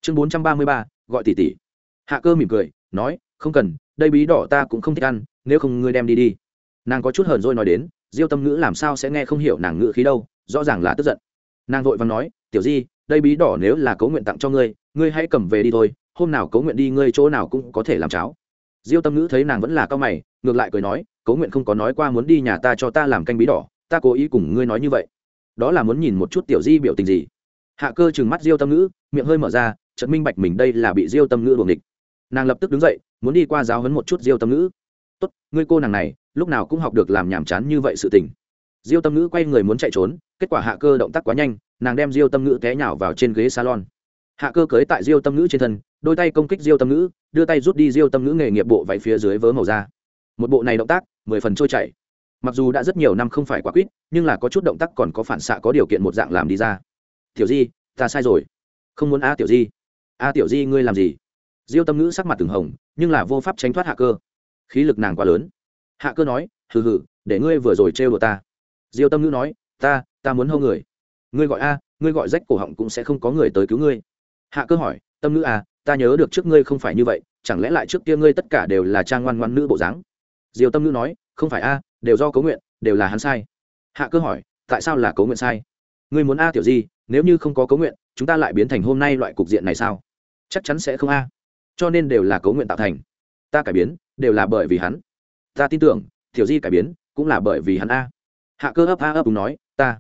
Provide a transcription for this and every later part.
chương 433, gọi tỷ tỷ. Hạ Cơ mỉm cười nói, không cần, đây bí đỏ ta cũng không thích ăn, nếu không ngươi đem đi đi. Nàng có chút hờn dỗi nói đến, Diêu Tâm Ngữ làm sao sẽ nghe không hiểu nàng ngữ khí đâu, rõ ràng là tức giận. Nàng vội vàng nói, tiểu di, đây bí đỏ nếu là Cố Nguyện tặng cho ngươi, ngươi hãy cầm về đi thôi, hôm nào Cố Nguyện đi ngươi chỗ nào cũng có thể làm cháo. Diêu Tâm Ngữ thấy nàng vẫn là cao mày, ngược lại cười nói, Cố Nguyện không có nói qua muốn đi nhà ta cho ta làm canh bí đỏ, ta cố ý cùng ngươi nói như vậy, đó là muốn nhìn một chút tiểu di biểu tình gì. Hạ Cơ trừng mắt Diêu Tâm Ngữ, miệng hơi mở ra, chợt minh bạch mình đây là bị Diêu Tâm Ngữ đuổi nghịch. Nàng lập tức đứng dậy, muốn đi qua giáo huấn một chút Diêu Tâm Ngữ. Tốt, ngươi cô nàng này, lúc nào cũng học được làm nhảm chán như vậy sự tình. Diêu Tâm Ngữ quay người muốn chạy trốn, kết quả Hạ Cơ động tác quá nhanh, nàng đem Diêu Tâm Ngữ té nhào vào trên ghế salon. Hạ Cơ cưỡi tại Diêu Tâm Ngữ trên thân, đôi tay công kích Diêu Tâm Ngữ, đưa tay rút đi Diêu Tâm Ngữ nghề nghiệp bộ váy phía dưới vớ màu da. Một bộ này động tác, 10 phần trôi chảy. Mặc dù đã rất nhiều năm không phải quả quýt, nhưng là có chút động tác còn có phản xạ có điều kiện một dạng làm đi ra. Tiểu Di, ta sai rồi. Không muốn a Tiểu Di. A Tiểu Di ngươi làm gì? Diêu Tâm Ngữ sắc mặt từng hồng, nhưng là vô pháp tránh thoát Hạ Cơ. Khí lực nàng quá lớn. Hạ Cơ nói, hừ hừ, để ngươi vừa rồi trêu đùa ta. Diêu Tâm Ngữ nói, ta muốn hô người. Ngươi gọi a, ngươi gọi rách cổ họng cũng sẽ không có người tới cứu ngươi. Hạ Cơ hỏi, Tâm Ngữ à, ta nhớ được trước ngươi không phải như vậy, chẳng lẽ lại trước kia ngươi tất cả đều là trang ngoan ngoãn nữ bộ dáng? Diêu Tâm Ngữ nói, không phải a, đều do Cố Nguyện, đều là hắn sai. Hạ Cơ hỏi, tại sao là Cố Nguyện sai? Ngươi muốn a Tiểu Di, nếu như không có Cố Nguyện, chúng ta lại biến thành hôm nay loại cục diện này sao? Chắc chắn sẽ không a. Cho nên đều là Cố Nguyện tạo thành. Ta cải biến, đều là bởi vì hắn. Ta tin tưởng, Tiểu Di cải biến, cũng là bởi vì hắn a. Hạ Cơ ấp a ấp đúng nói,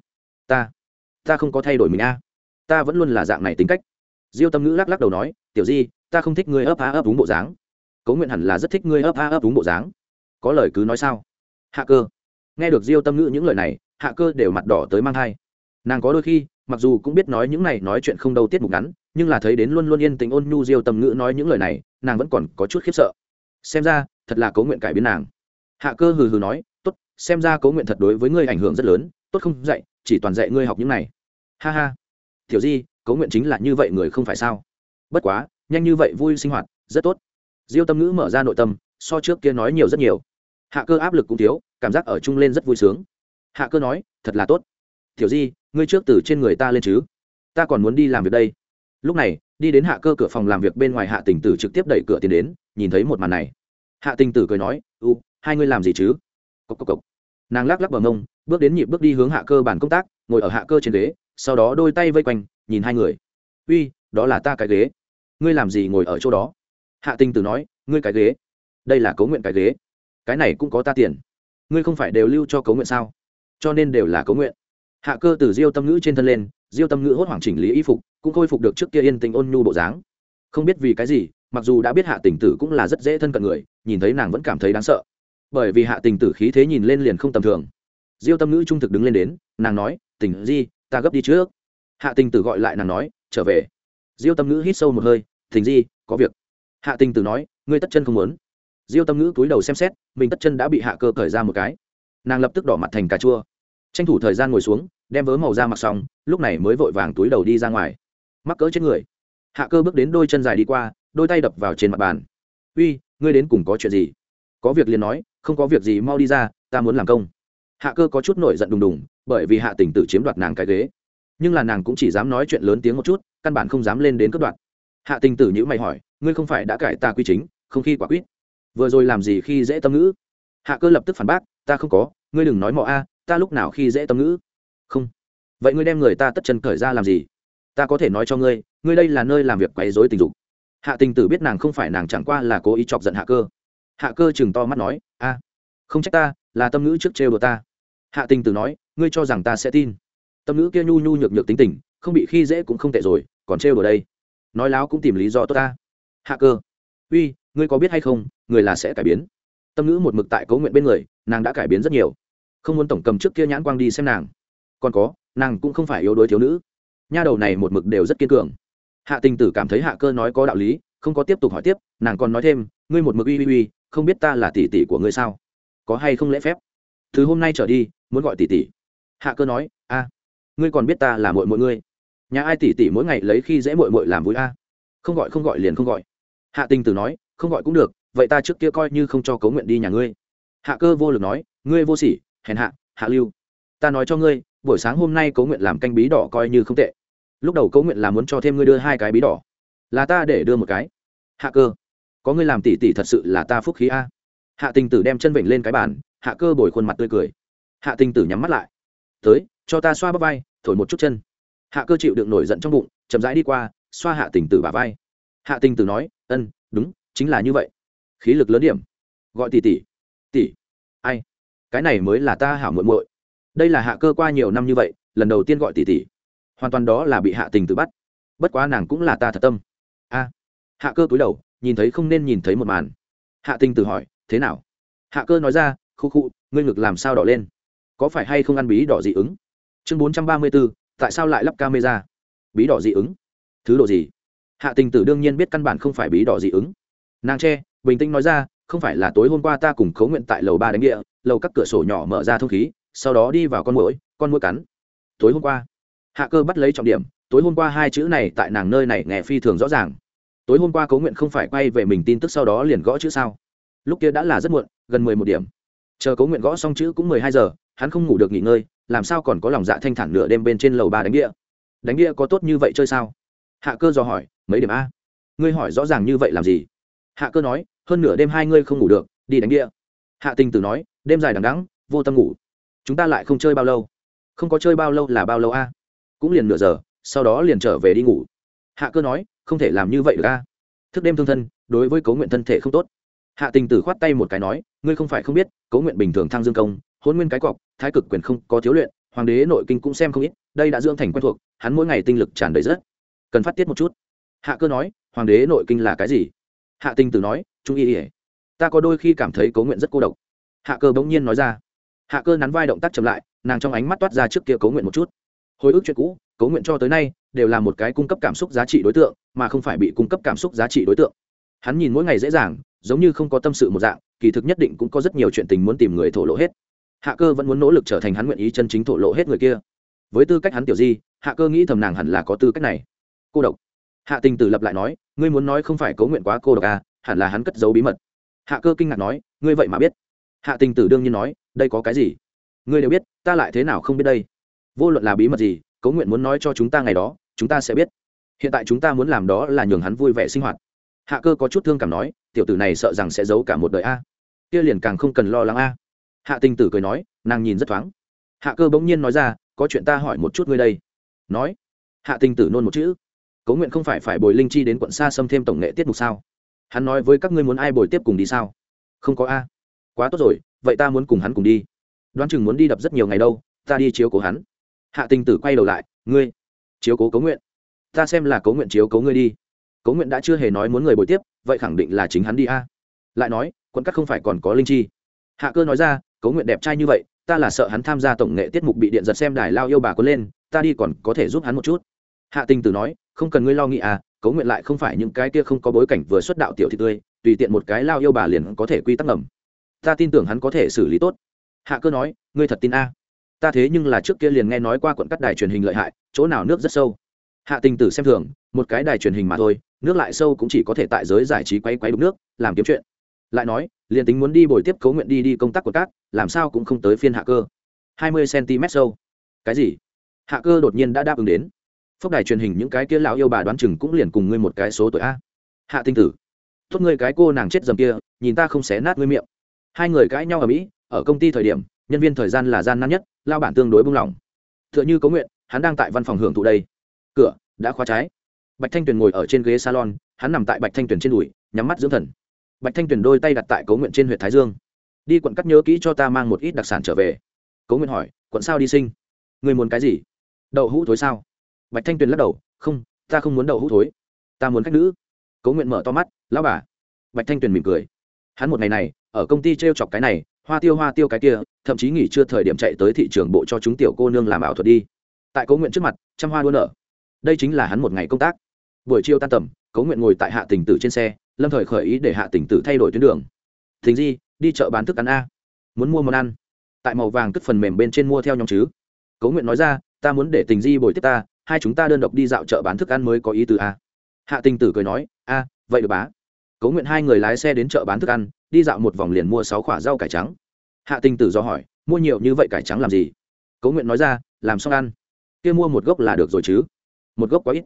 ta không có thay đổi mình a. Ta vẫn luôn là dạng này tính cách. Diêu Tâm Ngữ lắc lắc đầu nói, Tiểu Di, ta không thích ngươi ấp a ấp đúng bộ dáng. Cố Nguyện hẳn là rất thích ngươi ấp a ấp đúng bộ dáng. Có lời cứ nói sao? Hạ Cơ nghe được Diêu Tâm Ngữ những lời này, Hạ Cơ đều mặt đỏ tới mang hai. Nàng có đôi khi mặc dù cũng biết nói những này nói chuyện không đâu tiết mục ngắn, nhưng là thấy đến luôn luôn yên tĩnh ôn nhu Diêu Tâm Ngữ nói những lời này, nàng vẫn còn có chút khiếp sợ. Xem ra thật là Cố Nguyện cải biến nàng. Hạ Cơ hừ hừ nói, tốt, xem ra Cố Nguyện thật đối với ngươi ảnh hưởng rất lớn, tốt không dạy, chỉ toàn dạy ngươi học những này. Ha ha, Tiểu Di, Cố Nguyện chính là như vậy người không phải sao? Bất quá nhanh như vậy vui sinh hoạt rất tốt. Diêu Tâm Ngữ mở ra nội tâm, so trước kia nói nhiều rất nhiều. Hạ Cơ áp lực cũng thiếu, cảm giác ở chung lên rất vui sướng. Hạ Cơ nói, thật là tốt. Tiểu Di, ngươi trước từ trên người ta lên chứ, ta còn muốn đi làm việc đây. Lúc này đi đến Hạ Cơ cửa phòng làm việc bên ngoài, Hạ Tình Tử trực tiếp đẩy cửa tiến đến, nhìn thấy một màn này, Hạ Tình Tử cười nói, hai ngươi làm gì chứ? Cộc cộc cộc. Nàng lắc lắc bờ mông, bước đến nhịp bước đi hướng Hạ Cơ bàn công tác, ngồi ở Hạ Cơ trên ghế, sau đó đôi tay vây quanh nhìn hai người. Uy, đó là ta cái ghế, ngươi làm gì ngồi ở chỗ đó? Hạ Tình Tử nói, ngươi cái ghế, đây là Cố Nguyện cái ghế, cái này cũng có ta tiền, ngươi không phải đều lưu cho Cố Nguyện sao? Cho nên đều là Cố Nguyện. Hạ Cơ từ Diêu Tâm Ngữ trên thân lên, Diêu Tâm Ngữ hốt hoảng chỉnh lý y phục, cũng khôi phục được trước kia yên tĩnh ôn nhu bộ dáng. Không biết vì cái gì, mặc dù đã biết Hạ Tình Tử cũng là rất dễ thân cận người, nhìn thấy nàng vẫn cảm thấy đáng sợ, bởi vì Hạ Tình Tử khí thế nhìn lên liền không tầm thường. Diêu Tâm Ngữ trung thực đứng lên đến, nàng nói, Tình Di, ta gấp đi trước. Hạ Tình Tử gọi lại nàng nói, trở về. Diêu Tâm Ngữ hít sâu một hơi, Tình Di, có việc. Hạ Tình Tử nói, ngươi tất chân không muốn. Diêu Tâm Ngữ cúi đầu xem xét, mình tất chân đã bị Hạ Cơ cởi ra một cái. Nàng lập tức đỏ mặt thành cà chua, tranh thủ thời gian ngồi xuống, đem vớ màu da mặc xong, lúc này mới vội vàng túi đầu đi ra ngoài. Mắc cỡ chết người. Hạ Cơ bước đến đôi chân dài đi qua, đôi tay đập vào trên mặt bàn. Uy, ngươi đến cùng có chuyện gì? Có việc liền nói, không có việc gì mau đi ra, ta muốn làm công. Hạ Cơ có chút nổi giận đùng đùng, bởi vì Hạ Tình Tử chiếm đoạt nàng cái ghế, nhưng là nàng cũng chỉ dám nói chuyện lớn tiếng một chút, căn bản không dám lên đến cướp đoạt. Hạ Tình Tử nhíu mày hỏi, ngươi không phải đã cải ta quy chính, không khi quả quyết, vừa rồi làm gì khi dễ Tâm Ngữ? Hạ Cơ lập tức phản bác, ta không có, ngươi đừng nói mọ a, ta lúc nào khi dễ Tâm Ngữ? Không. Vậy ngươi đem người ta tất chân cởi ra làm gì? Ta có thể nói cho ngươi, ngươi đây là nơi làm việc quấy rối tình dục. Hạ Tình Tử biết nàng không phải nàng chẳng qua là cố ý chọc giận Hạ Cơ. Hạ Cơ chừng to mắt nói, a, không trách ta, là Tâm Ngữ trước trêu đùa ta. Hạ Tình Tử nói, ngươi cho rằng ta sẽ tin? Tâm Ngữ kia nhu nhu nhược nhược tính tình, không bị khi dễ cũng không tệ rồi, còn trêu đùa đây. Nói láo cũng tìm lý do tốt ta. Hạ Cơ, uy, ngươi có biết hay không, người là sẽ cải biến. Tâm Ngữ một mực tại Cố Nguyện bên người, nàng đã cải biến rất nhiều, không muốn tổng cầm trước kia nhãn quang đi xem nàng. Còn có, nàng cũng không phải yếu đuối thiếu nữ, nha đầu này một mực đều rất kiên cường. Hạ Tình Tử cảm thấy Hạ Cơ nói có đạo lý, không có tiếp tục hỏi tiếp, nàng còn nói thêm, ngươi một mực uy, không biết ta là tỷ tỷ của ngươi sao? Có hay không lễ phép? Từ hôm nay trở đi, muốn gọi tỷ tỷ. Hạ Cơ nói, a, ngươi còn biết ta là muội muội ngươi? Nhà ai tỷ tỷ mỗi ngày lấy khi dễ muội muội làm vui a? Không gọi liền không gọi. Hạ Tình Tử nói, không gọi cũng được, vậy ta trước kia coi như không cho Cố Nguyện đi nhà ngươi. Hạ Cơ vô lực nói, ngươi vô sỉ, hèn hạ, hạ lưu. Ta nói cho ngươi, buổi sáng hôm nay Cố Nguyện làm canh bí đỏ coi như không tệ. Lúc đầu Cố Nguyện là muốn cho thêm ngươi đưa 2 cái bí đỏ, là ta để đưa một cái. Hạ cơ, có ngươi làm tỷ tỷ thật sự là ta phúc khí a. Hạ tình tử đem chân vịnh lên cái bàn, hạ cơ bồi khuôn mặt tươi cười. Hạ tình tử nhắm mắt lại, tới cho ta xoa bắp vai, thổi một chút chân. Hạ cơ chịu đựng nổi giận trong bụng, chậm rãi đi qua, xoa hạ tình tử bả vai. Hạ tình tử nói, ân, đúng, chính là như vậy. Khí lực lớn điểm, gọi tỷ tỷ. Tỷ? Ai? Cái này mới là ta hảo muội muội. Đây là hạ cơ qua nhiều năm như vậy, lần đầu tiên gọi tỷ tỷ. Hoàn toàn đó là bị hạ tình tử bắt. Bất quá nàng cũng là ta thật tâm. A. Hạ cơ cúi đầu, nhìn thấy không nên nhìn thấy một màn. Hạ tình tử hỏi, thế nào? Hạ cơ nói ra, khu khu, ngươi ngực làm sao đỏ lên? Có phải hay không ăn bí đỏ dị ứng? Chương 434, tại sao lại lắp camera? Bí đỏ dị ứng? Thứ độ gì? Hạ tình tử đương nhiên biết căn bản không phải bí đỏ dị ứng. Nàng che, bình tĩnh nói ra, không phải là tối hôm qua ta cùng Cấu Nguyện tại lầu 3 đánh địa, lầu các cửa sổ nhỏ mở ra thông khí, sau đó đi vào con muỗi cắn. Tối hôm qua. Hạ cơ bắt lấy trọng điểm, tối hôm qua hai chữ này tại nàng nơi này nghe phi thường rõ ràng. Tối hôm qua Cấu Nguyện không phải quay về mình tin tức sau đó liền gõ chữ sao? Lúc kia đã là rất muộn, gần 11 điểm. Chờ Cấu Nguyện gõ xong chữ cũng 12 giờ, hắn không ngủ được nghỉ ngơi, làm sao còn có lòng dạ thanh thản nửa đêm bên trên lầu 3 đánh địa? Đánh địa có tốt như vậy chơi sao? Hạ cơ dò hỏi, mấy điểm a? Ngươi hỏi rõ ràng như vậy làm gì? Hạ cơ nói, hơn nửa đêm hai ngươi không ngủ được, đi đánh địa. Hạ tình tử nói, đêm dài đằng đẵng, vô tâm ngủ. Chúng ta lại không chơi bao lâu? Không có chơi bao lâu là bao lâu a? Cũng liền nửa giờ, sau đó liền trở về đi ngủ. Hạ cơ nói, không thể làm như vậy được a. Thức đêm thương thân, đối với Cấu Nguyện thân thể không tốt. Hạ tình tử khoát tay một cái nói, ngươi không phải không biết, Cấu Nguyện bình thường thăng dương công, hôn nguyên cái cọc, thái cực quyền không có thiếu luyện, hoàng đế nội kinh cũng xem không ít, đây đã dưỡng thành quen thuộc, hắn mỗi ngày tinh lực tràn đầy rất, cần phát tiết một chút. Hạ cơ nói, hoàng đế nội kinh là cái gì? Hạ tình tử nói, trung y ỉa. Ta có đôi khi cảm thấy Cấu Nguyện rất cô độc. Hạ cơ bỗng nhiên nói ra. Hạ cơ nắn vai động tác chậm lại, nàng trong ánh mắt toát ra trước kia Cấu Nguyện một chút hồi ức chuyện cũ. Cấu Nguyện cho tới nay đều là một cái cung cấp cảm xúc giá trị đối tượng, mà không phải bị cung cấp cảm xúc giá trị đối tượng. Hắn nhìn mỗi ngày dễ dàng, giống như không có tâm sự một dạng, kỳ thực nhất định cũng có rất nhiều chuyện tình muốn tìm người thổ lộ hết. Hạ cơ vẫn muốn nỗ lực trở thành hắn nguyện ý chân chính thổ lộ hết người kia. Với tư cách hắn tiểu di, Hạ cơ nghĩ thầm nàng hẳn là có tư cách này. Cô độc. Hạ tình tử lập lại nói, ngươi muốn nói không phải Cấu Nguyện quá cô độc à, hẳn là hắn cất giấu bí mật. Hạ cơ kinh ngạc nói, ngươi vậy mà biết? Hạ tình tử đương nhiên nói, đây có cái gì? Ngươi đều biết, ta lại thế nào không biết đây? Vô luận là bí mật gì, Cấu Nguyện muốn nói cho chúng ta ngày đó, chúng ta sẽ biết. Hiện tại chúng ta muốn làm đó là nhường hắn vui vẻ sinh hoạt. Hạ cơ có chút thương cảm nói, tiểu tử này sợ rằng sẽ giấu cả một đời a. Kia liền càng không cần lo lắng a. Hạ tình tử cười nói, nàng nhìn rất thoáng. Hạ cơ bỗng nhiên nói ra, có chuyện ta hỏi một chút ngươi đây. Nói. Hạ tình tử nôn một chữ. Cấu Nguyện không phải bồi Linh Chi đến quận xa xâm thêm tổng nghệ tiết mục sao? Hắn nói với các ngươi muốn ai bồi tiếp cùng đi sao? Không có a. Quá tốt rồi, vậy ta muốn cùng hắn cùng đi. Đoán chừng muốn đi đập rất nhiều ngày đâu, ta đi chiếu cố hắn. Hạ tình tử quay đầu lại, ngươi chiếu cố Cấu Nguyện? Ta xem là Cấu Nguyện chiếu cố ngươi đi. Cấu Nguyện đã chưa hề nói muốn người bồi tiếp, vậy khẳng định là chính hắn đi a. Lại nói, quận cắt không phải còn có Linh Chi. Hạ cơ nói ra, Cấu Nguyện đẹp trai như vậy, ta là sợ hắn tham gia tổng nghệ tiết mục bị điện giật xem đài lao yêu bà có lên, ta đi còn có thể giúp hắn một chút. Hạ tình tử nói, không cần ngươi lo nghĩ à, Cấu Nguyện lại không phải những cái kia không có bối cảnh vừa xuất đạo tiểu thị tươi, tùy tiện một cái lao yêu bà liền có thể quy tắc ngầm. Ta tin tưởng hắn có thể xử lý tốt. Hạ cơ nói, ngươi thật tin a? Ta thế nhưng là trước kia liền nghe nói qua quận cắt đài truyền hình lợi hại, chỗ nào nước rất sâu. Hạ tình tử xem thường, một cái đài truyền hình mà thôi, nước lại sâu cũng chỉ có thể tại giới giải trí quay đục nước, làm kiếm chuyện. Lại nói, liền tính muốn đi bồi tiếp Cấu Nguyện đi công tác của các, làm sao cũng không tới phiên Hạ cơ. 20 cm sâu. Cái gì? Hạ cơ đột nhiên đã đáp ứng đến. Phốc đài truyền hình những cái kia lão yêu bà đoán chừng cũng liền cùng ngươi một cái số tuổi a. Hạ tình tử, tốt ngươi cái cô nàng chết dầm kia, nhìn ta không xé nát ngươi miệng. Hai người cãi nhau ở mỹ, ở công ty thời điểm, nhân viên thời gian là gian nan nhất, lao bản tương đối buông lỏng. Tựa như Cấu Nguyện, hắn đang tại văn phòng hưởng thụ đây. Cửa đã khóa trái. Bạch Thanh Tuyền ngồi ở trên ghế salon, hắn nằm tại Bạch Thanh Tuyền trên đùi, nhắm mắt dưỡng thần. Bạch Thanh Tuyền đôi tay đặt tại Cấu Nguyện trên huyệt thái dương. Đi quận cắt nhớ kỹ cho ta mang một ít đặc sản trở về. Cấu Nguyện hỏi, quận sao đi sinh? Ngươi muốn cái gì? Đậu hũ thối sao? Bạch Thanh Tuyền lắc đầu, không, ta không muốn đậu hũ thối, ta muốn khách nữ. Cấu Nguyện mở to mắt, lão bà. Bạch Thanh Tuyền mỉm cười. Hắn một ngày này ở công ty trêu chọc cái này, hoa tiêu cái kia, thậm chí nghỉ trưa thời điểm chạy tới thị trường bộ cho chúng tiểu cô nương làm ảo thuật đi. Tại Cấu Nguyện trước mặt, trăm hoa đua nở. Đây chính là hắn một ngày công tác. Buổi chiều tan tầm, Cấu Nguyện ngồi tại Hạ tình tử trên xe, lâm thời khởi ý để Hạ tình tử thay đổi tuyến đường. Thình di, đi chợ bán thức ăn a, muốn mua món ăn. Tại màu vàng cất phần mềm bên trên mua theo nhóm chứ. Cấu Nguyện nói ra, ta muốn để Tình di bồi tiếp ta, hai chúng ta đơn độc đi dạo chợ bán thức ăn mới có ý tứ a. Hạ tình tử cười nói, a, vậy được bá. Cấu Nguyện hai người lái xe đến chợ bán thức ăn, đi dạo một vòng liền mua 6 quả rau cải trắng. Hạ tình tử do hỏi, mua nhiều như vậy cải trắng làm gì? Cấu Nguyện nói ra, làm xong ăn. Kia mua một gốc là được rồi chứ? Một gốc quá ít.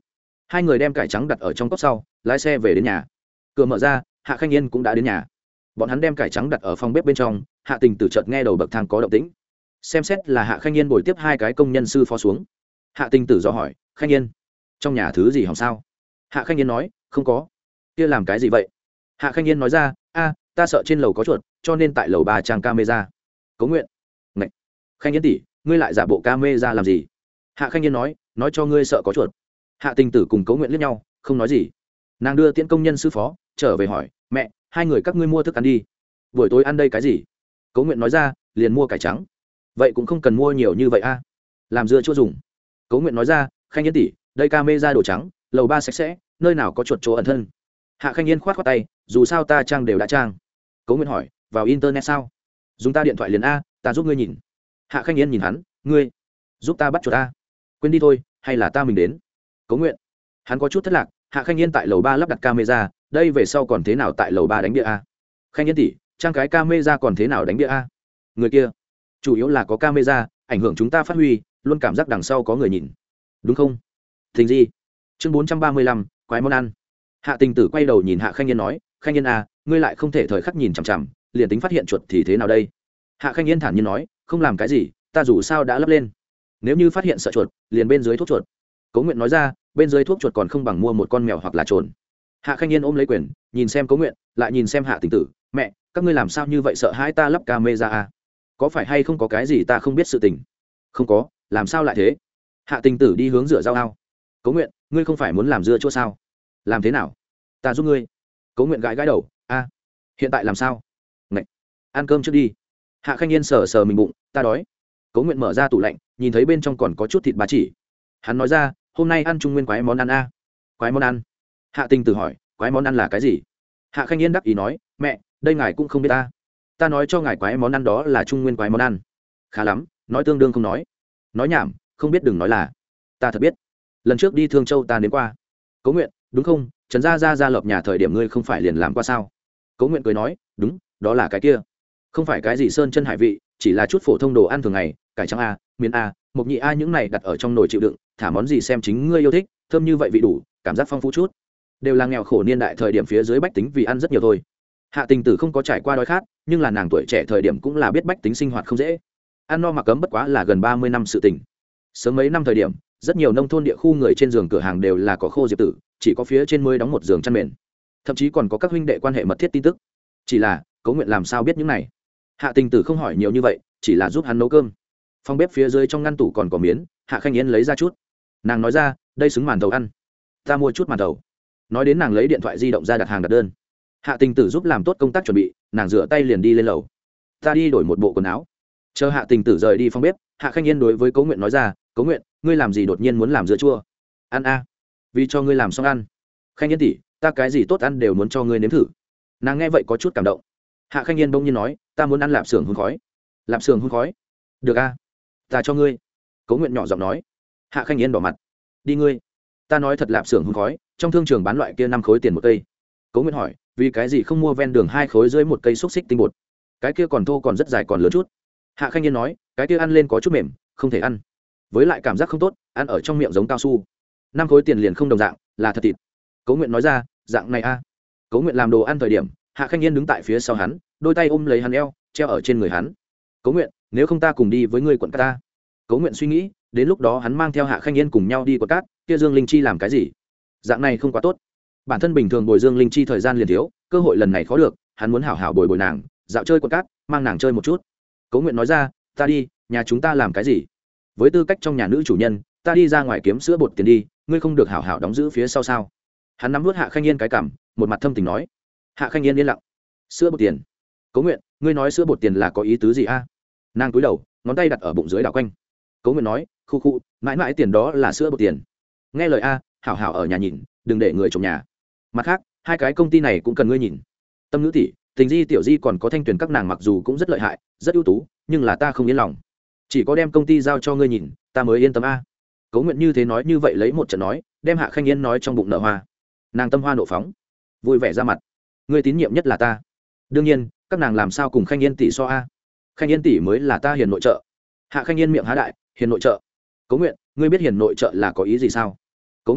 Hai người đem cải trắng đặt ở trong cốc sau lái xe về đến nhà. Cửa mở ra, Hạ Khanh Yên cũng đã đến nhà. Bọn hắn đem cải trắng đặt ở phòng bếp bên trong. Hạ Tình Tử chợt nghe đầu bậc thang có động tĩnh, xem xét là Hạ Khanh Yên bồi tiếp hai cái công nhân sư phó xuống. Hạ Tình Tử dò hỏi, Khanh Yên, trong nhà thứ gì hỏng sao? Hạ Khanh Yên nói, không có. Kia làm cái gì vậy? Hạ Khanh Yên nói ra, ta sợ trên lầu có chuột, cho nên tại lầu 3 trang camera. Cố Nguyện, Ngậy. Khanh Yên tỷ, ngươi lại giả bộ camera làm gì? Hạ Khanh Yên nói cho ngươi sợ có chuột. Hạ Tình Tử cùng Cố Nguyện liếc nhau, không nói gì. Nàng đưa tiễn công nhân sư phó trở về hỏi, mẹ, hai người các ngươi mua thức ăn đi, buổi tối ăn đây cái gì? Cố Nguyện nói ra, liền mua cải trắng. Vậy cũng không cần mua nhiều như vậy a, làm dưa chua dùng. Cố Nguyện nói ra, Khanh Yên tỷ, đây camera đồ trắng, lầu 3 sạch sẽ, nơi nào có chuột chỗ ẩn thân. Hạ Khanh Yên khoát khoát tay, dù sao ta trang đều đã trang. Cố Nguyện hỏi, vào internet sao? Dùng ta điện thoại liền a, ta giúp ngươi nhìn. Hạ Khanh Yên nhìn hắn, ngươi giúp ta bắt chuột a? Quên đi thôi, hay là ta mình đến. Cố Nguyện, hắn có chút thất lạc. Hạ Khanh Yên tại lầu 3 lắp đặt camera, đây về sau còn thế nào tại lầu 3 đánh bia a? Khanh Yên tỷ, trang cái camera còn thế nào đánh bia a? Người kia chủ yếu là có camera ảnh hưởng chúng ta phát huy, luôn cảm giác đằng sau có người nhìn, đúng không? Thình gì? Chương 435, quái món ăn. Hạ Tình Tử quay đầu nhìn Hạ Khanh Yên nói, Khanh Yên à, ngươi lại không thể thời khắc nhìn chằm chằm, liền tính phát hiện chuột thì thế nào đây? Hạ Khanh Yên thản nhiên nói, không làm cái gì, ta dù sao đã lắp lên. Nếu như phát hiện sợ chuột, liền bên dưới thuốc chuột. Cố Nguyện nói ra, bên dưới thuốc chuột còn không bằng mua một con mèo hoặc là trồn. Hạ Khanh Yên ôm lấy quyền, nhìn xem Cố Nguyện, lại nhìn xem Hạ Tình Tử, mẹ, các ngươi làm sao như vậy, sợ hãi ta lắp camera à? Có phải hay không có cái gì ta không biết sự tình? Không có, làm sao lại thế? Hạ Tình Tử đi hướng rửa rau ao. Cố Nguyện, ngươi không phải muốn làm dưa chua sao? Làm thế nào? Ta giúp ngươi. Cố Nguyện gãi gãi đầu, hiện tại làm sao? Ngậy, ăn cơm trước đi. Hạ Khanh Yên sờ sờ mình bụng, ta đói. Cố Nguyện mở ra tủ lạnh, nhìn thấy bên trong còn có chút thịt ba chỉ. Hắn nói ra, hôm nay ăn trung nguyên quái món ăn a. Quái món ăn? Hạ Tình Tử hỏi, quái món ăn là cái gì? Hạ Khanh Yên đắc ý nói, mẹ, đây ngài cũng không biết ta. Ta nói cho ngài quái món ăn đó là trung nguyên quái món ăn. Khá lắm, nói tương đương không nói. Nói nhảm, không biết đừng nói là. Ta thật biết. Lần trước đi Thương Châu ta đến qua. Cố Nguyện, đúng không? Trần gia ra lợp nhà thời điểm ngươi không phải liền làm qua sao? Cố Nguyện cười nói, đúng, đó là cái kia. Không phải cái gì sơn chân hải vị, chỉ là chút phổ thông đồ ăn thường ngày, cải trắng a, miến a, mộc nhị a, những này đặt ở trong nồi chịu đựng, thả món gì xem chính ngươi yêu thích, thơm như vậy vị đủ, cảm giác phong phú chút. Đều là nghèo khổ niên đại thời điểm phía dưới bách tính vì ăn rất nhiều thôi. Hạ Tình Tử không có trải qua đói khát, nhưng là nàng tuổi trẻ thời điểm cũng là biết bách tính sinh hoạt không dễ. Ăn no mặc cấm bất quá là gần 30 năm sự tình. Sớm mấy năm thời điểm, rất nhiều nông thôn địa khu người trên giường cửa hàng đều là cỏ khô diệp tử, chỉ có phía trên mới đóng một giường chăn mền. Thậm chí còn có các huynh đệ quan hệ mật thiết tin tức. Chỉ là, Cố Nguyện làm sao biết những này? Hạ Tình Tử không hỏi nhiều như vậy, chỉ là giúp hắn nấu cơm. Phòng bếp phía dưới trong ngăn tủ còn có miến, Hạ Khanh Yên lấy ra chút. Nàng nói ra, đây xứng màn thầu ăn. Ta mua chút màn thầu. Nói đến nàng lấy điện thoại di động ra đặt hàng đặt đơn. Hạ Tình Tử giúp làm tốt công tác chuẩn bị, nàng rửa tay liền đi lên lầu. Ta đi đổi một bộ quần áo. Chờ Hạ Tình Tử rời đi phòng bếp, Hạ Khanh Yên đối với Cố Nguyện nói ra, Cố Nguyện, ngươi làm gì đột nhiên muốn làm dưa chua? Ăn a, vì cho ngươi làm xong ăn. Khanh Yên tỷ, ta cái gì tốt ăn đều muốn cho ngươi nếm thử. Nàng nghe vậy có chút cảm động. Hạ Khanh Yên bỗng nhiên nói, ta muốn ăn lạp xưởng hun khói. Lạp xưởng hun khói? Được a, ta cho ngươi. Cố Nguyện nhỏ giọng nói. Hạ Khanh Yên đỏ mặt. Đi ngươi. Ta nói thật, lạp xưởng hun khói, trong thương trường bán loại kia 5 khối tiền một cây. Cố Nguyện hỏi, vì cái gì không mua ven đường 2 khối dưới một cây xúc xích tinh bột? Cái kia còn thô còn rất dài còn lớn chút. Hạ Khanh Yên nói, cái kia ăn lên có chút mềm, không thể ăn. Với lại cảm giác không tốt, ăn ở trong miệng giống cao su. 5 khối tiền liền không đồng dạng, là thật thịt. Cố Nguyện nói ra, dạng này a. Cố Nguyện làm đồ ăn thời điểm, Hạ Khanh Yên đứng tại phía sau hắn, đôi tay ôm lấy hắn eo, treo ở trên người hắn. Cố Nguyện, nếu không ta cùng đi với ngươi quận cát ta. Cố Nguyện suy nghĩ, đến lúc đó hắn mang theo Hạ Khanh Yên cùng nhau đi quận cát, kia Dương Linh Chi làm cái gì? Dạng này không quá tốt. Bản thân bình thường bồi Dương Linh Chi thời gian liền thiếu, cơ hội lần này khó được, hắn muốn hảo hảo bồi bồi nàng, dạo chơi quận cát, mang nàng chơi một chút. Cố Nguyện nói ra, ta đi, nhà chúng ta làm cái gì? Với tư cách trong nhà nữ chủ nhân, ta đi ra ngoài kiếm sữa bột tiền đi, ngươi không được hảo hảo đóng giữ phía sau sao? Hắn nắm nuốt Hạ Khanh Yên cái cằm, một mặt thâm tình nói. Hạ Khanh Yên yên lặng. Sữa bột tiền? Cố Nguyện, ngươi nói sữa bột tiền là có ý tứ gì a? Nàng cúi đầu, ngón tay đặt ở bụng dưới đảo quanh. Cố Nguyện nói, khu khu, mãi mãi tiền đó là sữa bột tiền. Nghe lời a, hảo hảo ở nhà nhìn, đừng để người trộm nhà. Mặt khác, 2 cái công ty này cũng cần ngươi nhìn. Tâm Ngữ tỷ, Tình Di, Tiểu Di còn có Thanh Tuyền các nàng mặc dù cũng rất lợi hại, rất ưu tú, nhưng là ta không yên lòng. Chỉ có đem công ty giao cho ngươi nhìn, ta mới yên tâm a. Cố Nguyện như thế nói như vậy lấy một trận nói, đem Hạ Khanh Yên nói trong bụng nở hoa. Nàng tâm hoa nộ phóng, vui vẻ ra mặt. Ngươi tín nhiệm nhất là ta. Đương nhiên, các nàng làm sao cùng Khanh Yên tỷ so a? Khanh Yên tỷ mới là ta hiền nội trợ. Hạ Khanh Yên miệng há đại, hiền nội trợ. Cố Nguyện, ngươi biết hiền nội trợ là có ý gì sao? Cố Nguyện nói,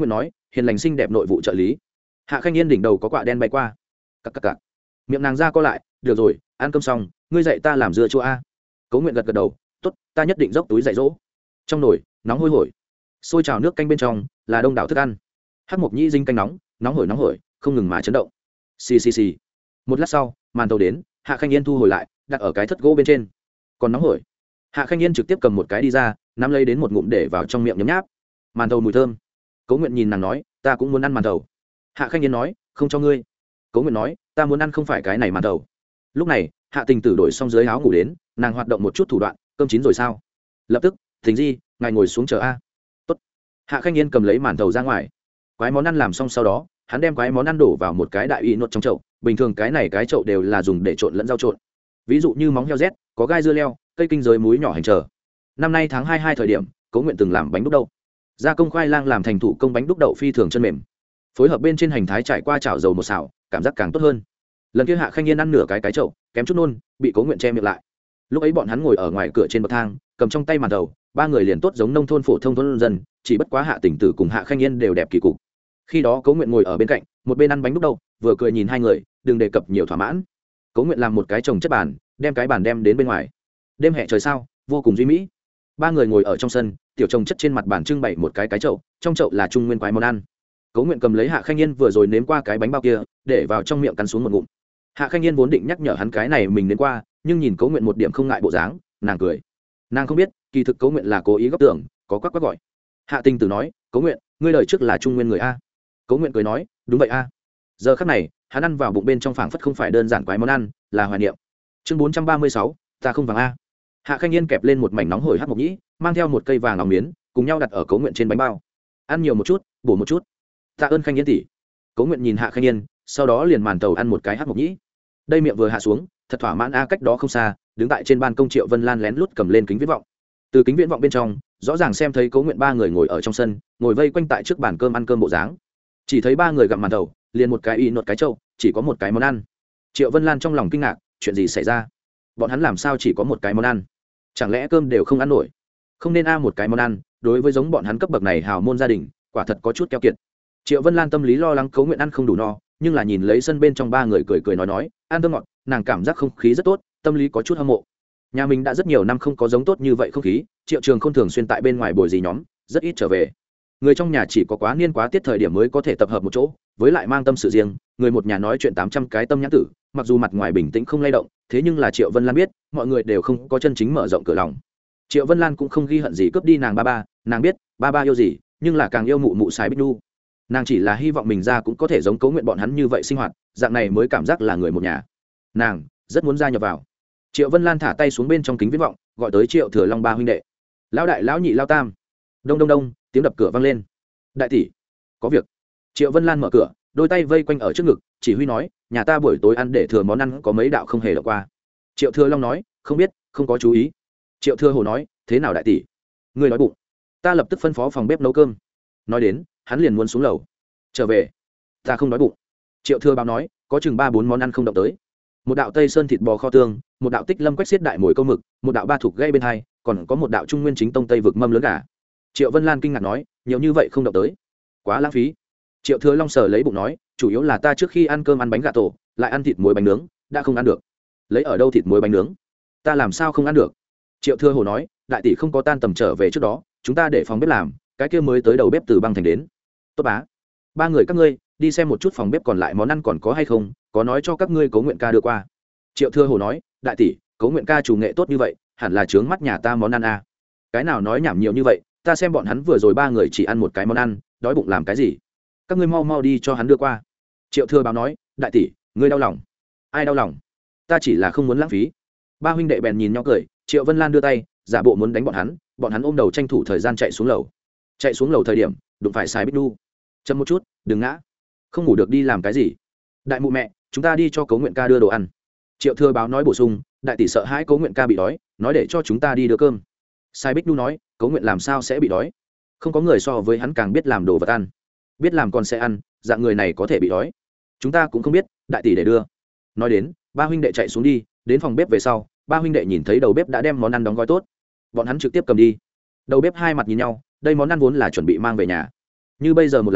hiền lành xinh đẹp nội vụ trợ lý. Hạ Khanh Yên đỉnh đầu có quạ đen bay qua, cặc cặc cặc, miệng nàng ra co lại. Được rồi, ăn cơm xong ngươi dạy ta làm dưa chua a. Cố Nguyện gật gật đầu, tốt, ta nhất định dốc túi dạy dỗ. Trong nồi nóng hôi hổi, sôi trào nước canh bên trong là đông đảo thức ăn. Hắc mộc nhĩ dinh canh nóng hổi không ngừng mà chấn động. Xì xì xì. Một lát sau màn tàu đến, Hạ Khanh Yên thu hồi lại đặt ở cái thất gỗ bên trên. Còn nóng hổi, Hạ Khanh Yên trực tiếp cầm một cái đi ra, nắm lấy đến một ngụm để vào trong miệng nhấm nháp. Màn tàu mùi thơm. Cố Nguyện nhìn nàng nói, ta cũng muốn ăn màn tàu. Hạ Khanh Yên nói, không cho ngươi. Cố Nguyện nói, ta muốn ăn không phải cái này màn tàu. Lúc này Hạ Tình Tử đổi xong dưới áo ngủ đến, nàng hoạt động một chút thủ đoạn, cơm chín rồi sao? Lập tức, Thính Di, ngài ngồi xuống chờ a. Tốt. Hạ Khanh Yên cầm lấy màn tàu ra ngoài. Quái món ăn làm xong sau đó, hắn đem quái món ăn đổ vào một cái đại y nốt trong chậu. Bình thường cái này cái chậu đều là dùng để trộn lẫn rau trộn. Ví dụ như móng heo rét, có gai dưa leo, cây kinh giới muối nhỏ hành chờ. Năm nay tháng 22 thời điểm, Cố Nguyện từng làm bánh đúc đậu. Gia công khoai lang làm thành thủ công bánh đúc đậu phi thường chân mềm. Phối hợp bên trên hành thái trải qua chảo dầu một xào, cảm giác càng tốt hơn. Lần kia Hạ Khanh Yên ăn nửa cái chậu, kém chút nôn, bị Cố Nguyện che miệng lại. Lúc ấy bọn hắn ngồi ở ngoài cửa trên bậc thang, cầm trong tay màn đầu, ba người liền tốt giống nông thôn phổ thông thôn dân, chỉ bất quá Hạ Tình Tử cùng Hạ Khanh Yên đều đẹp kỳ cục. Khi đó Cố Nguyện ngồi ở bên cạnh, một bên ăn bánh đúc đậu, vừa cười nhìn hai người, đừng đề cập nhiều thỏa mãn. Cố Nguyện làm một cái chồng chất bàn, đem cái bàn đem đến bên ngoài. Đêm hè trời sao, vô cùng duy mỹ. Ba người ngồi ở trong sân, tiểu chồng chất trên mặt bàn trưng bày một cái chậu, trong chậu là trung nguyên quái món ăn. Cố Nguyện cầm lấy Hạ Khanh Yên vừa rồi nếm qua cái bánh bao kia, để vào trong miệng cắn xuống một ngụm. Hạ Khanh Yên vốn định nhắc nhở hắn cái này mình nếm qua, nhưng nhìn Cố Nguyện một điểm không ngại bộ dáng, nàng cười. Nàng không biết, kỳ thực Cố Nguyện là cố ý góp tưởng, có quắc quắc gọi. Hạ Tình Tử nói, Cố Nguyện, ngươi đời trước là trung nguyên người a. Cố Nguyện cười nói, đúng vậy a. Giờ khắc này, hắn ăn vào bụng bên trong phảng phất không phải đơn giản quái món ăn, là hoài niệm. Chương 436, ta không vàng a. Hạ Khanh Yên kẹp lên một mảnh nóng hổi hắc mộc nhĩ, mang theo một cây vàng óng miến, cùng nhau đặt ở Cố Nguyện trên bánh bao. Ăn nhiều một chút, bổ một chút. Tạ ơn Khanh Yên tỷ. Cố Nguyện nhìn Hạ Khanh Yên, sau đó liền màn tàu ăn một cái hắc mộc nhĩ. Đây miệng vừa hạ xuống, thật thỏa mãn a. Cách đó không xa, đứng tại trên ban công Triệu Vân Lan lén lút cầm lên kính viễn vọng. Từ kính viễn vọng bên trong, rõ ràng xem thấy Cố Nguyện ba người ngồi ở trong sân, ngồi vây quanh tại trước bàn cơm ăn cơm bộ dáng. Chỉ thấy ba người gặm màn tàu, liền một cái y nốt cái trâu, chỉ có một cái món ăn. Triệu Vân Lan trong lòng kinh ngạc, chuyện gì xảy ra? Bọn hắn làm sao chỉ có một cái món ăn? Chẳng lẽ cơm đều không ăn nổi? Không nên a một cái món ăn, đối với giống bọn hắn cấp bậc này hào môn gia đình, quả thật có chút keo kiệt. Triệu Vân Lan tâm lý lo lắng Cố Nguyện ăn không đủ no, nhưng là nhìn lấy sân bên trong ba người cười cười nói, ăn thơm ngọt, nàng cảm giác không khí rất tốt, tâm lý có chút hâm mộ. Nhà mình đã rất nhiều năm không có giống tốt như vậy không khí, Triệu Trường không thường xuyên tại bên ngoài bồi gì nhóm, rất ít trở về. Người trong nhà chỉ có quá niên quá tiết thời điểm mới có thể tập hợp một chỗ, với lại mang tâm sự riêng, người một nhà nói chuyện 800 cái tâm nhãn tử, mặc dù mặt ngoài bình tĩnh không lay động, thế nhưng là Triệu Vân Lan biết, mọi người đều không có chân chính mở rộng cửa lòng. Triệu Vân Lan cũng không ghi hận gì cướp đi nàng ba ba, nàng biết, ba ba yêu gì, nhưng là càng yêu mụ mụ Sái Bích Nu. Nàng chỉ là hy vọng mình ra cũng có thể giống Cố Nguyện bọn hắn như vậy sinh hoạt, dạng này mới cảm giác là người một nhà. Nàng rất muốn gia nhập vào. Triệu Vân Lan thả tay xuống bên trong kính viễn vọng, gọi tới Triệu Thừa Long ba huynh đệ. Lão đại, lão nhị, lão tam. Đông đông đông, tiếng đập cửa vang lên. Đại tỷ, có việc. Triệu Vân Lan mở cửa, đôi tay vây quanh ở trước ngực, chỉ huy nói, nhà ta buổi tối ăn để thừa món ăn có mấy đạo không hề đọc qua. Triệu Thừa Long nói, không biết, không có chú ý. Triệu Thừa Hồ nói, thế nào đại tỷ? Ngươi nói bụng. Ta lập tức phân phó phòng bếp nấu cơm. Nói đến, hắn liền muốn xuống lầu. Trở về, ta không đói bụng. Triệu Thừa báo nói, có chừng 3-4 món ăn không động tới. Một đạo Tây Sơn thịt bò kho tương, một đạo Tích Lâm quách xiết đại mồi câu mực, một đạo ba thục gây bên hai, còn có một đạo Trung Nguyên chính tông Tây vực mâm lớn gà. Triệu Vân Lan kinh ngạc nói, nhiều như vậy không động tới, quá lãng phí. Triệu Thừa Long sờ lấy bụng nói, chủ yếu là ta trước khi ăn cơm ăn bánh gà tổ, lại ăn thịt muối bánh nướng, đã không ăn được. Lấy ở đâu thịt muối bánh nướng? Ta làm sao không ăn được? Triệu Thừa Hồ nói, đại tỷ không có tan tầm trở về trước đó, chúng ta để phòng bếp làm, cái kia mới tới đầu bếp từ băng thành đến. Tốt bá, ba người các ngươi đi xem một chút phòng bếp còn lại món ăn còn có hay không, có nói cho các ngươi Cố Nguyện ca đưa qua. Triệu Thừa Hồ nói, đại tỷ, Cố Nguyện ca chủ nghệ tốt như vậy, hẳn là trướng mắt nhà ta món ăn a. Cái nào nói nhảm nhiều như vậy, ta xem bọn hắn vừa rồi ba người chỉ ăn một cái món ăn, đói bụng làm cái gì? Các ngươi mau mau đi cho hắn đưa qua. Triệu Thừa báo nói, đại tỷ, ngươi đau lòng. Ai đau lòng? Ta chỉ là không muốn lãng phí. Ba huynh đệ bèn nhìn nhau cười. Triệu Vân Lan đưa tay, giả bộ muốn đánh bọn hắn ôm đầu tranh thủ thời gian chạy xuống lầu. Chạy xuống lầu thời điểm, đụng phải Sái Bích Nu. Chậm một chút, đừng ngã. Không ngủ được đi làm cái gì? Đại mụ mẹ, chúng ta đi cho Cố Nguyện ca đưa đồ ăn. Triệu Thừa báo nói bổ sung, đại tỷ sợ hãi Cố Nguyện ca bị đói, nói để cho chúng ta đi đưa cơm. Sai Bích Nu nói, Cố Nguyện làm sao sẽ bị đói? Không có người so với hắn càng biết làm đồ vật ăn, biết làm còn sẽ ăn, dạng người này có thể bị đói. Chúng ta cũng không biết, đại tỷ để đưa. Nói đến, ba huynh đệ chạy xuống đi, đến phòng bếp về sau, ba huynh đệ nhìn thấy đầu bếp đã đem món ăn đóng gói tốt, bọn hắn trực tiếp cầm đi. Đầu bếp hai mặt nhìn nhau, đây món ăn vốn là chuẩn bị mang về nhà, như bây giờ một làm,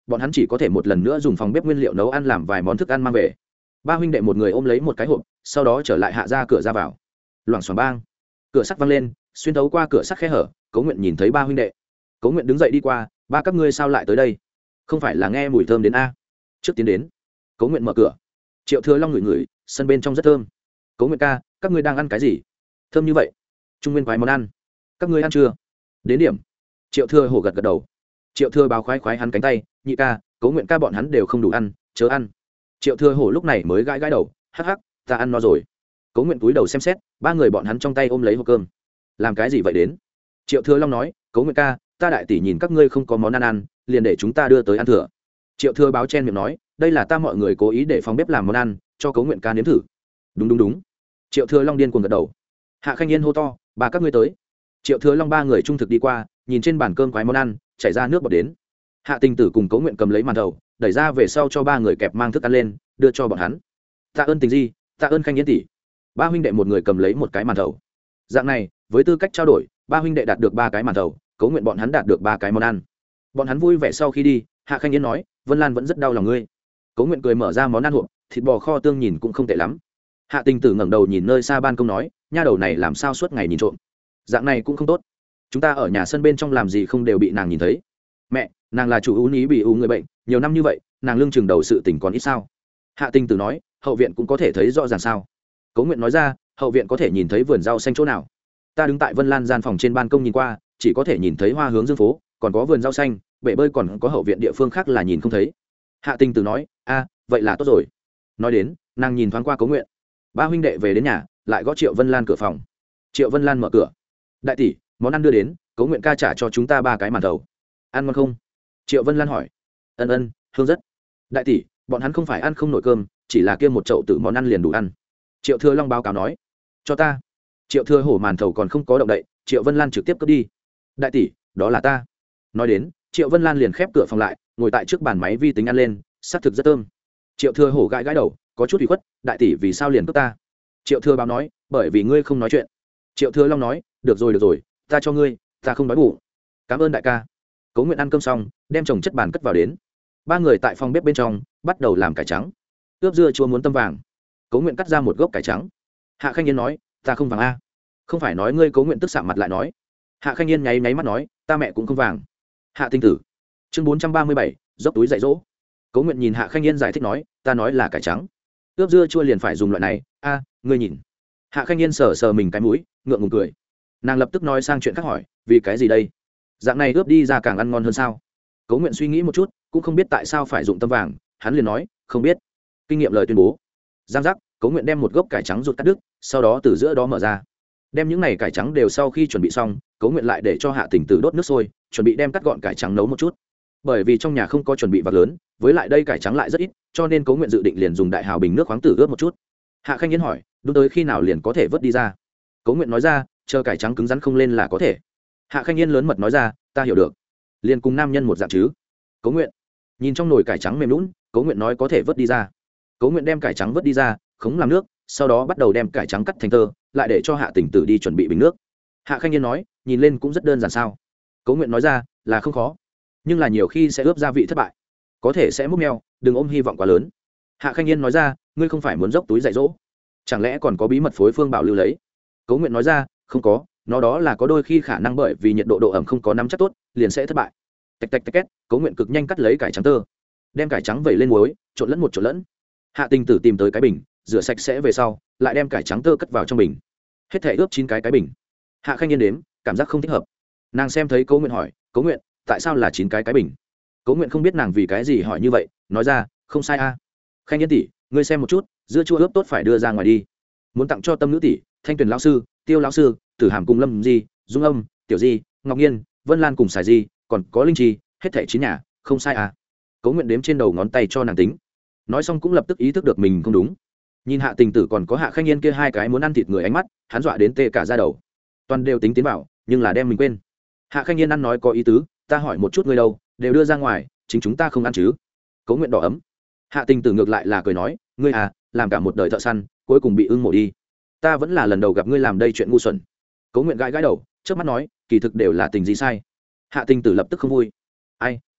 bọn hắn chỉ có thể một lần nữa dùng phòng bếp nguyên liệu nấu ăn làm vài món thức ăn mang về. Ba huynh đệ một người ôm lấy một cái hộp, sau đó trở lại hạ ra cửa ra vào. Loảng xoảng bang, cửa sắt văng lên, xuyên thấu qua cửa sắt khe hở, Cố Nguyện nhìn thấy ba huynh đệ. Cố Nguyện đứng dậy đi qua, ba các ngươi sao lại tới đây? Không phải là nghe mùi thơm đến a? Trước tiến đến. Cố Nguyện mở cửa. Triệu Thừa Long ngửi ngửi, sân bên trong rất thơm. Cố Nguyện ca, các ngươi đang ăn cái gì? Thơm như vậy. Trung nguyên quái món ăn. Các ngươi ăn chưa? Đến điểm. Triệu Thừa Hổ gật gật đầu. Triệu Thừa báo khoái khoái hắn cánh tay, nhị ca, Cố Nguyện ca bọn hắn đều không đủ ăn, chớ ăn. Triệu Thừa Hổ lúc này mới gãi gãi đầu, hắc hắc, ta ăn no rồi. Cố Nguyện cúi đầu xem xét, ba người bọn hắn trong tay ôm lấy hộp cơm. Làm cái gì vậy đến? Triệu Thừa Long nói, Cố Nguyện ca, ta đại tỷ nhìn các ngươi không có món ăn ăn, liền để chúng ta đưa tới ăn thừa. Triệu Thừa báo chen miệng nói, đây là ta mọi người cố ý để phòng bếp làm món ăn, cho Cố Nguyện ca nếm thử. Đúng đúng đúng. Triệu Thừa Long điên cuồng gật đầu. Hạ Khanh Yên hô to, bà các ngươi tới. Triệu Thừa Long ba người trung thực đi qua, nhìn trên bàn cơm quái món ăn, chảy ra nước bọt đến. Hạ Tình Tử cùng Cố Nguyện cầm lấy màn thầu, đẩy ra về sau cho ba người kẹp mang thức ăn lên, đưa cho bọn hắn. Tạ ơn Tình Di, tạ ơn Khanh Yên tỷ. Ba huynh đệ một người cầm lấy một cái màn thầu. Dạng này, với tư cách trao đổi, ba huynh đệ đạt được ba cái màn thầu, Cố Nguyện bọn hắn đạt được ba cái món ăn. Bọn hắn vui vẻ sau khi đi, Hạ Khanh Yên nói, Vân Lan vẫn rất đau lòng ngươi. Cố Nguyện cười mở ra món ăn hộp, thịt bò kho tương nhìn cũng không tệ lắm. Hạ Tình Tử ngẩng đầu nhìn nơi xa ban công nói, nha đầu này làm sao suốt ngày nhìn trộm. Dạng này cũng không tốt. Chúng ta ở nhà sân bên trong làm gì không đều bị nàng nhìn thấy. Mẹ, nàng là chủ ú ní bị ú người bệnh, nhiều năm như vậy, nàng lương chừng đầu sự tình còn ít sao? Hạ Tình Tử nói, hậu viện cũng có thể thấy rõ ràng sao? Cố Nguyện nói ra, hậu viện có thể nhìn thấy vườn rau xanh chỗ nào? Ta đứng tại Vân Lan gian phòng trên ban công nhìn qua, chỉ có thể nhìn thấy hoa hướng dương phố, còn có vườn rau xanh, bể bơi còn có hậu viện địa phương khác là nhìn không thấy. Hạ Tình Tử nói, a, vậy là tốt rồi. Nói đến, nàng nhìn thoáng qua Cố Nguyện. Ba huynh đệ về đến nhà, lại gõ Triệu Vân Lan cửa phòng. Triệu Vân Lan mở cửa. Đại tỷ, món ăn đưa đến, Cố Nguyện ca trả cho chúng ta ba cái màn thầu. Ăn ngon không? Triệu Vân Lan hỏi. Ân ân, hương rất. Đại tỷ, bọn hắn không phải ăn không nổi cơm, chỉ là kia một chậu tử món ăn liền đủ ăn. Triệu Thừa Long báo cáo nói. Cho ta. Triệu Thừa Hổ màn thầu còn không có động đậy, Triệu Vân Lan trực tiếp cướp đi. Đại tỷ, đó là ta. Nói đến, Triệu Vân Lan liền khép cửa phòng lại, ngồi tại trước bàn máy vi tính ăn lên, xác thực rất thơm. Triệu Thừa Hổ gãi gãi đầu, có chút ủy khuất, đại tỷ vì sao liền cướp ta? Triệu Thừa báo nói, bởi vì ngươi không nói chuyện. Triệu Thừa Long nói, được rồi, ta cho ngươi, ta không đói bụng. Cảm ơn đại ca. Cố Nguyện ăn cơm xong, đem chồng chất bàn cất vào đến. Ba người tại phòng bếp bên trong bắt đầu làm cải trắng. Ướp dưa chua muốn tâm vàng. Cố Nguyện cắt ra một gốc cải trắng. Hạ Khanh Yên nói, ta không vàng a. Không phải nói ngươi. Cố Nguyện tức sạm mặt lại nói. Hạ Khanh Yên nháy nháy mắt nói, ta mẹ cũng không vàng. Hạ Tình Tử. Chương 437, dốc túi dạy dỗ. Cố Nguyện nhìn Hạ Khanh Yên giải thích nói, ta nói là cải trắng. Ướp dưa chua liền phải dùng loại này, a, ngươi nhìn. Hạ Khanh Yên sờ sờ mình cái mũi, ngượng ngùng cười. Nàng lập tức nói sang chuyện khác hỏi, vì cái gì đây? Dạng này ướp đi ra càng ăn ngon hơn sao? Cố Nguyện suy nghĩ một chút, cũng không biết tại sao phải dụng tâm vàng, hắn liền nói, không biết. Kinh nghiệm lời tuyên bố. Giang giác, Cố Nguyện đem một gốc cải trắng rụt cắt đứt, sau đó từ giữa đó mở ra. Đem những này cải trắng đều sau khi chuẩn bị xong, Cố Nguyện lại để cho Hạ Tình Tử đốt nước sôi, chuẩn bị đem cắt gọn cải trắng nấu một chút. Bởi vì trong nhà không có chuẩn bị vạc lớn, với lại đây cải trắng lại rất ít, cho nên Cố Nguyện dự định liền dùng đại hào bình nước khoáng tử ướp một chút. Hạ Khanh Yên hỏi, đúng tới khi nào liền có thể vớt đi ra? Cố Nguyện nói ra, chờ cải trắng cứng rắn không lên là có thể. Hạ Khanh Yên lớn mật nói ra, ta hiểu được. Liền cùng nam nhân một dạng chứ? Cố Nguyện nhìn trong nồi cải trắng mềm lún, Cố Nguyện nói có thể vớt đi ra. Cố Nguyện đem cải trắng vớt đi ra, khống làm nước, sau đó bắt đầu đem cải trắng cắt thành tơ, lại để cho Hạ Tình Tử đi chuẩn bị bình nước. Hạ Khanh Yên nói, nhìn lên cũng rất đơn giản sao? Cố Nguyện nói ra, là không khó, nhưng là nhiều khi sẽ ướp gia vị thất bại, có thể sẽ múc meo, đừng ôm hy vọng quá lớn. Hạ Khanh Yên nói ra, ngươi không phải muốn dốc túi dạy dỗ, chẳng lẽ còn có bí mật phối phương bảo lưu lấy? Cố Nguyện nói ra, không có, nó đó là có đôi khi khả năng bởi vì nhiệt độ độ ẩm không có nắm chắc tốt, liền sẽ thất bại. Tạch tạch tạch két, Cố Nguyện cực nhanh cắt lấy cải trắng tơ, đem cải trắng vẩy lên muối, trộn lẫn một trộn lẫn. Hạ Tình Tử tìm tới cái bình, rửa sạch sẽ về sau, lại đem cải trắng tơ cất vào trong bình. Hết thể ướp 9 cái bình. Hạ Khanh Yên đếm, cảm giác không thích hợp. Nàng xem thấy Cố Nguyện hỏi, Cố Nguyện, tại sao là 9 cái bình? Cố Nguyện không biết nàng vì cái gì hỏi như vậy, nói ra, không sai a. Khanh Yên tỷ, ngươi xem một chút, dưa chua ướp tốt phải đưa ra ngoài đi. Muốn tặng cho Tâm nữ tỷ, Thanh Tuyền lão sư, Tiêu lão sư, Tử Hàm cùng Lâm Di, Dung Âm, Tiểu Di, Ngọc Nghiên, Vân Lan cùng Sài Di, còn có Linh Trì, hết thảy 9 nhà, không sai à? Cố Nguyện đếm trên đầu ngón tay cho nàng tính. Nói xong cũng lập tức ý thức được mình không đúng. Nhìn Hạ Tình Tử còn có Hạ Khanh Yên kia 2 cái muốn ăn thịt người ánh mắt, hắn dọa đến tê cả da đầu. Toàn đều tính tiến vào, nhưng là đem mình quên. Hạ Khanh Yên ăn nói có ý tứ, ta hỏi một chút ngươi đâu, đều đưa ra ngoài, chính chúng ta không ăn chứ? Cố Nguyện đỏ ấm. Hạ Tình Tử ngược lại là cười nói, ngươi à, làm cả một đời thợ săn, cuối cùng bị ưng mổ đi. Ta vẫn là lần đầu gặp ngươi làm đây chuyện ngu xuẩn. Cố Nguyện gãi gãi đầu, trước mắt nói, kỳ thực đều là Tình Di sai. Hạ Tình Tử lập tức không vui. Ai, Cố Nguyện,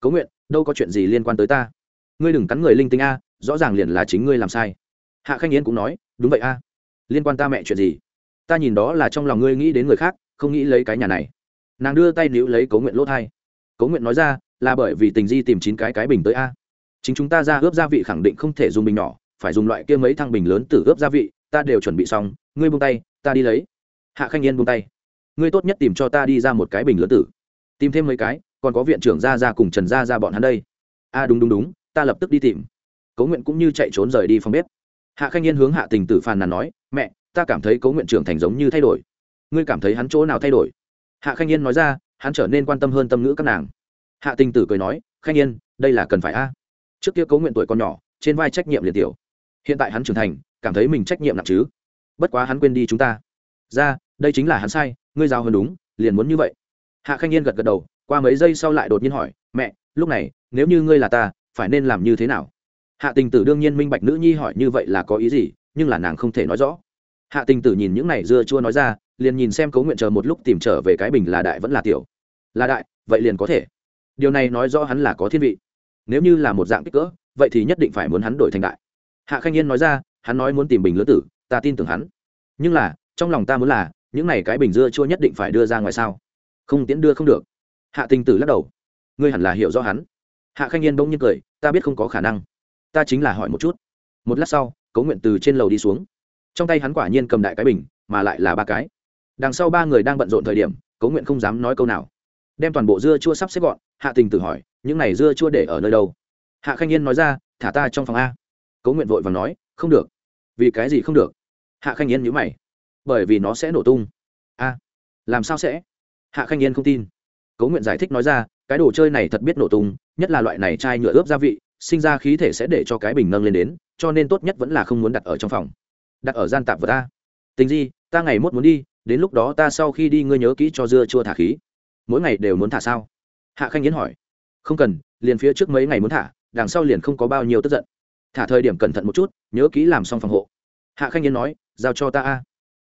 đâu có chuyện gì liên quan tới ta. Ngươi đừng cắn người linh tinh a, rõ ràng liền là chính ngươi làm sai. Hạ Khanh Yên cũng nói, đúng vậy a, liên quan ta mẹ chuyện gì? Ta nhìn đó là trong lòng ngươi nghĩ đến người khác, không nghĩ lấy cái nhà này. Nàng đưa tay níu lấy Cố Nguyện lỗ thai. Cố Nguyện nói ra, là bởi vì Tình Di tìm 9 cái bình tới a. Chính chúng ta ra ướp gia vị khẳng định không thể dùng bình nhỏ, phải dùng loại kia mấy thăng bình lớn tử ướp gia vị, ta đều chuẩn bị xong, ngươi buông tay, ta đi lấy. Hạ Khanh Yên buông tay. Ngươi tốt nhất tìm cho ta đi ra một cái bình lớn tử, tìm thêm mấy cái, còn có viện trưởng gia cùng Trần gia bọn hắn đây. A đúng, ta lập tức đi tìm. Cố Nguyện cũng như chạy trốn rời đi phòng bếp. Hạ Khanh Yên hướng Hạ Tình Tử phàn nàn nói, mẹ, ta cảm thấy Cố Nguyện trưởng thành giống như thay đổi. Ngươi cảm thấy hắn chỗ nào thay đổi? Hạ Khanh Yên nói ra, hắn trở nên quan tâm hơn tâm ngữ các nàng. Hạ Tình Tử cười nói, Khanh Yên, đây là cần phải a. Trước kia Cố Nguyện tuổi còn nhỏ, trên vai trách nhiệm liền tiểu, hiện tại hắn trưởng thành, cảm thấy mình trách nhiệm nặng chứ. Bất quá hắn quên đi chúng ta. Ra, đây chính là hắn sai, ngươi giáo hơn đúng, liền muốn như vậy. Hạ Khanh Yên gật gật đầu, qua mấy giây sau lại đột nhiên hỏi, mẹ, lúc này nếu như ngươi là ta, phải nên làm như thế nào? Hạ Tình Tử đương nhiên minh bạch nữ nhi hỏi như vậy là có ý gì, nhưng là nàng không thể nói rõ. Hạ Tình Tử nhìn những này dưa chua nói ra, liền nhìn xem Cố Nguyện chờ một lúc tìm trở về cái bình là đại vẫn là tiểu. Là đại, vậy liền có thể. Điều này nói rõ hắn là có thiên vị. Nếu như là một dạng kích cỡ, vậy thì nhất định phải muốn hắn đổi thành đại. Hạ Khanh Yên nói ra, hắn nói muốn tìm bình lớn tử, ta tin tưởng hắn. Nhưng là, trong lòng ta muốn là, những này cái bình dưa chua nhất định phải đưa ra ngoài sao? Không tiễn đưa không được. Hạ Tình Tử lắc đầu. Ngươi hẳn là hiểu rõ hắn. Hạ Khanh Yên bỗng nhiên cười, ta biết không có khả năng. Ta chính là hỏi một chút. Một lát sau, Cố Nguyện từ trên lầu đi xuống. Trong tay hắn quả nhiên cầm đại cái bình, mà lại là 3 cái. Đằng sau 3 người đang bận rộn thời điểm, Cố Nguyện không dám nói câu nào. Đem toàn bộ dưa chua sắp xếp gọn, Hạ Tình Tử hỏi, những này dưa chua để ở nơi đâu? Hạ Khanh Yên nói ra, thả ta trong phòng a. Cố Nguyện vội vàng nói, không được. Vì cái gì không được? Hạ Khanh Yên nhíu mày. Bởi vì nó sẽ nổ tung. A, làm sao sẽ? Hạ Khanh Yên không tin. Cố Nguyện giải thích nói ra, cái đồ chơi này thật biết nổ tung, nhất là loại này chai nhựa ướp gia vị, sinh ra khí thể sẽ để cho cái bình nâng lên đến, cho nên tốt nhất vẫn là không muốn đặt ở trong phòng, đặt ở gian tạp vật ta. Tình Di, ta ngày mốt muốn đi, đến lúc đó ta sau khi đi ngươi nhớ kỹ cho dưa chua thả khí. Mỗi ngày đều muốn thả sao? Hạ Khanh Yến hỏi. Không cần, liền phía trước mấy ngày muốn thả, đằng sau liền không có bao nhiêu tức giận. Thả thời điểm cẩn thận một chút, nhớ kỹ làm xong phòng hộ. Hạ Khanh Yến nói, giao cho ta a.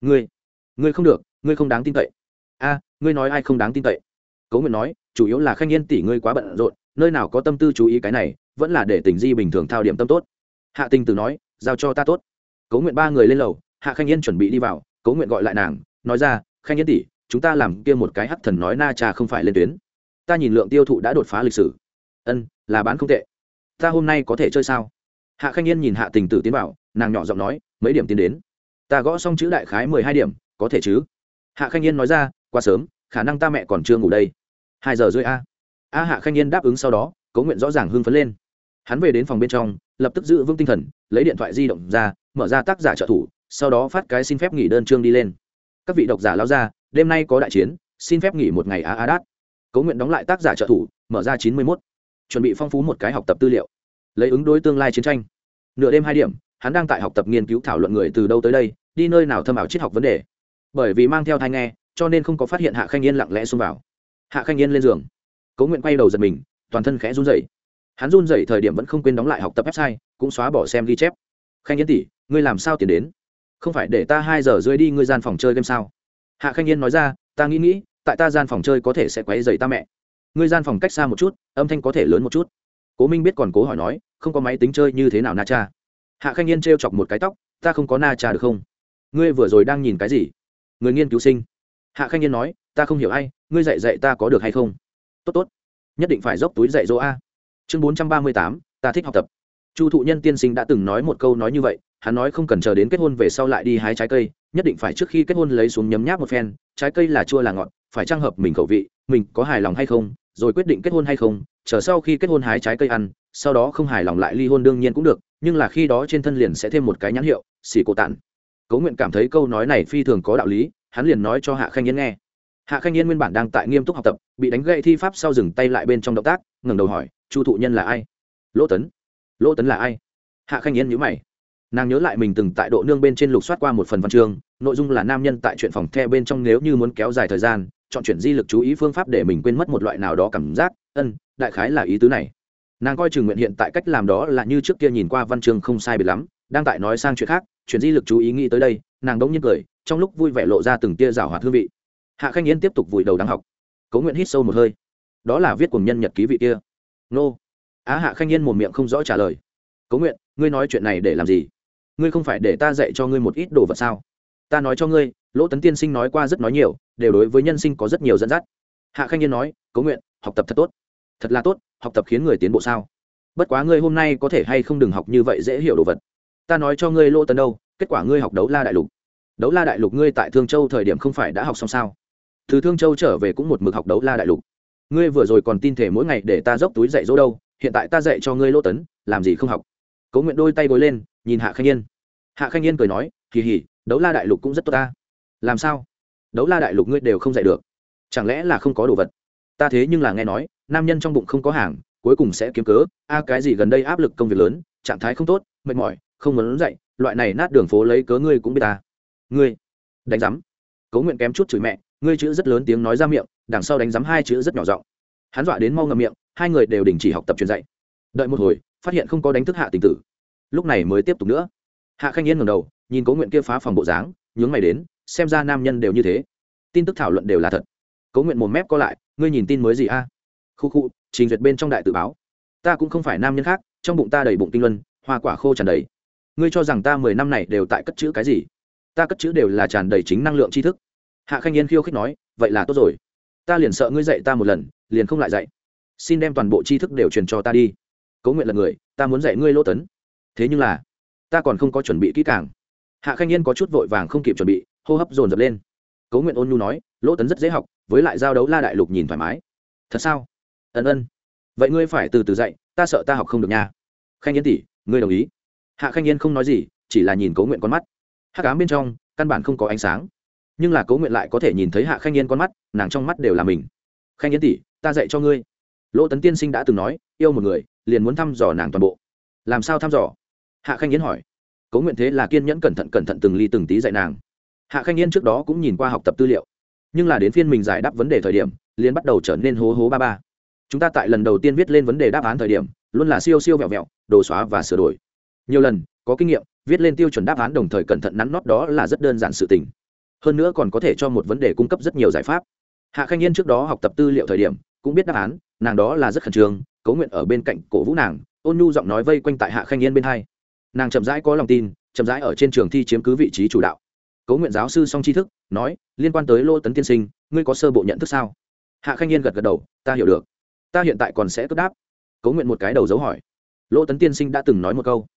Ngươi không được, ngươi không đáng tin cậy. A, ngươi nói ai không đáng tin cậy? Cố Nguyện nói, chủ yếu là Khanh Yên tỷ ngươi quá bận rộn, nơi nào có tâm tư chú ý cái này, vẫn là để Tình Di bình thường thao điểm tâm tốt. Hạ Tình Tử nói, giao cho ta tốt. Cố Nguyện 3 người lên lầu, Hạ Khanh Yên chuẩn bị đi vào, Cố Nguyện gọi lại nàng, nói ra, Khanh Yên tỷ, chúng ta làm kia một cái hắc thần nói na trà không phải lên tuyến. Ta nhìn lượng tiêu thụ đã đột phá lịch sử. Ân, là bán không tệ. Ta hôm nay có thể chơi sao? Hạ Khanh Yên nhìn Hạ Tình Tử tiến vào, nàng nhỏ giọng nói, mấy điểm tiến đến? Ta gõ xong chữ đại khái 12 điểm, có thể chứ? Hạ Khanh Yên nói ra, quá sớm, khả năng ta mẹ còn chưa ngủ đây. 2 giờ rưỡi a. Hạ Khanh Yên đáp ứng sau đó, Cố Nguyện rõ ràng hưng phấn lên. Hắn về đến phòng bên trong, lập tức giữ vững tinh thần, lấy điện thoại di động ra, mở ra tác giả trợ thủ, sau đó phát cái xin phép nghỉ đơn chương đi lên. Các vị độc giả lao ra, đêm nay có đại chiến, xin phép nghỉ một ngày đát. Cố Nguyện đóng lại tác giả trợ thủ, mở ra 91, chuẩn bị phong phú một cái học tập tư liệu, lấy ứng đối tương lai chiến tranh. Nửa đêm 2 điểm, hắn đang tại học tập nghiên cứu thảo luận người từ đâu tới đây, đi nơi nào thâm ảo triết học vấn đề. Bởi vì mang theo thai nghe, cho nên không có phát hiện Hạ Khanh Yên lặng lẽ xông vào. Hạ Khanh Yên lên giường, Cố Nguyện quay đầu giật mình, toàn thân khẽ run rẩy. Hắn run rẩy thời điểm vẫn không quên đóng lại học tập website, cũng xóa bỏ xem ghi chép. Khanh Yên tỷ, ngươi làm sao tiến đến? Không phải để ta 2 giờ rưỡi đi ngươi gian phòng chơi game sao? Hạ Khanh Yên nói ra, ta nghĩ, tại ta gian phòng chơi có thể sẽ quấy rầy ta mẹ. Ngươi gian phòng cách xa một chút, âm thanh có thể lớn một chút. Cố Minh biết còn cố hỏi nói, không có máy tính chơi như thế nào na cha? Hạ Khanh Yên trêu chọc một cái tóc, ta không có na cha được không? Ngươi vừa rồi đang nhìn cái gì? Người nghiên cứu sinh. Hạ Khanh Yên nói, ta không hiểu ai, ngươi dạy ta có được hay không? Tốt, nhất định phải dốc túi dạy dỗ a. Chương 438, ta thích học tập. Chu Thụ Nhân tiên sinh đã từng nói một câu nói như vậy, hắn nói không cần chờ đến kết hôn về sau lại đi hái trái cây, nhất định phải trước khi kết hôn lấy xuống nhấm nháp một phen, trái cây là chua là ngọt, phải trang hợp mình khẩu vị, mình có hài lòng hay không, rồi quyết định kết hôn hay không, chờ sau khi kết hôn hái trái cây ăn, sau đó không hài lòng lại ly hôn đương nhiên cũng được, nhưng là khi đó trên thân liền sẽ thêm một cái nhãn hiệu, xỉ cổ tản. Cố Nguyện cảm thấy câu nói này phi thường có đạo lý, hắn liền nói cho Hạ Khanh Yên nghe. Hạ Khanh Yên nguyên bản đang tại nghiêm túc học tập, bị đánh gậy thi pháp sau dừng tay lại bên trong động tác, ngẩng đầu hỏi, Chu Thụ Nhân là ai? Lỗ Tấn là ai? Hạ Khanh Yên nhíu mày. Nàng nhớ lại mình từng tại Độ Nương bên trên lục soát qua một phần văn chương, nội dung là nam nhân tại chuyện phòng the bên trong nếu như muốn kéo dài thời gian, chọn chuyển di lực chú ý phương pháp để mình quên mất một loại nào đó cảm giác, đại khái là ý tứ này. Nàng coi Trừng Nguyện hiện tại cách làm đó là như trước kia nhìn qua văn chương không sai biệt lắm, đang tại nói sang chuyện khác, chuyển di lực chú ý nghĩ tới đây, nàng đống nhiên cười, trong lúc vui vẻ lộ ra từng tia rào hoạt hương vị. Hạ Khanh Yên tiếp tục vùi đầu đang học. Cố Nguyện hít sâu một hơi. Đó là viết cùng nhân nhật ký vị kia. Nô, Á Hạ Khanh Nhiên một miệng không rõ trả lời. Cố Nguyện, ngươi nói chuyện này để làm gì? Ngươi không phải để ta dạy cho ngươi một ít đồ vật sao? Ta nói cho ngươi, Lỗ Tấn tiên sinh nói qua rất nói nhiều, đều đối với nhân sinh có rất nhiều dẫn dắt. Hạ Khanh Nhiên nói, Cố Nguyện, học tập thật tốt. Thật là tốt, học tập khiến người tiến bộ sao? Bất quá ngươi hôm nay có thể hay không đừng học như vậy dễ hiểu đồ vật. Ta nói cho ngươi Lỗ Tấn đâu, kết quả ngươi học đấu la đại lục. Đấu la đại lục ngươi tại Thương Châu thời điểm không phải đã học xong sao? Từ Thương Châu trở về cũng một mực học đấu la đại lục. Ngươi vừa rồi còn tin thể mỗi ngày để ta dốc túi dạy dỗ đâu, hiện tại ta dạy cho ngươi Lỗ Tấn, làm gì không học? Cố Nguyện đôi tay gối lên, nhìn Hạ Khanh Nhiên. Hạ Khanh Nhiên cười nói, kỳ hỉ, đấu la đại lục cũng rất tốt ta. Làm sao? Đấu la đại lục ngươi đều không dạy được? Chẳng lẽ là không có đồ vật? Ta thế nhưng là nghe nói, nam nhân trong bụng không có hàng, cuối cùng sẽ kiếm cớ. Cái gì gần đây áp lực công việc lớn, trạng thái không tốt, mệt mỏi, không muốn dạy, loại này nát đường phố lấy cớ ngươi cũng biết ta. Ngươi đánh rắm. Cố Nguyện kém chút chửi mẹ, ngươi chữ rất lớn tiếng nói ra miệng, đằng sau đánh rắm hai chữ rất nhỏ giọng. Hắn dọa đến mau ngậm miệng, hai người đều đình chỉ học tập truyền dạy. Đợi một hồi, phát hiện không có đánh thức Hạ Tình Tử, lúc này mới tiếp tục nữa. Hạ Khanh Nhiên ngẩng đầu, nhìn Cố Nguyện kia phá phòng bộ dáng, nhướng mày đến, xem ra nam nhân đều như thế. Tin tức thảo luận đều là thật. Cố Nguyện mồm mép co lại, ngươi nhìn tin mới gì a? Khu khu, trình duyệt bên trong đại tự báo. Ta cũng không phải nam nhân khác, trong bụng ta đầy bụng tinh luân, hoa quả khô tràn đầy. Ngươi cho rằng ta 10 năm này đều tại cất chữ cái gì? Ta cất chữ đều là tràn đầy chính năng lượng tri thức. Hạ Khanh Nhiên khiêu khích nói, vậy là tốt rồi. Ta liền sợ ngươi dạy ta một lần, liền không lại dạy. Xin đem toàn bộ tri thức đều truyền cho ta đi. Cố Nguyện là người, ta muốn dạy ngươi Lỗ Tấn. Thế nhưng là, ta còn không có chuẩn bị kỹ càng. Hạ Khanh Nhiên có chút vội vàng không kịp chuẩn bị, hô hấp dồn dập lên. Cố Nguyện ôn nhu nói, Lỗ Tấn rất dễ học, với lại giao đấu la đại lục nhìn thoải mái. Thật sao? Ân. Vậy ngươi phải từ từ dạy, ta sợ ta học không được nha. Khanh Nhiên tỷ, ngươi đồng ý? Hạ Khanh Nhiên không nói gì, chỉ là nhìn Cố Nguyện con mắt. Hắc ám bên trong, căn bản không có ánh sáng, nhưng là Cố Nguyện lại có thể nhìn thấy Hạ Khanh Nhiên con mắt, nàng trong mắt đều là mình. Khanh Nhiên tỷ, ta dạy cho ngươi. Lỗ Tấn tiên sinh đã từng nói, yêu một người, liền muốn thăm dò nàng toàn bộ. Làm sao thăm dò? Hạ Khanh Nhiên hỏi. Cố Nguyện thế là kiên nhẫn cẩn thận từng ly từng tí dạy nàng. Hạ Khanh Nhiên trước đó cũng nhìn qua học tập tư liệu, nhưng là đến phiên mình giải đáp vấn đề thời điểm, liền bắt đầu trở nên hố hố ba ba. Chúng ta tại lần đầu tiên viết lên vấn đề đáp án thời điểm, luôn là siêu siêu vẹo vẹo, đồ xóa và sửa đổi. Nhiều lần, có kinh nghiệm, viết lên tiêu chuẩn đáp án đồng thời cẩn thận nắn nót đó là rất đơn giản sự tình. Hơn nữa còn có thể cho một vấn đề cung cấp rất nhiều giải pháp. Hạ Khanh Nhiên trước đó học tập tư liệu thời điểm, cũng biết đáp án, nàng đó là rất khẩn trương. Cố Nguyện ở bên cạnh cổ vũ nàng, ôn nhu giọng nói vây quanh tại Hạ Khanh Nhiên bên hai. Nàng chậm rãi có lòng tin, chậm rãi ở trên trường thi chiếm cứ vị trí chủ đạo. Cố Nguyện giáo sư song tri thức nói, liên quan tới Lỗ Tấn tiên sinh, ngươi có sơ bộ nhận thức sao? Hạ Khanh Nhiên gật đầu, ta hiểu được. Ta hiện tại còn sẽ cấp đáp. Cố Nguyện một cái đầu dấu hỏi. Lỗ Tấn tiên sinh đã từng nói một câu.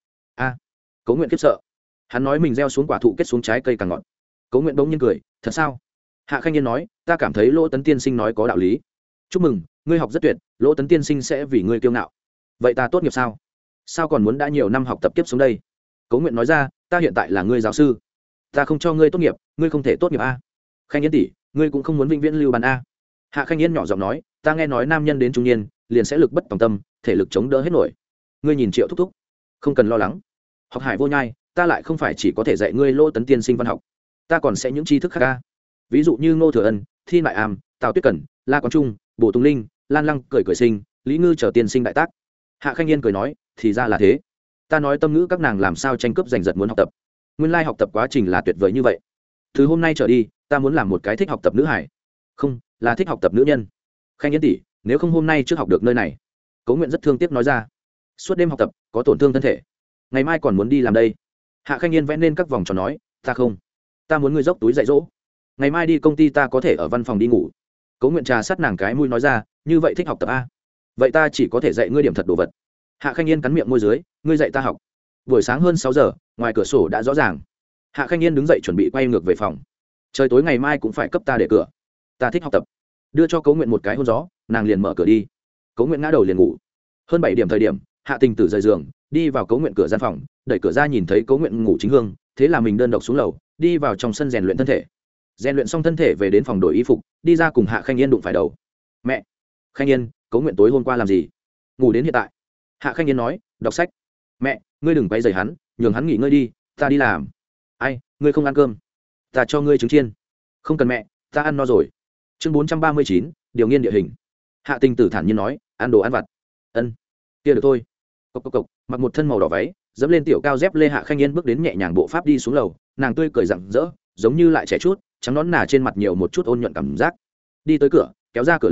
Cố Nguyện khiếp sợ. Hắn nói mình gieo xuống quả thụ kết xuống trái cây càng ngọt. Cố Nguyện bỗng nhiên cười, thật sao? Hạ Khanh Nhiên nói, ta cảm thấy Lỗ Tấn tiên sinh nói có đạo lý. Chúc mừng, ngươi học rất tuyệt, Lỗ Tấn tiên sinh sẽ vì ngươi kiêu ngạo. Vậy ta tốt nghiệp sao? Sao còn muốn đã nhiều năm học tập tiếp xuống đây? Cố Nguyện nói ra, ta hiện tại là ngươi giáo sư, ta không cho ngươi tốt nghiệp, ngươi không thể tốt nghiệp a. Khanh Nhiên tỷ, ngươi cũng không muốn vĩnh viễn lưu bàn a. Hạ Khanh Nhiên nhỏ giọng nói, ta nghe nói nam nhân đến trung niên liền sẽ lực bất tòng tâm, thể lực chống đỡ hết nổi. Ngươi nhìn Triệu thúc thúc, không cần lo lắng. Học hải vô nhai, ta lại không phải chỉ có thể dạy ngươi Lỗ Tấn tiên sinh văn học, ta còn sẽ những tri thức khác ca. Ví dụ như Ngô Thừa Ân, Thi Nại Am, Tào Tuyết Cẩn, La Quán Trung, Bổ Tùng Linh, Lan Lăng cười sinh, Lý Ngư trở tiên sinh đại tác. Hạ Khanh Nhiên cười nói, thì ra là thế. Ta nói tâm ngữ các nàng làm sao tranh cướp giành giật muốn học tập. Nguyên lai học tập quá trình là tuyệt vời như vậy. Từ hôm nay trở đi, ta muốn làm một cái thích học tập nữ hải, không là thích học tập nữ nhân. Khanh Nhiên tỷ, nếu không hôm nay trước học được nơi này. Cố Nguyện rất thương tiếc nói ra, suốt đêm học tập có tổn thương thân thể, ngày mai còn muốn đi làm đây. Hạ Khanh Nhiên vẽ lên các vòng tròn nói, ta không, ta muốn ngươi dốc túi dạy dỗ, ngày mai đi công ty ta có thể ở văn phòng đi ngủ. Cố Nguyện trà sát nàng cái mũi nói ra, như vậy thích học tập a? Vậy ta chỉ có thể dạy ngươi điểm thật đồ vật. Hạ Khanh Nhiên cắn miệng môi dưới, ngươi dạy ta học. Buổi sáng hơn 6 giờ, ngoài cửa sổ đã rõ ràng. Hạ Khanh Nhiên đứng dậy chuẩn bị quay ngược về phòng. Trời tối ngày mai cũng phải cấp ta để cửa, ta thích học tập. Đưa cho Cố Nguyện một cái hôn gió, nàng liền mở cửa đi. Cố Nguyện ngã đầu liền ngủ. Hơn 7 điểm thời điểm, Hạ Tình Tử rời giường, đi vào Cố Nguyện cửa gian phòng, đẩy cửa ra nhìn thấy Cố Nguyện ngủ chính hương, thế là mình đơn độc xuống lầu, đi vào trong sân rèn luyện thân thể. Rèn luyện xong thân thể về đến phòng đổi y phục, đi ra cùng Hạ Khanh Nhiên đụng phải đầu. Mẹ, Khanh Nhiên, Cố Nguyện tối hôm qua làm gì? Ngủ đến hiện tại. Hạ Khanh Nhiên nói, đọc sách. Mẹ, ngươi đừng quay rầy hắn, nhường hắn nghỉ ngơi đi, ta đi làm. Ai, ngươi không ăn cơm? Ta cho ngươi trứng chiên. Không cần mẹ, ta ăn no rồi. Chương 439, điều nghiên địa hình. Hạ Tình Tử thản nhiên nói, ăn đồ ăn vặt. Ân, kia được thôi. Cộc, mặc một thân màu đỏ váy, dẫm lên tiểu cao dép lê. Hạ Khanh Nhiên bước đến nhẹ nhàng bộ pháp đi xuống lầu, nàng tươi cười rạng rỡ, giống như lại trẻ chút, trắng nón nà trên mặt nhiều một chút ôn nhuận cảm giác. Đi tới cửa, kéo ra cửa lớn,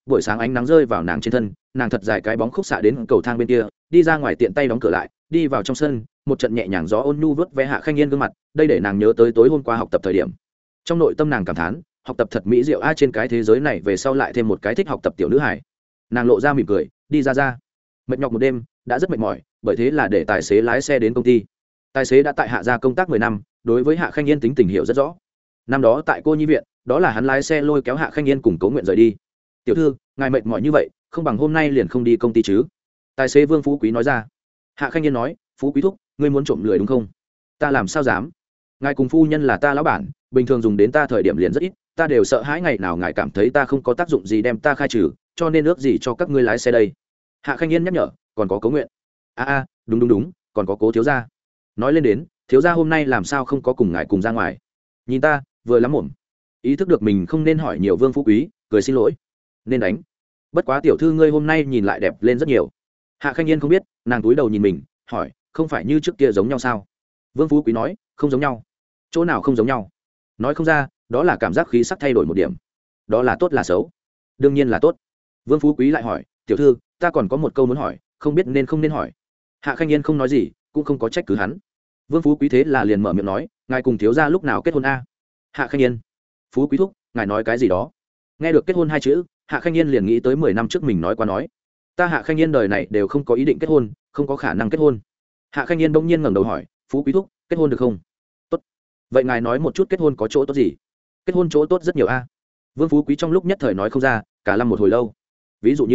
buổi sáng ánh nắng rơi vào nàng trên thân, nàng thật dài cái bóng khúc xạ đến cầu thang bên kia, đi ra ngoài tiện tay đóng cửa lại, đi vào trong sân, một trận nhẹ nhàng gió ôn nhu vớt ve Hạ Khanh Yên gương mặt, đây để nàng nhớ tới tối hôm qua học tập thời điểm. Trong nội tâm nàng cảm thán, học tập thật mỹ diệu a, trên cái thế giới này về sau lại thêm một cái thích học tập tiểu nữ hải. Nàng lộ ra mỉm cười, đi ra. Mệt nhọc một đêm, đã rất mệt mỏi, bởi thế là để tài xế lái xe đến công ty. Tài xế đã tại Hạ gia công tác 10 năm, đối với Hạ Khanh Yên tính tình hiểu rất rõ. Năm đó tại cô nhi viện, đó là hắn lái xe lôi kéo Hạ Khanh Yên cùng Cố Nguyện rời đi. "Tiểu thư, ngài mệt mỏi như vậy, không bằng hôm nay liền không đi công ty chứ?" Tài xế Vương Phú Quý nói ra. Hạ Khanh Yên nói, "Phú Quý thúc, ngươi muốn trộm lười đúng không? Ta làm sao dám? Ngài cùng phu nhân là ta lão bản, bình thường dùng đến ta thời điểm liền rất ít, ta đều sợ hãi ngày nào ngài cảm thấy ta không có tác dụng gì đem ta khai trừ, cho nên ước gì cho các ngươi lái xe đây." Hạ Khanh Yên nhắc nhở, "Còn có Cố Nguyện." Đúng, còn có Cố thiếu gia." Nói lên đến, thiếu gia hôm nay làm sao không có cùng ngài cùng ra ngoài? Nhìn ta, vừa lắm mồm. Ý thức được mình không nên hỏi nhiều Vương Phú Quý, cười xin lỗi. "Nên đánh. Bất quá tiểu thư ngươi hôm nay nhìn lại đẹp lên rất nhiều." Hạ Khanh Yên không biết, nàng túi đầu nhìn mình, hỏi, "Không phải như trước kia giống nhau sao?" Vương Phú Quý nói, "Không giống nhau." "Chỗ nào không giống nhau?" Nói không ra, đó là cảm giác khí sắc thay đổi một điểm. Đó là tốt là xấu? Đương nhiên là tốt. Vương Phú Quý lại hỏi, "Tiểu thư, ta còn có một câu muốn hỏi, không biết nên không nên hỏi." Hạ Khanh Yên không nói gì, cũng không có trách cứ hắn. Vương Phú Quý thế là liền mở miệng nói, "Ngài cùng thiếu gia lúc nào kết hôn a?" Hạ Khanh Yên, "Phú Quý thúc, ngài nói cái gì đó?" Nghe được kết hôn hai chữ, Hạ Khanh Yên liền nghĩ tới 10 năm trước mình nói qua nói. "Ta Hạ Khanh Yên đời này đều không có ý định kết hôn, không có khả năng kết hôn." Hạ Khanh Yên bỗng nhiên ngẩng đầu hỏi, "Phú Quý thúc, kết hôn được không?" "Tốt." "Vậy ngài nói một chút kết hôn có chỗ tốt gì?" "Kết hôn chỗ tốt rất nhiều a." Vương Phú Quý trong lúc nhất thời nói không ra, cả lâm một hồi lâu. Ví dụ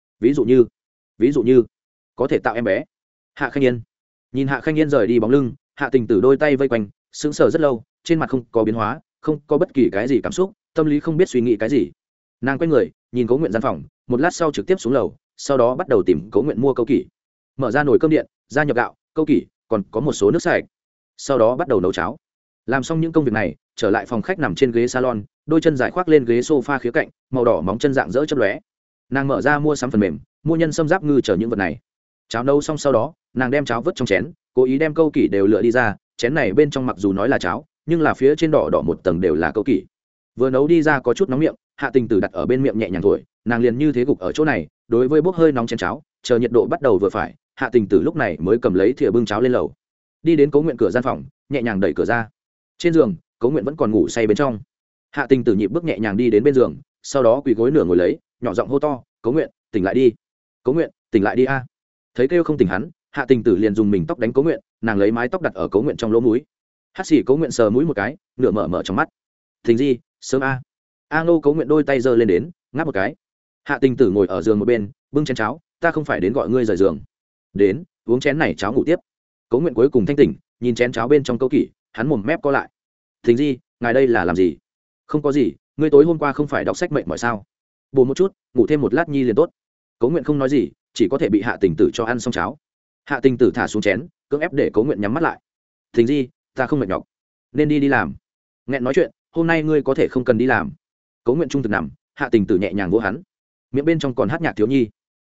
như có thể tạo em bé." Hạ Khanh Yên nhìn Hạ Khanh Yên rời đi bóng lưng, Hạ Tình Tử đôi tay vây quanh, sững sờ rất lâu, trên mặt không có biến hóa, không có bất kỳ cái gì cảm xúc, tâm lý không biết suy nghĩ cái gì. Nàng quay người nhìn Cố Nguyện gian phòng, một lát sau trực tiếp xuống lầu, sau đó bắt đầu tìm Cố Nguyện mua câu kỷ, mở ra nồi cơm điện, gia nhập gạo, câu kỷ, còn có một số nước sạch, sau đó bắt đầu nấu cháo. Làm xong những công việc này, trở lại phòng khách nằm trên ghế salon, đôi chân dài khoác lên ghế sofa khía cạnh, màu đỏ móng chân dạng dỡ chớp lóe. Nàng mở ra mua sắm phần mềm, mua nhân sâm giáp ngư chờ những vật này. Cháo nấu xong sau đó, nàng đem cháo vớt trong chén, cố ý đem câu kỷ đều lựa đi ra, chén này bên trong mặc dù nói là cháo, nhưng là phía trên đỏ đỏ một tầng đều là câu kỷ. Vừa nấu đi ra có chút nóng miệng, Hạ Tình Tử đặt ở bên miệng nhẹ nhàng thổi, nàng liền như thế gục ở chỗ này, đối với bốc hơi nóng chén cháo, chờ nhiệt độ bắt đầu vừa phải, Hạ Tình Tử lúc này mới cầm lấy thìa bưng cháo lên lầu. Đi đến Cố Nguyện cửa gian phòng, nhẹ nhàng đẩy cửa ra. Trên giường, Cố Nguyện vẫn còn ngủ say bên trong. Hạ Tình Tử nhịp bước nhẹ nhàng đi đến bên giường, sau đó quỳ gối nửa ngồi lấy, nhỏ giọng hô to, "Cố Nguyện, tỉnh lại đi. Cố Nguyện, tỉnh lại đi a." Thấy kêu không tỉnh hắn, Hạ Tình Tử liền dùng mình tóc đánh Cố Nguyện, nàng lấy mái tóc đặt ở Cố Nguyện trong lỗ mũi. Hắt xì Cố Nguyện sờ mũi một cái, nửa mở trong mắt. "Thình gì, sớm a." Ngô Cố Nguyện đôi tay giơ lên đến, ngáp một cái. Hạ Tình Tử ngồi ở giường một bên, bưng chén cháo, "Ta không phải đến gọi ngươi rời giường. Đến, uống chén này cháo ngủ tiếp." Cố Nguyện cuối cùng thanh tỉnh, nhìn chén cháo bên trong câu kỷ, hắn mồm mép co lại. "Thình gì, ngài đây là làm gì?" "Không có gì, ngươi tối hôm qua không phải đọc sách mệt mỏi sao? Bù một chút, ngủ thêm một lát nhi liền tốt." Cố Nguyện không nói gì, chỉ có thể bị Hạ Tình Tử cho ăn xong cháo. Hạ Tình Tử thả xuống chén, cưỡng ép để Cố Nguyện nhắm mắt lại. "Thình gì, ta không mệt nhọc, nên đi làm." Nghẹn nói chuyện, "Hôm nay ngươi có thể không cần đi làm." Cố Nguyện trung thực nằm, Hạ Tình Tử nhẹ nhàng vỗ hắn, miệng bên trong còn hát nhạc thiếu nhi.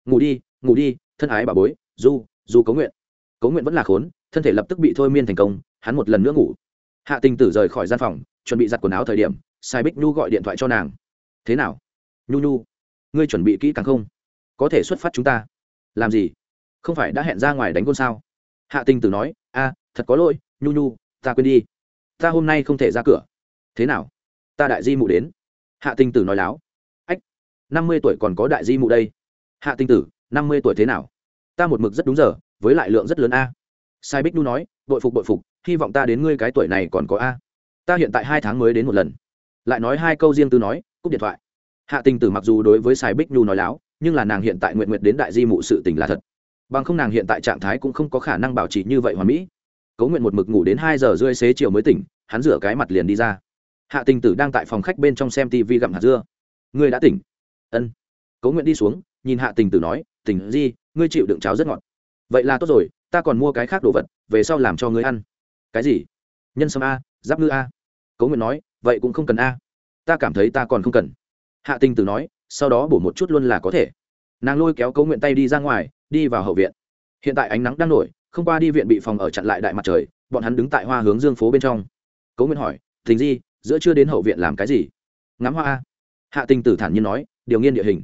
Ngủ đi, thân ái bà bối, du Cố Nguyện." Cố Nguyện vẫn là khốn, thân thể lập tức bị thôi miên thành công, hắn một lần nữa ngủ. Hạ Tình Tử rời khỏi gian phòng, chuẩn bị giặt quần áo thời điểm, Sai Bích Nhu gọi điện thoại cho nàng. "Thế nào, Nhu, ngươi chuẩn bị kỹ càng không? Có thể xuất phát chúng ta." "Làm gì? Không phải đã hẹn ra ngoài đánh gôn sao?" Hạ Tình Tử nói, thật có lỗi, Nhu, ta quên đi. Ta hôm nay không thể ra cửa." "Thế nào? Ta đại di mụ đến." Hạ Tình Tử nói láo. "Ách, 50 tuổi còn có đại di mụ đây." Hạ Tình Tử, 50 tuổi thế nào? Ta một mực rất đúng giờ, với lại lượng rất lớn a." Sai Bích Nhu nói, bội phục, hy vọng ta đến ngươi cái tuổi này còn có a. Ta hiện tại 2 tháng mới đến một lần." Lại nói 2 câu riêng tư nói, cúp điện thoại. Hạ Tình Tử mặc dù đối với Sai Bích Nhu nói láo, nhưng là nàng hiện tại nguyện đến đại di mụ sự tình là thật. Bằng không nàng hiện tại trạng thái cũng không có khả năng bảo trì như vậy hoàn mỹ. Cố Nguyện một mực ngủ đến 2 giờ rưỡi xế chiều mới tỉnh, hắn rửa cái mặt liền đi ra. Hạ Tình Tử đang tại phòng khách bên trong xem TV gặm hạt dưa. "Ngươi đã tỉnh?" "Ân." Cố Nguyện đi xuống, nhìn Hạ Tình Tử nói, "Tỉnh gì, ngươi chịu đựng cháo rất ngọt." "Vậy là tốt rồi, ta còn mua cái khác đồ vật, về sau làm cho ngươi ăn." "Cái gì?" "Nhân sâm a, giáp ngư a." Cố Nguyện nói, "Vậy cũng không cần a. Ta cảm thấy ta còn không cần." Hạ Tình Tử nói, "Sau đó bổ một chút luôn là có thể." Nàng lôi kéo Cố Nguyện tay đi ra ngoài, đi vào hậu viện. Hiện tại ánh nắng đang nổi, không qua đi viện bị phòng ở chặn lại đại mặt trời, bọn hắn đứng tại hoa hướng dương phố bên trong. Cố Nguyện hỏi, "Tình gì, giữa trưa đến hậu viện làm cái gì?" "Ngắm hoa a." Hạ Tình Tử thản nhiên nói, "Điều nghiên địa hình."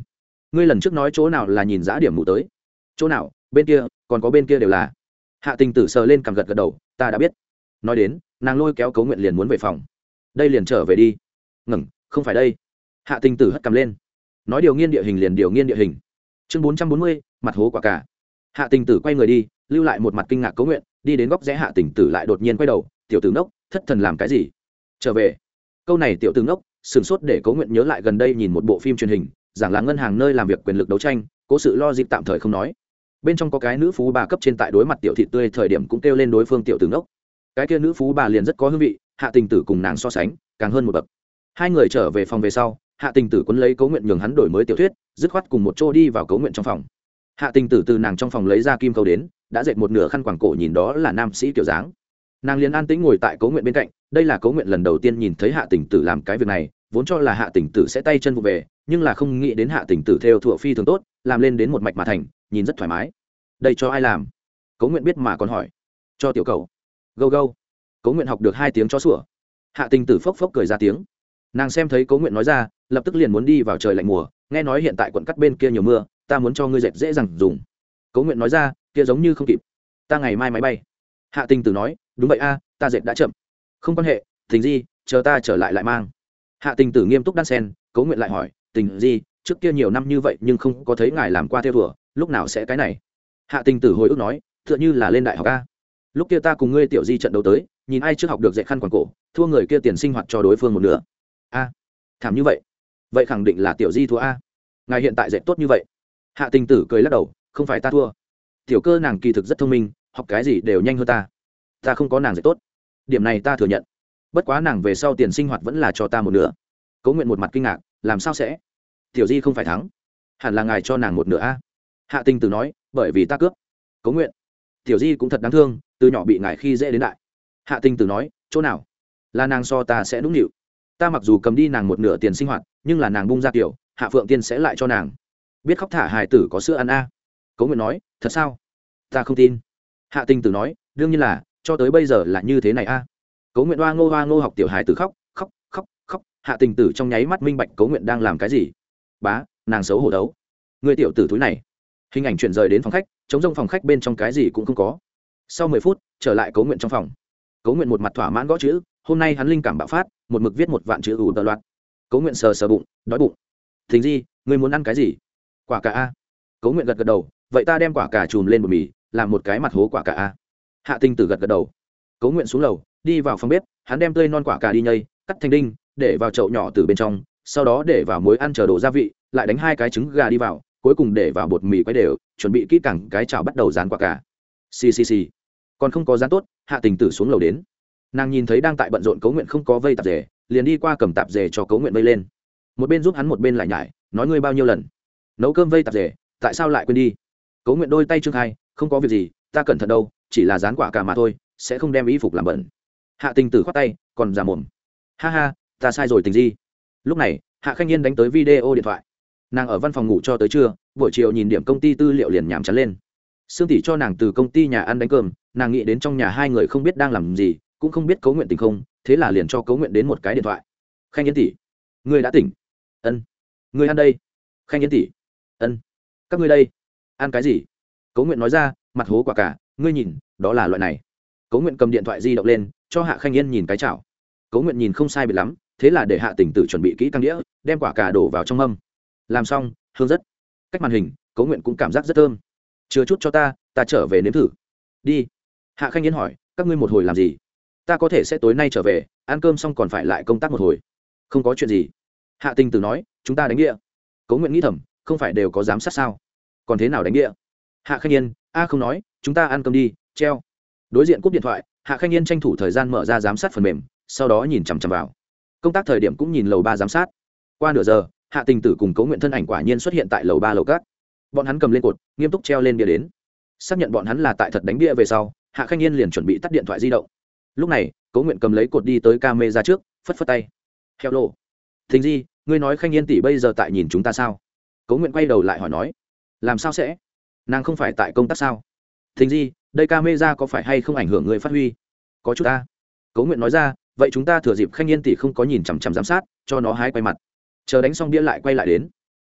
ngươi lần trước nói chỗ nào là nhìn giã điểm mù tới? Chỗ nào? Bên kia, còn có bên kia đều là. Hạ Tình Tử sờ lên cằm gật gật đầu, ta đã biết. Nói đến, nàng lôi kéo Cố Nguyện liền muốn về phòng. Đây liền trở về đi. Ngừng, không phải đây. Hạ Tình Tử hất cằm lên. Nói điều nghiên địa hình liền điều nghiên địa hình. Chương 440, mặt hố quả cả. Hạ Tình Tử quay người đi, lưu lại một mặt kinh ngạc Cố Nguyện, đi đến góc rẽ Hạ Tình Tử lại đột nhiên quay đầu, tiểu tử ngốc, thất thần làm cái gì? Trở về. Câu này tiểu tử ngốc, sửng sốt để Cố Nguyện nhớ lại gần đây nhìn một bộ phim truyền hình, giảng là ngân hàng nơi làm việc quyền lực đấu tranh, cố sự lo dịp tạm thời không nói. Bên trong có cái nữ phú bà cấp trên tại đối mặt tiểu thị tươi thời điểm cũng kêu lên đối phương tiểu tử ngốc. Cái kia nữ phú bà liền rất có hương vị, Hạ Tình Tử cùng nàng so sánh, càng hơn một bậc. Hai người trở về phòng về sau, Hạ Tình Tử quấn lấy Cố Nguyện nhường hắn đổi mới tiểu thuyết, dứt khoát cùng một chỗ đi vào Cố Nguyện trong phòng. Hạ Tình Tử từ nàng trong phòng lấy ra kim câu đến, đã dệt một nửa khăn quàng cổ, nhìn đó là nam sĩ kiểu dáng. Nàng liền an tĩnh ngồi tại Cố Nguyện bên cạnh, đây là Cố Nguyện lần đầu tiên nhìn thấy Hạ Tình Tử làm cái việc này, vốn cho là Hạ Tình Tử sẽ tay chân vụ về, nhưng là không nghĩ đến Hạ Tình Tử theo thủa phi thường tốt, làm lên đến một mạch mà thành, nhìn rất thoải mái. Đây cho ai làm? Cố Nguyện biết mà còn hỏi. Cho tiểu cầu. Gâu gâu. Cố Nguyện học được 2 tiếng chó sủa. Hạ Tình Tử phốc phốc cười ra tiếng. Nàng xem thấy Cố Nguyện nói ra, lập tức liền muốn đi vào trời lạnh mùa, nghe nói hiện tại quận cắt bên kia nhiều mưa, ta muốn cho ngươi dệt dễ dàng dùng. Cố Nguyện nói ra, kia giống như không kịp, ta ngày mai máy bay. Hạ Tình Tử nói, đúng vậy a, ta dệt đã chậm. Không quan hệ, Tình Di, chờ ta trở lại lại mang. Hạ Tình Tử nghiêm túc đan sen. Cố Nguyện lại hỏi, Tình Di, trước kia nhiều năm như vậy nhưng không có thấy ngài làm qua theo thùa, lúc nào sẽ cái này? Hạ Tình Tử hồi ức nói, tựa như là lên đại học a. Lúc kia ta cùng ngươi tiểu Di trận đấu tới, nhìn ai trước học được dệt khăn quàng cổ, thua người kia tiền sinh hoạt cho đối phương một nửa. A, thảm như vậy. Vậy khẳng định là tiểu Di thua a. Ngài hiện tại dệt tốt như vậy. Hạ Tình Tử cười lắc đầu, không phải ta thua. Tiểu Cơ nàng kỳ thực rất thông minh, học cái gì đều nhanh hơn ta. Ta không có nàng dệt tốt, điểm này ta thừa nhận. Bất quá nàng về sau tiền sinh hoạt vẫn là cho ta một nửa. Cố Nguyện một mặt kinh ngạc, làm sao sẽ? Tiểu Di không phải thắng, hẳn là ngài cho nàng một nửa a. Hạ Tình Tử nói, bởi vì ta cướp. Cố Nguyện, tiểu Di cũng thật đáng thương, từ nhỏ bị ngài khi dễ đến đại. Hạ Tình Tử nói, chỗ nào? Là nàng so ta sẽ nũng nịu. Ta mặc dù cầm đi nàng một nửa tiền sinh hoạt, nhưng là nàng bung ra kiểu, Hạ Phượng Tiên sẽ lại cho nàng. Biết khóc thả hài tử có sữa ăn a. Cố Nguyện nói, thật sao? Ta không tin. Hạ Tình Tử nói, đương nhiên là, cho tới bây giờ là như thế này a. Cố Nguyện hoa ngô học tiểu hài tử khóc, khóc, khóc, khóc. Hạ Tình Tử trong nháy mắt minh bạch Cố Nguyện đang làm cái gì. Bá, nàng xấu hổ đấu. Người tiểu tử túi này. Hình ảnh chuyển rời đến phòng khách, chống rông phòng khách bên trong cái gì cũng không có. Sau 10 phút, trở lại Cố Nguyện trong phòng. Cố Nguyện một mặt thỏa mãn gõ chữ, hôm nay hắn linh cảm bạo phát, một mực viết 1 vạn chữ ủ tờ loạt. Cố Nguyện sờ bụng, đói bụng. Thình Di, ngươi muốn ăn cái gì? Quả cà a. Cố Nguyện gật gật đầu, vậy ta đem quả cà chùm lên bột mì, làm một cái mặt hố quả cà a. Hạ Tình Tử gật gật đầu. Cố Nguyện xuống lầu, đi vào phòng bếp, hắn đem tươi non quả cà đi nhây, cắt thành đinh, để vào chậu nhỏ từ bên trong, sau đó để vào muối ăn chờ đổ gia vị, lại đánh 2 cái trứng gà đi vào, cuối cùng để vào bột mì quấy đều, chuẩn bị kỹ càng cái chảo bắt đầu rán quả cà. Xì. Còn không có rán tốt, Hạ Tình Tử xuống lầu đến. Nàng nhìn thấy đang tại bận rộn Cố Nguyện không có vây tạp dề, liền đi qua cầm tạp dề cho Cố Nguyện vây lên. Một bên giúp hắn một bên lại nhải, nói ngươi bao nhiêu lần nấu cơm vây tạp dề, tại sao lại quên đi? Cố Nguyện đôi tay trương khai, không có việc gì, ta cẩn thận đâu, chỉ là rán quả cà mà thôi, sẽ không đem y phục làm bẩn. Hạ Tình Tử khoát tay, còn giả mồm. Ha ha, ta sai rồi Tình Di. Lúc này, Hạ Khanh Nhiên đánh tới video điện thoại. Nàng ở văn phòng ngủ cho tới trưa, buổi chiều nhìn điểm công ty tư liệu liền nhảm chán lên. Sương tỷ cho nàng từ công ty nhà ăn đánh cơm, nàng nghĩ đến trong nhà hai người không biết đang làm gì, cũng không biết Cố Nguyện tỉnh không, thế là liền cho Cố Nguyện đến một cái điện thoại. Khanh Nhiên tỷ, ngươi đã tỉnh? Ân. Ngươi ăn đây? Khanh Nhiên tỷ. Ân. Các ngươi đây? Ăn cái gì? Cố Nguyện nói ra, mặt hố quả cả, ngươi nhìn, đó là loại này. Cố Nguyện cầm điện thoại di động lên, cho Hạ Khanh Nhiên nhìn cái chảo. Cố Nguyện nhìn không sai biệt lắm, thế là để Hạ Tình Tử chuẩn bị kỹ càng đĩa, đem quả cà đổ vào trong mâm. Làm xong, hương rất. Cách màn hình, Cố Nguyện cũng cảm giác rất thơm. Chứa chút cho ta trở về nếm thử. Đi. Hạ Khanh Nhiên hỏi, các ngươi một hồi làm gì? Ta có thể sẽ tối nay trở về, ăn cơm xong còn phải lại công tác một hồi. Không có chuyện gì. Hạ Tình Tử nói, chúng ta đánh địa. Cố Nguyện nghĩ thầm, không phải đều có giám sát sao? Còn thế nào đánh địa? Hạ Khanh Nhiên, không nói, chúng ta ăn cơm đi, treo. Đối diện cúp điện thoại, Hạ Khanh Nhiên tranh thủ thời gian mở ra giám sát phần mềm, sau đó nhìn chằm chằm vào. Công tác thời điểm cũng nhìn lầu 3 giám sát. Qua nửa giờ, Hạ Tình Tử cùng Cố Nguyện thân ảnh quả nhiên xuất hiện tại lầu 3 lầu các. Bọn hắn cầm lên cột, nghiêm túc treo lên bia đến. Xác nhận bọn hắn là tại thật đánh bia về sau, Hạ Khanh Nhiên liền chuẩn bị tắt điện thoại di động. Lúc này, Cố Nguyện cầm lấy cột đi tới camera trước, phất phất tay. Hello. Thình Di, ngươi nói Khanh Nhiên tỷ bây giờ tại nhìn chúng ta sao? Cố Nguyện quay đầu lại hỏi nói. Làm sao sẽ? Nàng không phải tại công tác sao? Thình Di, đây camera có phải hay không ảnh hưởng người phát huy? Có chút ta. Cố Nguyện nói ra, vậy chúng ta thừa dịp Khanh Nhiên tỷ không có nhìn chằm chằm giám sát, cho nó hái quay mặt. Chờ đánh xong bia lại quay lại đến.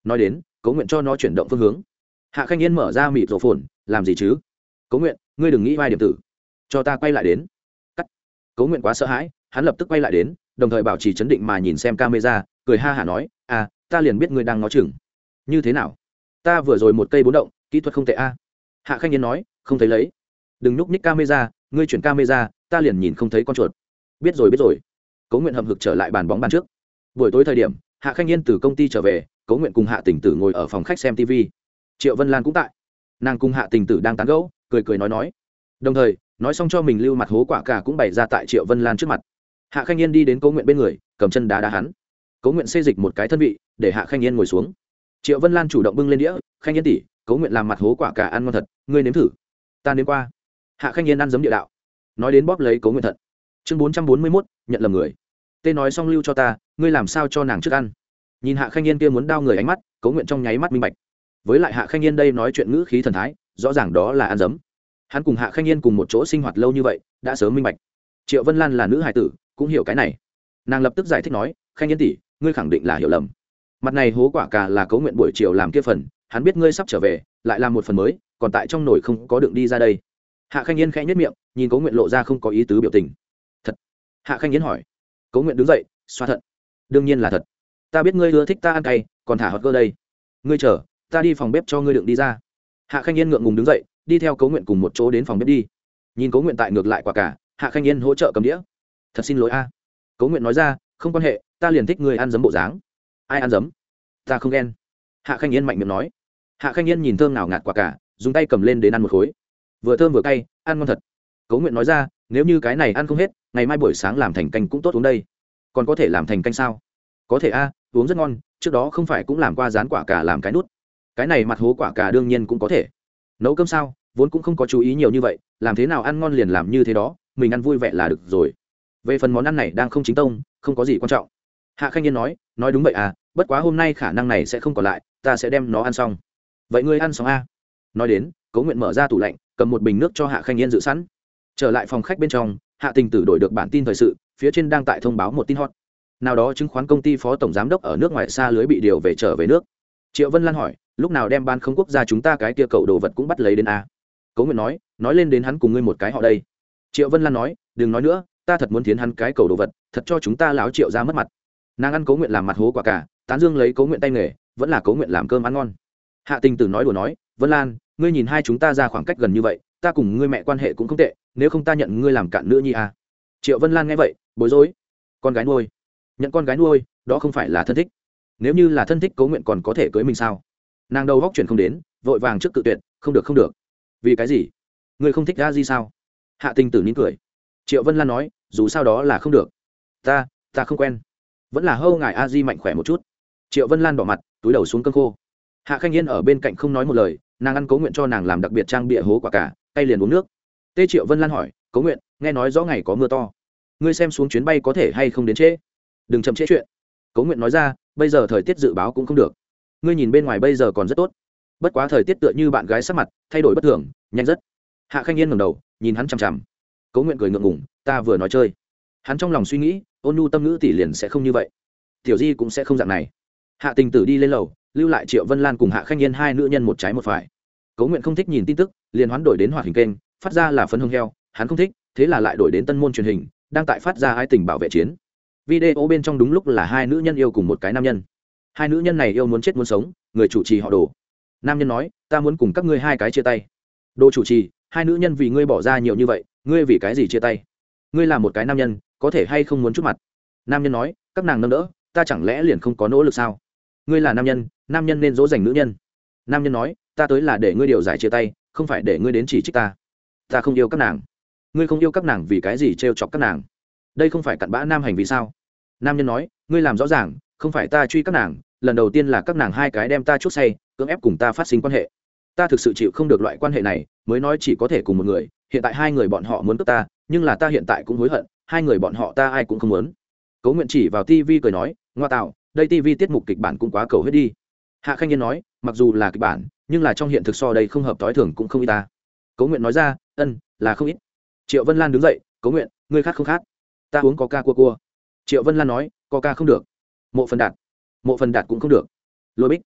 nói đến Cố Nguyện cho nó chuyển động phương hướng. Hạ Khanh Yên mở ra mịt rổ phồn, làm gì chứ? Cố Nguyện, ngươi đừng nghĩ vai điểm tử, cho ta quay lại đến. Cắt. Cố Nguyện quá sợ hãi, hắn lập tức quay lại đến, đồng thời bảo trì chấn định mà nhìn xem camera, cười ha hả nói, à, ta liền biết ngươi đang ngó chừng. Như thế nào? Ta vừa rồi một cây bốn động, kỹ thuật không tệ a. Hạ Khanh Yên nói, không thấy lấy. Đừng nhúc nhích camera, ngươi chuyển camera, ta liền nhìn không thấy con chuột. Biết rồi biết rồi. Cố Nguyện hậm hực trở lại bàn bóng bàn trước. Buổi tối thời điểm, Hạ Khanh Yên từ công ty trở về, Cố Nguyện cùng Hạ Tình Tử ngồi ở phòng khách xem TV. Triệu Vân Lan cũng tại. Nàng cùng Hạ Tình Tử đang tán gẫu, cười cười nói. Đồng thời, nói xong cho mình lưu mặt hố quả cà cũng bày ra tại Triệu Vân Lan trước mặt. Hạ Khanh Yên đi đến Cố Nguyện bên người, cầm chân đá hắn. Cố Nguyện xê dịch một cái thân vị, để Hạ Khanh Yên ngồi xuống. Triệu Vân Lan chủ động bưng lên đĩa, Khanh Yên tỷ, Cố Nguyện làm mặt hố quả cà ăn ngon thật, ngươi nếm thử. Ta nếm qua. Hạ Khanh Yên ăn giấm địa đạo. Nói đến bóp lấy Cố Nguyện thận. Chương 441, nhận lầm người. Tê nói xong lưu cho ta, ngươi làm sao cho nàng trước ăn. Nhìn Hạ Khanh Yên kia muốn đau người ánh mắt, Cố Nguyện trong nháy mắt minh bạch. Với lại Hạ Khanh Yên đây nói chuyện ngữ khí thần thái, rõ ràng đó là ăn giấm. Hắn cùng Hạ Khanh Yên cùng một chỗ sinh hoạt lâu như vậy, đã sớm minh bạch. Triệu Vân Lan là nữ hài tử, cũng hiểu cái này. Nàng lập tức giải thích nói, Khanh Yên tỷ, ngươi khẳng định là hiểu lầm. Mặt này hố quả cà là Cố Nguyện buổi chiều làm kia phần, hắn biết ngươi sắp trở về, lại làm một phần mới, còn tại trong nồi không có đựng đi ra đây. Hạ Khanh Yên khẽ nhếch miệng, nhìn Cố Nguyện lộ ra không có ý tứ biểu tình. Thật? Hạ Khanh Yên hỏi. Cố Nguyện đứng dậy, xoa thận. Đương nhiên là thật. Ta biết ngươi ưa thích ta ăn cay, còn thả hot cơ đây. Ngươi chờ, ta đi phòng bếp cho ngươi đựng đi ra. Hạ Khanh Yên ngượng ngùng đứng dậy, đi theo Cố Nguyện cùng một chỗ đến phòng bếp đi. Nhìn Cố Nguyện tại ngược lại quả cà, Hạ Khanh Yên hỗ trợ cầm đĩa. Thật xin lỗi a. Cố Nguyện nói ra, không quan hệ, ta liền thích ngươi ăn giấm bộ dáng. Ai ăn giấm? Ta không ghen. Hạ Khanh Yên mạnh miệng nói. Hạ Khanh Yên nhìn thơm nào ngạt quả cà, dùng tay cầm lên đến ăn một khối. Vừa thơm vừa cay, ăn ngon thật. Cố Nguyện nói ra, nếu như cái này ăn không hết, ngày mai buổi sáng làm thành canh cũng tốt uống đây. Còn có thể làm thành canh sao? Có thể a, uống rất ngon, trước đó không phải cũng làm qua rán quả cà làm cái nút. Cái này mặt hố quả cà đương nhiên cũng có thể. Nấu cơm sao, vốn cũng không có chú ý nhiều như vậy, làm thế nào ăn ngon liền làm như thế đó, mình ăn vui vẻ là được rồi. Về phần món ăn này đang không chính tông, không có gì quan trọng. Hạ Khanh Yên nói đúng vậy à, bất quá hôm nay khả năng này sẽ không còn lại, ta sẽ đem nó ăn xong. Vậy ngươi ăn xong a? Nói đến, Cố Nguyện mở ra tủ lạnh, cầm một bình nước cho Hạ Khanh Yên dự sẵn. Trở lại phòng khách bên trong, Hạ Tình Tử đổi được bản tin thời sự, phía trên đang tại thông báo một tin hot. Nào đó chứng khoán công ty phó tổng giám đốc ở nước ngoài xa lưới bị điều về trở về nước. Triệu Vân Lan hỏi, lúc nào đem ban không quốc gia chúng ta cái kia cậu đồ vật cũng bắt lấy đến a? Cố Nguyện nói lên đến hắn cùng ngươi một cái họ đây. Triệu Vân Lan nói, đừng nói nữa, ta thật muốn thiến hắn cái cầu đồ vật, thật cho chúng ta láo Triệu ra mất mặt. Nàng ăn Cố Nguyện làm mặt hố quả cả, tán dương lấy Cố Nguyện tay nghề, vẫn là Cố Nguyện làm cơm ăn ngon. Hạ Tình Tử nói đùa nói, Vân Lan, ngươi nhìn hai chúng ta ra khoảng cách gần như vậy, ta cùng ngươi mẹ quan hệ cũng không tệ, nếu không ta nhận ngươi làm cạn nữa nhi à. Triệu Vân Lan nghe vậy, bối rối. Con gái nuôi? Nhận con gái nuôi, đó không phải là thân thích. Nếu như là thân thích, Cố Nguyện còn có thể cưới mình sao? Nàng đầu góc chuyển không đến, vội vàng trước cự tuyệt, không được. Vì cái gì? Ngươi không thích A Di sao? Hạ Tình Tử nín cười. Triệu Vân Lan nói, dù sao đó là không được. Ta không quen. Vẫn là hâu ngài A Di mạnh khỏe một chút. Triệu Vân Lan bỏ mặt, túi đầu xuống cơm khô. Hạ Khanh Yên ở bên cạnh không nói một lời, nàng ăn Cố Nguyện cho nàng làm đặc biệt trang bịa hố quả cả, tay liền uống nước. Tê Triệu Vân Lan hỏi, Cố Nguyện, nghe nói rõ ngày có mưa to, ngươi xem xuống chuyến bay có thể hay không đến trễ? Đừng chậm trễ chuyện. Cố Nguyện nói ra, bây giờ thời tiết dự báo cũng không được, ngươi nhìn bên ngoài bây giờ còn rất tốt, bất quá thời tiết tựa như bạn gái sắc mặt thay đổi bất thường, nhanh rất. Hạ Khanh Yên ngẩng đầu nhìn hắn chằm chằm. Cố Nguyện cười ngượng ngùng, ta vừa nói chơi. Hắn trong lòng suy nghĩ, ôn nhu tâm ngữ tỷ liền sẽ không như vậy, tiểu Di cũng sẽ không dạng này. Hạ Tình Tử đi lên lầu, lưu lại Triệu Vân Lan cùng Hạ Khanh Yên hai nữ nhân một trái một phải. Cố Nguyện không thích nhìn tin tức, liền hoán đổi đến hoạt hình kênh, phát ra là phấn hồng heo, hắn không thích, thế là lại đổi đến tân môn truyền hình, đang tại phát ra ái tình bảo vệ chiến. Video bên trong đúng lúc là hai nữ nhân yêu cùng một cái nam nhân. Hai nữ nhân này yêu muốn chết muốn sống, người chủ trì họ Đồ. Nam nhân nói, ta muốn cùng các ngươi hai cái chia tay. Đồ chủ trì, hai nữ nhân vì ngươi bỏ ra nhiều như vậy, ngươi vì cái gì chia tay? Ngươi là một cái nam nhân, có thể hay không muốn chút mặt? Nam nhân nói, các nàng nâng đỡ, ta chẳng lẽ liền không có nỗ lực sao? Ngươi là nam nhân nên dỗ dành nữ nhân. Nam nhân nói, ta tới là để ngươi điều giải chia tay, không phải để ngươi đến chỉ trích ta. Ta không yêu các nàng. Ngươi không yêu các nàng vì cái gì trêu chọc các nàng? Đây không phải cặn bã nam hành vì sao? Nam nhân nói, ngươi làm rõ ràng, không phải ta truy các nàng, lần đầu tiên là các nàng hai cái đem ta chuốc say, cưỡng ép cùng ta phát sinh quan hệ. Ta thực sự chịu không được loại quan hệ này, mới nói chỉ có thể cùng một người, hiện tại hai người bọn họ muốn cướp ta, nhưng là ta hiện tại cũng hối hận, hai người bọn họ ta ai cũng không muốn. Cố Nguyện chỉ vào tivi cười nói, ngoa tạo, đây tivi tiết mục kịch bản cũng quá cầu hết đi. Hạ Khanh Yên nói, mặc dù là kịch bản, nhưng là trong hiện thực so đây không hợp tối thường cũng không ít ta. Cố Nguyện nói ra, là không ít. Triệu Vân Lan đứng dậy, Cố Nguyện, ngươi khát không khát? Ta uống coca cua. Triệu Vân Lan nói, coca không được. Mộ Phần Đạt cũng không được. Lôi Bích,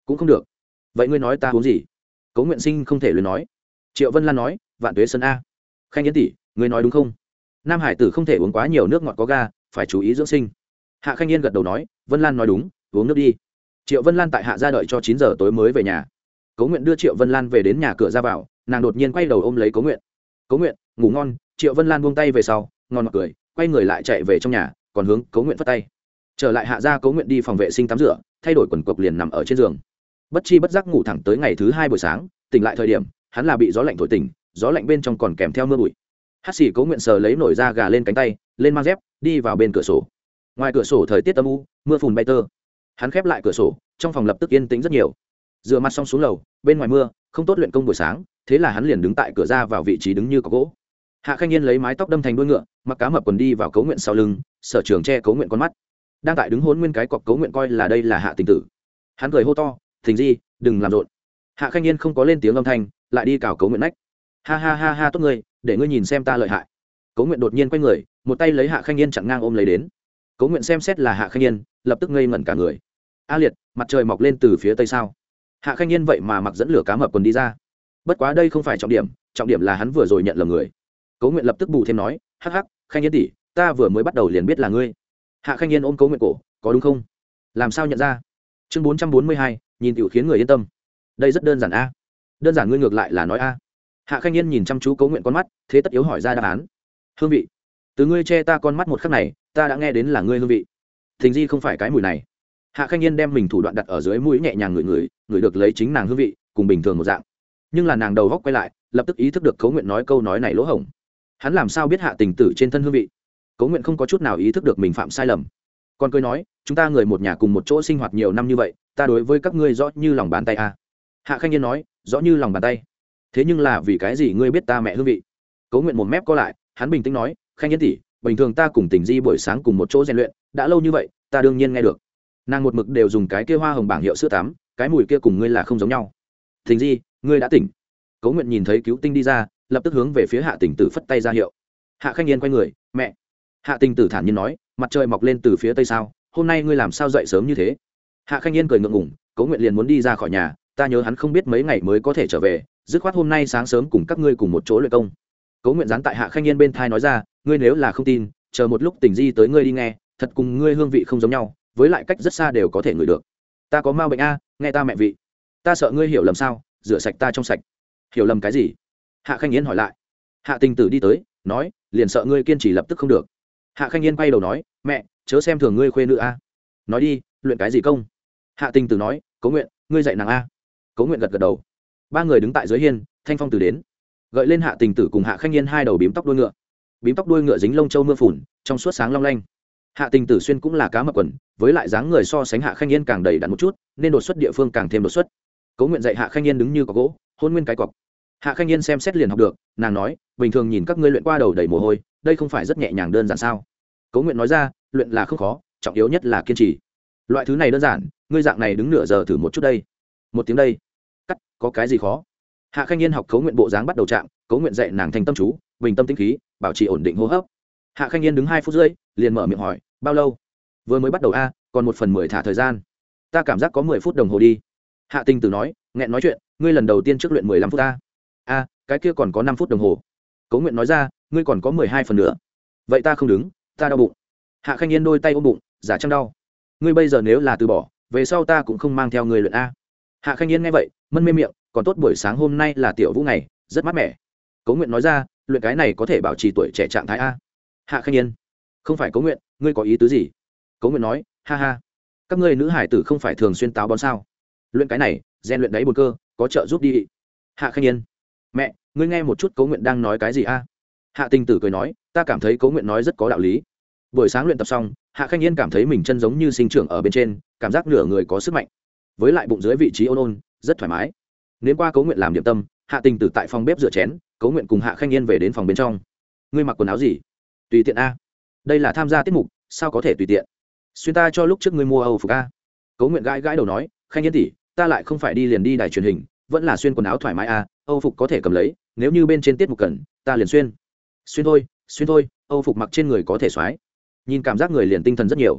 cũng không được. Vậy ngươi nói ta uống gì? Cố Nguyện Sinh không thể luyến nói. Triệu Vân Lan nói, vạn tuế sơn a. Khanh Yến tỷ, ngươi nói đúng không? Nam hải tử không thể uống quá nhiều nước ngọt có ga, phải chú ý dưỡng sinh. Hạ Khanh Yên gật đầu nói, Vân Lan nói đúng, uống nước đi. Triệu Vân Lan tại hạ ra đợi cho 9 giờ tối mới về nhà. Cố Nguyện đưa Triệu Vân Lan về đến nhà cửa ra vào, nàng đột nhiên quay đầu ôm lấy Cố Nguyện. Cố Nguyện, ngủ ngon. Triệu Vân Lan buông tay về sau, ngon mặt cười, quay người lại chạy về trong nhà, còn hướng Cố Nguyện phất tay. Trở lại hạ ra, Cố Nguyện đi phòng vệ sinh tắm rửa, thay đổi quần cộc liền nằm ở trên giường. Bất chi bất giác ngủ thẳng tới ngày thứ 2 buổi sáng, tỉnh lại thời điểm, hắn là bị gió lạnh thổi tỉnh, gió lạnh bên trong còn kèm theo mưa bụi. Hắc Sĩ Cố Nguyện sờ lấy nổi da gà lên cánh tay, lên mang dép, đi vào bên cửa sổ. Ngoài cửa sổ thời tiết âm u, mưa phùn bay tơ. Hắn khép lại cửa sổ, trong phòng lập tức yên tĩnh rất nhiều. Rửa mặt xong xuống lầu, bên ngoài mưa, không tốt luyện công buổi sáng, thế là hắn liền đứng tại cửa ra vào vị trí đứng như có gỗ. Hạ Khanh Yên lấy mái tóc đâm thành đuôi ngựa, mặc cá mập quần đi vào Cố Nguyện sau lưng, Sở Trường che Cố Nguyện con mắt. Đang tại đứng hôn nguyên cái cọc Cố Nguyện coi là đây là Hạ Tình Tử. Hắn cười hô to, "Thình Di, đừng làm rộn." Hạ Khanh Yên không có lên tiếng âm thanh, lại đi cào Cố Nguyện nách. "Ha ha ha ha, tốt ngươi, để ngươi nhìn xem ta lợi hại." Cố Nguyện đột nhiên quay người, một tay lấy Hạ Khanh Yên chặn ngang ôm lấy đến. Cố Nguyện xem xét là Hạ Khanh Yên, lập tức ngây ngẩn cả người. "A Liệt, mặt trời mọc lên từ phía tây sao?" Hạ Khanh Yên vậy mà mặc dẫn lửa cá mập quần đi ra. Bất quá đây không phải trọng điểm là hắn vừa rồi nhận lầm người. Cố Nguyện lập tức bù thêm nói, "Hắc hắc, Khanh Yên tỷ, ta vừa mới bắt đầu liền biết là ngươi." Hạ Khanh Yên ôm Cố Nguyện cổ, "Có đúng không? Làm sao nhận ra?" Chương 442, nhìn tiểu khiến người yên tâm. Đây rất đơn giản a. Đơn giản ngươi ngược lại là nói a. Hạ Khanh Yên nhìn chăm chú Cố Nguyện con mắt, thế tất yếu hỏi ra đáp án. "Hương vị. Từ ngươi che ta con mắt một khắc này, ta đã nghe đến là ngươi hương vị. Thình Di không phải cái mùi này." Hạ Khanh Yên đem mình thủ đoạn đặt ở dưới mũi nhẹ nhàng ngửi được lấy chính nàng hương vị, cùng bình thường một dạng. Nhưng là nàng đầu góc quay lại, lập tức ý thức được Cố Nguyện nói câu nói này lỗ hổng. Hắn làm sao biết Hạ Tình Tử trên thân hương vị? Cố Nguyện không có chút nào ý thức được mình phạm sai lầm, còn cười nói, "Chúng ta người một nhà cùng một chỗ sinh hoạt nhiều năm như vậy, ta đối với các ngươi rõ như lòng bàn tay a." Hạ Khanh Yên nói, "Rõ như lòng bàn tay. Thế nhưng là vì cái gì ngươi biết ta mẹ hương vị?" Cố Nguyện một mép co lại, hắn bình tĩnh nói, "Khanh Yên tỷ, bình thường ta cùng Tình Di buổi sáng cùng một chỗ rèn luyện, đã lâu như vậy, ta đương nhiên nghe được. Nàng một mực đều dùng cái kia hoa hồng bảng hiệu sữa tắm, cái mùi kia cùng ngươi là không giống nhau. Tình Di, ngươi đã tỉnh." Cố Nguyện nhìn thấy cứu tinh đi ra, lập tức hướng về phía Hạ Tình Tử phất tay ra hiệu. Hạ Khanh Yên quay người, "Mẹ." Hạ Tình Tử thản nhiên nói, "Mặt trời mọc lên từ phía tây sao? Hôm nay ngươi làm sao dậy sớm như thế?" Hạ Khanh Yên cười ngượng ngùng, Cố Nguyện liền muốn đi ra khỏi nhà, "Ta nhớ hắn không biết mấy ngày mới có thể trở về, dứt khoát hôm nay sáng sớm cùng các ngươi cùng một chỗ luyện công." Cố Nguyện dán tại Hạ Khanh Yên bên thai nói ra, "Ngươi nếu là không tin, chờ một lúc Tình Di tới ngươi đi nghe, thật cùng ngươi hương vị không giống nhau, với lại cách rất xa đều có thể ngửi được. Ta có ma bệnh a, nghe ta mẹ vị. Ta sợ ngươi hiểu lầm sao, rửa sạch ta trong sạch." "Hiểu lầm cái gì?" Hạ Khanh Yên hỏi lại. Hạ Tình Tử đi tới, nói, "Liền sợ ngươi kiên trì lập tức không được." Hạ Khanh Yên quay đầu nói, "Mẹ, chớ xem thường ngươi khuê nữ a." "Nói đi, luyện cái gì công?" Hạ Tình Tử nói, "Cố Nguyện, ngươi dạy nàng a." Cố Nguyện gật gật đầu. Ba người đứng tại dưới hiên, Thanh Phong Tử đến, gợi lên Hạ Tình Tử cùng Hạ Khanh Yên hai đầu bím tóc đuôi ngựa. Bím tóc đuôi ngựa dính lông châu mưa phùn, trong suốt sáng long lanh. Hạ Tình Tử xuyên cũng là cá mập quần, với lại dáng người so sánh Hạ Khanh Yên càng đầy đặn một chút, nên đột xuất địa phương càng thêm đột xuất. Cố Nguyện dạy Hạ Khanh Yên đứng như có gỗ, hôn nguyên cái cọc. Hạ Khanh Yên xem xét liền học được, nàng nói, "Bình thường nhìn các ngươi luyện qua đầu đầy mồ hôi, đây không phải rất nhẹ nhàng đơn giản sao?" Cố Nguyện nói ra, "Luyện là không khó, trọng yếu nhất là kiên trì. Loại thứ này đơn giản, ngươi dạng này đứng nửa giờ thử một chút đây." "1 tiếng đây." "Cắt, có cái gì khó?" Hạ Khanh Yên học Cố Nguyện bộ dáng bắt đầu chạm, Cố Nguyện dạy nàng thành tâm chú, bình tâm tĩnh khí, bảo trì ổn định hô hấp. Hạ Khanh Yên đứng 2 phút rưỡi, liền mở miệng hỏi, "Bao lâu?" "Vừa mới bắt đầu a, còn 1/10 thả thời gian." "Ta cảm giác có 10 phút đồng hồ đi." Hạ Tình Tử nói, nghẹn nói chuyện, "Ngươi lần đầu tiên trước luyện 15 phút ta." "A, cái kia còn có 5 phút đồng hồ." Cố Nguyện nói ra, "Ngươi còn có 12 phần nữa." "Vậy ta không đứng, ta đau bụng." Hạ Khanh Yên đôi tay ôm bụng, giả chăng đau. "Ngươi bây giờ nếu là từ bỏ, về sau ta cũng không mang theo ngươi luyện a." Hạ Khanh Yên nghe vậy, mân mê miệng, "Còn tốt buổi sáng hôm nay là tiểu vũ ngày, rất mát mẻ." Cố Nguyện nói ra, "Luyện cái này có thể bảo trì tuổi trẻ trạng thái a." Hạ Khanh Yên, "Không phải Cố Nguyện, ngươi có ý tứ gì?" Cố Nguyện nói, "Ha ha, các ngươi nữ hải tử không phải thường xuyên táo bón sao? Luyện cái này, rèn luyện đáy bồn cơ, có trợ giúp đi." Hạ Khanh Yên, "Mẹ, ngươi nghe một chút Cố Nguyện đang nói cái gì a?" Hạ Tình Tử cười nói, "Ta cảm thấy Cố Nguyện nói rất có đạo lý." Buổi sáng luyện tập xong, Hạ Khanh Yên cảm thấy mình chân giống như sinh trưởng ở bên trên, cảm giác nửa người có sức mạnh, với lại bụng dưới vị trí ôn ôn, rất thoải mái. Nếu qua Cố Nguyện làm điểm tâm, Hạ Tình Tử tại phòng bếp rửa chén, Cố Nguyện cùng Hạ Khanh Yên về đến phòng bên trong. "Ngươi mặc quần áo gì?" "Tùy tiện a." "Đây là tham gia tiết mục, sao có thể tùy tiện?" "Xuyên ta cho lúc trước ngươi mua Âu phục a." Cố Nguyện gãi gãi đầu nói, "Khanh Yên tỷ, ta lại không phải đi liền đi đài truyền hình, vẫn là xuyên quần áo thoải mái a, Âu phục có thể cầm lấy, nếu như bên trên tiết mục cần, ta liền xuyên." Xuyên thôi, Âu phục mặc trên người có thể xoái." Nhìn cảm giác người liền tinh thần rất nhiều.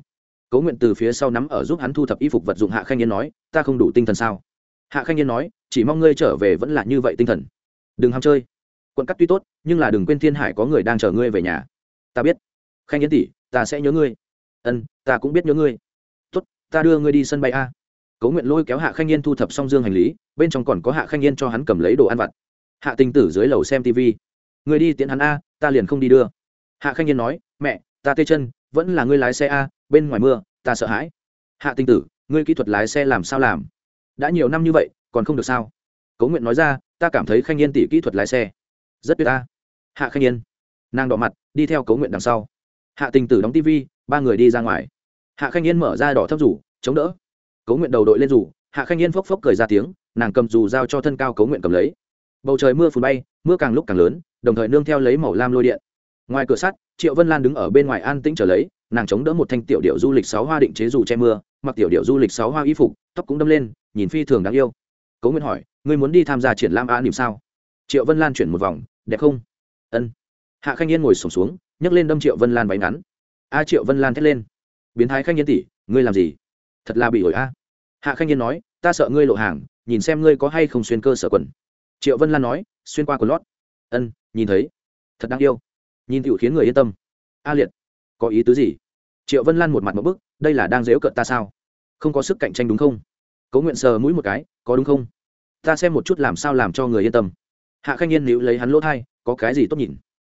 Cố Nguyện từ phía sau nắm ở giúp hắn thu thập y phục vật dụng. Hạ Khanh Yên nói, ta không đủ tinh thần sao? Hạ Khanh Yên nói, chỉ mong ngươi trở về vẫn là như vậy tinh thần, đừng ham chơi. Quận cắt tuy tốt, nhưng là đừng quên Thiên Hải có người đang chờ ngươi về nhà. Ta biết. Khanh Yên tỷ, ta sẽ nhớ ngươi. Ân, ta cũng biết nhớ ngươi. Tốt, ta đưa ngươi đi sân bay a. Cố Nguyện lôi kéo Hạ Khanh Yên thu thập xong dương hành lý, bên trong còn có Hạ Khanh Yên cho hắn cầm lấy đồ ăn vặt. Hạ Tình Tử dưới lầu xem TV. Ngươi đi tiễn hắn a, ta liền không đi đưa. Hạ Khanh Yên nói, mẹ, ta tê chân, vẫn là ngươi lái xe a, bên ngoài mưa, ta sợ hãi. Hạ Tình Tử, ngươi kỹ thuật lái xe làm sao làm? Đã nhiều năm như vậy, còn không được sao? Cố Nguyện nói ra, ta cảm thấy Khanh Yên tỷ kỹ thuật lái xe rất tuyệt ta. Hạ Khanh Yên, nàng đỏ mặt, đi theo Cố Nguyện đằng sau. Hạ Tình Tử đóng TV, ba người đi ra ngoài. Hạ Khanh Yên mở ra đỏ thấp rủ, chống đỡ. Cố Nguyện đầu đội lên rủ, Hạ Khanh Yên phốc phốc cười ra tiếng, nàng cầm rủ giao cho thân cao Cố Nguyện cầm lấy. Bầu trời mưa phùn bay, mưa càng lúc càng lớn, đồng thời nương theo lấy màu lam lôi điện. Ngoài cửa sắt, Triệu Vân Lan đứng ở bên ngoài an tĩnh chờ lấy, nàng chống đỡ một thanh tiểu điệu du lịch 6 hoa định chế dù che mưa, mặc tiểu điệu du lịch 6 hoa y phục, tóc cũng đâm lên, nhìn phi thường đáng yêu. Cố Nguyện hỏi, ngươi muốn đi tham gia triển lãm a niệm sao? Triệu Vân Lan chuyển một vòng, đẹp không? Ân. Hạ Khanh Yên ngồi xổm xuống, nhấc lên đâm Triệu Vân Lan váy ngắn. A Triệu Vân Lan thét lên, biến thái Khanh Yên tỷ, ngươi làm gì? Thật là bị ổi a. Hạ Khanh Yên nói, ta sợ ngươi lộ hàng, nhìn xem ngươi có hay không xuyên cơ sở quần. Triệu Vân Lan nói, xuyên qua quần lót. Ân, nhìn thấy, thật đáng yêu, nhìn tiểu khiến người yên tâm. A Liệt, có ý tứ gì? Triệu Vân Lan một mặt một bức, đây là đang giễu cợt ta sao? Không có sức cạnh tranh đúng không? Cố Nguyện sờ mũi một cái, có đúng không? Ta xem một chút làm sao làm cho người yên tâm. Hạ Khanh Yên níu lấy hắn lỗ thai, có cái gì tốt nhìn?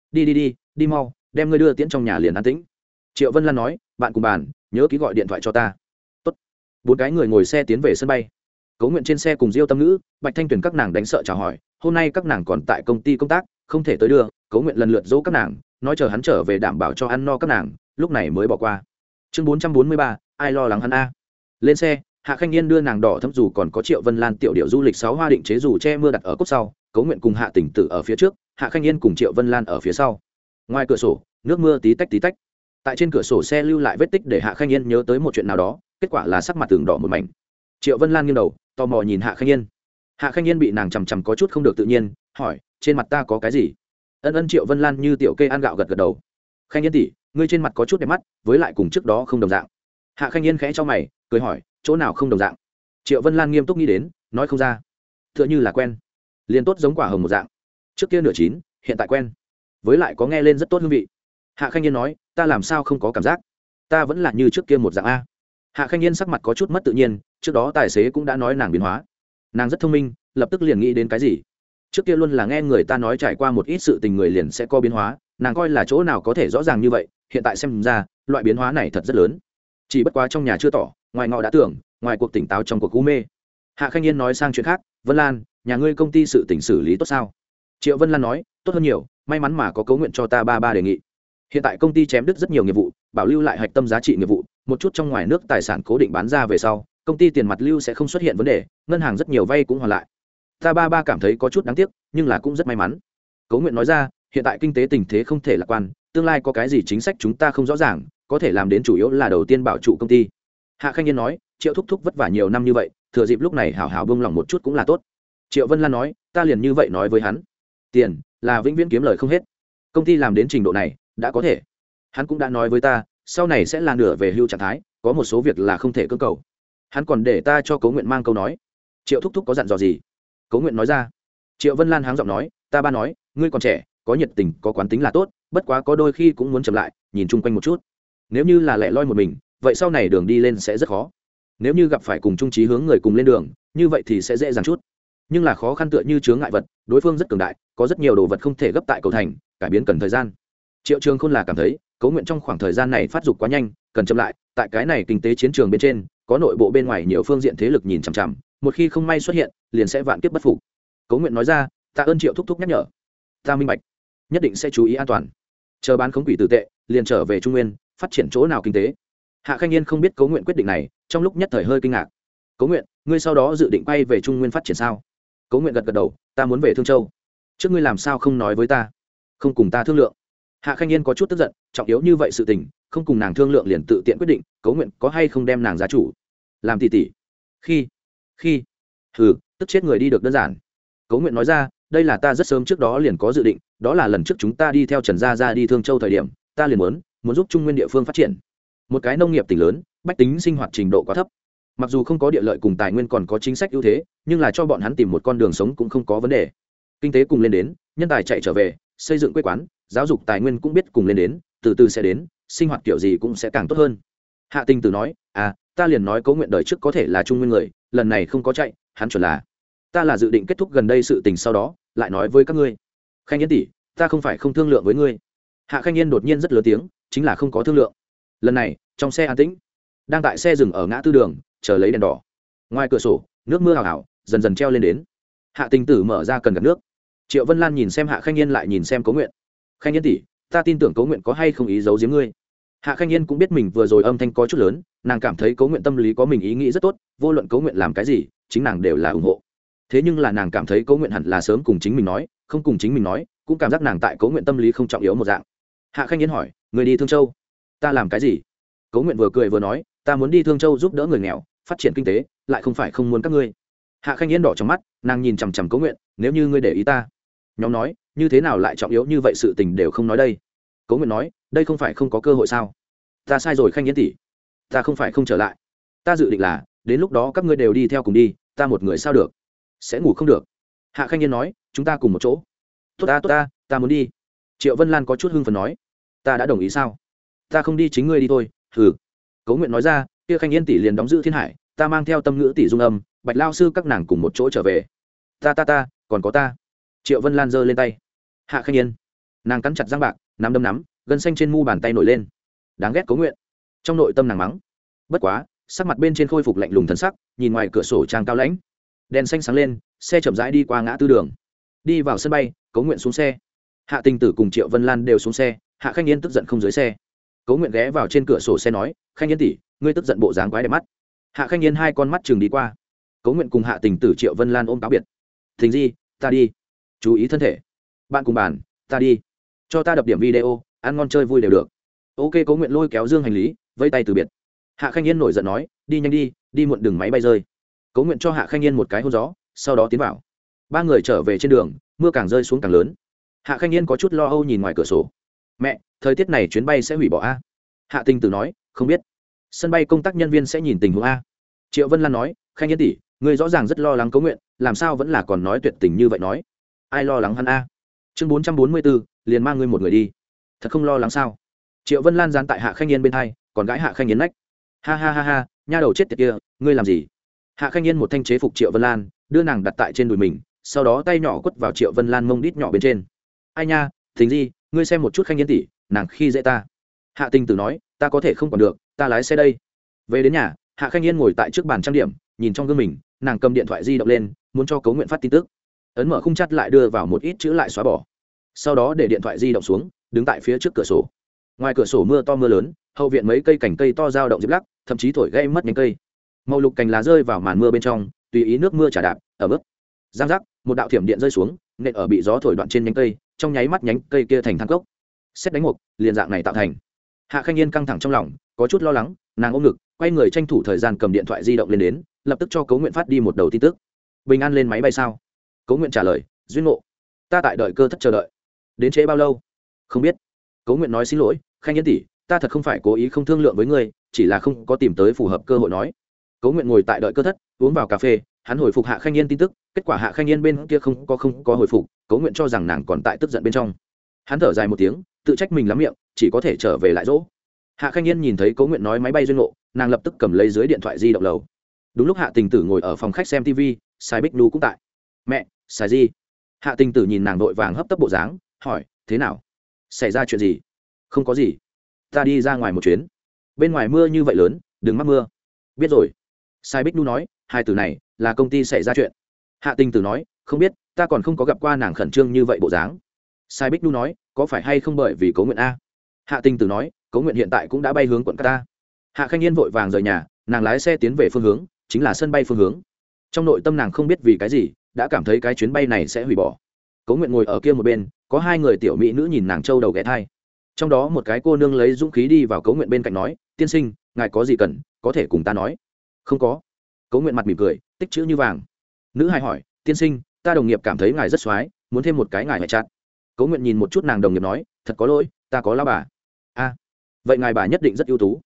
Đi mau, đem ngươi đưa tiễn trong nhà liền an tĩnh. Triệu Vân Lan nói, bạn cùng bàn, nhớ ký gọi điện thoại cho ta. Tốt. 4 cái người ngồi xe tiến về sân bay. Cố Nguyện trên xe cùng Diêu Tâm Ngữ, Bạch Thanh Tuyền các nàng đánh sợ chào hỏi, hôm nay các nàng còn tại công ty công tác, không thể tới đưa. Cố Nguyện lần lượt dỗ các nàng, nói chờ hắn trở về đảm bảo cho ăn no các nàng, lúc này mới bỏ qua. Chương 443, ai lo lắng hắn a. Lên xe, Hạ Khanh Yên đưa nàng đỏ thấm dù còn có Triệu Vân Lan tiểu điệu du lịch 6 hoa định chế dù che mưa đặt ở cốp sau, Cố Nguyện cùng Hạ Tình Tử ở phía trước, Hạ Khanh Yên cùng Triệu Vân Lan ở phía sau. Ngoài cửa sổ, nước mưa tí tách tí tách. Tại trên cửa sổ xe lưu lại vết tích để Hạ Khanh Yên nhớ tới một chuyện nào đó, kết quả là sắc mặt tường đỏ một mảnh. Triệu Vân Lan nghiêng đầu, tò mò nhìn Hạ Khanh Yên. Hạ Khanh Yên bị nàng chằm chằm có chút không được tự nhiên, hỏi, trên mặt ta có cái gì? Ân. Triệu Vân Lan như tiểu kê ăn gạo gật gật đầu. Khanh Yên tỷ, ngươi trên mặt có chút đẹp mắt, với lại cùng trước đó không đồng dạng. Hạ Khanh Yên khẽ cho mày, cười hỏi, chỗ nào không đồng dạng? Triệu Vân Lan nghiêm túc nghĩ đến, nói không ra. Tựa như là quen, liền tốt giống quả hồng một dạng. Trước kia nửa chín, hiện tại quen, với lại có nghe lên rất tốt hương vị. Hạ Khanh Yên nói, ta làm sao không có cảm giác? Ta vẫn là như trước kia một dạng a. Hạ Khanh Yên sắc mặt có chút mất tự nhiên, trước đó tài xế cũng đã nói nàng biến hóa. Nàng rất thông minh, lập tức liền nghĩ đến cái gì. Trước kia luôn là nghe người ta nói trải qua một ít sự tình người liền sẽ có biến hóa, nàng coi là chỗ nào có thể rõ ràng như vậy, hiện tại xem ra, loại biến hóa này thật rất lớn. Chỉ bất quá trong nhà chưa tỏ, ngoài ngọ đã tưởng, ngoài cuộc tỉnh táo trong cuộc u mê. Hạ Khanh Yên nói sang chuyện khác, Vân Lan, nhà ngươi công ty sự tỉnh xử lý tốt sao? Triệu Vân Lan nói, tốt hơn nhiều, may mắn mà có Cố Nguyện cho ta ba đề nghị. Hiện tại công ty chém đứt rất nhiều nghiệp vụ, bảo lưu lại hạch tâm giá trị nghiệp vụ, một chút trong ngoài nước tài sản cố định bán ra về sau, công ty tiền mặt lưu sẽ không xuất hiện vấn đề, ngân hàng rất nhiều vay cũng hoàn lại. Ta ba cảm thấy có chút đáng tiếc, nhưng là cũng rất may mắn. Cố Nguyện nói ra, hiện tại kinh tế tình thế không thể lạc quan, tương lai có cái gì chính sách chúng ta không rõ ràng, có thể làm đến chủ yếu là đầu tiên bảo trụ công ty. Hạ Khanh Yên nói, Triệu thúc thúc vất vả nhiều năm như vậy, thừa dịp lúc này hảo hảo buông lòng một chút cũng là tốt. Triệu Vân Lan nói, ta liền như vậy nói với hắn, tiền là vĩnh viễn kiếm lời không hết, công ty làm đến trình độ này đã có thể. Hắn cũng đã nói với ta, sau này sẽ là nửa về hưu trạng thái, có một số việc là không thể cưỡng cầu. Hắn còn để ta cho Cố Nguyện mang câu nói. Triệu thúc thúc có dặn dò gì? Cố Nguyện nói ra. Triệu Vân Lan háng giọng nói, ta ba nói, ngươi còn trẻ, có nhiệt tình có quán tính là tốt, bất quá có đôi khi cũng muốn chậm lại, nhìn chung quanh một chút. Nếu như là lẻ loi một mình, vậy sau này đường đi lên sẽ rất khó. Nếu như gặp phải cùng chung chí hướng người cùng lên đường, như vậy thì sẽ dễ dàng chút. Nhưng là khó khăn tựa như chướng ngại vật, đối phương rất cường đại, có rất nhiều đồ vật không thể gấp tại cầu thành, cải biến cần thời gian. Triệu Trường Khôn là cảm thấy, Cố Nguyện trong khoảng thời gian này phát dục quá nhanh, cần chậm lại, tại cái này kinh tế chiến trường bên trên, có nội bộ bên ngoài nhiều phương diện thế lực nhìn chằm chằm, một khi không may xuất hiện, liền sẽ vạn kiếp bất phục. Cố Nguyện nói ra, tạ ơn Triệu thúc thúc nhắc nhở, ta minh bạch, nhất định sẽ chú ý an toàn. Chờ bán khống quỷ tử tệ, liền trở về Trung Nguyên, phát triển chỗ nào kinh tế. Hạ Khanh Yên không biết Cố Nguyện quyết định này, trong lúc nhất thời hơi kinh ngạc. Cố Nguyện, ngươi sau đó dự định quay về Trung Nguyên phát triển sao? Cố Nguyện gật gật đầu, ta muốn về Thương Châu. Trước ngươi làm sao không nói với ta, không cùng ta thương lượng? Hạ Khanh Yên có chút tức giận, trọng yếu như vậy sự tình, không cùng nàng thương lượng liền tự tiện quyết định, Cố Nguyện có hay không đem nàng giá chủ làm tỷ tỷ? Khi hừ, tức chết người đi được đơn giản. Cố Nguyện nói ra, đây là ta rất sớm trước đó liền có dự định, đó là lần trước chúng ta đi theo Trần Gia Gia đi Thương Châu thời điểm, ta liền muốn giúp Trung Nguyên địa phương phát triển. Một cái nông nghiệp tỉnh lớn, bách tính sinh hoạt trình độ quá thấp. Mặc dù không có địa lợi cùng tài nguyên còn có chính sách ưu thế, nhưng là cho bọn hắn tìm một con đường sống cũng không có vấn đề. Kinh tế cùng lên đến, nhân tài chạy trở về, xây dựng quê quán, giáo dục tài nguyên cũng biết cùng lên đến, từ từ sẽ đến, sinh hoạt kiểu gì cũng sẽ càng tốt hơn. Hạ Tình Tử nói, ta liền nói Cố Nguyện đời trước có thể là trung nguyên người, lần này không có chạy, hắn chuẩn là. Ta là dự định kết thúc gần đây sự tình sau đó, lại nói với các ngươi. Khanh Yên tỷ, ta không phải không thương lượng với ngươi. Hạ Khanh Yên đột nhiên rất lớn tiếng, chính là không có thương lượng. Lần này, trong xe an tĩnh, đang tại xe dừng ở ngã tư đường, chờ lấy đèn đỏ. Ngoài cửa sổ, nước mưa hào hào, dần dần treo lên đến. Hạ Tình Tử mở ra cần gạt nước. Triệu Vân Lan nhìn xem Hạ Khanh Yên lại nhìn xem Cố Nguyện. Khanh Yên tỷ, ta tin tưởng Cố Nguyện có hay không ý giấu giếm ngươi. Hạ Khanh Yên cũng biết mình vừa rồi âm thanh có chút lớn, nàng cảm thấy Cố Nguyện tâm lý có mình ý nghĩ rất tốt, vô luận Cố Nguyện làm cái gì, chính nàng đều là ủng hộ. Thế nhưng là nàng cảm thấy Cố Nguyện hẳn là sớm cùng chính mình nói, không cùng chính mình nói, cũng cảm giác nàng tại Cố Nguyện tâm lý không trọng yếu một dạng. Hạ Khanh Yên hỏi, người đi Thương Châu, ta làm cái gì? Cố Nguyện vừa cười vừa nói, ta muốn đi Thương Châu giúp đỡ người nghèo, phát triển kinh tế, lại không phải không muốn các ngươi. Hạ Khanh Yên đỏ trong mắt, nàng nhìn chằm chằm Cố Nguyện, nếu như ngươi để ý ta. Nhóm nói, như thế nào lại trọng yếu như vậy sự tình đều không nói đây. Cố Nguyện nói, đây không phải không có cơ hội sao? Ta sai rồi Khanh Yên tỷ, ta không phải không trở lại, ta dự định là đến lúc đó các ngươi đều đi theo cùng đi, ta một người sao được, sẽ ngủ không được. Hạ Khanh Yên nói, chúng ta cùng một chỗ. Tốt ta muốn đi. Triệu Vân Lan có chút hưng phấn nói, ta đã đồng ý sao? Ta không đi chính ngươi đi thôi. Hừ. Cố Nguyện nói ra, kia Khanh Yên tỷ liền đóng giữ Thiên Hải, ta mang theo Tâm Ngữ tỷ Dung Âm, Bạch lao sư các nàng cùng một chỗ trở về. Ta còn có ta. Triệu Vân Lan giơ lên tay. Hạ Khanh Yên, nàng cắn chặt răng bạc, nắm đấm nắm, gân xanh trên mu bàn tay nổi lên. Đáng ghét Cố Nguyện. Trong nội tâm nàng mắng. Bất quá, sắc mặt bên trên khôi phục lạnh lùng thần sắc, nhìn ngoài cửa sổ trang cao lãnh. Đèn xanh sáng lên, xe chậm rãi đi qua ngã tư đường. Đi vào sân bay, Cố Nguyện xuống xe. Hạ Tình Tử cùng Triệu Vân Lan đều xuống xe, Hạ Khanh Yên tức giận không dưới xe. Cố Nguyện ghé vào trên cửa sổ xe nói, Khanh Yên tỷ, ngươi tức giận bộ dáng quái đẹp mắt. Hạ Khanh Yên hai con mắt chừng đi qua. Cố Nguyện cùng Hạ Tình Tử Triệu Vân Lan ôm cáo biệt. Thình Di, ta đi. Chú ý thân thể. Bạn cùng bàn, ta đi. Cho ta đập điểm video, ăn ngon chơi vui đều được. Ok. Cố Nguyện lôi kéo dương hành lý, vẫy tay từ biệt. Hạ Khanh Yên nổi giận nói, đi nhanh đi, đi muộn đừng máy bay rơi. Cố Nguyện cho Hạ Khanh Yên một cái hôn gió, sau đó tiến vào. Ba người trở về trên đường, mưa càng rơi xuống càng lớn. Hạ Khanh Yên có chút lo âu nhìn ngoài cửa sổ. Mẹ, thời tiết này chuyến bay sẽ hủy bỏ a? Hạ Tình Tử nói, không biết. Sân bay công tác nhân viên sẽ nhìn tình huống a. Triệu Vân Lan nói, Khanh Yên tỷ, ngươi rõ ràng rất lo lắng Cố Nguyện, làm sao vẫn là còn nói tuyệt tình như vậy nói? Ai lo lắng hắn a? Chương 444, liền mang ngươi một người đi. Thật không lo lắng sao? Triệu Vân Lan dán tại Hạ Khanh Yên bên hai, còn gãi Hạ Khanh Yên nách. Ha, nha đầu chết tiệt kia, ngươi làm gì? Hạ Khanh Yên một thanh chế phục Triệu Vân Lan, đưa nàng đặt tại trên đùi mình, sau đó tay nhỏ quất vào Triệu Vân Lan mông đít nhỏ bên trên. Ai nha, Thính Di, ngươi xem một chút Khanh Yên tỷ, nàng khi dễ ta. Hạ Tình Tử nói, ta có thể không còn được, ta lái xe đây. Về đến nhà, Hạ Khanh Yên ngồi tại trước bàn trang điểm, nhìn trong gương mình, nàng cầm điện thoại di động lên, muốn cho Cố Nguyện phát tin tức. Ấn mở khung chat lại đưa vào một ít chữ lại xóa bỏ. Sau đó để điện thoại di động xuống, đứng tại phía trước cửa sổ. Ngoài cửa sổ mưa to mưa lớn, hậu viện mấy cây cành cây to dao động diệp lắc, thậm chí thổi gây mất nhánh cây. Màu lục cành lá rơi vào màn mưa bên trong, tùy ý nước mưa trả đạp, ở mức. Giang giác, một đạo thiểm điện rơi xuống, nện ở bị gió thổi đoạn trên nhánh cây, trong nháy mắt nhánh cây kia thành than cốc. Xét đánh mục, liền dạng này tạo thành. Hạ Khanh Yên căng thẳng trong lòng, có chút lo lắng, nàng ôm ngực, quay người tranh thủ thời gian cầm điện thoại di động lên đến, lập tức cho Cố Nguyện phát đi một đầu tin tức. Bình an lên máy bay sao? Cố Nguyện trả lời, duyên ngộ. Ta tại đợi cơ thất chờ đợi. Đến trễ bao lâu? Không biết. Cố Nguyện nói xin lỗi, Khanh Yên tỷ, ta thật không phải cố ý không thương lượng với ngươi, chỉ là không có tìm tới phù hợp cơ hội nói. Cố Nguyện ngồi tại đợi cơ thất, uống vào cà phê, hắn hồi phục Hạ Khanh Yên tin tức, kết quả Hạ Khanh Yên bên kia không có hồi phục, Cố Nguyện cho rằng nàng còn tại tức giận bên trong. Hắn thở dài một tiếng, tự trách mình lắm miệng, chỉ có thể trở về lại dỗ. Hạ Khanh Yên nhìn thấy Cố Nguyện nói máy bay duyên ngộ, nàng lập tức cầm lấy dưới điện thoại di động lầu. Đúng lúc Hạ Tình Tử ngồi ở phòng khách xem TV, Sai Bích Nu cũng tại. Mẹ, Sai gì? Hạ Tình Tử nhìn nàng vội vàng hấp tấp bộ dáng, hỏi, thế nào? Xảy ra chuyện gì? Không có gì, ta đi ra ngoài một chuyến. Bên ngoài mưa như vậy lớn, đừng mắc mưa. Biết rồi. Sai Bích Nu nói, hai từ này là công ty xảy ra chuyện. Hạ Tình Tử nói, không biết, ta còn không có gặp qua nàng khẩn trương như vậy bộ dáng. Sai Bích Nu nói, có phải hay không bởi vì Cố Nguyện a? Hạ Tình Tử nói, Cố Nguyện hiện tại cũng đã bay hướng quận Qatar. Hạ Khanh Yên vội vàng rời nhà, nàng lái xe tiến về phương hướng, chính là sân bay phương hướng. Trong nội tâm nàng không biết vì cái gì, đã cảm thấy cái chuyến bay này sẽ hủy bỏ. Cố Nguyện ngồi ở kia một bên, có hai người tiểu mỹ nữ nhìn nàng trâu đầu ghé thai. Trong đó một cái cô nương lấy dũng khí đi vào Cố Nguyện bên cạnh nói, tiên sinh, ngài có gì cần, có thể cùng ta nói. Không có. Cố Nguyện mặt mỉm cười, tích chữ như vàng. Nữ hai hỏi, tiên sinh, ta đồng nghiệp cảm thấy ngài rất xoái, muốn thêm một cái ngài hệ chặt. Cố Nguyện nhìn một chút nàng đồng nghiệp nói, thật có lỗi, ta có lao bà. A, vậy ngài bà nhất định rất ưu tú.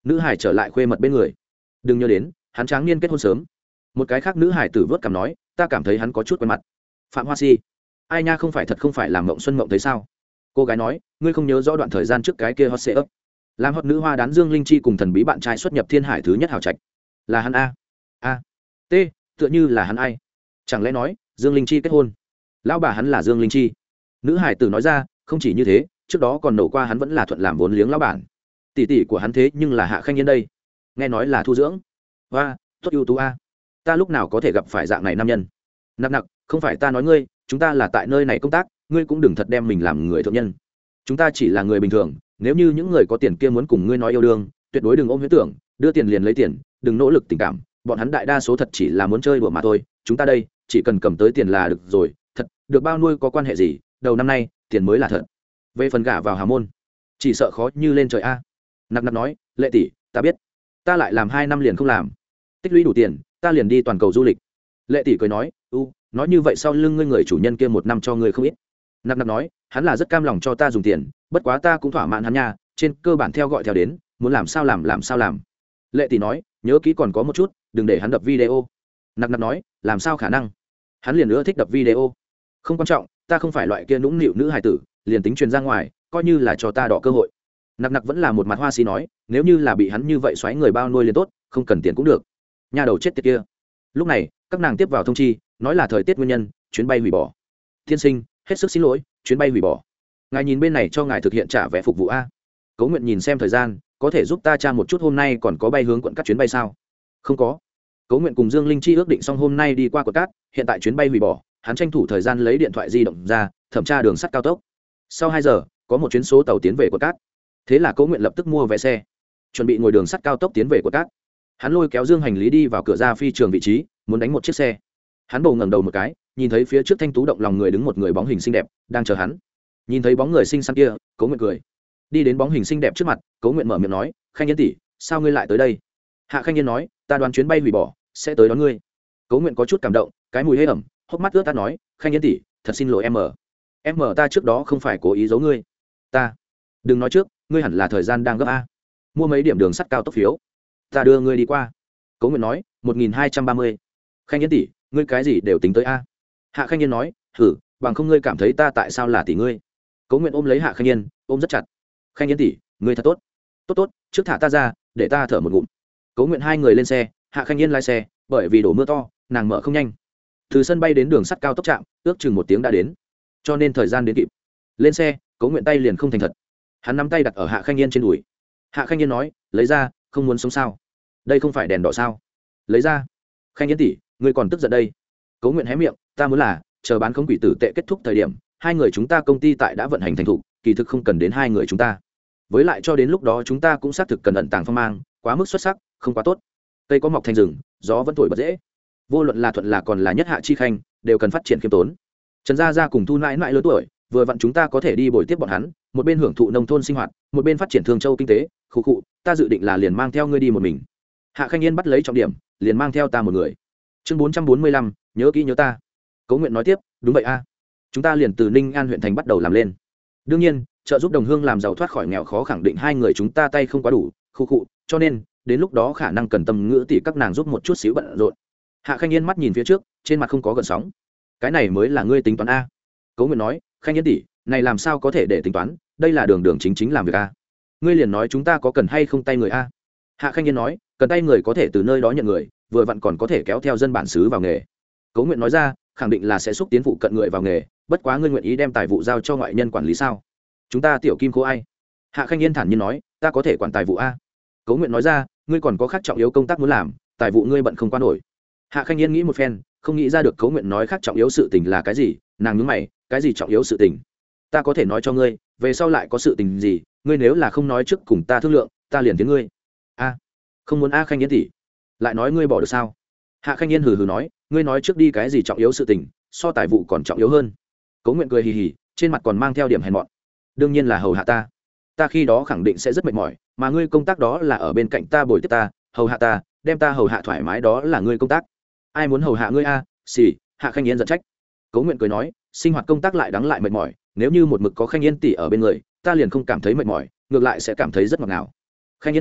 nữ hải trở lại khuê mật bên người. Đừng nhớ đến hắn tráng niên kết hôn sớm. Một cái khác nữ hải tử vớt cằm nói, ta cảm thấy hắn có chút quen mặt. Phạm Hoa Si, ai nha, không phải thật không phải làm mộng xuân mộng thấy sao? Cô gái nói, ngươi không nhớ rõ đoạn thời gian trước cái kia hot ấp làm hot nữ hoa đán Dương Linh Chi cùng thần bí bạn trai xuất nhập thiên hải thứ nhất hào trạch, là hắn a t, tựa như là hắn ai? Chẳng lẽ nói Dương Linh Chi kết hôn, lão bà hắn là Dương Linh Chi? Nữ hải tử nói ra, không chỉ như thế, trước đó còn nổ qua hắn vẫn là thuận làm vốn liếng lão bản, tỷ tỷ của hắn thế nhưng là Hạ Khanh Yên đây, nghe nói là thu dưỡng. Hoa, tốt ưu tú a, ta lúc nào có thể gặp phải dạng này nam nhân? Nặc nặc, không phải ta nói ngươi, chúng ta là tại nơi này công tác, ngươi cũng đừng thật đem mình làm người thượng nhân. Chúng ta chỉ là người bình thường, nếu như những người có tiền kia muốn cùng ngươi nói yêu đương, tuyệt đối đừng ôm huyễn tưởng, đưa tiền liền lấy tiền, đừng nỗ lực tình cảm, bọn hắn đại đa số thật chỉ là muốn chơi đùa mà thôi, chúng ta đây chỉ cần cầm tới tiền là được rồi, thật được bao nuôi có quan hệ gì, đầu năm nay tiền mới là thật. Về phần gả vào hà môn, chỉ sợ khó như lên trời a. Nặc nặc nói, Lệ tỷ, ta biết, ta lại làm 2 năm liền không làm, tích lũy đủ tiền ta liền đi toàn cầu du lịch. Lệ tỷ cười nói, nói như vậy sau lưng ngươi người chủ nhân kia 1 năm cho ngươi không ít. Nặc nặc nói, hắn là rất cam lòng cho ta dùng tiền, bất quá ta cũng thỏa mãn hắn nha, trên cơ bản theo gọi theo đến, muốn làm sao làm sao làm. Lệ tỷ nói, nhớ kỹ còn có một chút, đừng để hắn đập video. Nặc nặc nói, làm sao khả năng, hắn liền nữa thích đập video. Không quan trọng, ta không phải loại kia nũng nịu nữ hài tử, liền tính truyền ra ngoài coi như là cho ta đọ cơ hội. Nặc nặc vẫn là một mặt hoa xí nói, nếu như là bị hắn như vậy xoáy người bao nuôi liền tốt, không cần tiền cũng được. Nhà đầu chết tiệt kia. Lúc này các nàng tiếp vào thông chi, nói là thời tiết nguyên nhân, chuyến bay hủy bỏ. Tiên sinh, hết sức xin lỗi, chuyến bay hủy bỏ. Ngài nhìn bên này cho ngài thực hiện trả vé phục vụ a. Cố Nguyện nhìn xem thời gian, có thể giúp ta tra một chút hôm nay còn có bay hướng quận các chuyến bay sao? Không có. Cố Nguyện cùng Dương Linh Chi ước định xong hôm nay đi qua quận cát, hiện tại chuyến bay hủy bỏ, hắn tranh thủ thời gian lấy điện thoại di động ra thẩm tra đường sắt cao tốc. Sau 2 giờ có một chuyến số tàu tiến về quận cát, thế là Cố Nguyện lập tức mua vé xe, chuẩn bị ngồi đường sắt cao tốc tiến về quận cát. Hắn lôi kéo dương hành lý đi vào cửa ra phi trường vị trí, muốn đánh một chiếc xe. Hắn bầu ngẩng đầu một cái, nhìn thấy phía trước thanh tú động lòng người đứng một người bóng hình xinh đẹp đang chờ hắn. Nhìn thấy bóng người xinh xắn kia, Cố Nguyện cười, đi đến bóng hình xinh đẹp trước mặt. Cố Nguyện mở miệng nói, Khanh Yên tỷ, sao ngươi lại tới đây? Hạ Khanh Yên nói, ta đoán chuyến bay hủy bỏ, sẽ tới đón ngươi. Cố Nguyện có chút cảm động, cái mùi hơi ẩm, hốc mắt ướt át nói, Khanh Yên tỷ, thật xin lỗi em ta trước đó không phải cố ý giấu ngươi. Ta đừng nói trước, ngươi hẳn là thời gian đang gấp a, mua mấy điểm đường sắt cao tốc phiếu, ta đưa ngươi đi qua. Cố Nguyện nói, 1230. Khanh Yên tỷ, ngươi cái gì đều tính tới a. Hạ Khanh Yên nói, thử bằng không ngươi cảm thấy ta tại sao là tỷ ngươi. Cố Nguyện ôm lấy Hạ Khanh Yên, ôm rất chặt. Khanh Yên tỷ, ngươi thật tốt. Tốt, trước thả ta ra, để ta thở một ngụm. Cố Nguyện hai người lên xe, Hạ Khanh Yên lái xe, bởi vì đổ mưa to, nàng mở không nhanh. Từ sân bay đến đường sắt cao tốc trạm, ước chừng 1 tiếng đã đến, cho nên thời gian đến kịp. Lên xe, Cố Nguyện tay liền không thành thật. Hắn nắm tay đặt ở Hạ Khanh Yên trên đùi. Hạ Khanh Yên nói, lấy ra, không muốn sống sao? Đây không phải đèn đỏ sao? Lấy ra. Khanh Yên tỷ, ngươi còn tức giận đây? Cố Nguyện hé miệng, ta muốn là chờ bán khống quỷ tử tệ kết thúc thời điểm, 2 người chúng ta công ty tại đã vận hành thành thục, kỳ thực không cần đến 2 người chúng ta. Với lại cho đến lúc đó chúng ta cũng xác thực cần ẩn tàng phong mang, quá mức xuất sắc, không quá tốt. Cây có mọc thành rừng, gió vẫn thổi bật dễ. Vô luận là thuận là còn là nhất Hạ Chi Khanh, đều cần phát triển khiêm tốn. Trần Gia Gia cùng Thu Nãi Nãi lớn tuổi, vừa vặn chúng ta có thể đi bồi tiếp bọn hắn, một bên hưởng thụ nông thôn sinh hoạt, một bên phát triển Thương Châu kinh tế. Khụ khụ, ta dự định là liền mang theo ngươi đi một mình. Hạ Khanh Yên bắt lấy trọng điểm, liền mang theo ta một người. Chương 445, nhớ kỹ nhớ ta. Cố Nguyện nói tiếp, đúng vậy a, chúng ta liền từ Ninh An huyện thành bắt đầu làm lên. Đương nhiên, trợ giúp đồng hương làm giàu thoát khỏi nghèo khó khẳng định 2 người chúng ta tay không quá đủ, khụ khụ, cho nên đến lúc đó khả năng cần tâm ngữ tỷ các nàng giúp một chút xíu bận rộn. Hạ Khanh Yên mắt nhìn phía trước, trên mặt không có gợn sóng. Cái này mới là ngươi tính toán a. Cố Nguyện nói, Khanh Yên tỷ, này làm sao có thể để tính toán, đây là đường chính làm việc a. Ngươi liền nói chúng ta có cần hay không tay người a. Hạ Khanh Yên nói, cần tay người có thể từ nơi đó nhận người, vừa vặn còn có thể kéo theo dân bản xứ vào nghề. Cố Nguyện nói ra, khẳng định là sẽ xúc tiến phụ cận người vào nghề, bất quá ngươi nguyện ý đem tài vụ giao cho ngoại nhân quản lý sao? Chúng ta tiểu kim khố ai? Hạ Khanh Yên thản nhiên nói, ta có thể quản tài vụ a. Cố Nguyện nói ra, ngươi còn có khác trọng yếu công tác muốn làm, tài vụ ngươi bận không qua nổi. Hạ Khanh Yên nghĩ một phen, không nghĩ ra được Cố Nguyện nói khác trọng yếu sự tình là cái gì, nàng nhướng mày, cái gì trọng yếu sự tình? Ta có thể nói cho ngươi, về sau lại có sự tình gì, ngươi nếu là không nói trước cùng ta thương lượng, ta liền tiếng ngươi. A, không muốn a. Khanh Yên tỷ, lại nói ngươi bỏ được sao? Hạ Khanh Yên hừ hừ nói, ngươi nói trước đi cái gì trọng yếu sự tình, so tài vụ còn trọng yếu hơn. Cố Nguyện cười hì hì, trên mặt còn mang theo điểm hèn mọn. Đương nhiên là hầu hạ ta khi đó khẳng định sẽ rất mệt mỏi, mà ngươi công tác đó là ở bên cạnh ta bồi tiếp ta, hầu hạ ta, đem ta hầu hạ thoải mái, đó là ngươi công tác. Ai muốn hầu hạ ngươi a? Xì. Hạ Khanh Yên giận trách. Cố Nguyện cười nói, sinh hoạt công tác lại đắng lại mệt mỏi, nếu như một mực có Khanh Yên tỷ ở bên người, ta liền không cảm thấy mệt mỏi, ngược lại sẽ cảm thấy rất ngọt ngào. Khanh Yên tỷ,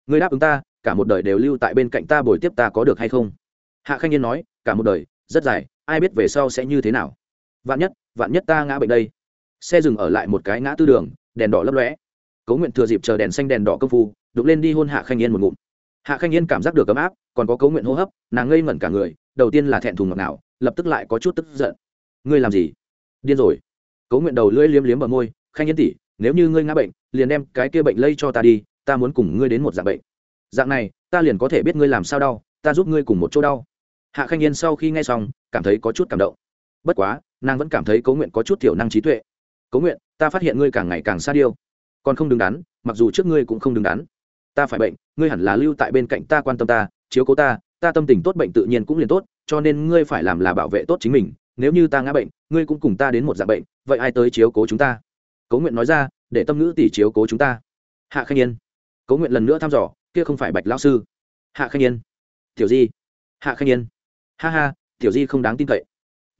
ngươi đáp ứng ta cả một đời đều lưu tại bên cạnh ta bồi tiếp ta có được hay không? Hạ Khanh Yên nói, cả một đời rất dài, ai biết về sau sẽ như thế nào. Vạn nhất ta ngã bệnh đây. Xe dừng ở lại một cái ngã tư đường, đèn đỏ lấp lóe. Cố Nguyện thừa dịp chờ đèn xanh đèn đỏ công phu, đục lên đi hôn Hạ Khanh Yên một ngụm. Hạ Khanh Yên cảm giác được ấm áp, còn có Cố Nguyện hô hấp, nàng ngây ngẩn cả người, đầu tiên là thẹn thùng ngọt ngào, lập tức lại có chút tức giận. Ngươi làm gì? Điên rồi. Cố Nguyện đầu lưỡi liếm liếm bờ môi, Khanh Yên tỷ, nếu như ngươi ngã bệnh, liền đem cái kia bệnh lây cho ta đi, ta muốn cùng ngươi đến một dạng bệnh. Dạng này, ta liền có thể biết ngươi làm sao đau, ta giúp ngươi cùng một chỗ đau. Hạ Khanh Yên sau khi nghe xong, cảm thấy có chút cảm động. Bất quá, nàng vẫn cảm thấy Cố Nguyện có chút thiểu năng trí tuệ. Cố Nguyện, ta phát hiện ngươi càng ngày càng xa điêu, còn không đứng đắn, mặc dù trước ngươi cũng không đứng đắn. Ta phải bệnh, ngươi hẳn là lưu tại bên cạnh ta, quan tâm ta, chiếu cố ta, ta tâm tình tốt bệnh tự nhiên cũng liền tốt, cho nên ngươi phải làm là bảo vệ tốt chính mình. Nếu như ta ngã bệnh, ngươi cũng cùng ta đến một dạng bệnh, vậy ai tới chiếu cố chúng ta? Cố Nguyện nói ra, để Tâm Ngữ tỷ chiếu cố chúng ta. Hạ Khanh Yên. Cố Nguyện lần nữa thăm dò, kia không phải Bạch lão sư. Hạ Khanh Yên. Tiểu Di. Hạ Khanh Yên. Ha ha, Tiểu Di không đáng tin cậy.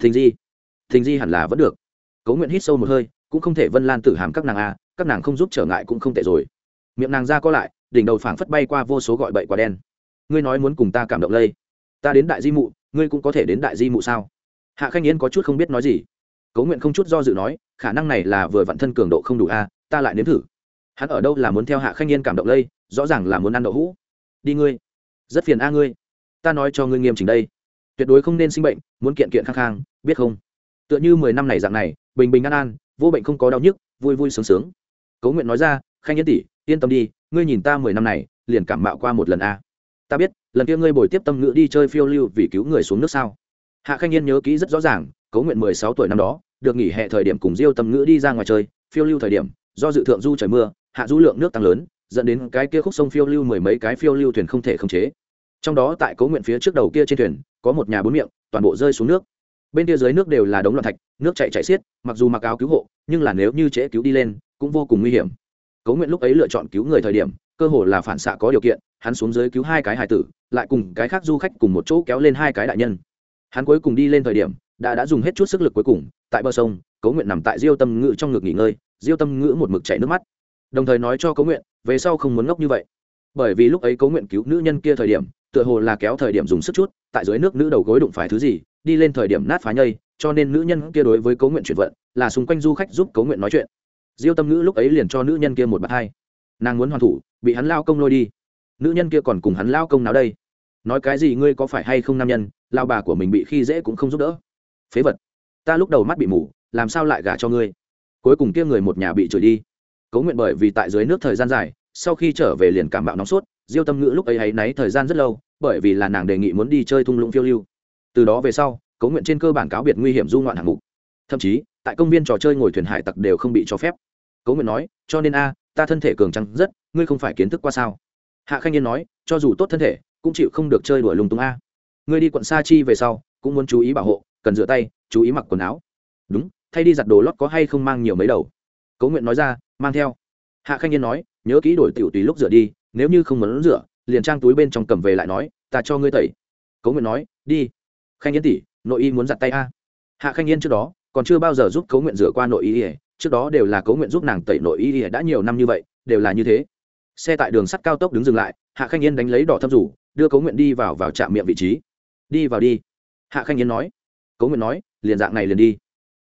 Thình Di hẳn là vẫn được. Cố Nguyện hít sâu một hơi, cũng không thể Vân Lan Tử hàm các nàng a, các nàng không giúp trở ngại cũng không tệ rồi. Miệng nàng ra co lại, đỉnh đầu phảng phất bay qua vô số gọi bậy quả đen. Ngươi nói muốn cùng ta cảm động lây, ta đến đại di mụ, ngươi cũng có thể đến đại di mụ sao? Hạ Khanh Yên có chút không biết nói gì. Cố Nguyện không chút do dự nói, khả năng này là vừa vặn thân cường độ không đủ a, ta lại nếm thử. Hắn ở đâu là muốn theo Hạ Khanh Yên cảm động lây, rõ ràng là muốn ăn đậu hũ. Đi ngươi, rất phiền a ngươi. Ta nói cho ngươi nghiêm chỉnh đây, tuyệt đối không nên sinh bệnh, muốn kiện kiện khang khang, biết không? Tựa như 10 năm này dạng này, bình bình an an, vô bệnh không có đau nhức, vui vui sướng sướng. Cố Nguyện nói ra, Khanh Yên tỷ, yên tâm đi, ngươi nhìn ta 10 năm này, liền cảm mạo qua một lần a. Ta biết, lần kia ngươi bồi tiếp Tâm Ngữ đi chơi phiêu lưu vì cứu người xuống nước sao? Hạ Khanh Yên nhớ kỹ rất rõ ràng, Cố Nguyện 16 tuổi năm đó, được nghỉ hè thời điểm cùng Diêu Tâm Ngữ đi ra ngoài chơi, phiêu lưu thời điểm, do dự thượng du trời mưa, hạ du lượng nước tăng lớn, dẫn đến cái kia khúc sông phiêu lưu mười mấy cái phiêu lưu thuyền không thể khống chế. Trong đó tại Cố Nguyện phía trước đầu kia trên thuyền, có một nhà bốn miệng, toàn bộ rơi xuống nước. Bên kia dưới nước đều là đống loạn thạch, nước chảy xiết, mặc dù mặc áo cứu hộ, nhưng là nếu như trễ cứu đi lên, cũng vô cùng nguy hiểm. Cố Nguyện lúc ấy lựa chọn cứu người thời điểm, cơ hồ là phản xạ có điều kiện, hắn xuống dưới cứu hai cái hài tử, lại cùng cái khác du khách cùng một chỗ kéo lên hai cái đại nhân. Hắn cuối cùng đi lên thời điểm, đã dùng hết chút sức lực cuối cùng, tại bờ sông, Cố Nguyện nằm tại Diêu Tâm Ngữ trong ngực nghỉ ngơi, Diêu Tâm Ngữ một mực chảy nước mắt, đồng thời nói cho Cố Nguyện, về sau không muốn ngốc như vậy. Bởi vì lúc ấy Cố Nguyện cứu nữ nhân kia thời điểm, tựa hồ là kéo thời điểm dùng sức chút, tại dưới nước nữ đầu gối đụng phải thứ gì, đi lên thời điểm nát phá nhây, cho nên nữ nhân kia đối với Cố Nguyện chuyển vận, là xung quanh du khách giúp Cố Nguyện nói chuyện. Diêu Tâm Ngữ lúc ấy liền cho nữ nhân kia một bạt hai, nàng muốn hoàn thủ, bị hắn lao công lôi đi. Nữ nhân kia còn cùng hắn lao công nào đây? Nói cái gì ngươi có phải hay không nam nhân, lao bà của mình bị khi dễ cũng không giúp đỡ. Phế vật, ta lúc đầu mắt bị mù, làm sao lại gả cho ngươi? Cuối cùng kia người một nhà bị chửi đi. Cố Nguyện bởi vì tại dưới nước thời gian dài, sau khi trở về liền cảm bạo nóng sốt, Diêu Tâm Ngữ lúc ấy áy náy thời gian rất lâu, bởi vì là nàng đề nghị muốn đi chơi thung lũng phiêu lưu. Từ đó về sau, Cố Nguyện trên cơ bản cáo biệt nguy hiểm du ngoạn hạng mục, thậm chí tại công viên trò chơi ngồi thuyền hải tặc đều không bị cho phép. Cố Nguyện nói, cho nên ta thân thể cường trắng rất, ngươi không phải kiến thức qua sao? Hạ Khanh Yên nói, cho dù tốt thân thể, cũng chịu không được chơi đuổi lung tung a. Ngươi đi quận Sa Chi về sau, cũng muốn chú ý bảo hộ, cần rửa tay, chú ý mặc quần áo. Đúng, thay đi giặt đồ lót có hay không mang nhiều mấy đầu? Cố Nguyện nói ra, mang theo. Hạ Khanh Yên nói, nhớ kỹ đổi tiểu tùy lúc rửa đi, nếu như không muốn rửa, liền trang túi bên trong cầm về lại nói, ta cho ngươi tẩy. Cố Nguyện nói, đi. Khanh Yên tỷ, nội y muốn giặt tay a. Hạ Khanh Yên trước đó còn chưa bao giờ giúp Cố Nguyện rửa qua nội y, trước đó đều là Cố Nguyện giúp nàng tẩy nội y, đã nhiều năm như vậy, đều là như thế. Xe tại đường sắt cao tốc đứng dừng lại, Hạ Khanh Yên đánh lấy đỏ thâm rủ, đưa Cố Nguyện đi vào trạm miệng vị trí. Đi vào đi. Hạ Khanh Yên nói. Cố Nguyện nói, liền dạng này liền đi.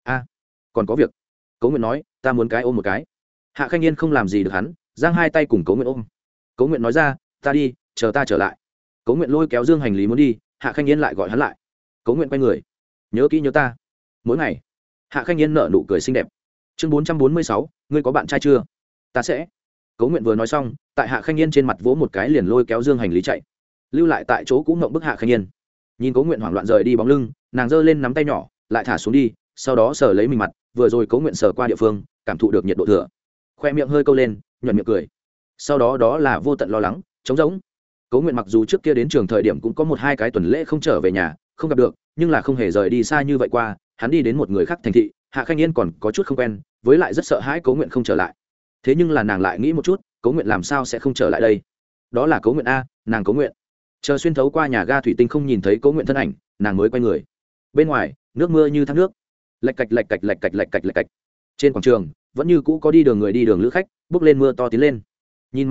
Còn có việc. Cố Nguyện nói, ta muốn cái ôm một cái. Hạ Khanh Yên không làm gì được hắn, giang hai tay cùng Cố Nguyện ôm. Cố Nguyện nói ra, ta đi, chờ ta trở lại. Cố Nguyện lôi kéo dương hành lý muốn đi, Hạ Khanh Yên lại gọi hắn lại. Cố Nguyện quay người, nhớ kỹ nhớ ta, mỗi ngày. Hạ Khanh Yên nở nụ cười xinh đẹp. Chương 446, ngươi có bạn trai chưa? Ta sẽ. Cố Nguyện vừa nói xong, tại Hạ Khanh Yên trên mặt vỗ một cái liền lôi kéo dương hành lý chạy, lưu lại tại chỗ cũ ngậm bức Hạ Khanh Yên. Nhìn Cố Nguyện hoảng loạn rời đi bóng lưng, nàng giơ lên nắm tay nhỏ, lại thả xuống đi, sau đó sờ lấy mình mặt, vừa rồi Cố Nguyện sờ qua địa phương, cảm thụ được nhiệt độ thừa, khoe miệng hơi câu lên, nhuận miệng cười. Sau đó đó là vô tận lo lắng, trống rỗng. Cố Nguyện mặc dù trước kia đến trường thời điểm cũng có một hai cái tuần lễ không trở về nhà, không gặp được, nhưng là không hề rời đi xa như vậy qua. Hắn đi đến một người khác thành thị, Hạ Khanh Yên còn có chút không quen, với lại rất sợ hãi Cố Nguyện không trở lại. Thế nhưng là nàng lại nghĩ một chút, Cố Nguyện làm sao sẽ không trở lại đây? Đó là Cố Nguyện a, nàng Cố Nguyện. Chờ xuyên thấu qua nhà ga thủy tinh không nhìn thấy Cố Nguyện thân ảnh, nàng mới quay người. Bên ngoài, nước mưa như thác nước, lạch cạch lạch cạch lạch cạch lạch cạch lạch cạch. Trên quảng trường, vẫn như cũ có đi đường người đi đường lữ khách, bước lên mưa to tiến lên. Nhìn màn mưa,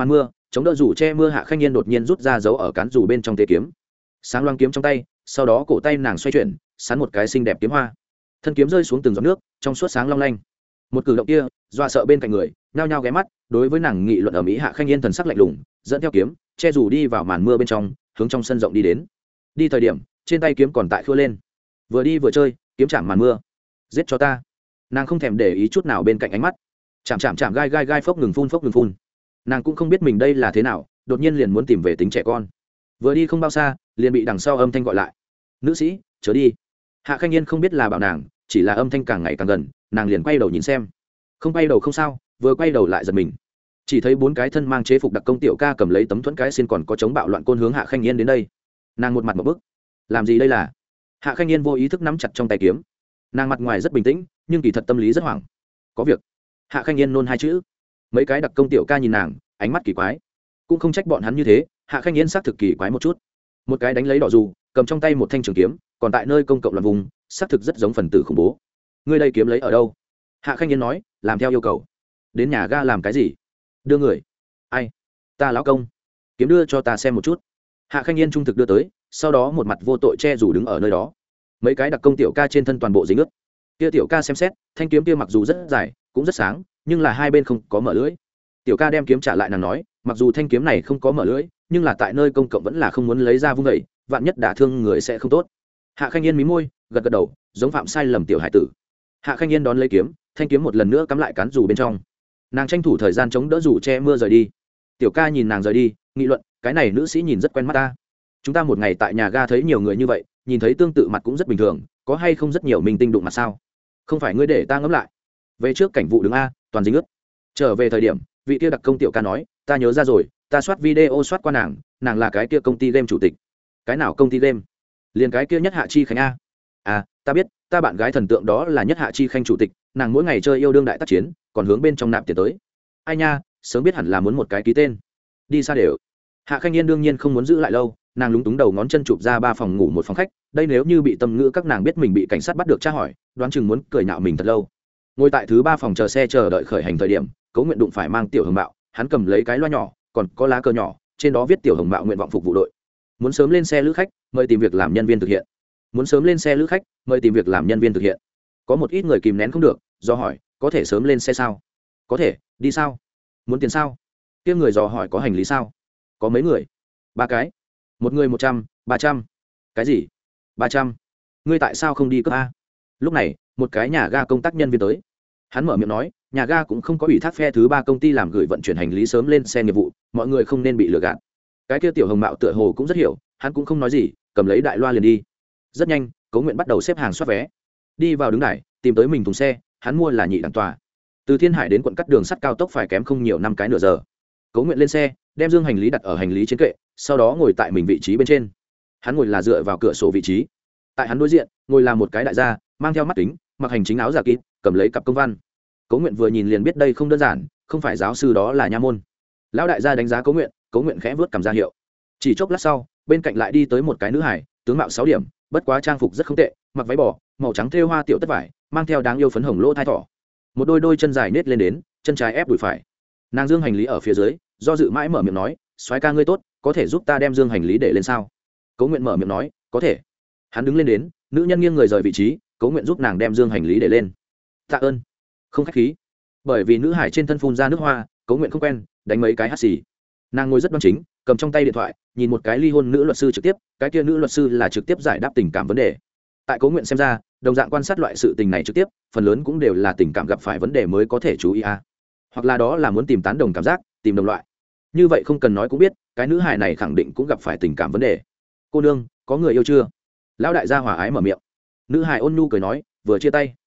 chống đỡ dù che mưa Hạ Khanh Nhiên đột nhiên rút ra dấu ở cán dù bên trong tế kiếm, sáng loáng kiếm trong tay, sau đó cổ tay nàng xoay chuyển, sắn một cái xinh đẹp kiếm hoa, thân kiếm rơi xuống từng giọt nước, trong suốt sáng long lanh. Một cử động kia dọa sợ bên cạnh người nhao nhao ghé mắt, đối với nàng nghị luận ở mỹ Hạ Khanh Nhiên thần sắc lạnh lùng, dẫn theo kiếm che dù đi vào màn mưa bên trong, hướng trong sân rộng đi đến. Đi thời điểm trên tay kiếm còn tại khua lên, vừa đi vừa chơi, kiếm chạm màn mưa. Giết cho ta. Nàng không thèm để ý chút nào bên cạnh ánh mắt, chạm gai gai gai phốc ngừng phun. Nàng cũng không biết mình đây là thế nào, đột nhiên liền muốn tìm về tính trẻ con. Vừa đi không bao xa liền bị đằng sau âm thanh gọi lại: nữ sĩ chớ đi. Hạ Khanh Nhiên không biết là bảo nàng, chỉ là âm thanh càng ngày càng gần, nàng liền quay đầu nhìn xem. Không quay đầu không sao, vừa quay đầu lại giật mình, chỉ thấy 4 cái thân mang chế phục đặc công tiểu ca cầm lấy tấm thuẫn cái xin còn có chống bạo loạn côn hướng Hạ Khanh Nhiên đến đây. Nàng một mặt một bức, làm gì đây là? Hạ Khanh Nhiên vô ý thức nắm chặt trong tay kiếm, nàng mặt ngoài rất bình tĩnh nhưng kỳ thật tâm lý rất hoảng. Có việc. Hạ Khanh Nhiên nôn 2 chữ. Mấy cái đặc công tiểu ca nhìn nàng, ánh mắt kỳ quái. Cũng không trách bọn hắn như thế, Hạ Khanh Nhiên xác thực kỳ quái một chút. Một cái đánh lấy đỏ dù, cầm trong tay một thanh trường kiếm, còn tại nơi công cộng loạn vùng, xác thực rất giống phần tử khủng bố. Ngươi đây kiếm lấy ở đâu? Hạ Khanh Nhiên nói, làm theo yêu cầu. Đến nhà ga làm cái gì? Đưa người. Ai? Ta lão công. Kiếm đưa cho ta xem một chút. Hạ Khanh Nhiên trung thực đưa tới, sau đó một mặt vô tội che dù đứng ở nơi đó. Mấy cái đặc công tiểu ca trên thân toàn bộ dính ướt. Kia tiểu ca xem xét, thanh kiếm kia mặc dù rất dài, cũng rất sáng, nhưng là hai bên không có mở lưỡi. Tiểu ca đem kiếm trả lại, nàng nói, mặc dù thanh kiếm này không có mở lưỡi, nhưng là tại nơi công cộng vẫn là không muốn lấy ra vung dậy, vạn nhất đả thương người sẽ không tốt. Hạ Khanh Nhiên mí môi, gật gật đầu, giống phạm sai lầm tiểu hải tử. Hạ Khanh Nhiên đón lấy kiếm, thanh kiếm một lần nữa cắm lại cán dù bên trong. Nàng tranh thủ thời gian chống đỡ dù che mưa rời đi. Tiểu ca nhìn nàng rời đi, nghị luận, cái này nữ sĩ nhìn rất quen mắt ta. Chúng ta một ngày tại nhà ga thấy nhiều người như vậy, nhìn thấy tương tự mặt cũng rất bình thường, có hay không rất nhiều minh tinh đụng mặt sao? Không phải ngươi để ta ngẫm lại. Về trước cảnh vụ đứng a, toàn dính ướt. Trở về thời điểm, vị kia đặc công tiểu ca nói, ta nhớ ra rồi, ta soát video soát qua nàng là cái kia công ty game chủ tịch. Cái nào công ty game? Liền cái kia Nhất Hạ Chi Khánh a. À, ta biết, ta bạn gái thần tượng đó là Nhất Hạ Chi Khanh chủ tịch, nàng mỗi ngày chơi yêu đương đại tác chiến, còn hướng bên trong nạp tiền tới. Ai nha, sớm biết hẳn là muốn một cái ký tên. Đi xa đều. Hạ Khanh Nhiên đương nhiên không muốn giữ lại lâu, nàng lúng túng đầu ngón chân chụp ra 3 phòng ngủ 1 phòng khách, đây nếu như bị tâm ngữ các nàng biết mình bị cảnh sát bắt được tra hỏi, đoán chừng muốn cười nhạo mình thật lâu. Ngồi tại thứ 3 phòng chờ xe chờ đợi khởi hành thời điểm, Cố Nguyện đụng phải mang Tiểu Hồng Mạo, hắn cầm lấy cái loa nhỏ, còn có lá cờ nhỏ, trên đó viết Tiểu Hồng Mạo nguyện vọng phục vụ đội. Muốn sớm lên xe lữ khách, mời tìm việc làm nhân viên thực hiện. Muốn sớm lên xe lữ khách, mời tìm việc làm nhân viên thực hiện. Có một ít người kìm nén không được, do hỏi, có thể sớm lên xe sao? Có thể, đi sao? Muốn tiền sao? Kia người dò hỏi có hành lý sao? Có mấy người? 3 cái. Một người 100, 300. Cái gì? 300. Ngươi tại sao không đi cướp a? Lúc này, một cái nhà ga công tác nhân viên tới. Hắn mở miệng nói, nhà ga cũng không có ủy thác phe thứ 3 công ty làm gửi vận chuyển hành lý sớm lên xe nghiệp vụ, mọi người không nên bị lừa gạt. Cái kia Tiểu Hồng Mạo tựa hồ cũng rất hiểu, hắn cũng không nói gì, cầm lấy đại loa liền đi. Rất nhanh, Cố Nguyện bắt đầu xếp hàng soát vé. Đi vào đứng đài, tìm tới mình thùng xe, hắn mua là nhị đẳng tòa. Từ Thiên Hải đến quận cắt đường sắt cao tốc phải kém không nhiều 5 cái nửa giờ. Cố Nguyện lên xe, đem dương hành lý đặt ở hành lý trên kệ, sau đó ngồi tại mình vị trí bên trên. Hắn ngồi là dựa vào cửa sổ vị trí. Tại hắn đối diện, ngồi là một cái đại gia, mang theo mắt kính, mặc hành chính áo giả kín, cầm lấy cặp công văn. Cố Nguyện vừa nhìn liền biết đây không đơn giản, không phải giáo sư đó là nha môn. Lão đại gia đánh giá Cố Nguyện khẽ vớt cầm ra hiệu. Chỉ chốc lát sau, bên cạnh lại đi tới một cái nữ hải, tướng mạo 6 điểm, bất quá trang phục rất không tệ, mặc váy bò màu trắng thêu hoa tiểu tất vải, mang theo đáng yêu phấn hồng lỗ thai thỏ, một đôi chân dài nết lên đến, chân trái ép đùi phải. Nàng dương hành lý ở phía dưới, do dự mãi mở miệng nói, soái ca ngươi tốt, có thể giúp ta đem dương hành lý để lên sao? Cố Nguyện mở miệng nói, có thể. Hắn đứng lên đến, nữ nhân nghiêng người rời vị trí, Cố Nguyện giúp nàng đem dương hành lý để lên. Tạ ơn. Không khách khí. Bởi vì nữ hải trên thân phun ra nước hoa, Cố Nguyện không quen, đánh mấy cái hắt xì. Nàng ngồi rất đoan chính, cầm trong tay điện thoại, nhìn một cái ly hôn nữ luật sư trực tiếp, cái kia nữ luật sư là trực tiếp giải đáp tình cảm vấn đề. Tại Cố Nguyện xem ra, đồng dạng quan sát loại sự tình này trực tiếp, phần lớn cũng đều là tình cảm gặp phải vấn đề mới có thể chú ý a. Hoặc là đó là muốn tìm tán đồng cảm giác, tìm đồng loại. Như vậy không cần nói cũng biết, cái nữ hài này khẳng định cũng gặp phải tình cảm vấn đề. Cô nương, có người yêu chưa? Lão đại gia hòa ái mở miệng. Nữ hài ôn nhu cười nói, vừa chia tay.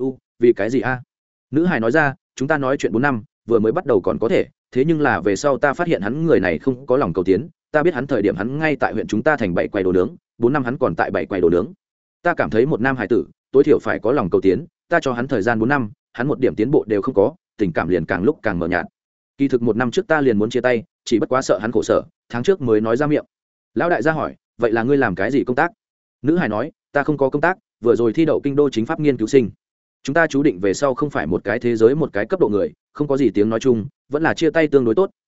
Vì cái gì a? Nữ hài nói ra, chúng ta nói chuyện 4 năm, vừa mới bắt đầu còn có thể, thế nhưng là về sau ta phát hiện hắn người này không có lòng cầu tiến, ta biết hắn thời điểm hắn ngay tại huyện chúng ta thành 7 quầy đồ nướng, 4 năm hắn còn tại 7 quầy đồ nướng. Ta cảm thấy một nam hài tử, tối thiểu phải có lòng cầu tiến, ta cho hắn thời gian 4 năm, hắn một điểm tiến bộ đều không có, tình cảm liền càng lúc càng mờ nhạt. Kỳ thực 1 năm trước ta liền muốn chia tay, chỉ bất quá sợ hắn khổ sở, tháng trước mới nói ra miệng. Lão đại gia hỏi, vậy là ngươi làm cái gì công tác? Nữ hài nói, ta không có công tác, vừa rồi thi đậu kinh đô chính pháp nghiên cứu sinh. Chúng ta chú định về sau không phải một cái thế giới một cái cấp độ người, không có gì tiếng nói chung, vẫn là chia tay tương đối tốt,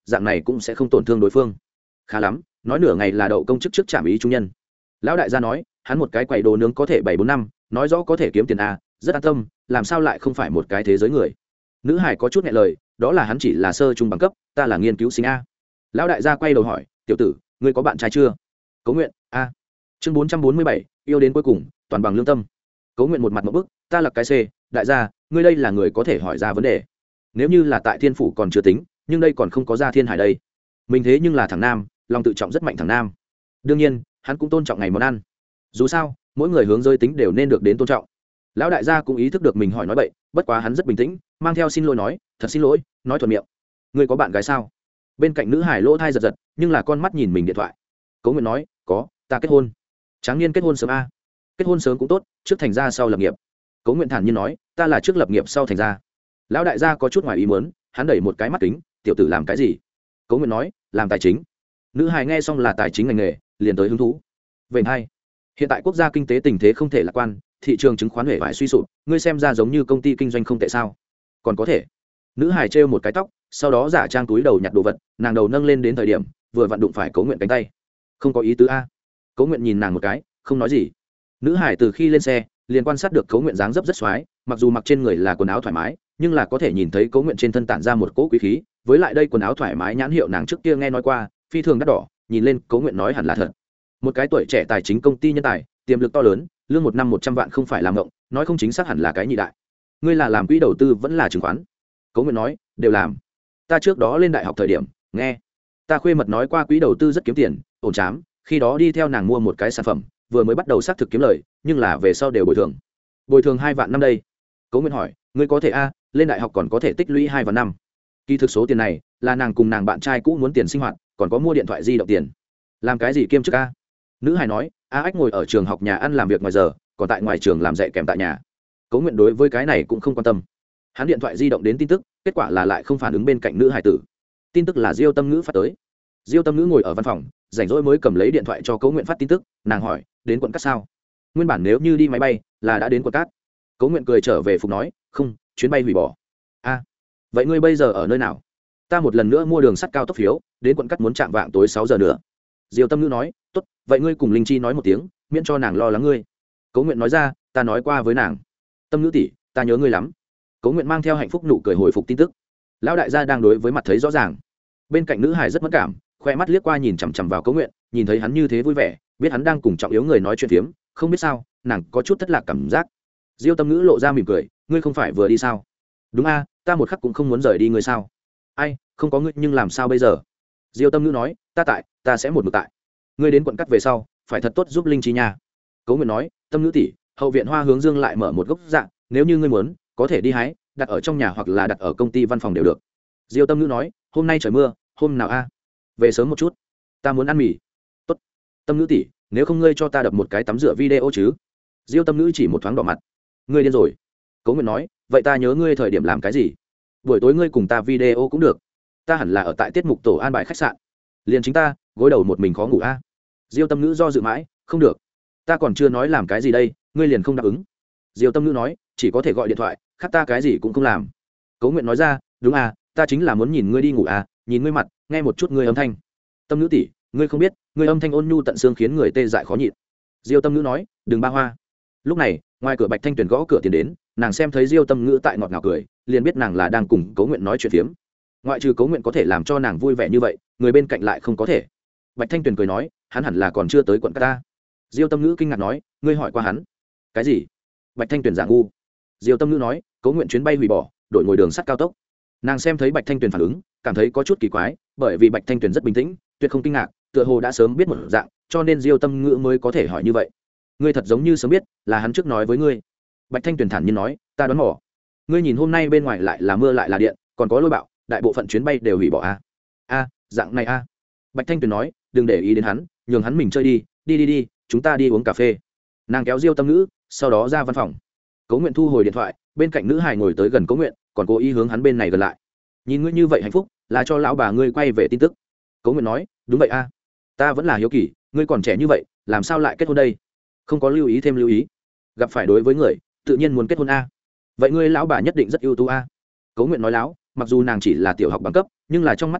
dạng này cũng sẽ không tổn thương đối phương. Khá lắm, nói nửa ngày là đậu công chức trước trảm ý trung nhân. Lão đại gia nói hắn một cái quầy đồ nướng có thể 7-4 năm, nói rõ có thể kiếm tiền a, rất an tâm, làm sao lại không phải một cái thế giới người. Nữ hải có chút nghẹn lời, đó là hắn chỉ là sơ trung bằng cấp, ta là nghiên cứu sinh a. Lão đại gia quay đầu hỏi, tiểu tử, ngươi có bạn trai chưa? Cố Nguyện a. Chương 447, yêu đến cuối cùng, toàn bằng lương tâm. Cố Nguyện một mặt một bức, ta là cái C, đại gia, ngươi đây là người có thể hỏi ra vấn đề. Nếu như là tại thiên phủ còn chưa tính, nhưng đây còn không có ra thiên hải đây. Mình thế nhưng là thằng nam, lòng tự trọng rất mạnh thằng nam. Đương nhiên, hắn cũng tôn trọng ngày món ăn. Dù sao, mỗi người hướng giới tính đều nên được đến tôn trọng. Lão đại gia cũng ý thức được mình hỏi nói bậy, bất quá hắn rất bình tĩnh, mang theo xin lỗi nói, thật xin lỗi, nói thuận miệng. Ngươi có bạn gái sao? Bên cạnh nữ hải lỗ thai giật giật, nhưng là con mắt nhìn mình điện thoại. Cố Nguyện nói, có, ta kết hôn. Tráng niên kết hôn sớm a. Kết hôn sớm cũng tốt, trước thành gia sau lập nghiệp. Cố Nguyện thản nhiên nói, ta là trước lập nghiệp sau thành gia. Lão đại gia có chút ngoài ý muốn, hắn đẩy một cái mắt kính, tiểu tử làm cái gì? Cố Nguyện nói, làm tài chính. Nữ hài nghe xong là tài chính ngành nghề, liền tới hứng thú. Vậy hai, hiện tại quốc gia kinh tế tình thế không thể lạc quan, thị trường chứng khoán hề vải suy sụp, ngươi xem ra giống như công ty kinh doanh không tệ sao? Còn có thể. Nữ hài trêu một cái tóc, sau đó giả trang túi đầu nhặt đồ vật, nàng đầu nâng lên đến thời điểm, vừa vặn đụng phải Cố Nguyện cánh tay. Không có ý tứ a. Cố Nguyện nhìn nàng một cái, không nói gì. Nữ hải từ khi lên xe liền quan sát được Cố Nguyện dáng dấp rất xoái, mặc dù mặc trên người là quần áo thoải mái, nhưng là có thể nhìn thấy Cố Nguyện trên thân tản ra một cỗ quý khí, với lại đây quần áo thoải mái nhãn hiệu nàng trước kia nghe nói qua, phi thường đắt đỏ, nhìn lên Cố Nguyện nói hẳn là thật. Một cái tuổi trẻ tài chính công ty nhân tài, tiềm lực to lớn, lương một năm 100 vạn không phải làm ngộng, nói không chính xác hẳn là cái nhị đại. Ngươi là làm quỹ đầu tư vẫn là chứng khoán? Cố Nguyện nói, đều làm. Ta trước đó lên đại học thời điểm, nghe ta khuê mật nói qua quỹ đầu tư rất kiếm tiền, ổn chám, khi đó đi theo nàng mua một cái sản phẩm, vừa mới bắt đầu xác thực kiếm lời, nhưng là về sau đều bồi thường 2 vạn năm đây. Cố Nguyện hỏi, ngươi có thể a, lên đại học còn có thể tích lũy 2 vạn năm? Kỳ thực số tiền này là nàng cùng nàng bạn trai cũ muốn tiền sinh hoạt, còn có mua điện thoại di động tiền. Làm cái gì kiêm chức a? Nữ hài nói, a ách ngồi ở trường học nhà ăn làm việc ngoài giờ, còn tại ngoài trường làm dạy kèm tại nhà. Cố Nguyện đối với cái này cũng không quan tâm. Hắn điện thoại di động đến tin tức, kết quả là lại không phản ứng bên cạnh nữ hài tử. Tin tức là Diêu Tâm Ngữ phát tới. Diêu Tâm Ngữ ngồi ở văn phòng, rảnh rỗi mới cầm lấy điện thoại cho Cố Nguyện phát tin tức, nàng hỏi, đến quận cát sao? Nguyên bản nếu như đi máy bay là đã đến quận cát. Cố Nguyện cười trở về phục nói, không, chuyến bay hủy bỏ. A, vậy ngươi bây giờ ở nơi nào? Ta một lần nữa mua đường sắt cao tốc phiếu, đến quận cát muốn chạm vạng tối 6 giờ nữa. Diêu Tâm Ngữ nói, tốt, vậy ngươi cùng Linh Chi nói một tiếng, miễn cho nàng lo lắng ngươi. Cố Nguyện nói ra, ta nói qua với nàng. Tâm Ngữ tỷ, ta nhớ ngươi lắm. Cố Nguyện mang theo hạnh phúc nụ cười hồi phục tin tức. Lão đại gia đang đối với mặt thấy rõ ràng. Bên cạnh nữ hải rất mất cảm, khoe mắt liếc qua nhìn chằm chằm vào Cố Nguyện, nhìn thấy hắn như thế vui vẻ, biết hắn đang cùng trọng yếu người nói chuyện phiếm, không biết sao, nàng có chút thất lạc cảm giác. Diêu Tâm Ngữ lộ ra mỉm cười, ngươi không phải vừa đi sao? Đúng a, ta một khắc cũng không muốn rời đi ngươi sao? Ai, không có ngươi nhưng làm sao bây giờ? Diêu Tâm Ngữ nói, ta sẽ một mực tại. Ngươi đến quận cắt về sau, phải thật tốt giúp Linh Chi nha. Cố Nguyện nói, Tâm Ngữ tỷ, hậu viện hoa hướng dương lại mở một gốc dạng, nếu như ngươi muốn, có thể đi hái, đặt ở trong nhà hoặc là đặt ở công ty văn phòng đều được. Diêu Tâm Ngữ nói, hôm nay trời mưa, hôm nào a? Về sớm một chút, ta muốn ăn mì. Tốt. Tâm Ngữ tỷ, nếu không ngươi cho ta đập một cái tắm rửa video chứ? Diêu Tâm Ngữ chỉ một thoáng đỏ mặt. Ngươi điên rồi. Cố Nguyện nói, vậy ta nhớ ngươi thời điểm làm cái gì? Buổi tối ngươi cùng ta video cũng được. Ta hẳn là ở tại tiết mục tổ an bài khách sạn. Liền chính ta, gối đầu một mình khó ngủ a. Diêu Tâm Ngữ do dự mãi, không được. Ta còn chưa nói làm cái gì đây, ngươi liền không đáp ứng. Diêu Tâm Ngữ nói, chỉ có thể gọi điện thoại, khác ta cái gì cũng không làm. Cố Nguyện nói ra, đúng à, ta chính là muốn nhìn ngươi đi ngủ à, nhìn ngươi mặt, nghe một chút ngươi âm thanh. Tâm Ngữ tỷ, ngươi không biết, ngươi âm thanh ôn nhu tận xương khiến người tê dại khó nhịn. Diêu Tâm Ngữ nói, đừng ba hoa. Lúc này, ngoài cửa Bạch Thanh Tuyền gõ cửa tiến đến, nàng xem thấy Diêu Tâm Ngữ tại ngọt ngào cười, liền biết nàng là đang cùng Cố Nguyện nói chuyện phiếm. Ngoại trừ Cố Nguyện có thể làm cho nàng vui vẻ như vậy, người bên cạnh lại không có thể. Bạch Thanh Tuyền cười nói, hắn hẳn là còn chưa tới quận ta. Diêu Tâm Ngữ kinh ngạc nói, ngươi hỏi qua hắn? Cái gì? Bạch Thanh Tuyền giả ngu. Diêu Tâm Ngữ nói, Cố Nguyện chuyến bay hủy bỏ, đổi ngồi đường sắt cao tốc. Nàng xem thấy Bạch Thanh Tuyền phản ứng, cảm thấy có chút kỳ quái, bởi vì Bạch Thanh Tuyền rất bình tĩnh, tuyệt không kinh ngạc, tựa hồ đã sớm biết một dạng, cho nên Diêu Tâm Ngữ mới có thể hỏi như vậy. Ngươi thật giống như sớm biết, là hắn trước nói với ngươi. Bạch Thanh Tuyền thản nhiên nói, ta đoán mò. Ngươi nhìn hôm nay bên ngoài lại là mưa lại là điện, còn có lôi bạo, đại bộ phận chuyến bay đều hủy bỏ a. A, dạng này a. Bạch Thanh Tuyền nói, đừng để ý đến hắn, nhường hắn mình chơi đi, đi, chúng ta đi uống cà phê. Nàng kéo Diêu Tâm Ngữ, sau đó ra văn phòng. Cố Nguyện thu hồi điện thoại, bên cạnh nữ hài ngồi tới gần Cố Nguyện, còn cố ý hướng hắn bên này gần lại. Nhìn ngươi như vậy hạnh phúc, là cho lão bà ngươi quay về tin tức. Cố Nguyện nói, đúng vậy a. Ta vẫn là hiếu kỳ, ngươi còn trẻ như vậy, làm sao lại kết hôn đây? Không có lưu ý thêm lưu ý. Gặp phải đối với người, tự nhiên muốn kết hôn a. Vậy ngươi lão bà nhất định rất ưu tú a. Cố Nguyện nói láo, mặc dù nàng chỉ là tiểu học bằng cấp, nhưng là trong mắt ta,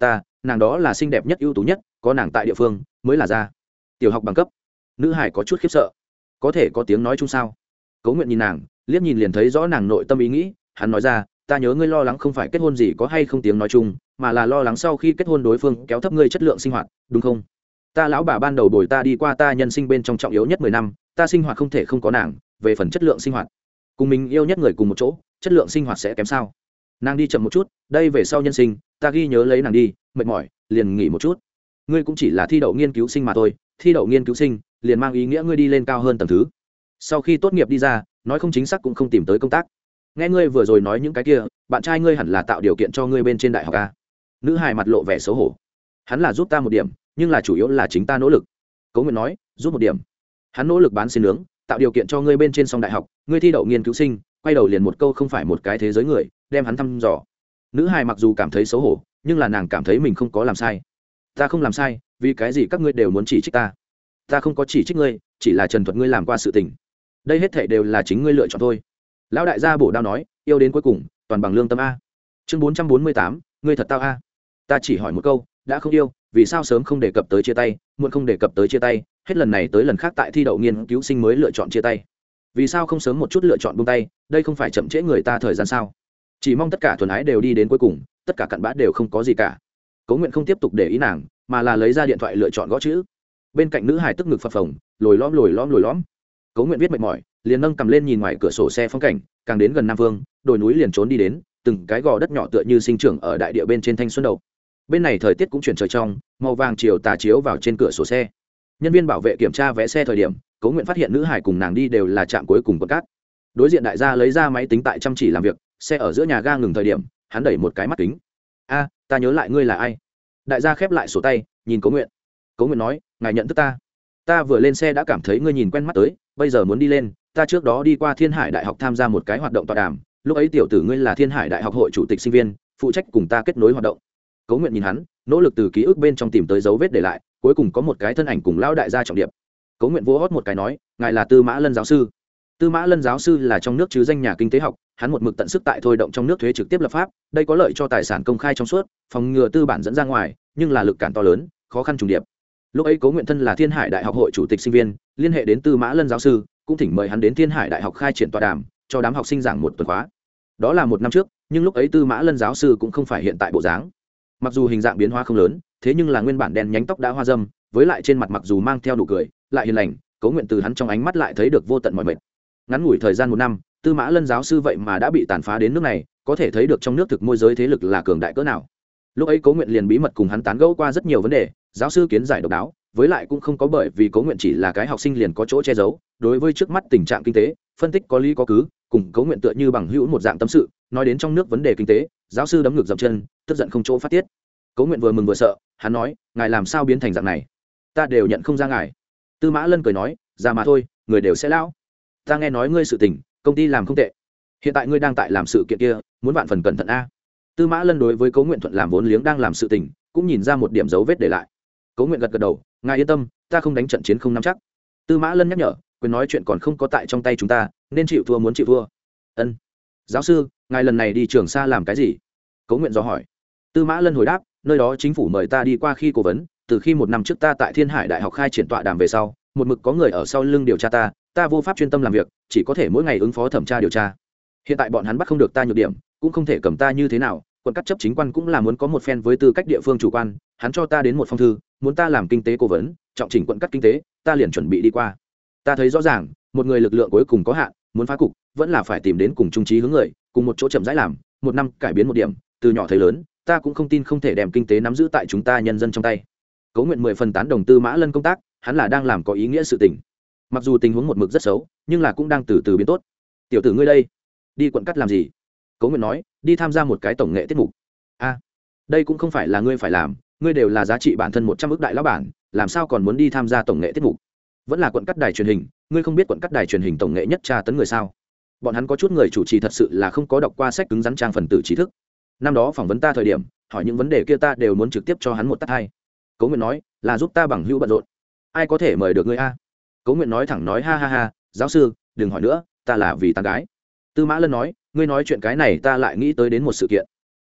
nàng đó là xinh đẹp nhất ưu tú nhất, có nàng tại địa phương mới là ra. Tiểu học bằng cấp. Nữ hải có chút khiếp sợ. Có thể có tiếng nói chung sao? Cố Nguyện nhìn nàng, liếc nhìn liền thấy rõ nàng nội tâm ý nghĩ, hắn nói ra, ta nhớ ngươi lo lắng không phải kết hôn gì có hay không tiếng nói chung, mà là lo lắng sau khi kết hôn đối phương kéo thấp ngươi chất lượng sinh hoạt, đúng không? Ta lão bà ban đầu bồi ta đi qua ta nhân sinh bên trong trọng yếu nhất 10 năm, ta sinh hoạt không thể không có nàng, về phần chất lượng sinh hoạt, cùng mình yêu nhất người cùng một chỗ, chất lượng sinh hoạt sẽ kém sao? Nàng đi chậm một chút, đây về sau nhân sinh, ta ghi nhớ lấy nàng đi, mệt mỏi, liền nghỉ một chút. Ngươi cũng chỉ là thi đậu nghiên cứu sinh mà thôi, thi đậu nghiên cứu sinh, liền mang ý nghĩa ngươi đi lên cao hơn tầng thứ. Sau khi tốt nghiệp đi ra, nói không chính xác cũng không tìm tới công tác. Nghe ngươi vừa rồi nói những cái kia, bạn trai ngươi hẳn là tạo điều kiện cho ngươi bên trên đại học a. Nữ hài mặt lộ vẻ xấu hổ. Hắn là giúp ta một điểm, nhưng là chủ yếu là chính ta nỗ lực. Cố Nguyện nói, giúp một điểm. Hắn nỗ lực bán xin nướng, tạo điều kiện cho ngươi bên trên xong đại học, ngươi thi đậu nghiên cứu sinh, quay đầu liền một câu không phải một cái thế giới người, đem hắn thăm dò. Nữ hài mặc dù cảm thấy xấu hổ, nhưng là nàng cảm thấy mình không có làm sai. Ta không làm sai, vì cái gì các ngươi đều muốn chỉ trích ta? Ta không có chỉ trích ngươi, chỉ là trần thuật ngươi làm qua sự tình. Đây hết thảy đều là chính ngươi lựa chọn thôi. Lão đại gia bổ đao nói, yêu đến cuối cùng, toàn bằng lương tâm a. Chương 448, ngươi thật tao a. Ta chỉ hỏi một câu, đã không yêu, vì sao sớm không đề cập tới chia tay, muộn không đề cập tới chia tay, hết lần này tới lần khác tại thi đậu nghiên cứu sinh mới lựa chọn chia tay. Vì sao không sớm một chút lựa chọn buông tay, đây không phải chậm trễ người ta thời gian sao? Chỉ mong tất cả thuần ái đều đi đến cuối cùng, tất cả cặn bã đều không có gì cả. Cố Nguyện không tiếp tục để ý nàng, mà là lấy ra điện thoại lựa chọn gõ chữ. Bên cạnh nữ hài tức ngực phập phồng, lồi lõm. Cố Nguyện viết mệt mỏi, liền nâng cầm lên nhìn ngoài cửa sổ xe phong cảnh, càng đến gần Nam Vương, đồi núi liền trốn đi đến, từng cái gò đất nhỏ tựa như sinh trưởng ở đại địa bên trên thanh xuân đầu. Bên này thời tiết cũng chuyển trời trong, màu vàng chiều tà chiếu vào trên cửa sổ xe. Nhân viên bảo vệ kiểm tra vé xe thời điểm, Cố Nguyện phát hiện nữ hải cùng nàng đi đều là trạm cuối cùng quận cát. Đối diện đại gia lấy ra máy tính tại chăm chỉ làm việc, xe ở giữa nhà ga ngừng thời điểm, hắn đẩy một cái mắt kính. A, ta nhớ lại ngươi là ai? Đại gia khép lại sổ tay, nhìn Cố Nguyện. Cố Nguyện nói, ngài nhận thức ta? Ta vừa lên xe đã cảm thấy ngươi nhìn quen mắt tới, bây giờ muốn đi lên, ta trước đó đi qua Thiên Hải Đại học tham gia một cái hoạt động tọa đàm, lúc ấy tiểu tử ngươi là Thiên Hải Đại học hội chủ tịch sinh viên, phụ trách cùng ta kết nối hoạt động. Cố Nguyện nhìn hắn, nỗ lực từ ký ức bên trong tìm tới dấu vết để lại, cuối cùng có một cái thân ảnh cùng lão đại gia trọng điểm. Cố Nguyện vỗ hót một cái nói, ngài là Tư Mã Lân giáo sư. Tư Mã Lân giáo sư là trong nước chứ danh nhà kinh tế học, hắn một mực tận sức tại thôi động trong nước thuế trực tiếp lập pháp, đây có lợi cho tài sản công khai trong suốt, phòng ngừa tư bản dẫn ra ngoài, nhưng là lực cản to lớn, khó khăn trùng điệp. Lúc ấy Cố Nguyện thân là Thiên Hải Đại học hội chủ tịch sinh viên, liên hệ đến Tư Mã Lân giáo sư, cũng thỉnh mời hắn đến Thiên Hải Đại học khai triển tọa đàm, cho đám học sinh giảng một tuần khóa. Đó là một năm trước, nhưng lúc ấy Tư Mã Lân giáo sư cũng không phải hiện tại bộ dáng. Mặc dù hình dạng biến hóa không lớn, thế nhưng là nguyên bản đen nhánh tóc đã hoa râm, với lại trên mặt mặc dù mang theo nụ cười, lại hiền lành. Cố Nguyện từ hắn trong ánh mắt lại thấy được vô tận mọi mệt. Ngắn ngủi thời gian một năm, Tư Mã Lân giáo sư vậy mà đã bị tàn phá đến nước này, có thể thấy được trong nước thực môi giới thế lực là cường đại cỡ nào. Lúc ấy Cố Nguyện liền bí mật cùng hắn tán gẫu qua rất nhiều vấn đề, giáo sư kiến giải độc đáo, với lại cũng không có bởi vì Cố Nguyện chỉ là cái học sinh liền có chỗ che giấu, đối với trước mắt tình trạng kinh tế, phân tích có lý có cứ, cùng Cố Nguyện tựa như bằng hữu một dạng tâm sự, nói đến trong nước vấn đề kinh tế, giáo sư đấm ngược dậm chân, tức giận không chỗ phát tiết. Cố Nguyện vừa mừng vừa sợ, hắn nói, ngài làm sao biến thành dạng này? Ta đều nhận không ra ngài. Tư Mã Lân cười nói, ra mà thôi, người đều sẽ lão. Ta nghe nói ngươi sự tình, công ty làm không tệ, hiện tại ngươi đang tại làm sự kiện kia, muốn vạn phần cẩn thận a. Tư Mã Lân đối với Cố Nguyện thuận làm vốn liếng đang làm sự tình, cũng nhìn ra một điểm dấu vết để lại. Cố Nguyện gật gật đầu, ngài yên tâm, ta không đánh trận chiến không nắm chắc. Tư Mã Lân nhắc nhở, quyền nói chuyện còn không có tại trong tay chúng ta, nên chịu thua muốn chịu thua. Ân. Giáo sư, ngài lần này đi trường xa làm cái gì? Cố Nguyện dò hỏi. Tư Mã Lân hồi đáp, nơi đó chính phủ mời ta đi qua khi cố vấn, từ khi một năm trước ta tại Thiên Hải Đại học khai triển tọa đàm về sau, một mực có người ở sau lưng điều tra ta vô pháp chuyên tâm làm việc, chỉ có thể mỗi ngày ứng phó thẩm tra điều tra. Hiện tại bọn hắn bắt không được ta nhược điểm, cũng không thể cầm ta như thế nào, quận các chấp chính quan cũng là muốn có một phen với tư cách địa phương chủ quan, hắn cho ta đến một phong thư, muốn ta làm kinh tế cố vấn, trọng chỉnh quận các kinh tế, ta liền chuẩn bị đi qua. Ta thấy rõ ràng, một người lực lượng cuối cùng có hạn, muốn phá cục, vẫn là phải tìm đến cùng trung trí hướng người, cùng một chỗ chậm rãi làm, một năm cải biến một điểm, từ nhỏ thấy lớn, ta cũng không tin không thể đem kinh tế nắm giữ tại chúng ta nhân dân trong tay. Cố Nguyện 10 phần tán đồng Tư Mã Lân công tác, hắn là đang làm có ý nghĩa sự tình. Mặc dù tình huống một mực rất xấu, nhưng là cũng đang từ từ biến tốt. Tiểu tử ngươi đây, đi quận cắt làm gì? Cố Nguyện nói, đi tham gia một cái tổng nghệ tiết mục. A, đây cũng không phải là ngươi phải làm, ngươi đều là giá trị bản thân 100 ức đại lão bản, làm sao còn muốn đi tham gia tổng nghệ tiết mục? Vẫn là quận cắt đài truyền hình, ngươi không biết quận cắt đài truyền hình tổng nghệ nhất tra tấn người sao? Bọn hắn có chút người chủ trì thật sự là không có đọc qua sách cứng rắn trang phần tử trí thức. Năm đó phỏng vấn ta thời điểm, hỏi những vấn đề kia ta đều muốn trực tiếp cho hắn một tát hai. Cố Nguyện nói, là giúp ta bằng hữu bận rộn, ai có thể mời được ngươi a? Cố Nguyện nói thẳng nói, ha ha ha, giáo sư đừng hỏi nữa, ta là vì tán gái. Tư Mã Lân nói, ngươi nói chuyện cái này ta lại nghĩ tới đến một sự kiện.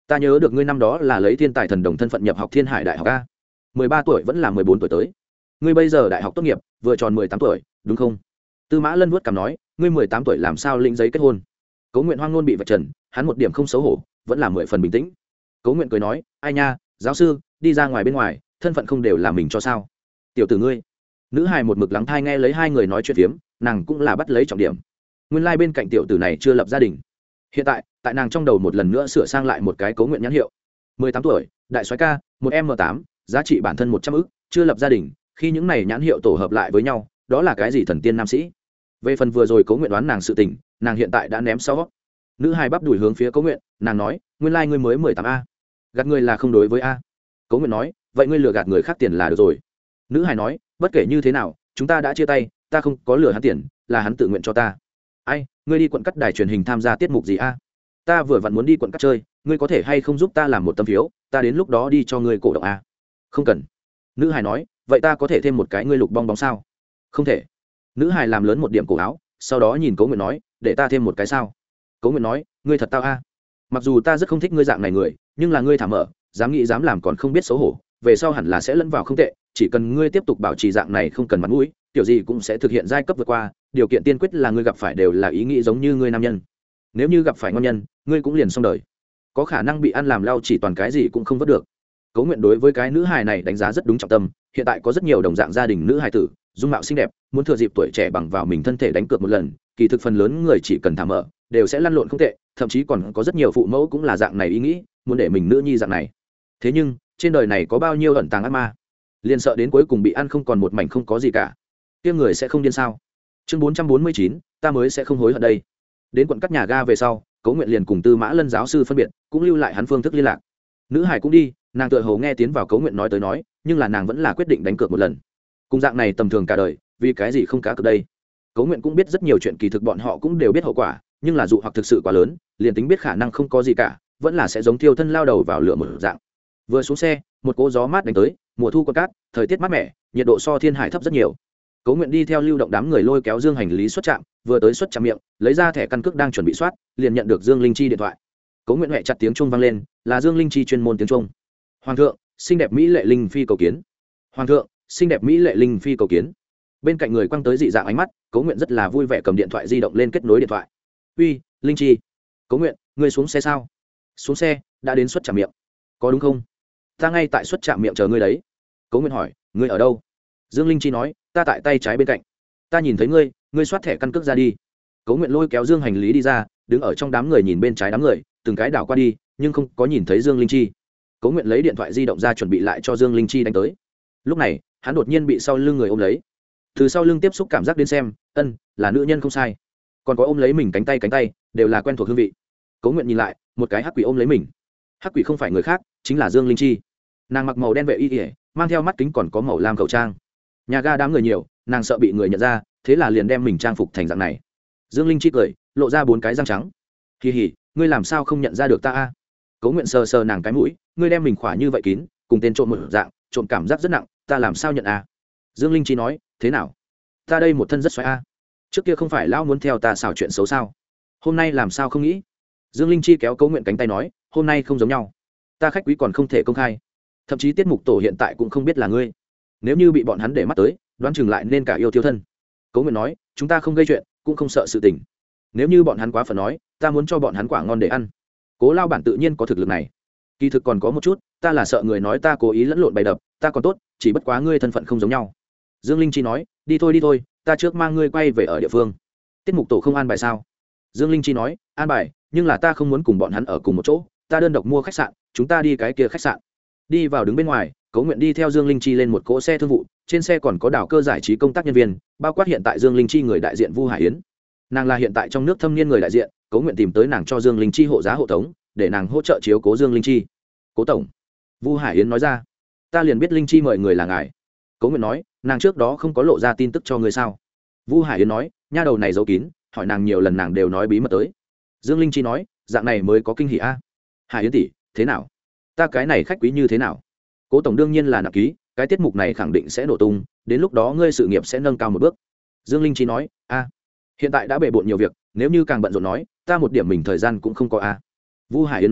ta nhớ được ngươi năm đó là lấy thiên tài thần đồng thân phận nhập học Thiên Hải Đại học a. 13 tuổi vẫn là 14 tuổi tới. Ngươi bây giờ đại học tốt nghiệp, vừa tròn 18 tuổi, đúng không? Tư Mã Lân vuốt cằm nói, ngươi 18 tuổi làm sao lĩnh giấy kết hôn? Cố Nguyện hoang ngôn bị vạch trần, hắn một điểm không xấu hổ, vẫn là 10 phần bình tĩnh. Cố Nguyện cười nói, ai nha, giáo sư, đi ra ngoài bên ngoài, thân phận không đều là mình cho sao? Tiểu tử ngươi. Nữ hài một mực lắng thai nghe lấy hai người nói chuyện phiếm, nàng cũng là bắt lấy trọng điểm. Nguyên lai bên cạnh tiểu tử này chưa lập gia đình. Hiện tại, tại nàng trong đầu một lần nữa sửa sang lại một cái Cố Nguyện nhãn hiệu. 18 tuổi, đại soái ca, 1m8, giá trị bản thân 100 ức, chưa lập gia đình, khi những này nhãn hiệu tổ hợp lại với nhau, đó là cái gì thần tiên nam sĩ? Về phần vừa rồi Cố Nguyện đoán nàng sự tình, nàng hiện tại đã ném sau. Nữ hài bắp đuổi hướng phía Cố Nguyện, nàng nói, nguyên lai ngươi mới 18 a. Gạt ngươi là không đối với a. Cố Nguyện nói, vậy ngươi lừa gạt người khác tiền là được rồi. Nữ hài nói, bất kể như thế nào, chúng ta đã chia tay, ta không có lừa hắn tiền, là hắn tự nguyện cho ta. Ai, ngươi đi quận cắt đài truyền hình tham gia tiết mục gì a? Ta vừa vặn muốn đi quận cắt chơi, ngươi có thể hay không giúp ta làm một tấm phiếu, ta đến lúc đó đi cho ngươi cổ động a. Không cần. Nữ hài nói, vậy ta có thể thêm một cái ngươi lục bong bóng sao? Không thể. Nữ hài làm lớn một điểm cổ áo, sau đó nhìn Cố Nguyện nói, để ta thêm một cái sao? Cố Nguyện nói, ngươi thật tao a. Mặc dù ta rất không thích ngươi dạng này người, nhưng là ngươi thả mở, dám nghĩ dám làm còn không biết xấu hổ, về sau hẳn là sẽ lẫn vào không tệ, chỉ cần ngươi tiếp tục bảo trì dạng này không cần mặt mũi, kiểu gì cũng sẽ thực hiện giai cấp vượt qua, điều kiện tiên quyết là ngươi gặp phải đều là ý nghĩ giống như ngươi nam nhân. Nếu như gặp phải ngon nhân, ngươi cũng liền xong đời. Có khả năng bị ăn làm lao chỉ toàn cái gì cũng không vớt được. Cố Nguyện đối với cái nữ hài này đánh giá rất đúng trọng tâm, hiện tại có rất nhiều đồng dạng gia đình nữ hài tử, dung mạo xinh đẹp, muốn thừa dịp tuổi trẻ bằng vào mình thân thể đánh cược một lần, kỳ thực phần lớn người chỉ cần thả mở, đều sẽ lăn lộn không tệ, thậm chí còn có rất nhiều phụ mẫu cũng là dạng này ý nghĩ, muốn để mình nữ nhi dạng này. Thế nhưng, trên đời này có bao nhiêu ẩn tàng ác ma, liền sợ đến cuối cùng bị ăn không còn một mảnh không có gì cả. Kia người sẽ không điên sao? Chương 449, ta mới sẽ không hối hận đây. Đến quận cắt nhà ga về sau, Cố Nguyện liền cùng Tư Mã Lân giáo sư phân biệt, cũng lưu lại hắn phương thức liên lạc. Nữ hải cũng đi, nàng tựa hồ nghe tiến vào Cố Nguyện nói tới nói, nhưng là nàng vẫn là quyết định đánh cược một lần. Cùng dạng này tầm thường cả đời, vì cái gì không cá cược đây? Cố Nguyện cũng biết rất nhiều chuyện kỳ thực bọn họ cũng đều biết hậu quả, nhưng là dụ hoặc thực sự quá lớn, liền tính biết khả năng không có gì cả, vẫn là sẽ giống thiêu thân lao đầu vào lửa một dạng. Vừa xuống xe, một cỗ gió mát đánh tới, mùa thu có cát, thời tiết mát mẻ, nhiệt độ so Thiên Hải thấp rất nhiều. Cố Nguyện đi theo lưu động đám người lôi kéo dương hành lý xuất trạm, vừa tới xuất trạm miệng, lấy ra thẻ căn cước đang chuẩn bị soát, liền nhận được Dương Linh Chi điện thoại. Cố Nguyện hẹ chặt tiếng chuông vang lên, là Dương Linh Chi chuyên môn tiếng chuông. Hoàng thượng, xinh đẹp mỹ lệ linh phi cầu kiến. Hoàng thượng, xinh đẹp mỹ lệ linh phi cầu kiến. Bên cạnh người quăng tới dị dạng ánh mắt, Cố Nguyện rất là vui vẻ cầm điện thoại di động lên kết nối điện thoại. Uy, Linh Chi. Cố Nguyện, ngươi xuống xe sao? Xuống xe, đã đến xuất trạm miệng. Có đúng không? Ta ngay tại xuất trạm miệng chờ ngươi đấy. Cố Nguyện hỏi, ngươi ở đâu? Dương Linh Chi nói, ta tại tay trái bên cạnh. Ta nhìn thấy ngươi soát thẻ căn cước ra đi. Cố Nguyện lôi kéo dương hành lý đi ra, đứng ở trong đám người nhìn bên trái đám người, từng cái đảo qua đi, nhưng không có nhìn thấy Dương Linh Chi. Cố Nguyện lấy điện thoại di động ra chuẩn bị lại cho Dương Linh Chi đánh tới. Lúc này, hắn đột nhiên bị sau lưng người ôm lấy. Từ sau lưng tiếp xúc cảm giác đến xem, là nữ nhân không sai. Còn có ôm lấy mình cánh tay, đều là quen thuộc hương vị. Cố Nguyện nhìn lại, một cái hắc quỷ ôm lấy mình. Hắc quỷ không phải người khác, chính là Dương Linh Chi. Nàng mặc màu đen vệ y, mang theo mắt kính còn có màu lam khẩu trang. Nhà ga đám người nhiều, nàng sợ bị người nhận ra, thế là liền đem mình trang phục thành dạng này. Dương Linh Chi cười, lộ ra 4 cái răng trắng. Kỳ hỉ, ngươi làm sao không nhận ra được ta a? Cố Nguyện sờ sờ nàng cái mũi, ngươi đem mình khỏa như vậy kín, cùng tên trộm một dạng, trộm cảm giác rất nặng, ta làm sao nhận a? Dương Linh Chi nói, thế nào? Ta đây một thân rất xoáy a. Trước kia không phải lão muốn theo ta xảo chuyện xấu sao? Hôm nay làm sao không nghĩ? Dương Linh Chi kéo Cố Nguyện cánh tay nói, hôm nay không giống nhau. Ta khách quý còn không thể công khai, thậm chí tiết mục tổ hiện tại cũng không biết là ngươi. Nếu như bị bọn hắn để mắt tới, đoán chừng lại nên cả yêu thiêu thân. Cố Nguyện nói, chúng ta không gây chuyện, cũng không sợ sự tình. Nếu như bọn hắn quá phần nói, ta muốn cho bọn hắn quả ngon để ăn. Cố lao bản tự nhiên có thực lực này. Kỳ thực còn có một chút, ta là sợ người nói ta cố ý lẫn lộn bày đập, ta còn tốt, chỉ bất quá ngươi thân phận không giống nhau. Dương Linh Chi nói, đi thôi, ta trước mang ngươi quay về ở địa phương. Tiết mục tổ không an bài sao? Dương Linh Chi nói, an bài, nhưng là ta không muốn cùng bọn hắn ở cùng một chỗ, ta đơn độc mua khách sạn, chúng ta đi cái kia khách sạn. Đi vào đứng bên ngoài, Cố Nguyện đi theo Dương Linh Chi lên một cỗ xe thương vụ, trên xe còn có đảo cơ giải trí công tác nhân viên, bao quát hiện tại Dương Linh Chi người đại diện Vu Hải Yến. Nàng là hiện tại trong nước thâm niên người đại diện, Cố Nguyện tìm tới nàng cho Dương Linh Chi hộ giá hộ tống, để nàng hỗ trợ chiếu cố Dương Linh Chi. Cố tổng, Vu Hải Yến nói ra, ta liền biết Linh Chi mời người là ngài. Cố Nguyện nói, nàng trước đó không có lộ ra tin tức cho người sao? Vu Hải Yến nói, nha đầu này giấu kín, hỏi nàng nhiều lần nàng đều nói bí mật tới. Dương Linh Chi nói, dạng này mới có kinh hỉ a. Hải Yến tỷ, thế nào? Ta cái này khách quý như thế nào? Cố tổng đương nhiên là nặng ký, cái tiết mục này khẳng định sẽ nổ tung, đến lúc đó ngươi sự nghiệp sẽ nâng cao một bước. Dương Linh Chi nói, hiện tại đã bề bộn nhiều việc, nếu như càng bận rộn nói, ta một điểm mình thời gian cũng không có a. Vu Hải Yến nói,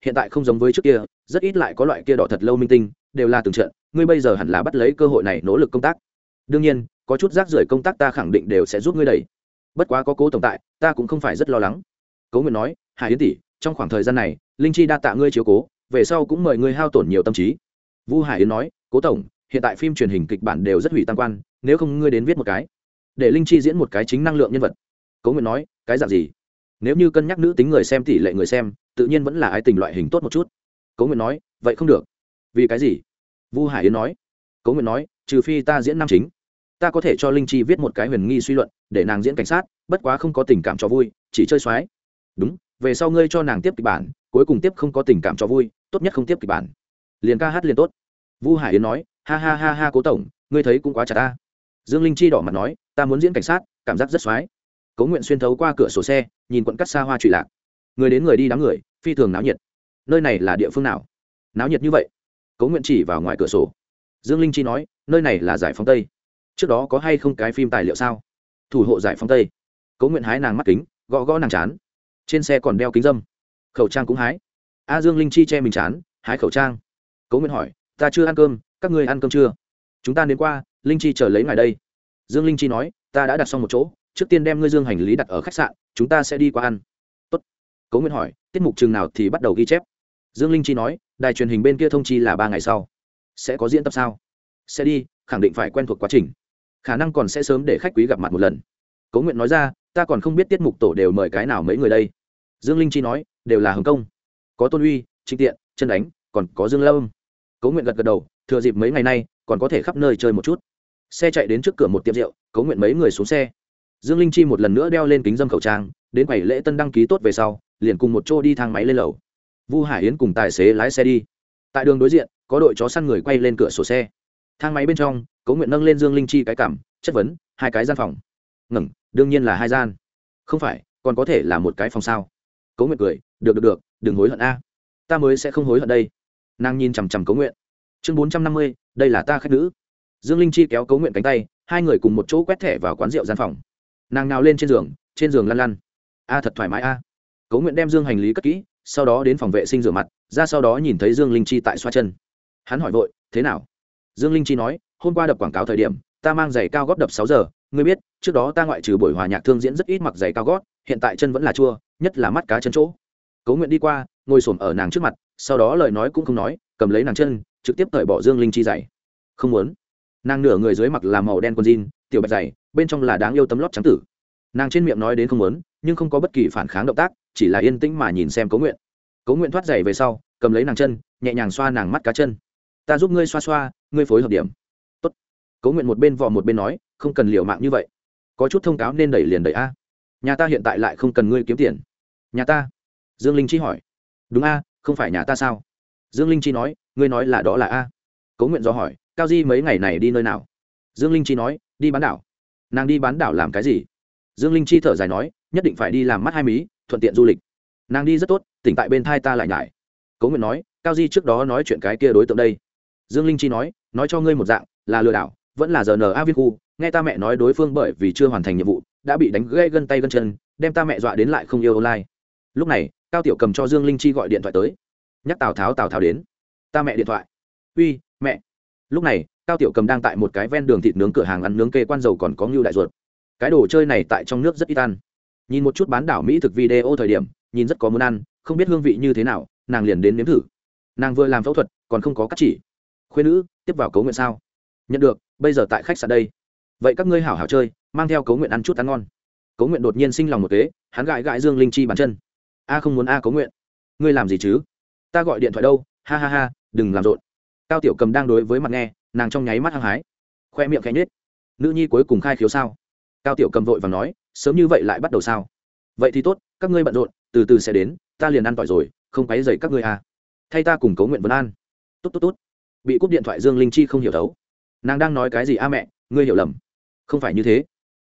hiện tại không giống với trước kia, rất ít lại có loại kia đỏ thật lâu minh tinh, đều là từng trận, ngươi bây giờ hẳn là bắt lấy cơ hội này nỗ lực công tác. Đương nhiên, có chút rác rưởi công tác ta khẳng định đều sẽ giúp ngươi đẩy. Bất quá có Cố tổng tại, ta cũng không phải rất lo lắng. Cố Nguyện nói, Hải Yến tỷ, trong khoảng thời gian này, Linh Chi đa tạ ngươi chiếu cố, về sau cũng mời ngươi hao tổn nhiều tâm trí. Vu Hải Yến nói, Cố tổng, hiện tại phim truyền hình kịch bản đều rất hủy tam quan, nếu không ngươi đến viết một cái, để Linh Chi diễn một cái chính năng lượng nhân vật. Cố Nguyện nói, cái dạng gì? Nếu như cân nhắc nữ tính người xem tỷ lệ người xem, tự nhiên vẫn là ái tình loại hình tốt một chút. Cố Nguyện nói, vậy không được. Vì cái gì? Vu Hải Yến nói. Cố Nguyện nói, trừ phi ta diễn nam chính, ta có thể cho Linh Chi viết một cái huyền nghi suy luận, để nàng diễn cảnh sát, bất quá không có tình cảm cho vui, chỉ chơi xoái. Đúng, về sau ngươi cho nàng tiếp kịch bản, cuối cùng tiếp không có tình cảm cho vui, tốt nhất không tiếp kịch bản, liền ca hát liền tốt. Vu Hải Yến nói, ha ha ha ha, Cố tổng, ngươi thấy cũng quá chả ta. Dương Linh Chi đỏ mặt nói, ta muốn diễn cảnh sát, cảm giác rất xoái. Cố Nguyện xuyên thấu qua cửa sổ xe, nhìn quận cắt xa hoa trụy lạc, người đến người đi đám người, phi thường náo nhiệt. Nơi này là địa phương nào náo nhiệt như vậy? Cố Nguyện chỉ vào ngoài cửa sổ. Dương Linh Chi nói, nơi này là Giải Phóng Tây, trước đó có hay không cái phim tài liệu sao? Thủ hộ Giải Phóng Tây. Cố Nguyện hái nàng mắt kính, gõ gõ nàng chán, trên xe còn đeo kính dâm, khẩu trang cũng hái. Dương Linh Chi che mình chán, hái khẩu trang. Cố Nguyện hỏi, ta chưa ăn cơm, các ngươi ăn cơm chưa? Chúng ta đến qua, Linh Chi chờ lấy ngài đây. Dương Linh Chi nói, ta đã đặt xong một chỗ, trước tiên đem ngươi dương hành lý đặt ở khách sạn, chúng ta sẽ đi qua ăn. Tốt. Cố Nguyện hỏi, tiết mục chừng nào thì bắt đầu ghi chép? Dương Linh Chi nói, đài truyền hình bên kia thông chi là 3 ngày sau. Sẽ có diễn tập sao? Sẽ đi, khẳng định phải quen thuộc quá trình, khả năng còn sẽ sớm để khách quý gặp mặt một lần. Cố Nguyện nói ra, ta còn không biết tiết mục tổ đều mời cái nào mấy người đây. Dương Linh Chi nói, đều là Hồng Kông, có Tôn Uy, Trịnh Tiện, Chân Đánh, còn có Dương Lâm. Cố Nguyện gật gật đầu, thừa dịp mấy ngày nay còn có thể khắp nơi chơi một chút. Xe chạy đến trước cửa một tiệm rượu, Cố Nguyện mấy người xuống xe. Dương Linh Chi một lần nữa đeo lên kính dâm khẩu trang, đến quầy lễ tân đăng ký tốt về sau, liền cùng một chỗ đi thang máy lên lầu. Vu Hải Yến cùng tài xế lái xe đi. Tại đường đối diện, có đội chó săn người quay lên cửa sổ xe. Thang máy bên trong, Cố Nguyện nâng lên Dương Linh Chi cái cằm, chất vấn, 2 cái gian phòng? Ngừng, đương nhiên là 2 gian. Không phải, còn có thể là một cái phòng sao? Cố Nguyện cười, được, đừng hối hận a. Ta mới sẽ không hối hận đây. Nàng nhìn chằm chằm Cố Nguyện. Chương 450, đây là ta khách nữ. Dương Linh Chi kéo Cố Nguyện cánh tay, hai người cùng một chỗ quét thẻ vào quán rượu gian phòng. Nàng nào lên trên giường lăn lăn. Thật thoải mái a. Cố Nguyện đem dương hành lý cất kỹ, sau đó đến phòng vệ sinh rửa mặt, ra sau đó nhìn thấy Dương Linh Chi tại xoa chân. Hắn hỏi vội, thế nào? Dương Linh Chi nói, hôm qua đập quảng cáo thời điểm, ta mang giày cao gót đập 6 giờ, ngươi biết, trước đó ta ngoại trừ buổi hòa nhạc thương diễn rất ít mặc giày cao gót, hiện tại chân vẫn là chua, nhất là mắt cá chân chỗ. Cố Nguyện đi qua, ngồi xổm ở nàng trước mặt, sau đó lời nói cũng không nói, cầm lấy nàng chân, trực tiếp cởi bỏ Dương Linh Chi giày. Không muốn. Nàng nửa người dưới mặc là màu đen quần jean, tiểu bạch giày, bên trong là đáng yêu tấm lót trắng tử. Nàng trên miệng nói đến không muốn, nhưng không có bất kỳ phản kháng động tác, chỉ là yên tĩnh mà nhìn xem Cố Nguyện. Cố Nguyện thoát giày về sau, cầm lấy nàng chân, nhẹ nhàng xoa nàng mắt cá chân. Ta giúp ngươi xoa xoa, ngươi phối hợp điểm. Tốt. Cố Nguyện một bên vò một bên nói, không cần liều mạng như vậy, có chút thông cáo nên đẩy liền đẩy a. Nhà ta hiện tại lại không cần ngươi kiếm tiền. Nhà ta? Dương Linh Chi hỏi. Đúng a, không phải nhà ta sao? Dương Linh Chi nói, ngươi nói là đó là a. Cố Nguyện do hỏi, Cao Di mấy ngày này đi nơi nào? Dương Linh Chi nói, đi bán đảo. Nàng đi bán đảo làm cái gì? Dương Linh Chi thở dài nói, nhất định phải đi làm mắt hai mí, thuận tiện du lịch. Nàng đi rất tốt, tỉnh tại bên thai ta lại nhải. Cố Nguyện nói, Cao Di trước đó nói chuyện cái kia đối tượng đây. Dương Linh Chi nói cho ngươi một dạng, là lừa đảo, vẫn là RNA viên khu, nghe ta mẹ nói đối phương bởi vì chưa hoàn thành nhiệm vụ, đã bị đánh gãy gân tay gân chân, đem ta mẹ dọa đến lại không yêu online. Lúc này, Cao Tiểu Cầm cho Dương Linh Chi gọi điện thoại tới, nhắc Tào Tháo đến. Ta mẹ điện thoại. Uy, mẹ. Lúc này, Cao Tiểu Cầm đang tại một cái ven đường thịt nướng cửa hàng ăn nướng kê quan dầu còn có ngưu đại ruột. Cái đồ chơi này tại trong nước rất ít ăn. Nhìn một chút bán đảo mỹ thực video thời điểm, nhìn rất có muốn ăn, không biết hương vị như thế nào, nàng liền đến nếm thử. Nàng vừa làm phẫu thuật, còn không có cắt chỉ. Khuyên nữ, tiếp vào Cố Nguyện sao? Nhận được, bây giờ tại khách sạn đây. Vậy các ngươi hảo hảo chơi, mang theo Cố Nguyện ăn chút ăn ngon. Cố Nguyện đột nhiên sinh lòng một kế, hắn gãi Dương Linh Chi bàn chân. Không muốn Cố Nguyện, ngươi làm gì chứ? Ta gọi điện thoại đâu, ha ha ha, đừng làm rộn. Cao Tiểu Cầm đang đối với mặt nghe, nàng trong nháy mắt hăng hái, khoe miệng khẽ nhếch. Nữ nhi cuối cùng khai khiếu sao? Cao Tiểu Cầm vội vàng nói, sớm như vậy lại bắt đầu sao? Vậy thì tốt, các ngươi bận rộn, từ từ sẽ đến, ta liền ăn tỏi rồi, không quấy rầy các ngươi à? Thay ta cùng Cố Nguyện vấn an. Tốt. Bị cúp điện thoại Dương Linh Chi không hiểu thấu. Nàng đang nói cái gì mẹ, ngươi hiểu lầm. Không phải như thế.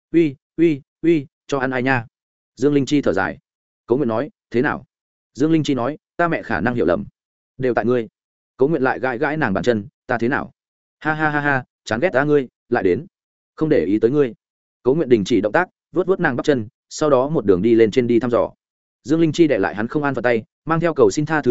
Uy, cho ăn ai nha? Dương Linh Chi thở dài. Cố Nguyện nói, thế nào? Dương Linh Chi nói, ta mẹ khả năng hiểu lầm. Đều tại ngươi. Cố Nguyện lại gãi nàng bàn chân, ta thế nào? Ha, chán ghét ta ngươi, lại đến. Không để ý tới ngươi. Cố Nguyện đình chỉ động tác, vuốt nàng bắp chân, sau đó một đường đi lên trên đi thăm dò. Dương Linh Chi để lại hắn không an vào tay, mang theo cầu xin tha thứ hương vị,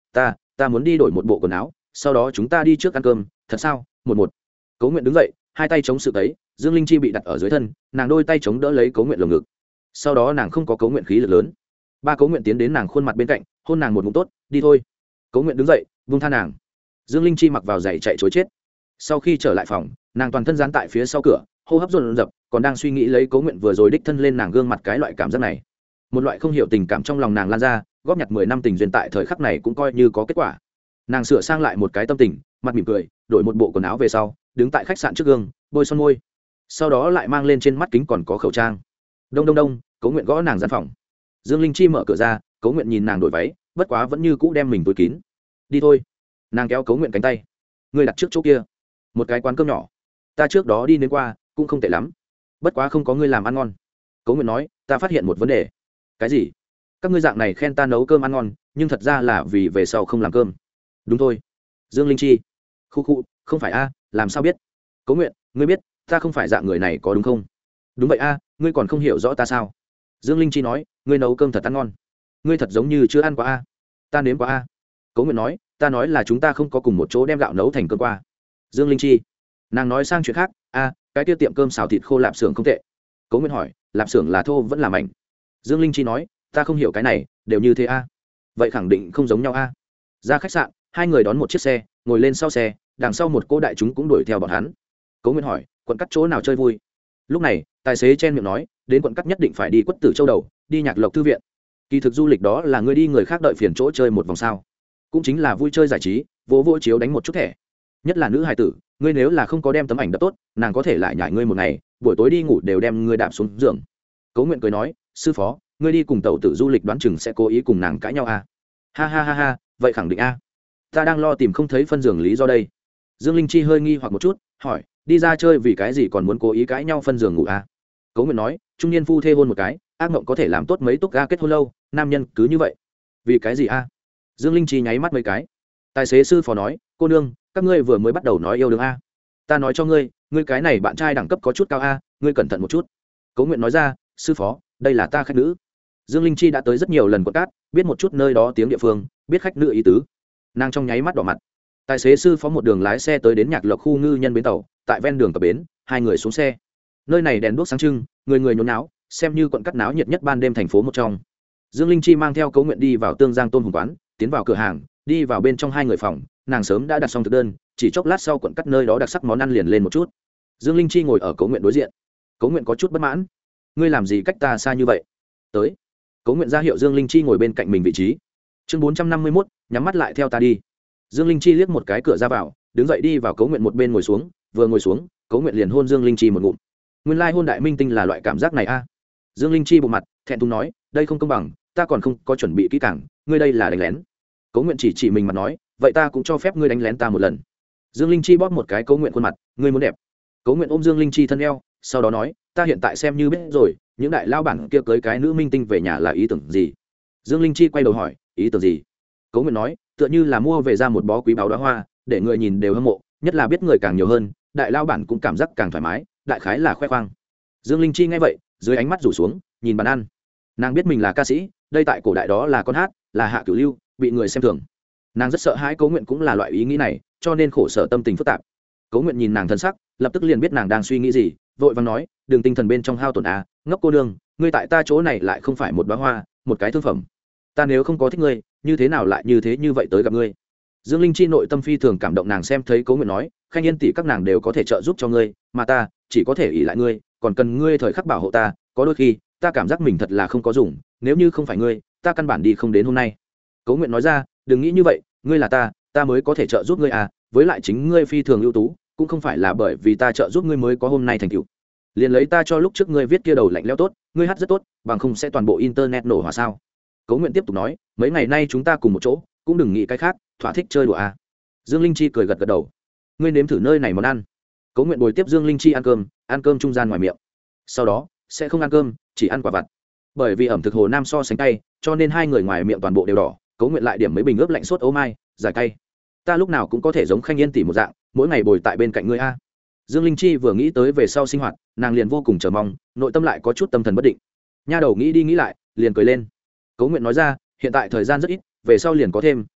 ta muốn đi đổi một bộ quần áo, sau đó chúng ta đi trước ăn cơm, thật sao? Một. Cố Nguyện đứng dậy, hai tay chống sự tấy, Dương Linh Chi bị đặt ở dưới thân, nàng đôi tay chống đỡ lấy Cố Nguyện lồng ngực. Sau đó nàng không có Cố Nguyện khí lực lớn. Ba Cố Nguyện tiến đến nàng khuôn mặt bên cạnh, hôn nàng một ngụm. Tốt, đi thôi. Cố Nguyện đứng dậy, buông tha nàng. Dương Linh Chi mặc vào giày chạy trối chết. Sau khi trở lại phòng, nàng toàn thân dán tại phía sau cửa, hô hấp dồn dập, còn đang suy nghĩ lấy Cố Nguyện vừa rồi đích thân lên nàng gương mặt cái loại cảm giác này. Một loại không hiểu tình cảm trong lòng nàng lan ra, góp nhặt 10 năm tình duyên tại thời khắc này cũng coi như có kết quả. Nàng sửa sang lại một cái tâm tình, mặt mỉm cười, đổi một bộ quần áo về sau, đứng tại khách sạn trước gương, bôi son môi. Sau đó lại mang lên trên mắt kính còn có khẩu trang. Đông đông đông, Cố Nguyện gõ nàng gian phòng. Dương Linh Chi mở cửa ra, Cố Nguyện nhìn nàng đổi váy, bất quá vẫn như cũ đem mình túi kín. Đi thôi. Nàng kéo Cố Nguyện cánh tay. Ngươi đặt trước chỗ kia, một cái quán cơm nhỏ. Ta trước đó đi đến qua, cũng không tệ lắm. Bất quá không có ngươi làm ăn ngon. Cố Nguyện nói, ta phát hiện một vấn đề. Cái gì? Các ngươi dạng này khen ta nấu cơm ăn ngon, nhưng thật ra là vì về sau không làm cơm. Đúng thôi. Dương Linh Chi. Khu, không phải a, làm sao biết? Cố Nguyện, ngươi biết ta không phải dạng người này có đúng không? Đúng vậy a, ngươi còn không hiểu rõ ta sao? Dương Linh Chi nói, ngươi nấu cơm thật ăn ngon. Ngươi thật giống như chưa ăn qua a. Ta nếm qua a. Cố Nguyện nói, ta nói là chúng ta không có cùng một chỗ đem gạo nấu thành cơm qua. Dương Linh Chi. Nàng nói sang chuyện khác, cái tiêu tiệm cơm xào thịt khô lạp xưởng không tệ. Cố Nguyện hỏi, lạp xưởng là thô vẫn là mảnh? Dương Linh Chi nói, ta không hiểu cái này, đều như thế a. Vậy khẳng định không giống nhau a. Ra khách sạn, hai người đón một chiếc xe, ngồi lên sau xe, đằng sau một cô đại chúng cũng đuổi theo bọn hắn. Cố Nguyện hỏi, quận cắt chỗ nào chơi vui? Lúc này tài xế chen miệng nói, đến quận cắt nhất định phải đi Quất Tử Châu Đầu, đi Nhạc Lộc Thư viện. Kỳ thực du lịch đó là người đi người khác đợi phiền chỗ chơi một vòng sao, cũng chính là vui chơi giải trí, vỗ vỗ chiếu đánh một chút thẻ. Nhất là nữ hài tử, ngươi nếu là không có đem tấm ảnh đập tốt, nàng có thể lại nhảy ngươi một ngày, buổi tối đi ngủ đều đem ngươi đạp xuống giường. Cố Nguyện cười nói, sư phó, ngươi đi cùng tẩu tử du lịch đoán chừng sẽ cố ý cùng nàng cãi nhau a. Ha ha ha ha, vậy khẳng định a. Ta đang lo tìm không thấy phân giường lý do đây. Dương Linh Chi hơi nghi hoặc một chút, hỏi, đi ra chơi vì cái gì còn muốn cố ý cãi nhau phân giường ngủ a? Cố Nguyện nói, trung niên phu thê hôn một cái, ác mộng có thể làm tốt mấy túc ga kết hôn lâu, nam nhân cứ như vậy. Vì cái gì a? Dương Linh Chi nháy mắt mấy cái. Tài xế sư phó nói, cô nương, các ngươi vừa mới bắt đầu nói yêu đương a. Ta nói cho ngươi, ngươi cái này bạn trai đẳng cấp có chút cao a, ngươi cẩn thận một chút. Cố Nguyện nói ra, sư phó, đây là ta khách nữ. Dương Linh Chi đã tới rất nhiều lần quận cát, biết một chút nơi đó tiếng địa phương, biết khách nữ ý tứ. Nàng trong nháy mắt đỏ mặt. Tài xế sư phó một đường lái xe tới đến Nhạc Lộc khu ngư nhân bến tàu, tại ven đường cập bến, hai người xuống xe. Nơi này đèn đuốc sáng trưng, người người nhốn náo, xem như quận cát náo nhiệt nhất ban đêm thành phố một trong. Dương Linh Chi mang theo Cố Nguyện đi vào Tương Giang Tôm Hùm quán, tiến vào cửa hàng, đi vào bên trong hai người phòng, nàng sớm đã đặt xong thực đơn, chỉ chốc lát sau quận cát nơi đó đặc sắc món ăn liền lên một chút. Dương Linh Chi ngồi ở Cố Nguyện đối diện. Cố Nguyện có chút bất mãn, ngươi làm gì cách ta xa như vậy? Tới. Cố Nguyện ra hiệu Dương Linh Chi ngồi bên cạnh mình vị trí. Chương 451, nhắm mắt lại theo ta đi. Dương Linh Chi liếc một cái cửa ra vào, đứng dậy đi vào Cố Nguyện một bên ngồi xuống, vừa ngồi xuống, Cố Nguyện liền hôn Dương Linh Chi một ngụm. Nguyên lai hôn đại minh tinh là loại cảm giác này a. Dương Linh Chi bộ mặt, thẹn thùng nói, đây không công bằng, ta còn không có chuẩn bị kỹ càng, ngươi đây là đánh lén. Cố Nguyện chỉ mình mặt nói, vậy ta cũng cho phép ngươi đánh lén ta một lần. Dương Linh Chi bóp một cái Cố Nguyện khuôn mặt, ngươi muốn đẹp. Cố Nguyện ôm Dương Linh Chi thân eo, sau đó nói, ta hiện tại xem như biết rồi, những đại lao bản kia cưới cái nữ minh tinh về nhà là ý tưởng gì? Dương Linh Chi quay đầu hỏi, ý tưởng gì? Cố Nguyện nói, tựa như là mua về ra một bó quý báu đóa hoa, để người nhìn đều hâm mộ, nhất là biết người càng nhiều hơn, đại lao bản cũng cảm giác càng thoải mái, đại khái là khoe khoang. Dương Linh Chi nghe vậy, dưới ánh mắt rủ xuống, nhìn bàn ăn. Nàng biết mình là ca sĩ, đây tại cổ đại đó là con hát, là hạ cửu lưu, bị người xem thường. Nàng rất sợ hãi Cố Nguyện cũng là loại ý nghĩ này, cho nên khổ sở tâm tình phức tạp. Cố Nguyện nhìn nàng thân sắc, lập tức liền biết nàng đang suy nghĩ gì, vội vàng nói, đường tinh thần bên trong hao tổn à, ngốc cô nương, ngươi tại ta chỗ này lại không phải một đóa hoa, một cái thương phẩm. Ta nếu không có thích ngươi, như thế nào lại như thế như vậy tới gặp ngươi? Dương Linh Chi nội tâm phi thường cảm động, nàng xem thấy Cố Nguyện nói, Khanh Yên tỷ các nàng đều có thể trợ giúp cho ngươi, mà ta chỉ có thể ỷ lại ngươi, còn cần ngươi thời khắc bảo hộ ta, có đôi khi ta cảm giác mình thật là không có dùng, nếu như không phải ngươi, ta căn bản đi không đến hôm nay. Cố Nguyện nói ra, đừng nghĩ như vậy, ngươi là ta mới có thể trợ giúp ngươi à, với lại chính ngươi phi thường ưu tú, cũng không phải là bởi vì ta trợ giúp ngươi mới có hôm nay thành tựu. Liền lấy ta cho lúc trước ngươi viết kia đầu lạnh lẽo tốt, ngươi hát rất tốt, bằng không sẽ toàn bộ internet nổ hỏa sao? Cố Nguyện tiếp tục nói, mấy ngày nay chúng ta cùng một chỗ, cũng đừng nghĩ cái khác, thỏa thích chơi đùa à. Dương Linh Chi cười gật gật đầu. Ngươi nếm thử nơi này món ăn. Cố Nguyện bồi tiếp Dương Linh Chi ăn cơm trung gian ngoài miệng. Sau đó sẽ không ăn cơm, chỉ ăn quả vặt. Bởi vì ẩm thực Hồ Nam so sánh cay, cho nên hai người ngoài miệng toàn bộ đều đỏ. Cố Nguyện lại điểm mấy bình ướp lạnh sốt ô mai, giải cay. Ta lúc nào cũng có thể giống Khanh Yên tỷ một dạng, mỗi ngày bồi tại bên cạnh ngươi a. Dương Linh Chi vừa nghĩ tới về sau sinh hoạt, nàng liền vô cùng chờ mong, nội tâm lại có chút tâm thần bất định. Nha đầu nghĩ đi nghĩ lại, liền cười lên. Cố Nguyện nói ra, hiện tại thời gian rất ít, về sau liền có thêm,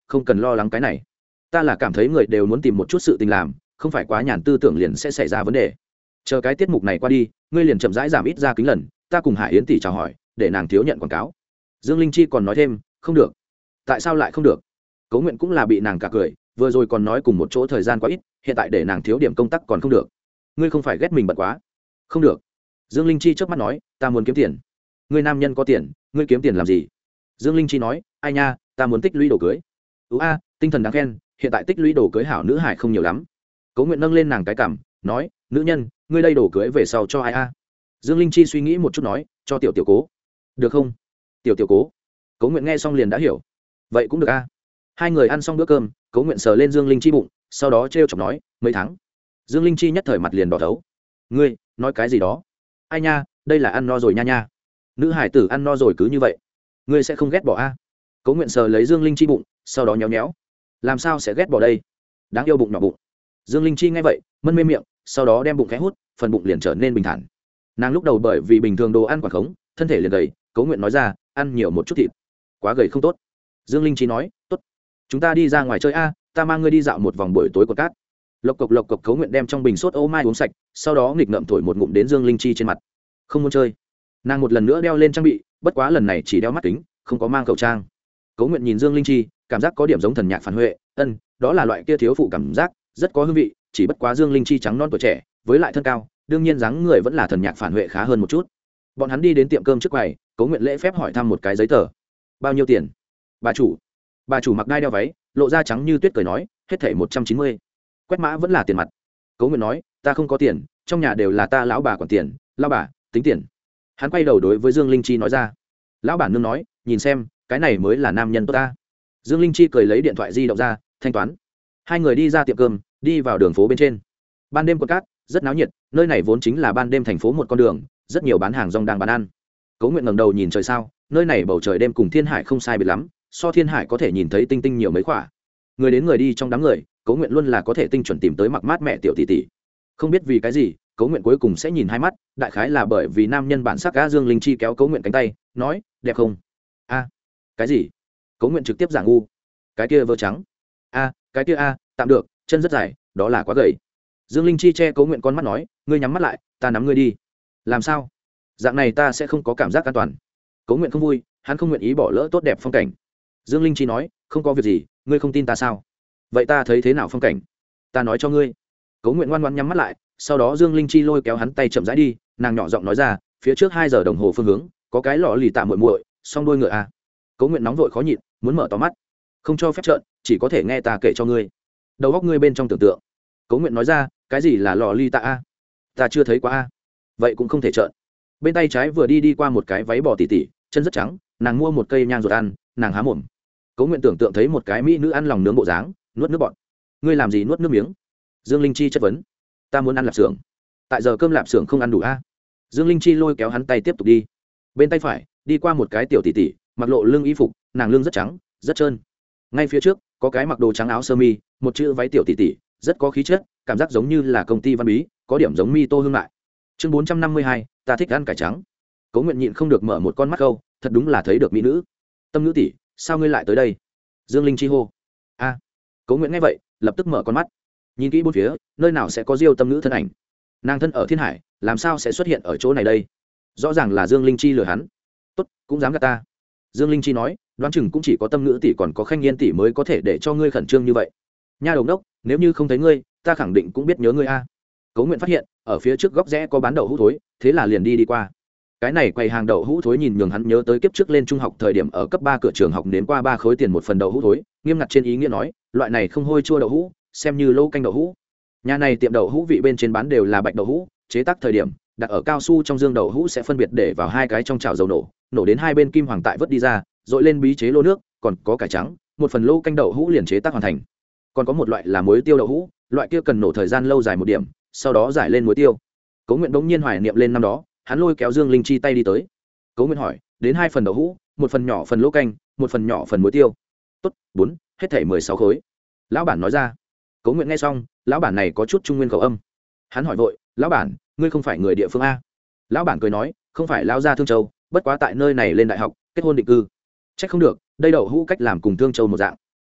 không cần lo lắng cái này. Ta là cảm thấy người đều muốn tìm một chút sự tình làm, không phải quá nhàn tư tưởng liền sẽ xảy ra vấn đề. Chờ cái tiết mục này qua đi, ngươi liền chậm rãi giảm ít ra kính lần, ta cùng Hải Yến tỷ chào hỏi, để nàng thiếu nhận quảng cáo. Dương Linh Chi còn nói thêm, không được. Tại sao lại không được? Cố Nguyện cũng là bị nàng cả cười, vừa rồi còn nói cùng một chỗ thời gian quá ít, hiện tại để nàng thiếu điểm công tác còn không được. Ngươi không phải ghét mình bận quá? Không được. Dương Linh Chi chớp mắt nói, ta muốn kiếm tiền. Ngươi nam nhân có tiền, ngươi kiếm tiền làm gì? Dương Linh Chi nói, ai nha, ta muốn tích lũy đồ cưới. Tinh thần đáng khen, hiện tại tích lũy đồ cưới hảo nữ hải không nhiều lắm. Cố Nguyện nâng lên nàng cái cằm, nói, nữ nhân, ngươi đây đồ cưới về sau cho ai a? Dương Linh Chi suy nghĩ một chút nói, cho tiểu tiểu cố. Được không? Tiểu tiểu cố. Cố Nguyện nghe xong liền đã hiểu. Vậy cũng được a. Hai người ăn xong bữa cơm, Cố Nguyện sờ lên Dương Linh Chi bụng, sau đó trêu chọc nói, mấy tháng. Dương Linh Chi nhất thời mặt liền đỏ thấu. Ngươi nói cái gì đó? Ai nha, đây là ăn no rồi nha nha. Nữ hải tử ăn no rồi cứ như vậy, ngươi sẽ không ghét bỏ a? Cố Nguyện sờ lấy Dương Linh Chi bụng, sau đó nhéo nhéo. Làm sao sẽ ghét bỏ đây? Đáng yêu bụng nhỏ bụng. Dương Linh Chi nghe vậy, mân mê miệng, sau đó đem bụng khẽ hút, phần bụng liền trở nên bình thản. Nàng lúc đầu bởi vì bình thường đồ ăn quả khống, thân thể liền gầy. Cố Nguyện nói ra, ăn nhiều một chút thịt, quá gầy không tốt. Dương Linh Chi nói, tốt, chúng ta đi ra ngoài chơi a, ta mang ngươi đi dạo một vòng buổi tối của cát. Lộc cộc Cố Nguyện đem trong bình sốt ô mai uống sạch, sau đó nghịch ngợm thổi một ngụm đến Dương Linh Chi trên mặt. Không muốn chơi. Nàng một lần nữa đeo lên trang bị, bất quá lần này chỉ đeo mắt kính, không có mang khẩu trang. Cố Nguyện nhìn Dương Linh Chi, cảm giác có điểm giống thần nhạc phản huệ, đó là loại kia thiếu phụ cảm giác, rất có hương vị, chỉ bất quá Dương Linh Chi trắng non tuổi trẻ, với lại thân cao, đương nhiên dáng người vẫn là thần nhạc phản huệ khá hơn một chút. Bọn hắn đi đến tiệm cơm trước quầy, Cố Nguyện lễ phép hỏi thăm một cái giấy tờ. Bao nhiêu tiền? Bà chủ mặc đai đeo váy, lộ da trắng như tuyết cười nói, hết thảy 190. Quét mã vẫn là tiền mặt. Cố Nguyện nói, ta không có tiền, trong nhà đều là ta lão bà quản tiền, lão bà, tính tiền. Hắn quay đầu đối với Dương Linh Chi nói ra. Lão bản nương nói, nhìn xem, cái này mới là nam nhân tốt ta. Dương Linh Chi cười lấy điện thoại di động ra, thanh toán. Hai người đi ra tiệm cơm, đi vào đường phố bên trên. Ban đêm quận cát rất náo nhiệt, nơi này vốn chính là ban đêm thành phố một con đường, rất nhiều bán hàng rong đang bán ăn. Cố Nguyện ngẩng đầu nhìn trời sao, nơi này bầu trời đêm cùng thiên hải không sai biệt lắm, so thiên hải có thể nhìn thấy tinh tinh nhiều mấy quả. Người đến người đi trong đám người, Cố Nguyện luôn là có thể tinh chuẩn tìm tới mặc mát mẹ tiểu tỷ tỷ. Không biết vì cái gì, Cố Nguyện cuối cùng sẽ nhìn hai mắt, đại khái là bởi vì nam nhân bản sắc á. Dương Linh Chi kéo Cố Nguyện cánh tay, nói, đẹp không? A, cái gì? Cố Nguyện trực tiếp giả ngu. Cái kia vơ trắng. A, cái kia a, tạm được, chân rất dài, đó là quá gầy. Dương Linh Chi che Cố Nguyện con mắt nói, ngươi nhắm mắt lại, ta nắm ngươi đi. Làm sao? Dạng này ta sẽ không có cảm giác an toàn. Cố Nguyện không vui, hắn không nguyện ý bỏ lỡ tốt đẹp phong cảnh. Dương Linh Chi nói, không có việc gì, ngươi không tin ta sao? Vậy ta thấy thế nào phong cảnh? Ta nói cho ngươi. Cố Nguyện ngoan ngoãn nhắm mắt lại, sau đó Dương Linh Chi lôi kéo hắn tay chậm rãi đi, nàng nhỏ giọng nói ra, phía trước 2 giờ đồng hồ phương hướng, có cái lọ lì tạ muội muội, song đuôi ngựa a. Cố Nguyện nóng vội khó nhịn, muốn mở to mắt. Không cho phép trợn, chỉ có thể nghe ta kể cho ngươi. Đầu óc ngươi bên trong tưởng tượng. Cố Nguyện nói ra, cái gì là lọ lì tạ a? Ta chưa thấy qua a. Vậy cũng không thể trợn. Bên tay trái vừa đi qua một cái váy bò tỉ tỉ, chân rất trắng, nàng mua một cây nhang ruột ăn, nàng há mồm. Cố Nguyện tưởng tượng thấy một cái mỹ nữ ăn lòng nướng bộ dáng, nuốt nước bọt. Ngươi làm gì nuốt nước miếng? Dương Linh Chi chất vấn. Ta muốn ăn lạp xưởng. Tại giờ cơm lạp xưởng không ăn đủ a. Dương Linh Chi lôi kéo hắn tay tiếp tục đi. Bên tay phải đi qua một cái tiểu tỷ tỷ, mặc lộ lưng y phục, nàng lưng rất trắng, rất trơn. Ngay phía trước có cái mặc đồ trắng áo sơ mi, một chữ váy tiểu tỷ tỷ, rất có khí chất, cảm giác giống như là công ty văn bí, có điểm giống Mi Tô Hương lại. Chương 452, ta thích ăn cải trắng. Cố Nguyện nhịn không được mở một con mắt câu, thật đúng là thấy được mỹ nữ. Tâm nữ tỷ, sao ngươi lại tới đây? Dương Linh Chi hô. A. Cố Nguyện nghe vậy, lập tức mở con mắt. Nhìn kỹ bốn phía, nơi nào sẽ có Diêu Tâm nữ thân ảnh? Nàng thân ở thiên hải, làm sao sẽ xuất hiện ở chỗ này đây? Rõ ràng là Dương Linh Chi lừa hắn. Tốt, cũng dám gạt ta. Dương Linh Chi nói, đoán chừng cũng chỉ có Tâm nữ tỷ còn có Khanh Nhiên tỷ mới có thể để cho ngươi khẩn trương như vậy. Nha đồng đốc, nếu như không thấy ngươi, ta khẳng định cũng biết nhớ ngươi a. Cố Nguyện phát hiện, ở phía trước góc rẽ có bán đậu hũ thối, thế là liền đi qua. Cái này quầy hàng đậu hũ thối nhìn nhường hắn nhớ tới kiếp trước lên trung học thời điểm ở cấp 3 cửa trường học nếm qua 3 khối tiền một phần đậu hũ thối, nghiêm ngặt trên ý nghĩa nói, loại này không hôi chua đậu hũ, xem như lô canh đậu hũ. Nhà này tiệm đậu hũ vị bên trên bán đều là bạch đậu hũ, chế tác thời điểm đặt ở cao su trong dương đậu hũ sẽ phân biệt để vào 2 cái trong chảo dầu nổ đến 2 bên kim hoàng tại vớt đi ra, dội lên bí chế lô nước, còn có cải trắng, một phần lô canh đậu hũ liền chế tác hoàn thành. Còn có một loại là muối tiêu đậu hũ, loại kia cần nổ thời gian lâu dài một điểm, sau đó giải lên muối tiêu. Cố Nguyện đống nhiên hoài niệm lên năm đó, hắn lôi kéo Dương Linh Chi tay đi tới. Cố Nguyện hỏi, đến 2 phần đậu hũ, một phần nhỏ phần lỗ canh, một phần nhỏ phần muối tiêu. Tốt, 4, hết thảy 16 khối. Lão bản nói ra. Cố Nguyện nghe xong, lão bản này có chút trung nguyên khẩu âm. Hắn hỏi vội, lão bản, ngươi không phải người địa phương a? Lão bản cười nói, không phải lão gia Thương Châu, bất quá tại nơi này lên đại học, kết hôn định cư. Chắc không được, đây đậu hũ cách làm cùng Thương Châu một dạng.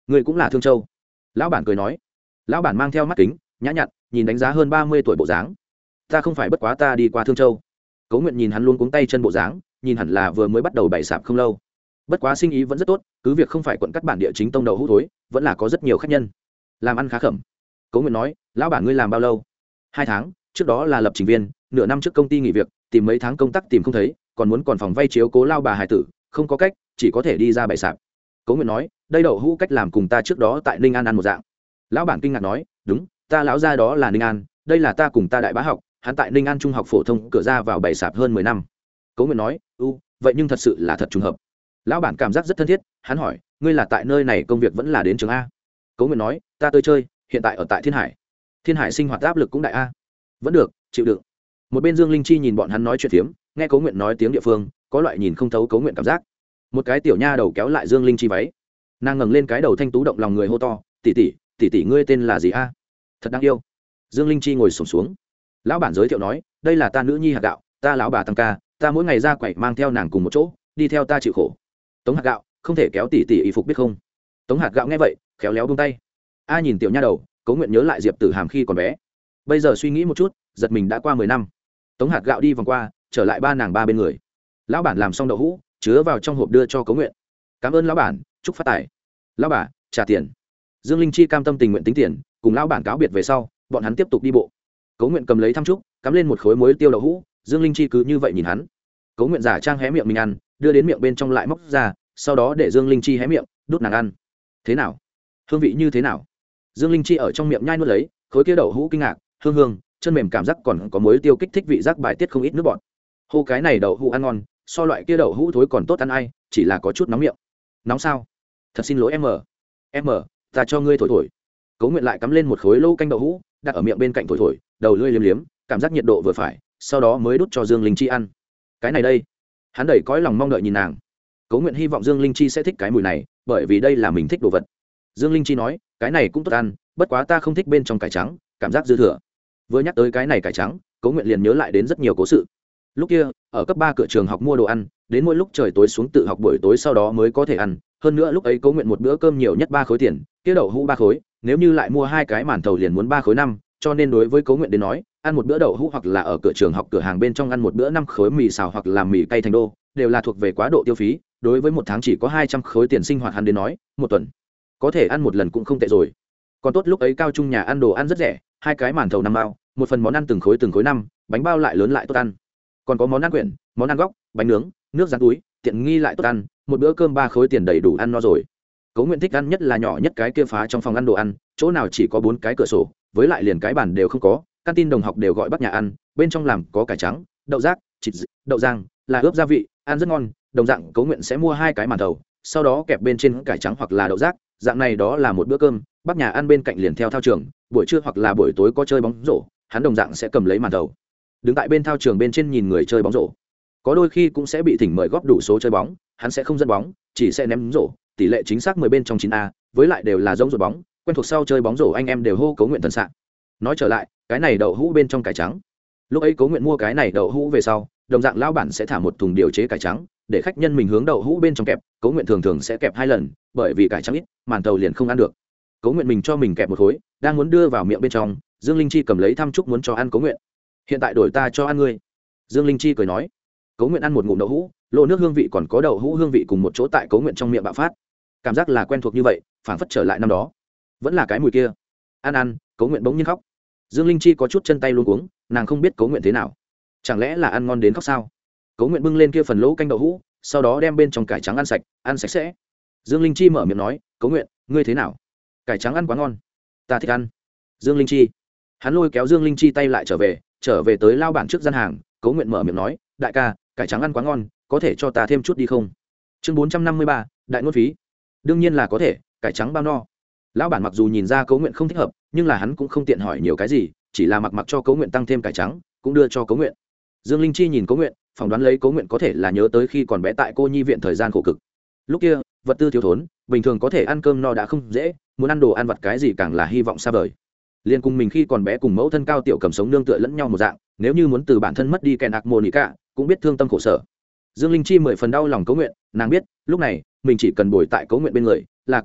người cũng là Thương Châu. Lão bản cười nói. Lão bản mang theo mắt kính nhã nhặn, nhìn đánh giá hơn 30 tuổi bộ dáng. Ta không phải, bất quá ta đi qua Thương Châu. Cố Nguyện nhìn hắn luôn cuống tay chân bộ dáng, nhìn hẳn là vừa mới bắt đầu bày sạp không lâu. Bất quá sinh ý vẫn rất tốt, cứ việc không phải quận cắt bản địa chính tông đậu hũ thối, vẫn là có rất nhiều khách nhân, làm ăn khá khẩm. Cố Nguyện nói, lão bản ngươi làm bao lâu? 2 tháng, trước đó là lập trình viên, nửa năm trước công ty nghỉ việc, tìm mấy tháng công tác tìm không thấy, còn phòng vay chiếu cố lao bà hài tử, không có cách, chỉ có thể đi ra bày sạp. Cố Nguyện nói, đây đậu hũ cách làm cùng ta trước đó tại Ninh An ăn một dạng. Lão bản kinh ngạc nói, đúng, ta lão gia đó là Ninh An, đây là ta cùng ta đại bá học, hắn tại Ninh An trung học phổ thông cửa ra vào bày sạp hơn 10 năm. Cố Nguyện nói, vậy nhưng thật sự là thật trùng hợp. Lão bản cảm giác rất thân thiết, hắn hỏi, ngươi là tại nơi này công việc vẫn là đến trường A? Cố Nguyện nói, ta tới chơi, hiện tại ở tại Thiên Hải. Thiên Hải sinh hoạt áp lực cũng đại A. Vẫn được, chịu đựng. Một bên Dương Linh Chi nhìn bọn hắn nói chuyện phiếm, nghe Cố Nguyện nói tiếng địa phương, có loại nhìn không thấu Cố Nguyện cảm giác. Một cái tiểu nha đầu kéo lại Dương Linh Chi váy, nàng ngẩng lên cái đầu thanh tú động lòng người hô to, tỷ tỷ ngươi tên là gì A? Thật đáng yêu. Dương Linh Chi ngồi xổm xuống. Lão bản giới thiệu nói, đây là ta nữ nhi Hạt Gạo, ta lão bà tăng ca, ta mỗi ngày ra quậy mang theo nàng cùng một chỗ, đi theo ta chịu khổ. Tống Hạt Gạo, không thể kéo tỷ y phục biết không? Tống Hạt Gạo nghe vậy, khéo léo buông tay. A nhìn tiểu nha đầu, Cố Nguyện nhớ lại Diệp Tử Hàm khi còn bé. Bây giờ suy nghĩ một chút, giật mình đã qua 10 năm. Tống Hạt Gạo đi vòng qua, trở lại ba nàng ba bên người. Lão bản làm xong đậu hũ, chứa vào trong hộp đưa cho Cố Nguyện. Cảm ơn lão bản, chúc phát tài. Lão bà, trả tiền. Dương Linh Chi cam tâm tình nguyện tính tiền, cùng lão bản cáo biệt về sau, bọn hắn tiếp tục đi bộ. Cố Nguyện cầm lấy thăm trúc, cắm lên một khối muối tiêu đậu hũ, Dương Linh Chi cứ như vậy nhìn hắn. Cố Nguyện giả trang hé miệng mình ăn, đưa đến miệng bên trong lại móc ra, sau đó để Dương Linh Chi hé miệng, đút nàng ăn. Thế nào? Hương vị như thế nào? Dương Linh Chi ở trong miệng nhai nuốt lấy, khối kia đậu hũ kinh ngạc, hương, chân mềm cảm giác còn có muối tiêu kích thích vị giác bài tiết không ít nước bọt. Hô cái này đậu hũ ăn ngon, so loại kia đậu hũ thối còn tốt ăn ai, chỉ là có chút nóng miệng. Nóng sao? Thật xin lỗi em, ta cho ngươi thổi. Cố Nguyện lại cắm lên một khối lô canh đậu hũ, đặt ở miệng bên cạnh thổi, đầu lưỡi liếm, cảm giác nhiệt độ vừa phải, sau đó mới đút cho Dương Linh Chi ăn. Cái này đây, hắn đầy cõi lòng mong đợi nhìn nàng. Cố Nguyện hy vọng Dương Linh Chi sẽ thích cái mùi này, bởi vì đây là mình thích đồ vật. Dương Linh Chi nói, cái này cũng tốt ăn, bất quá ta không thích bên trong cải trắng, cảm giác dư thừa. Vừa nhắc tới cái này cải trắng, Cố Nguyện liền nhớ lại đến rất nhiều cố sự. Lúc kia, ở cấp 3 cửa trường học mua đồ ăn, đến mỗi lúc trời tối xuống tự học buổi tối sau đó mới có thể ăn. Hơn nữa lúc ấy Cố Nguyện một bữa cơm nhiều nhất 3 khối tiền, kia đậu hũ 3 khối, nếu như lại mua 2 cái màn thầu liền muốn 3 khối 5, cho nên đối với Cố Nguyện đến nói, ăn một bữa đậu hũ hoặc là ở cửa trường học cửa hàng bên trong ăn một bữa 5 khối mì xào hoặc là mì cay thành đô, đều là thuộc về quá độ tiêu phí. Đối với một tháng chỉ có 200 khối tiền sinh hoạt hắn đến nói, một tuần có thể ăn một lần cũng không tệ rồi. Còn tốt lúc ấy cao trung nhà ăn đồ ăn rất rẻ, 2 cái màn thầu 5 bao, một phần món ăn từng khối 5, bánh bao lại lớn lại tốt ăn. Còn có món ăn quyển, món ăn góc, bánh nướng, nước rán túi, tiện nghi lại tốt ăn, một bữa cơm 3 khối tiền đầy đủ ăn no rồi. Cố Nguyện thích ăn nhất là nhỏ nhất cái kia phá trong phòng ăn đồ ăn, chỗ nào chỉ có 4 cái cửa sổ, với lại liền cái bàn đều không có, canteen đồng học đều gọi bắt nhà ăn, bên trong làm có cải trắng, đậu rác, thịt, đậu rang, là ướp gia vị, ăn rất ngon. Đồng dạng Cố Nguyện sẽ mua 2 cái màn thầu, sau đó kẹp bên trên cải trắng hoặc là đậu rác, dạng này đó là một bữa cơm. Bắt nhà ăn bên cạnh liền theo thao trường, buổi trưa hoặc là buổi tối có chơi bóng rổ, hắn đồng dạng sẽ cầm lấy màn thầu, đứng tại bên thao trường bên trên nhìn người chơi bóng rổ. Có đôi khi cũng sẽ bị thỉnh mời góp đủ số chơi bóng, hắn sẽ không dẫn bóng, chỉ sẽ ném rổ, tỷ lệ chính xác 10 bên trong 9A, với lại đều là giống rồi bóng, quen thuộc sau chơi bóng rổ anh em đều hô Cố Nguyện thần sạng. Nói trở lại, cái này đậu hũ bên trong cải trắng. Lúc ấy Cố Nguyện mua cái này đậu hũ về sau, đồng dạng lão bản sẽ thả một thùng điều chế cải trắng, để khách nhân mình hướng đậu hũ bên trong kẹp, Cố Nguyện thường sẽ kẹp 2 lần, bởi vì cải trắng ít, màn tàu liền không ăn được. Cố Nguyện mình cho mình kẹp một khối, đang muốn đưa vào miệng bên trong, Dương Linh Chi cầm lấy thăm trúc muốn cho ăn Cố Nguyện. Hiện tại đổi ta cho ăn ngươi. Dương Linh Chi cười nói. Cố Nguyện ăn một ngụm đậu hũ, lộ nước hương vị còn có đậu hũ hương vị cùng một chỗ tại Cố Nguyện trong miệng bạo phát. Cảm giác là quen thuộc như vậy, phảng phất trở lại năm đó. Vẫn là cái mùi kia. Ăn, Cố Nguyện bỗng nhiên khóc. Dương Linh Chi có chút chân tay luống cuống, nàng không biết Cố Nguyện thế nào. Chẳng lẽ là ăn ngon đến khóc sao? Cố Nguyện bưng lên kia phần lỗ canh đậu hũ, sau đó đem bên trong cải trắng ăn sạch sẽ. Dương Linh Chi mở miệng nói, Cố Nguyện, ngươi thế nào? Cải trắng ăn quá ngon, ta thích ăn. Dương Linh Chi, hắn lôi kéo Dương Linh Chi tay lại trở về tới lao bản trước gian hàng. Cố Nguyện mở miệng nói, đại ca, cải trắng ăn quá ngon, có thể cho ta thêm chút đi không? Chương 453, đại ngôn phí. Đương nhiên là có thể, cải trắng bao no. Lão bản mặc dù nhìn ra Cố Nguyện không thích hợp, nhưng là hắn cũng không tiện hỏi nhiều cái gì, chỉ là mặc cho Cố Nguyện tăng thêm cải trắng, cũng đưa cho Cố Nguyện. Dương Linh Chi nhìn Cố Nguyện, phỏng đoán lấy Cố Nguyện có thể là nhớ tới khi còn bé tại cô nhi viện thời gian khổ cực. Lúc kia, vật tư thiếu thốn, bình thường có thể ăn cơm no đã không dễ, muốn ăn đồ ăn vặt cái gì càng là hy vọng xa vời. Liên cùng mình khi còn bé cùng mẫu thân Cao Tiểu Cầm sống nương tựa lẫn nhau một dạng, nếu như muốn từ bản thân mất đi kẻ nạc mồ nị cả, cũng biết thương tâm khổ sở. Dương Linh Chi 10 phần đau lòng Cố Nguyện, nàng biết, lúc này mình chỉ cần bồi tại Cố Nguyện bên người là có thể,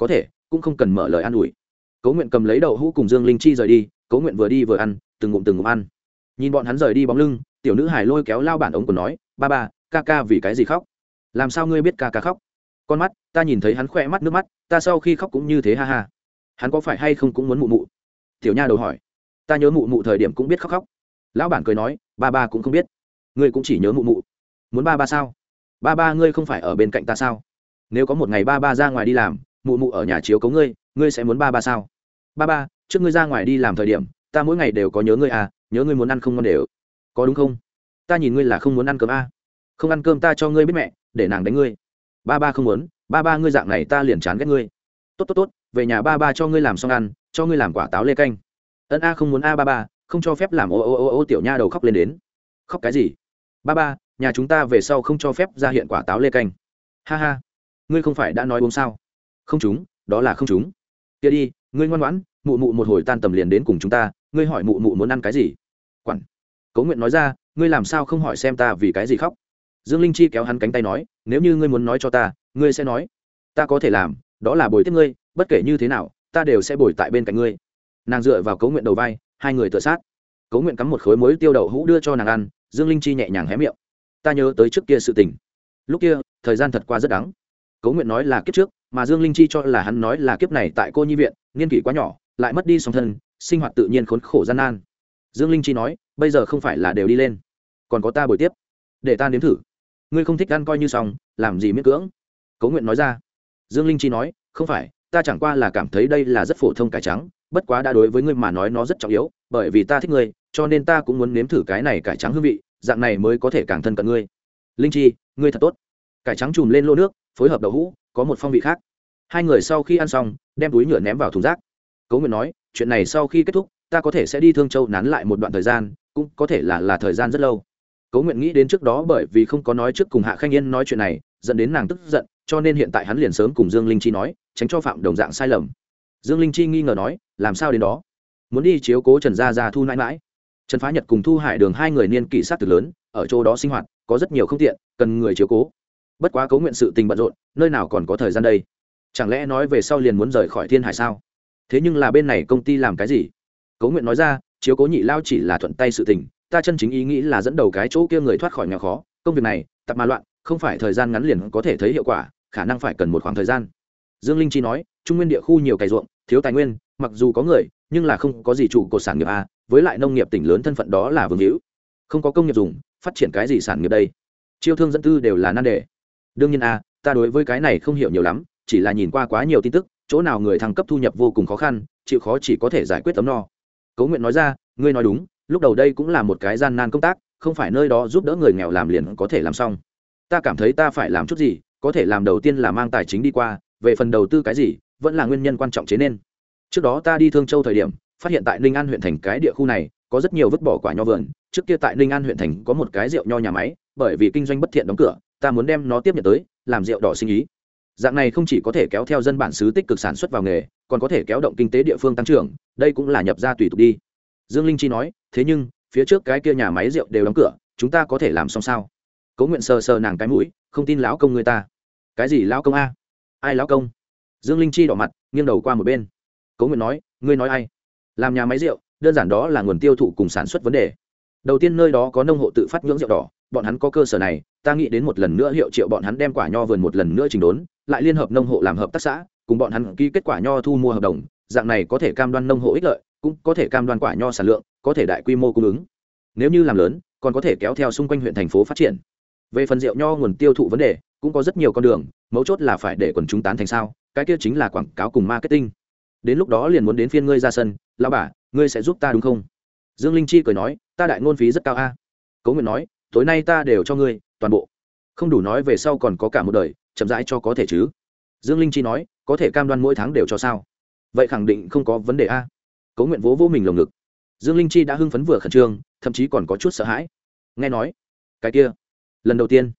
cũng không cần mở lời an ủi. Cố Nguyện cầm lấy đậu hũ cùng Dương Linh Chi rời đi. Cố Nguyện vừa đi vừa ăn, từng ngụm ăn. Nhìn bọn hắn rời đi bóng lưng, tiểu nữ hải lôi kéo lao bản ống của nói, ba ba, ca ca vì cái gì khóc? Làm sao ngươi biết ca ca khóc? Con mắt, ta nhìn thấy hắn khỏe mắt nước mắt, ta sau khi khóc cũng như thế ha ha. Hắn có phải hay không cũng muốn mụ mụ? Tiểu nha đầu hỏi. Ta nhớ mụ mụ thời điểm cũng biết khóc. Lão bản cười nói, ba ba cũng không biết. Ngươi cũng chỉ nhớ mụ mụ. Muốn ba ba sao? Ba ba ngươi không phải ở bên cạnh ta sao? Nếu có một ngày ba ba ra ngoài đi làm, mụ mụ ở nhà chiếu cố ngươi, ngươi sẽ muốn ba ba sao? Ba ba, trước ngươi ra ngoài đi làm thời điểm, ta mỗi ngày đều có nhớ ngươi à, nhớ ngươi muốn ăn không ngon đều. Có đúng không? Ta nhìn ngươi là không muốn ăn cơm à? Không ăn cơm ta cho ngươi biết mẹ, để nàng đánh ngươi. Ba ba không muốn, ba ba ngươi dạng này ta liền chán ghét ngươi. Tốt, về nhà ba ba cho ngươi làm xong ăn, cho ngươi làm quả táo lê canh. Ân a không muốn a ba ba, không cho phép làm ô tiểu nha đầu khóc lên đến. Khóc cái gì? Ba ba, nhà chúng ta về sau không cho phép ra hiện quả táo lê canh. Ha ha, ngươi không phải đã nói uống sao? Không trúng, đó là không trúng. Kia đi, ngươi ngoan ngoãn, mụ mụ một hồi tan tầm liền đến cùng chúng ta, ngươi hỏi mụ mụ muốn ăn cái gì? Quản. Cố Nguyện nói ra, ngươi làm sao không hỏi xem ta vì cái gì khóc? Dương Linh Chi kéo hắn cánh tay nói, nếu như ngươi muốn nói cho ta, ngươi sẽ nói. Ta có thể làm, đó là bồi tiếp ngươi, bất kể như thế nào, ta đều sẽ bồi tại bên cạnh ngươi. Nàng dựa vào Cố Nguyện đầu vai, hai người tựa sát. Cố Nguyện cắm một khối muối tiêu đậu hũ đưa cho nàng ăn, Dương Linh Chi nhẹ nhàng hé miệng. Ta nhớ tới trước kia sự tình. Lúc kia, thời gian thật qua rất đắng. Cố Nguyện nói là kiếp trước, mà Dương Linh Chi cho là hắn nói là kiếp này tại cô nhi viện, niên kỷ quá nhỏ, lại mất đi song thân, sinh hoạt tự nhiên khốn khổ gian nan. Dương Linh Chi nói, bây giờ không phải là đều đi lên, còn có ta bồi tiếp, để ta nếm thử. Ngươi không thích ăn coi như xong, làm gì miễn cưỡng? Cố Nguyện nói ra. Dương Linh Chi nói, không phải, ta chẳng qua là cảm thấy đây là rất phổ thông cải trắng, bất quá đã đối với ngươi mà nói nó rất trọng yếu, bởi vì ta thích ngươi, cho nên ta cũng muốn nếm thử cái này cải trắng hương vị, dạng này mới có thể càng thân cận ngươi. Linh Chi, ngươi thật tốt. Cải trắng chùm lên lô nước, phối hợp đậu hũ, có một phong vị khác. Hai người sau khi ăn xong, đem túi nhựa ném vào thùng rác. Cố Nguyện nói, chuyện này sau khi kết thúc, ta có thể sẽ đi Thương Châu nán lại một đoạn thời gian, cũng có thể là thời gian rất lâu. Cố Nguyện nghĩ đến trước đó bởi vì không có nói trước cùng Hạ Khanh Yên nói chuyện này, dẫn đến nàng tức giận, cho nên hiện tại hắn liền sớm cùng Dương Linh Chi nói, tránh cho phạm đồng dạng sai lầm. Dương Linh Chi nghi ngờ nói, làm sao đến đó? Muốn đi chiếu cố Trần Gia Thu nãi nãi. Trần Phá Nhật cùng Thu Hải Đường hai người niên kỷ sát từ lớn, ở chỗ đó sinh hoạt, có rất nhiều không tiện, cần người chiếu cố. Bất quá Cố Nguyện sự tình bận rộn, nơi nào còn có thời gian đây? Chẳng lẽ nói về sau liền muốn rời khỏi Thiên Hải sao? Thế nhưng là bên này công ty làm cái gì? Cố Nguyện nói ra, chiếu cố nhị lao chỉ là thuận tay sự tình, ta chân chính ý nghĩ là dẫn đầu cái chỗ kia người thoát khỏi nghèo khó, công việc này tập mà loạn, không phải thời gian ngắn liền có thể thấy hiệu quả, khả năng phải cần một khoảng thời gian. Dương Linh Chi nói, Trung Nguyên địa khu nhiều cày ruộng, thiếu tài nguyên, mặc dù có người, nhưng là không có gì trụ cột sản nghiệp a, với lại nông nghiệp tỉnh lớn thân phận đó là vương hữu, không có công nghiệp dùng, phát triển cái gì sản nghiệp đây? Chiêu thương dẫn tư đều là nan đề. Đương nhiên a, ta đối với cái này không hiểu nhiều lắm, chỉ là nhìn qua quá nhiều tin tức, chỗ nào người thăng cấp thu nhập vô cùng khó khăn, chịu khó chỉ có thể giải quyết tấm no. Cố Nguyện nói ra, ngươi nói đúng, lúc đầu đây cũng là một cái gian nan công tác, không phải nơi đó giúp đỡ người nghèo làm liền có thể làm xong. Ta cảm thấy ta phải làm chút gì, có thể làm đầu tiên là mang tài chính đi qua, về phần đầu tư cái gì, vẫn là nguyên nhân quan trọng chế nên. Trước đó ta đi Thương Châu thời điểm, phát hiện tại Ninh An huyện thành cái địa khu này, có rất nhiều vứt bỏ quả nho vườn, trước kia tại Ninh An huyện thành có một cái rượu nho nhà máy, bởi vì kinh doanh bất thiện đóng cửa, ta muốn đem nó tiếp nhận tới, làm rượu đỏ sinh ý. Dạng này không chỉ có thể kéo theo dân bản xứ tích cực sản xuất vào nghề, còn có thể kéo động kinh tế địa phương tăng trưởng, đây cũng là nhập ra tùy tục đi. Dương Linh Chi nói, thế nhưng phía trước cái kia nhà máy rượu đều đóng cửa, chúng ta có thể làm xong sao? Cố Nguyện sờ sờ nàng cái mũi, không tin lão công người ta. Cái gì lão công a? Ai lão công? Dương Linh Chi đỏ mặt, nghiêng đầu qua một bên. Cố Nguyện nói, ngươi nói ai? Làm nhà máy rượu, đơn giản đó là nguồn tiêu thụ cùng sản xuất vấn đề. Đầu tiên nơi đó có nông hộ tự phát nhưỡng rượu đỏ, bọn hắn có cơ sở này, ta nghĩ đến một lần nữa hiệu triệu bọn hắn đem quả nho vườn một lần nữa chỉnh đốn, lại liên hợp nông hộ làm hợp tác xã, cùng bọn hắn ký kết quả nho thu mua hợp đồng, dạng này có thể cam đoan nông hộ ích lợi, cũng có thể cam đoan quả nho sản lượng, có thể đại quy mô cung ứng. Nếu như làm lớn, còn có thể kéo theo xung quanh huyện thành phố phát triển. Về phần rượu nho nguồn tiêu thụ vấn đề, cũng có rất nhiều con đường, mấu chốt là phải để quần chúng tán thành sao, cái kia chính là quảng cáo cùng marketing. Đến lúc đó liền muốn đến phiên ngươi ra sân, lão bà, ngươi sẽ giúp ta đúng không? Dương Linh Chi cười nói, ta đại ngôn phí rất cao a. Cố Nguyện nói, tối nay ta đều cho ngươi, toàn bộ. Không đủ nói về sau còn có cả một đời, chậm rãi cho có thể chứ. Dương Linh Chi nói, có thể cam đoan mỗi tháng đều cho sao? Vậy khẳng định không có vấn đề a. Cố Nguyện vỗ vỗ mình lồng ngực. Dương Linh Chi đã hưng phấn vừa khẩn trương, thậm chí còn có chút sợ hãi. Nghe nói, cái kia, lần đầu tiên,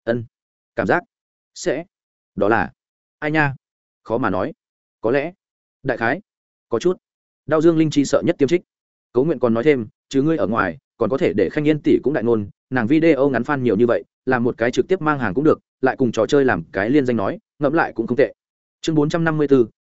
cảm giác sẽ, đó là ai nha? Khó mà nói, có lẽ, đại khái, có chút. Đau. Dương Linh Chi sợ nhất tiêm trích. Cố Nguyện còn nói thêm, chứ ngươi ở ngoài, còn có thể để Khanh Yên tỷ cũng đại ngôn, nàng video ngắn fan nhiều như vậy, làm một cái trực tiếp mang hàng cũng được, lại cùng trò chơi làm cái liên danh nói, ngẫm lại cũng không tệ. Chương 454,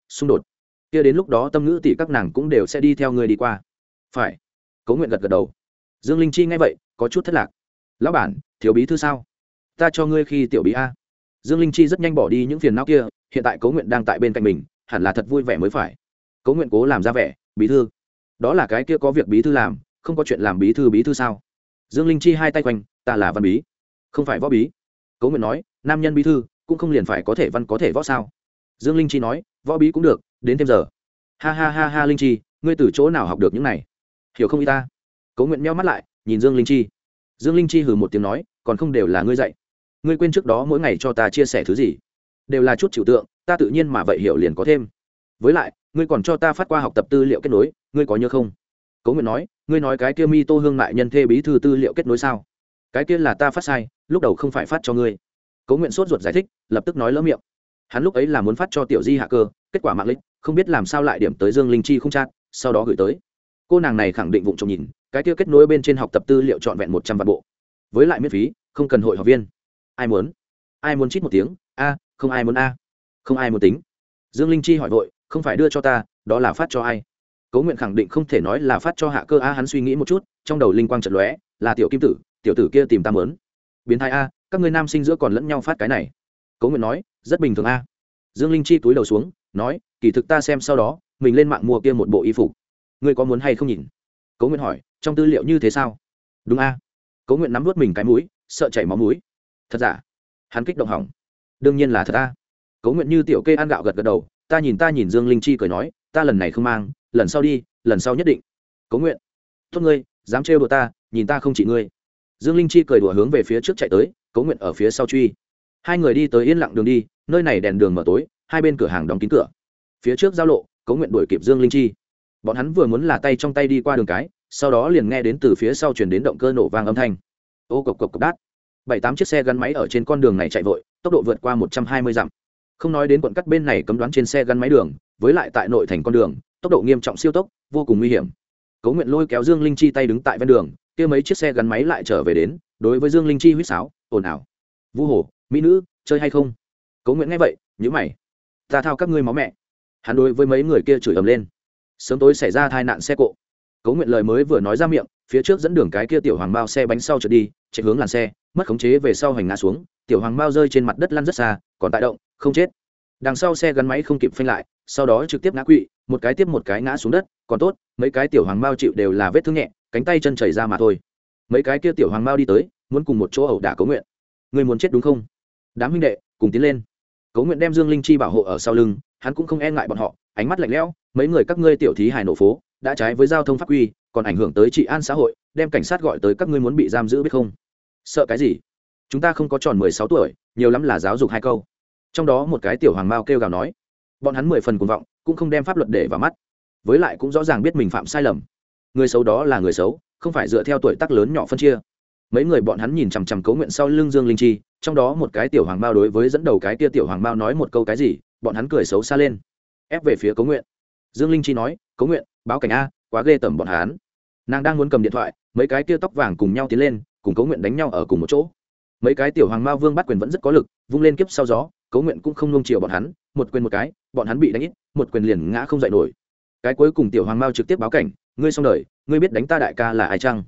xung đột kia đến lúc đó tâm ngữ tỷ các nàng cũng đều sẽ đi theo ngươi đi qua. Phải. Cố Nguyện gật gật đầu. Dương Linh Chi nghe vậy có chút thất lạc. Lão bản, thiếu bí thư sao? Ta cho ngươi khi tiểu bí a. Dương Linh Chi rất nhanh bỏ đi những phiền não kia, hiện tại Cố Nguyện đang tại bên cạnh mình, hẳn là thật vui vẻ mới phải. Cố Nguyện cố làm ra vẻ, bí thư. Đó là cái kia có việc bí thư làm, không có chuyện làm bí thư sao? Dương Linh Chi hai tay quanh, ta là văn bí, không phải võ bí. Cố Nguyện nói, nam nhân bí thư cũng không liền phải có thể văn có thể võ sao? Dương Linh Chi nói, võ bí cũng được, đến thêm giờ. Ha ha ha ha, Linh Chi, ngươi từ chỗ nào học được những này? Hiểu không ý ta? Cố Nguyện meo mắt lại, nhìn Dương Linh Chi. Dương Linh Chi hừ một tiếng nói, còn không đều là ngươi dạy? Ngươi quên trước đó mỗi ngày cho ta chia sẻ thứ gì? Đều là chút trừu tượng, ta tự nhiên mà vậy hiểu liền có thêm. Với lại, ngươi còn cho ta phát qua học tập tư liệu kết nối, ngươi có nhớ không? Cố Nguyện nói, ngươi nói cái kia Mi Tô Hương lại nhân thê bí thư tư liệu kết nối sao? Cái kia là ta phát sai, lúc đầu không phải phát cho ngươi. Cố Nguyện sốt ruột giải thích, lập tức nói lỡ miệng. Hắn lúc ấy là muốn phát cho Tiểu Di hạ cơ, kết quả mạng lệnh, không biết làm sao lại điểm tới Dương Linh Chi không chat, sau đó gửi tới. Cô nàng này khẳng định vụng trộm nhìn, cái kia kết nối bên trên học tập tư liệu trọn vẹn 100 vạn bộ. Với lại miễn phí, không cần hội học viên. Ai muốn? Ai muốn chít một tiếng, a, không ai muốn a. Không ai muốn tính. Dương Linh Chi hỏi vội, không phải đưa cho ta, đó là phát cho ai? Cố Nguyện khẳng định không thể nói là phát cho hạ cơ a, hắn suy nghĩ một chút, trong đầu linh quang chợt lóe, là tiểu kim tử, tiểu tử kia tìm ta muốn. Biến thái a, các ngươi nam sinh giữa còn lẫn nhau phát cái này. Cố Nguyện nói, rất bình thường a. Dương Linh Chi túi đầu xuống, nói, kỳ thực ta xem sau đó, mình lên mạng mua kia một bộ y phục. Ngươi có muốn hay không nhìn? Cố Nguyện hỏi, trong tư liệu như thế sao? Đúng a. Cố Nguyện nắm nuốt mình cái mũi, sợ chảy máu mũi. Thật giả? Hắn kích động hỏng. Đương nhiên là thật a. Cố Nguyện như tiểu kê ăn gạo gật gật đầu, ta nhìn Dương Linh Chi cười nói, ta lần này không mang, lần sau đi, lần sau nhất định. Cố Nguyện, tốt ngươi, dám trêu đùa ta, nhìn ta không chỉ ngươi. Dương Linh Chi cười đùa hướng về phía trước chạy tới, Cố Nguyện ở phía sau truy. Hai người đi tới yên lặng đường đi, nơi này đèn đường mở tối, hai bên cửa hàng đóng kín cửa. Phía trước giao lộ, Cố Nguyện đuổi kịp Dương Linh Chi. Bọn hắn vừa muốn là tay trong tay đi qua đường cái, sau đó liền nghe đến từ phía sau truyền đến động cơ nổ vang âm thanh. Ô cộc cộc cộc đát. 7-8 chiếc xe gắn máy ở trên con đường này chạy vội, tốc độ vượt qua 120 dặm. Không nói đến quận cắt bên này cấm đoán trên xe gắn máy đường, với lại tại nội thành con đường, tốc độ nghiêm trọng siêu tốc, vô cùng nguy hiểm. Cố Nguyện lôi kéo Dương Linh Chi tay đứng tại ven đường, kia mấy chiếc xe gắn máy lại trở về đến, đối với Dương Linh Chi huýt sáo, ồn ào. Vu hồ, mỹ nữ, chơi hay không? Cố Nguyện nghe vậy, nhíu mày. Ta thao các ngươi máu mẹ. Hắn đối với mấy người kia chửi ầm lên. Sớm tối xảy ra tai nạn xe cộ. Cố Nguyện lời mới vừa nói ra miệng, phía trước dẫn đường cái kia tiểu hoàng bao xe bánh sau trượt đi, chạy hướng làn xe, mất khống chế về sau hành ngã xuống, tiểu hoàng bao rơi trên mặt đất lăn rất xa, còn tại động, không chết. Đằng sau xe gắn máy không kịp phanh lại, sau đó trực tiếp ngã quỵ, một cái tiếp một cái ngã xuống đất, còn tốt, mấy cái tiểu hoàng bao chịu đều là vết thương nhẹ, cánh tay chân chảy ra mà thôi. Mấy cái kia tiểu hoàng bao đi tới, muốn cùng một chỗ ẩu đả Cố Nguyện. Ngươi muốn chết đúng không? Đám huynh đệ, cùng tiến lên. Cố Nguyện đem Dương Linh Chi bảo hộ ở sau lưng, hắn cũng không e ngại bọn họ, ánh mắt lạnh lẽo, mấy người các ngươi tiểu thí hài nổ phố, đã trái với giao thông pháp quy, còn ảnh hưởng tới trị an xã hội, đem cảnh sát gọi tới các ngươi muốn bị giam giữ biết không? Sợ cái gì? Chúng ta không có tròn 16 tuổi, nhiều lắm là giáo dục 2 câu. Trong đó một cái tiểu hoàng mao kêu gào nói, bọn hắn 10 phần cuồng vọng, cũng không đem pháp luật để vào mắt, với lại cũng rõ ràng biết mình phạm sai lầm. Người xấu đó là người xấu, không phải dựa theo tuổi tác lớn nhỏ phân chia. Mấy người bọn hắn nhìn chằm chằm Cố Nguyện sau lưng Dương Linh Chi, trong đó một cái tiểu hoàng mao đối với dẫn đầu cái kia tiểu hoàng mao nói một câu cái gì, bọn hắn cười xấu xa lên, ép về phía Cố Nguyện. Dương Linh Chi nói, Cố Nguyện, báo cảnh a, quá ghê tởm bọn hắn. Nàng đang muốn cầm điện thoại, mấy cái kia tóc vàng cùng nhau tiến lên, cùng Cố Nguyện đánh nhau ở cùng một chỗ. Mấy cái tiểu hoàng mao vương bắt quyền vẫn rất có lực, vung lên kiếp sau gió, Cố Nguyện cũng không nung chiều bọn hắn, một quyền một cái, bọn hắn bị đánh ít, một quyền liền ngã không dậy nổi. Cái cuối cùng tiểu hoàng mao trực tiếp báo cảnh, ngươi xong đời, ngươi biết đánh ta đại ca là ai chăng?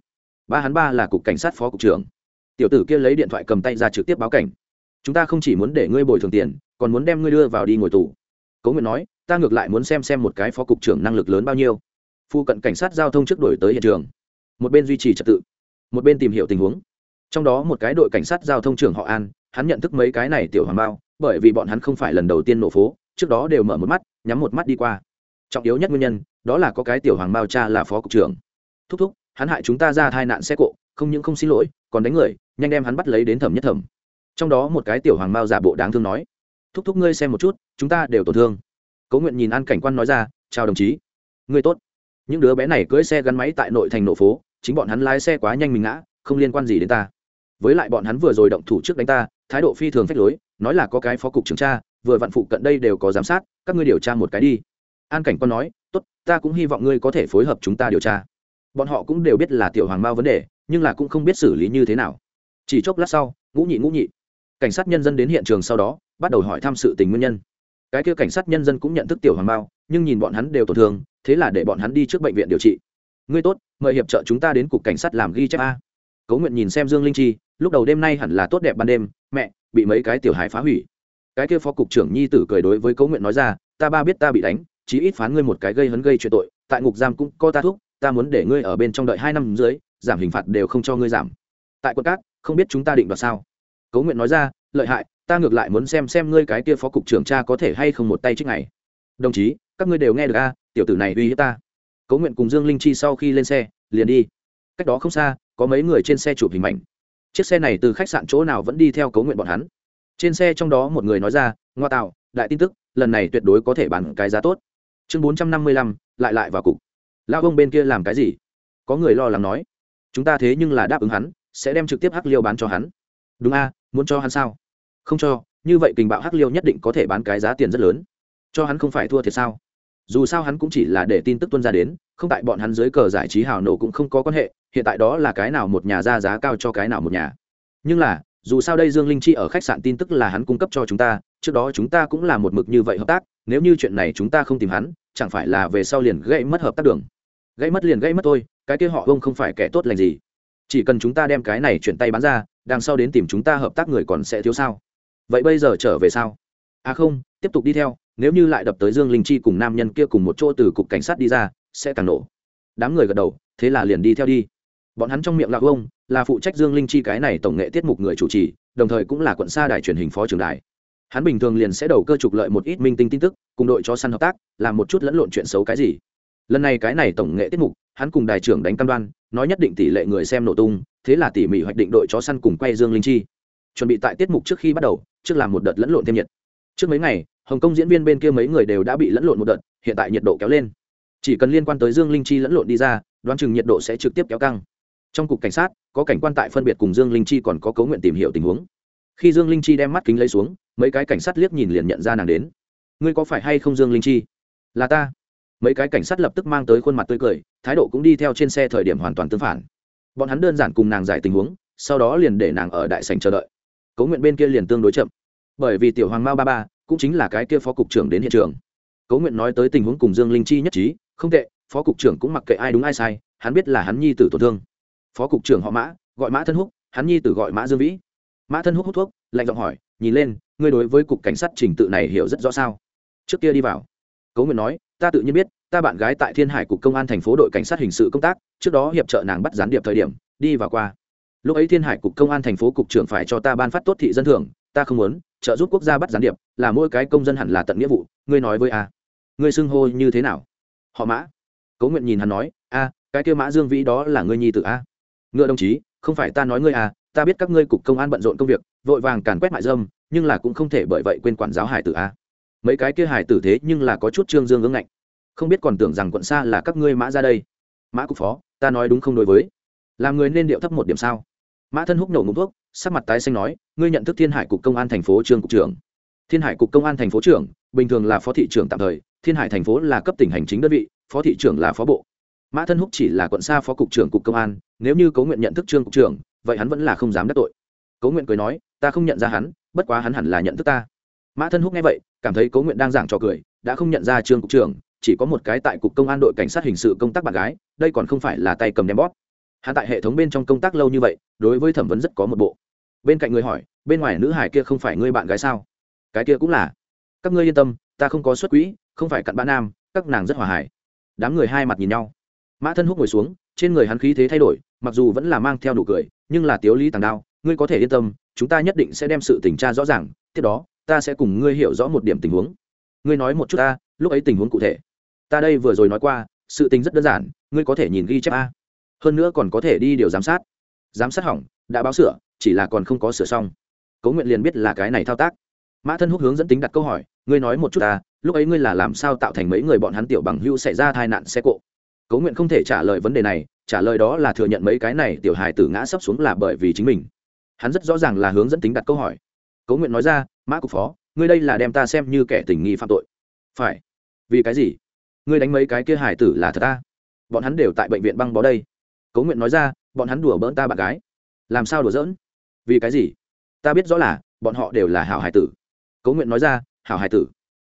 Ba là cục cảnh sát phó cục trưởng. Tiểu tử kia lấy điện thoại cầm tay ra trực tiếp báo cảnh. Chúng ta không chỉ muốn để ngươi bồi thường tiền, còn muốn đem ngươi đưa vào đi ngồi tù. Cố Nguyện nói, ta ngược lại muốn xem một cái phó cục trưởng năng lực lớn bao nhiêu. Phu cận cảnh sát giao thông trước đổi tới hiện trường, một bên duy trì trật tự, một bên tìm hiểu tình huống. Trong đó một cái đội cảnh sát giao thông trưởng họ An, hắn nhận thức mấy cái này tiểu hoàng bao, bởi vì bọn hắn không phải lần đầu tiên nổ phố, trước đó đều mở một mắt nhắm một mắt đi qua. Trọng yếu nhất nguyên nhân đó là có cái tiểu hoàng bao cha là phó cục trưởng. Thúc thúc, hắn hại chúng ta ra tai nạn xe cộ, không những không xin lỗi, còn đánh người, nhanh đem hắn bắt lấy đến thẩm nhất thẩm. Trong đó một cái tiểu hoàng bao giả bộ đáng thương nói, thúc thúc ngươi xem một chút, chúng ta đều tổn thương. Cố Nguyện nhìn An cảnh quan nói ra, chào đồng chí, ngươi tốt. Những đứa bé này cưỡi xe gắn máy tại nội thành nổ phố, chính bọn hắn lái xe quá nhanh mình ngã, không liên quan gì đến ta. Với lại bọn hắn vừa rồi động thủ trước đánh ta, thái độ phi thường phách lối, nói là có cái phó cục trưởng tra, vừa vặn phụ cận đây đều có giám sát, các ngươi điều tra một cái đi. An cảnh quan nói, tốt, ta cũng hy vọng ngươi có thể phối hợp chúng ta điều tra. Bọn họ cũng đều biết là tiểu hoàng mao vấn đề, nhưng là cũng không biết xử lý như thế nào. Chỉ chốc lát sau, ngũ nhị cảnh sát nhân dân đến hiện trường sau đó bắt đầu hỏi thăm sự tình nguyên nhân. cái kia cảnh sát nhân dân cũng nhận thức tiểu hoàng bao, nhưng nhìn bọn hắn đều tổn thương, thế là để bọn hắn đi trước bệnh viện điều trị. Ngươi tốt, mời hiệp trợ chúng ta đến cục cảnh sát làm ghi chép a. Cố Nguyện nhìn xem Dương Linh Chi, lúc đầu đêm nay hẳn là tốt đẹp ban đêm, mẹ bị mấy cái tiểu hài phá hủy. Cái kia phó cục trưởng nhi tử cười đối với Cố Nguyện nói ra, ta ba biết ta bị đánh, chí ít phán ngươi một cái gây hấn gây chuyện tội, tại ngục giam cũng có ta thúc, ta muốn để ngươi ở bên trong đợi 2 năm dưới, giảm hình phạt đều không cho ngươi giảm. Tại quận cát, không biết chúng ta định đoạt sao? Cố Nguyện nói ra, lợi hại, ta ngược lại muốn xem ngươi cái kia phó cục trưởng cha có thể hay không một tay trước ngày. Đồng chí, các ngươi đều nghe được a, tiểu tử này uy hiếp ta. Cố Nguyện cùng Dương Linh Chi sau khi lên xe, liền đi. Cách đó không xa, có mấy người trên xe chụp hình ảnh. Chiếc xe này từ khách sạn chỗ nào vẫn đi theo Cố Nguyện bọn hắn. Trên xe trong đó một người nói ra, ngoa tạo, đại tin tức, lần này tuyệt đối có thể bán cái giá tốt. Chương 455, lại vào cục. Lao ông bên kia làm cái gì? Có người lo lắng nói. Chúng ta thế nhưng là đáp ứng hắn, sẽ đem trực tiếp hắc liêu bán cho hắn. Đúng a, muốn cho hắn sao? Không cho, như vậy Kình Bạo hắc liêu nhất định có thể bán cái giá tiền rất lớn. Cho hắn không phải thua thiệt sao? Dù sao hắn cũng chỉ là để tin tức tuân ra đến, không tại bọn hắn dưới cờ giải trí hào nổ cũng không có quan hệ, hiện tại đó là cái nào một nhà ra giá cao cho cái nào một nhà. Nhưng là, dù sao đây Dương Linh Chi ở khách sạn tin tức là hắn cung cấp cho chúng ta, trước đó chúng ta cũng là một mực như vậy hợp tác, nếu như chuyện này chúng ta không tìm hắn, chẳng phải là về sau liền gãy mất hợp tác đường. Gãy mất liền gãy mất thôi, cái kia họ ông không phải kẻ tốt lành gì. Chỉ cần chúng ta đem cái này chuyển tay bán ra, đằng sau đến tìm chúng ta hợp tác người còn sẽ thiếu sao? Vậy bây giờ trở về sao? À không, tiếp tục đi theo, nếu như lại đập tới Dương Linh Chi cùng nam nhân kia cùng một chỗ từ cục cảnh sát đi ra, sẽ càng nổ. Đám người gật đầu, thế là liền đi theo đi. Bọn hắn trong miệng là ông, là phụ trách Dương Linh Chi cái này tổng nghệ tiết mục người chủ trì, đồng thời cũng là quận xa đài truyền hình phó trưởng đài. Hắn bình thường liền sẽ đầu cơ trục lợi một ít minh tinh tin tức, cùng đội chó săn hợp tác, làm một chút lẫn lộn chuyện xấu cái gì. Lần này cái này tổng nghệ tiết mục, hắn cùng đài trưởng đánh cam đoan, nói nhất định tỷ lệ người xem nổ tung, thế là tỉ mỉ hoạch định đội chó săn cùng quay Dương Linh Chi. Chuẩn bị tại tiết mục trước khi bắt đầu, trước làm một đợt lẫn lộn thêm nhiệt. Trước mấy ngày, Hồng Kông diễn viên bên kia mấy người đều đã bị lẫn lộn một đợt, hiện tại nhiệt độ kéo lên. Chỉ cần liên quan tới Dương Linh Chi lẫn lộn đi ra, đoán chừng nhiệt độ sẽ trực tiếp kéo căng. Trong cục cảnh sát, có cảnh quan tại phân biệt cùng Dương Linh Chi còn có Cố Nguyện tìm hiểu tình huống. Khi Dương Linh Chi đem mắt kính lấy xuống, mấy cái cảnh sát liếc nhìn liền nhận ra nàng đến. Ngươi có phải hay không Dương Linh Chi? Là ta. Mấy cái cảnh sát lập tức mang tới khuôn mặt tươi cười, thái độ cũng đi theo trên xe thời điểm hoàn toàn tương phản. Bọn hắn đơn giản cùng nàng giải tình huống, sau đó liền để nàng ở đại sảnh chờ đợi. Cố Nguyện bên kia liền tương đối chậm, bởi vì tiểu hoàng mao ba ba cũng chính là cái kia phó cục trưởng đến hiện trường. Cố Nguyện nói tới tình huống cùng Dương Linh Chi nhất trí, không tệ, phó cục trưởng cũng mặc kệ ai đúng ai sai, hắn biết là hắn nhi tử tổn thương. Phó cục trưởng họ Mã, gọi Mã Thân Húc, hắn nhi tử gọi Mã Dương Vĩ. Mã Thân Húc hút thuốc, lạnh giọng hỏi, nhìn lên, ngươi đối với cục cảnh sát trình tự này hiểu rất rõ sao? Trước kia đi vào. Cố Nguyện nói, ta tự nhiên biết, ta bạn gái tại Thiên Hải cục công an thành phố đội cảnh sát hình sự công tác, trước đó hiệp trợ nàng bắt gián điệp thời điểm, đi vào qua. Lúc ấy Thiên Hải cục công an thành phố cục trưởng phải cho ta ban phát tốt thị dân thưởng, ta không muốn trợ giúp quốc gia bắt gián điệp, là mỗi cái công dân hẳn là tận nghĩa vụ. Ngươi nói với a, ngươi xưng hô như thế nào? Họ Mã. Cố Nguyện nhìn hắn nói, a, cái kia Mã Dương Vĩ đó là ngươi nhi tử a? Ngựa đồng chí, không phải ta nói ngươi à, ta biết các ngươi cục công an bận rộn công việc, vội vàng càn quét mại dâm, nhưng là cũng không thể bởi vậy quên quản giáo hải tử a. Mấy cái kia hải tử thế nhưng là có chút trương dương ương ngạnh, không biết còn tưởng rằng quận xa là các ngươi Mã ra đây. Mã cục phó, ta nói đúng không đối với? Làm người nên điệu thấp một điểm sao? Mã Thân Húc nổ ngụm thuốc, sắc mặt tái xanh nói, ngươi nhận thức Thiên Hải cục công an thành phố trương cục trưởng? Thiên Hải cục công an thành phố trưởng bình thường là phó thị trưởng tạm thời, Thiên Hải thành phố là cấp tỉnh hành chính đơn vị, phó thị trưởng là phó bộ. Mã Thân Húc chỉ là quận xa phó cục trưởng cục công an, nếu như Cố Nguyện nhận thức trương cục trưởng, vậy hắn vẫn là không dám đắc tội. Cố Nguyện cười nói, ta không nhận ra hắn, bất quá hắn hẳn là nhận thức ta. Mã Thân Húc nghe vậy, cảm thấy Cố Nguyện đang giảng trò cười, đã không nhận ra trương cục trưởng, chỉ có một cái tại cục công an đội cảnh sát hình sự công tác bạn gái, đây còn không phải là tay cầm đem bóp. Hắn tại hệ thống bên trong công tác lâu như vậy, đối với thẩm vấn rất có một bộ. Bên cạnh người hỏi, bên ngoài nữ hải kia không phải ngươi bạn gái sao? Cái kia cũng là. Các ngươi yên tâm, ta không có xuất quỹ, không phải cặn bã nam, các nàng rất hòa hải. Đám người hai mặt nhìn nhau. Mã Thân Húc ngồi xuống, trên người hắn khí thế thay đổi, mặc dù vẫn là mang theo nụ cười, nhưng là tiếu lý tàng đao, ngươi có thể yên tâm, chúng ta nhất định sẽ đem sự tình tra rõ ràng, tiếp đó ta sẽ cùng ngươi hiểu rõ một điểm tình huống. Ngươi nói một chút ta, lúc ấy tình huống cụ thể. Ta đây vừa rồi nói qua, sự tình rất đơn giản, ngươi có thể nhìn ghi chép a, hơn nữa còn có thể đi điều giám sát. Giám sát hỏng, đã báo sửa, chỉ là còn không có sửa xong. Cố Nguyện liền biết là cái này thao tác. Mã Thân Húc hướng dẫn tính đặt câu hỏi, ngươi nói một chút ta, lúc ấy ngươi là làm sao tạo thành mấy người bọn hắn tiểu bằng hữu xảy ra tai nạn xe cộ? Cố Nguyện không thể trả lời vấn đề này, trả lời đó là thừa nhận mấy cái này tiểu hài tử ngã sấp xuống là bởi vì chính mình. Hắn rất rõ ràng là hướng dẫn tính đặt câu hỏi. Cố Nguyện nói ra, Mã cục phó, ngươi đây là đem ta xem như kẻ tình nghi phạm tội. Phải. Vì cái gì? Ngươi đánh mấy cái kia hài tử là thật ta? Bọn hắn đều tại bệnh viện băng bó đây. Cố Nguyện nói ra, bọn hắn đùa bỡn ta bạn gái. Làm sao đùa giỡn? Vì cái gì? Ta biết rõ là bọn họ đều là hảo hài tử. Cố Nguyện nói ra, hảo hài tử.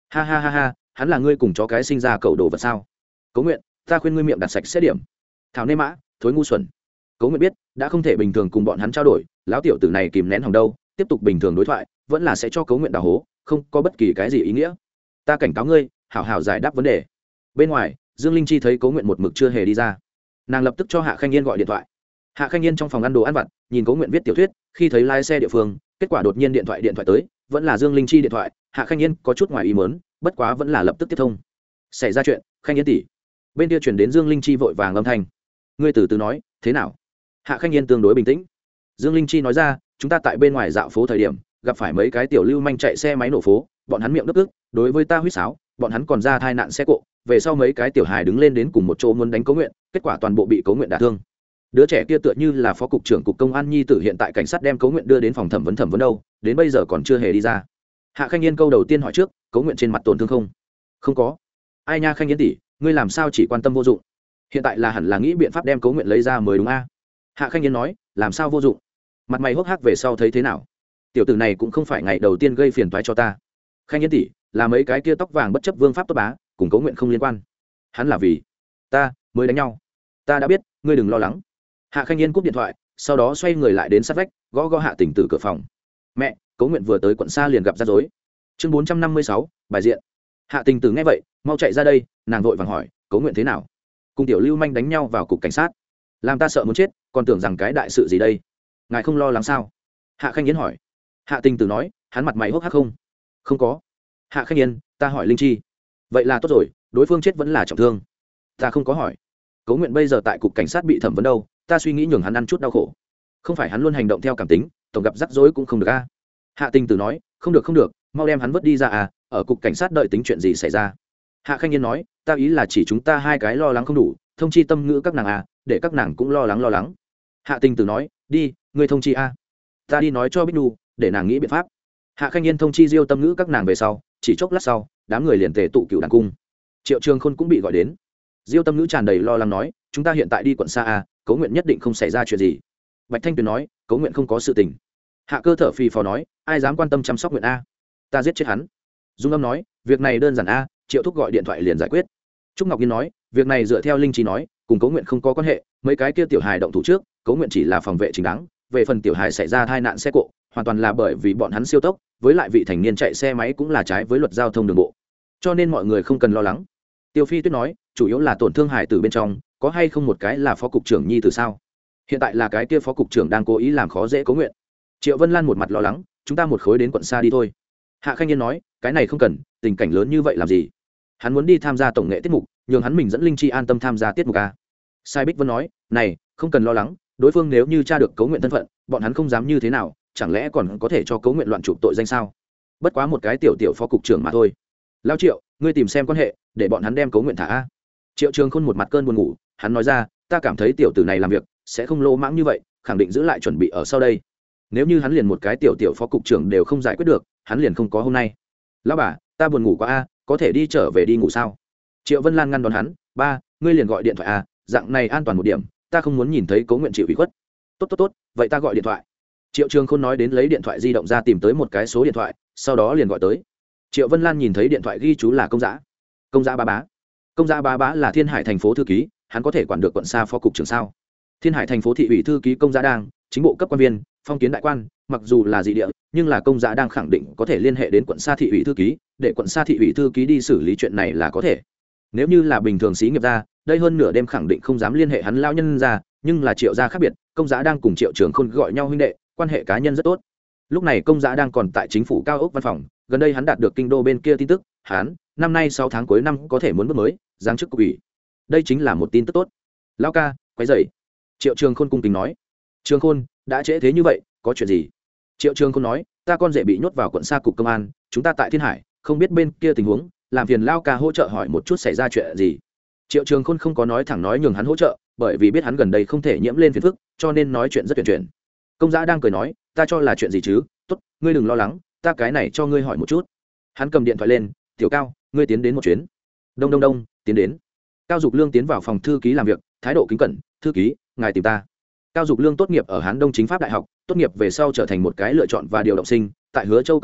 Ha ha ha ha, hắn là ngươi cùng chó cái sinh ra cậu đồ vật sao? Cố Nguyện, ta khuyên ngươi miệng đặt sạch sẽ điểm. Thảo nê mã, thối ngu xuẩn. Cố Nguyện biết đã không thể bình thường cùng bọn hắn trao đổi, lão tiểu tử này kìm nén hòng đâu, tiếp tục bình thường đối thoại vẫn là sẽ cho Cố Nguyện đào hố, không có bất kỳ cái gì ý nghĩa. Ta cảnh cáo ngươi, hảo hảo giải đáp vấn đề. Bên ngoài, Dương Linh Chi thấy Cố Nguyện một mực chưa hề đi ra, nàng lập tức cho Hạ Khanh Yên gọi điện thoại. Hạ Khanh Yên trong phòng ăn đồ ăn vặt, nhìn Cố Nguyện viết tiểu thuyết, khi thấy lái xe địa phương, kết quả đột nhiên điện thoại tới, vẫn là Dương Linh Chi điện thoại. Hạ Khanh Yên có chút ngoài ý muốn, bất quá vẫn là lập tức tiếp thông. Xảy ra chuyện, Khanh Yên tỷ. Bên kia chuyển đến Dương Linh Chi vội vàng âm thanh. Ngươi từ từ nói, thế nào? Hạ Khanh Yên tương đối bình tĩnh. Dương Linh Chi nói ra, chúng ta tại bên ngoài dạo phố thời điểm, gặp phải mấy cái tiểu lưu manh chạy xe máy nổ phố, bọn hắn miệng đức ức, đối với ta huýt sáo, bọn hắn còn ra tai nạn xe cộ, về sau mấy cái tiểu hài đứng lên đến cùng một chỗ muốn đánh Cố Nguyện, kết quả toàn bộ bị Cố Nguyện đả thương. Đứa trẻ kia tựa như là phó cục trưởng cục công an nhi tử, hiện tại cảnh sát đem Cố Nguyện đưa đến phòng thẩm vấn đâu, đến bây giờ còn chưa hề đi ra. Hạ Khanh Yên câu đầu tiên hỏi trước, Cố Nguyện trên mặt tổn thương không? Không có. Ai nha Khanh Yên tỷ, ngươi làm sao chỉ quan tâm vô dụng? Hiện tại là hẳn là nghĩ biện pháp đem Cố Nguyện lấy ra mới đúng a. Hạ Khanh Yên nói, làm sao vô dụng? Mặt mày hốc hác về sau thấy thế nào? Tiểu tử này cũng không phải ngày đầu tiên gây phiền toái cho ta. Khanh Yên tỷ, là mấy cái kia tóc vàng bất chấp vương pháp tốt bá, cùng Cố Nguyện không liên quan. Hắn là vì ta mới đánh nhau. Ta đã biết, ngươi đừng lo lắng. Hạ Khanh Yên cúp điện thoại, sau đó xoay người lại đến sát vách, gõ gõ Hạ Tình Tử cửa phòng. Mẹ, Cố Nguyện vừa tới quận xa liền gặp rắc rối. Chương 456, bài diện. Hạ Tình Tử nghe vậy, mau chạy ra đây, nàng vội vàng hỏi, Cố Nguyện thế nào? Cùng tiểu lưu manh đánh nhau vào cục cảnh sát, làm ta sợ muốn chết, còn tưởng rằng cái đại sự gì đây. Ngài không lo lắng sao? Hạ Khanh Yên hỏi. Hạ Tình Tử nói, hắn mặt mày hốc hác không? Không có. Hạ Khanh Yên, ta hỏi Linh Chi. Vậy là tốt rồi, đối phương chết vẫn là trọng thương. Ta không có hỏi. Cố Nguyện bây giờ tại cục cảnh sát bị thẩm vấn đâu, ta suy nghĩ nhường hắn ăn chút đau khổ. Không phải hắn luôn hành động theo cảm tính, tổng gặp rắc rối cũng không được a. Hạ Tình Tử nói, không được, mau đem hắn vứt đi ra à, ở cục cảnh sát đợi tính chuyện gì xảy ra. Hạ Khanh Yên nói, ta ý là chỉ chúng ta hai cái lo lắng không đủ, thông chi tâm ngữ các nàng à, để các nàng cũng lo lắng. Hạ Tình Tử nói, đi, ngươi thông chi a. Ta đi nói cho Bích Nu, để nàng nghĩ biện pháp. Hạ Khanh Yên thông chi Diêu tâm ngữ các nàng về sau, chỉ chốc lát sau, đám người liền tề tụ Cựu Đàn cung. Triệu Trường Khôn cũng bị gọi đến. Diêu tâm ngữ tràn đầy lo lắng nói, chúng ta hiện tại đi quận xa à, Cố Nguyện nhất định không xảy ra chuyện gì. Bạch Thanh Tuyền nói, Cố Nguyện không có sự tình. Hạ Cơ thở phì phò nói, ai dám quan tâm chăm sóc Nguyện a, ta giết chết hắn. Dung Âm nói, việc này đơn giản a, Triệu Thúc gọi điện thoại liền giải quyết. Trúc Ngọc Nhiên nói, việc này dựa theo Linh Trí nói, cùng Cố Nguyện không có quan hệ, mấy cái kia tiểu hài động thủ trước, Cố Nguyện chỉ là phòng vệ chính đáng, về phần tiểu hài xảy ra tai nạn xe cộ, hoàn toàn là bởi vì bọn hắn siêu tốc, với lại vị thành niên chạy xe máy cũng là trái với luật giao thông đường bộ, cho nên mọi người không cần lo lắng. Tiêu Phi Tuyết nói, chủ yếu là tổn thương hài tử bên trong, có hay không một cái là phó cục trưởng nhi tử sao? Hiện tại là cái kia phó cục trưởng đang cố ý làm khó dễ Cố Nguyện. Triệu Vân Lan một mặt lo lắng, chúng ta một khối đến quận xa đi thôi. Hạ Khanh Yên nói, cái này không cần, tình cảnh lớn như vậy làm gì? Hắn muốn đi tham gia tổng nghệ tiết mục, nhường hắn mình dẫn Linh Chi an tâm tham gia tiết mục a. Sai Bích Vân nói, này, không cần lo lắng, đối phương nếu như tra được Cố Nguyện thân phận, bọn hắn không dám như thế nào, chẳng lẽ còn có thể cho Cố Nguyện loạn chụp tội danh sao? Bất quá một cái tiểu phó cục trưởng mà thôi. Lão Triệu, ngươi tìm xem quan hệ, để bọn hắn đem Cố Nguyện thả a. Triệu Trường Khôn một mặt cơn buồn ngủ, hắn nói ra, ta cảm thấy tiểu tử này làm việc sẽ không lỗ mãng như vậy, khẳng định giữ lại chuẩn bị ở sau đây. Nếu như hắn liền một cái tiểu phó cục trưởng đều không giải quyết được, hắn liền không có hôm nay. Lão bà, ta buồn ngủ quá a, có thể đi trở về đi ngủ sao? Triệu Vân Lan ngăn đón hắn, ba, ngươi liền gọi điện thoại a, dạng này an toàn một điểm, ta không muốn nhìn thấy Cố Nguyện chịu ủy khuất. Tốt, vậy ta gọi điện thoại. Triệu Trường Khôn nói đến lấy điện thoại di động ra tìm tới một cái số điện thoại, sau đó liền gọi tới. Triệu Vân Lan nhìn thấy điện thoại ghi chú là Công Dã Bá Bá. Công Dã Bá Bá là Thiên Hải thành phố thư ký, hắn có thể quản được quận xa phó cục trưởng sao? Thiên Hải thành phố thị ủy thư ký Công Dã đang, chính bộ cấp quan viên, phong kiến đại quan, mặc dù là dị địa, nhưng là Công Dã đang khẳng định có thể liên hệ đến quận xa thị ủy thư ký, để quận xa thị ủy thư ký đi xử lý chuyện này là có thể. Nếu như là bình thường xí nghiệp gia, đây hơn nửa đêm khẳng định không dám liên hệ hắn lao nhân ra, nhưng là Triệu gia khác biệt, Công Dã đang cùng Triệu Trường Khôn gọi nhau huynh đệ, quan hệ cá nhân rất tốt. Lúc này Công Dã đang còn tại chính phủ cao ốc văn phòng, gần đây hắn đạt được kinh đô bên kia tin tức, hắn năm nay 6 tháng cuối năm có thể muốn bước mới, giáng chức cục ủy. Đây chính là một tin tức tốt. Lão ca, quấy rầy. Triệu Trường Khôn cung kính nói. Trường Khôn, đã trễ thế như vậy, có chuyện gì? Triệu Trường Khôn nói, ta con rể bị nhốt vào quận xa cục công an, chúng ta tại Thiên Hải, không biết bên kia tình huống, làm phiền Lão ca hỗ trợ hỏi một chút xảy ra chuyện gì. Triệu Trường Khôn không có nói thẳng nói nhường hắn hỗ trợ, bởi vì biết hắn gần đây không thể nhiễm lên phiền phức, cho nên nói chuyện rất tuyển chuyển. Công Dã đang cười nói, ta cho là chuyện gì chứ, tốt, ngươi đừng lo lắng, ta cái này cho ngươi hỏi một chút. Hắn cầm điện thoại lên, Tiểu Cao, ngươi tiến đến một chuyến. Đông, tiến đến. Cao Dục Lương tiến vào phòng thư ký làm việc, thái độ kính cẩn, thư ký, ngài tìm ta. Cao Dục Lương tốt nghiệp ở Hán Đông Chính pháp Đại học, tốt nghiệp về sau trở thành một cái lựa chọn và điều động sinh, tại Hứa Châu công tác,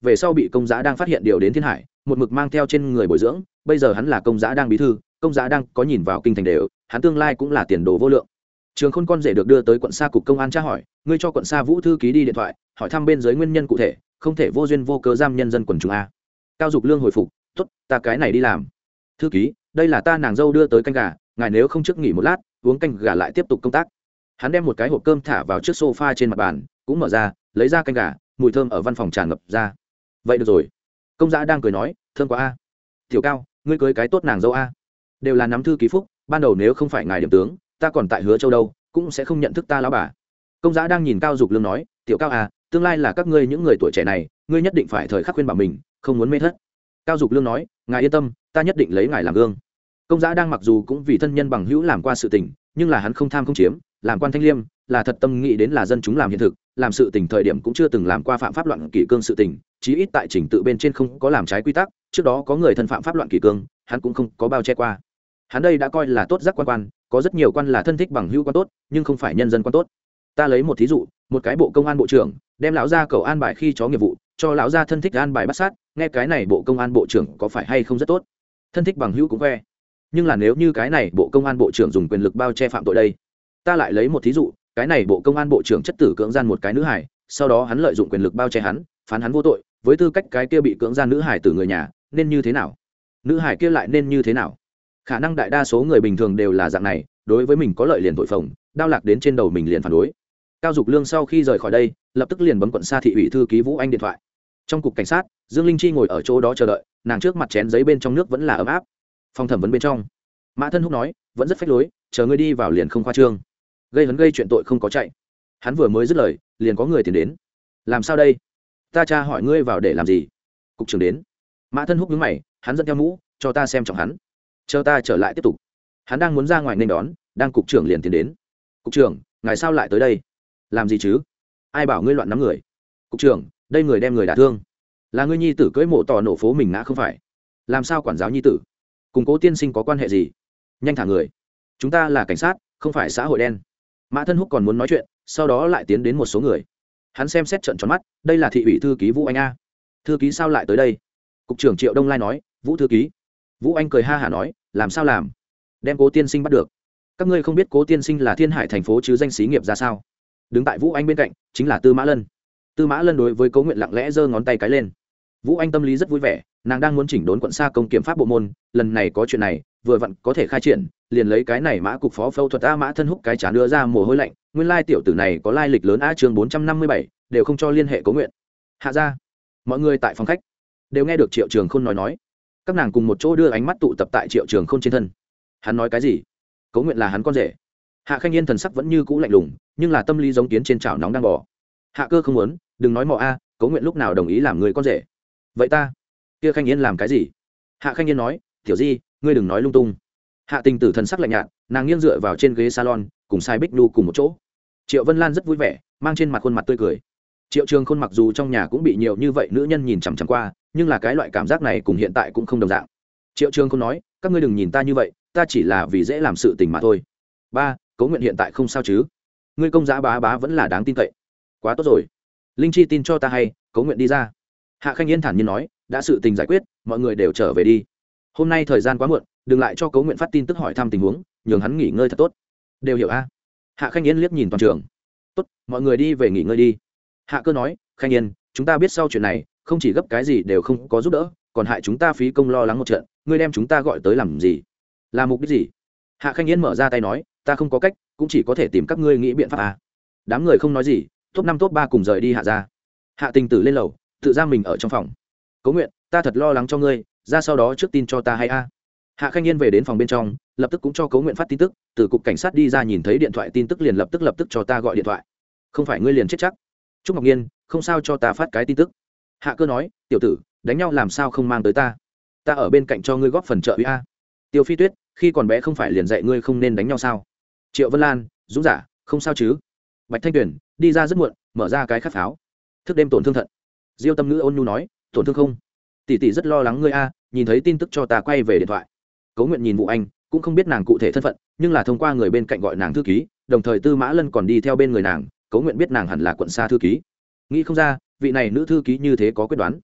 về sau bị công giá đang phát hiện điều đến thiên hải, một mực mang theo trên người bồi dưỡng, bây giờ hắn là công giá đang bí thư, công giá đang có nhìn vào kinh thành đều, hắn tương lai cũng là tiền đồ vô lượng. Trường Khôn con rể được đưa tới quận Sa cục công an tra hỏi, ngươi cho quận Sa Vũ thư ký đi điện thoại, hỏi thăm bên dưới nguyên nhân cụ thể, không thể vô duyên vô cớ giam nhân dân quần chúng a. Cao Dục Lương hồi phục, tốt, ta cái này đi làm. Thư ký, đây là ta nàng dâu đưa tới canh gà, ngài nếu không trước nghỉ một lát, uống canh gà lại tiếp tục công tác. Hắn đem một cái hộp cơm thả vào trước sofa trên mặt bàn, cũng mở ra, lấy ra canh gà, mùi thơm ở văn phòng tràn ngập ra. Vậy được rồi. Công giá đang cười nói, thơm quá a. Tiểu Cao, ngươi cưới cái tốt nàng dâu a. Đều là nắm thư ký phúc, ban đầu nếu không phải ngài điểm tướng, ta còn tại Hứa Châu đâu, cũng sẽ không nhận thức ta lão bà. Công giá đang nhìn Cao Dục Lương nói, Tiểu Cao à, tương lai là các ngươi những người tuổi trẻ này, ngươi nhất định phải thời khắc khuyên bảo mình, không muốn mê thất. Cao Dục Lương nói, ngài yên tâm, ta nhất định lấy ngài làm gương. Công giá đang mặc dù cũng vì thân nhân bằng hữu làm qua sự tình, nhưng là hắn không tham không chiếm, làm quan thanh liêm, là thật tâm nghĩ đến là dân chúng làm hiện thực, làm sự tình thời điểm cũng chưa từng làm qua phạm pháp loạn kỷ cương sự tình, chí ít tại trình tự bên trên không có làm trái quy tắc, trước đó có người thân phạm pháp loạn kỷ cương, hắn cũng không có bao che qua. Hắn đây đã coi là tốt giác quan, có rất nhiều quan là thân thích bằng hữu quan tốt, nhưng không phải nhân dân quan tốt. Ta lấy một thí dụ, một cái bộ công an bộ trưởng đem lão gia cầu an bài khi chó nghiệp vụ, cho lão gia thân thích an bài bắt sát, nghe cái này bộ công an bộ trưởng có phải hay không rất tốt? Thân thích bằng hữu cũng khoe. Nhưng là nếu như cái này bộ công an bộ trưởng dùng quyền lực bao che phạm tội đây, ta lại lấy một thí dụ, cái này bộ công an bộ trưởng chất tử cưỡng gian một cái nữ hải, sau đó hắn lợi dụng quyền lực bao che hắn, phán hắn vô tội, với tư cách cái kia bị cưỡng gian nữ hải từ người nhà, nên như thế nào? Nữ hải kia lại nên như thế nào? Khả năng đại đa số người bình thường đều là dạng này, đối với mình có lợi liền tội phồng, đao lạc đến trên đầu mình liền phản đối. Cao Dục Lương sau khi rời khỏi đây, lập tức liền bấm quận Sa thị ủy thư ký Vũ Anh điện thoại. Trong cục cảnh sát, Dương Linh Chi ngồi ở chỗ đó chờ đợi, nàng trước mặt chén giấy bên trong nước vẫn là ấm áp. Phòng thẩm vấn bên trong, Mã Thân Húc nói, vẫn rất phách lối, chờ ngươi đi vào liền không khoa trương, gây hấn gây chuyện tội không có chạy. Hắn vừa mới dứt lời, liền có người tiến đến. Làm sao đây? Ta cha hỏi ngươi vào để làm gì? Cục trưởng đến. Mã Thân Húc nhướng mày, hắn dẫn theo mũ, cho ta xem trọng hắn. Chờ ta trở lại tiếp tục. Hắn đang muốn ra ngoài nên đón, đang cục trưởng liền tiến đến. Cục trưởng, ngài sao lại tới đây? Làm gì chứ? Ai bảo ngươi loạn nắm người? Cục trưởng, đây người đem người đả thương, là ngươi nhi tử cưỡi mộ tò nổ phố mình ngã không phải? Làm sao quản giáo nhi tử? Cùng Cố tiên sinh có quan hệ gì? Nhanh thả người. Chúng ta là cảnh sát, không phải xã hội đen. Mã Thân Húc còn muốn nói chuyện, sau đó lại tiến đến một số người. Hắn xem xét trợn tròn mắt, đây là thị ủy thư ký Vũ Anh a. Thư ký sao lại tới đây? Cục trưởng Triệu Đông Lai nói, Vũ thư ký. Vũ Anh cười ha hả nói, làm sao làm? Đem Cố tiên sinh bắt được. Các ngươi không biết Cố tiên sinh là Thiên Hải thành phố chứ danh xí nghiệp ra sao? Đứng tại Vũ Anh bên cạnh chính là Tư Mã Lân. Tư Mã Lân đối với Cố Nguyện lặng lẽ giơ ngón tay cái lên. Vũ Anh tâm lý rất vui vẻ, nàng đang muốn chỉnh đốn quận Sa công kiểm pháp bộ môn, lần này có chuyện này, vừa vặn có thể khai triển, liền lấy cái này Mã cục phó phẫu thuật a. Mã Thân Húc cái chán đưa ra mồ hôi lạnh, nguyên lai tiểu tử này có lai lịch lớn a. Chương 457, đều không cho liên hệ Cố Nguyện. Hạ ra, mọi người tại phòng khách đều nghe được Triệu Trường Khôn nói, các nàng cùng một chỗ đưa ánh mắt tụ tập tại Triệu Trường Khôn trên thân. Hắn nói cái gì? Cố Nguyện là hắn con rể. Hạ Khanh Yên thần sắc vẫn như cũ lạnh lùng, nhưng là tâm lý giống kiến trên chảo nóng đang bò. Hạ Cơ không muốn, đừng nói mò a, Cố Nguyện lúc nào đồng ý làm người con rể? Vậy ta, kia Khanh Yên làm cái gì? Hạ Khanh Yên nói, tiểu di, ngươi đừng nói lung tung. Hạ Tình Tử thần sắc lạnh nhạt, nàng nghiêng dựa vào trên ghế salon, cùng Sai Bích Nu cùng một chỗ. Triệu Vân Lan rất vui vẻ, mang trên mặt khuôn mặt tươi cười. Triệu Trường Khôn mặc dù trong nhà cũng bị nhiều như vậy nữ nhân nhìn chằm chằm qua, nhưng là cái loại cảm giác này cùng hiện tại cũng không đồng dạng. Triệu Trường Khôn nói, các ngươi đừng nhìn ta như vậy, ta chỉ là vì dễ làm sự tình mà thôi. Ba, Cố Nguyện hiện tại không sao chứ? Ngươi công giá bá vẫn là đáng tin cậy. Quá tốt rồi. Linh Chi tin cho ta hay, Cố Nguyện đi ra. Hạ Khanh Yên thản nhiên nói, đã sự tình giải quyết, mọi người đều trở về đi. Hôm nay thời gian quá muộn, đừng lại cho Cố Nguyện phát tin tức hỏi thăm tình huống, nhường hắn nghỉ ngơi thật tốt. Đều hiểu a? Hạ Khanh Yên liếc nhìn toàn trường. Tốt, mọi người đi về nghỉ ngơi đi. Hạ Cơ nói, Khanh Yên, chúng ta biết sau chuyện này, không chỉ gấp cái gì đều không có giúp đỡ, còn hại chúng ta phí công lo lắng một trận, ngươi đem chúng ta gọi tới làm gì? Là mục đích gì? Hạ Khanh Yên mở ra tay nói, ta không có cách, cũng chỉ có thể tìm các ngươi nghĩ biện pháp a. Đám người không nói gì, top 5 top 3 cùng rời đi Hạ ra. Hạ Tình Tử lên lầu, tự giam mình ở trong phòng. Cố Nguyện, ta thật lo lắng cho ngươi, ra sau đó trước tin cho ta hay a. Hạ Khanh Yên về đến phòng bên trong, lập tức cũng cho Cố Nguyện phát tin tức, từ cục cảnh sát đi ra nhìn thấy điện thoại tin tức liền lập tức cho ta gọi điện thoại. Không phải ngươi liền chết chắc. Trúc Ngọc Nhiên, không sao cho ta phát cái tin tức. Hạ Cơ nói, tiểu tử, đánh nhau làm sao không mang tới ta ở bên cạnh cho ngươi góp phần trợ uy a. Tiêu Phi Tuyết, khi còn bé không phải liền dạy ngươi không nên đánh nhau sao? Triệu Vân Lan, Dũng Giả, không sao chứ? Bạch Thanh Tuyền, đi ra rất muộn, mở ra cái khát pháo, thức đêm tổn thương thận. Diêu Tâm Ngữ ôn nhu nói, tổn thương không? Tỷ tỷ rất lo lắng ngươi a, nhìn thấy tin tức cho ta quay về điện thoại. Cố Nguyện nhìn Vũ Anh, cũng không biết nàng cụ thể thân phận, nhưng là thông qua người bên cạnh gọi nàng thư ký, đồng thời Tư Mã Lân còn đi theo bên người nàng, Cố Nguyện biết nàng hẳn là quận Sa thư ký. Nghĩ không ra, vị này nữ thư ký như thế có quyết đoán.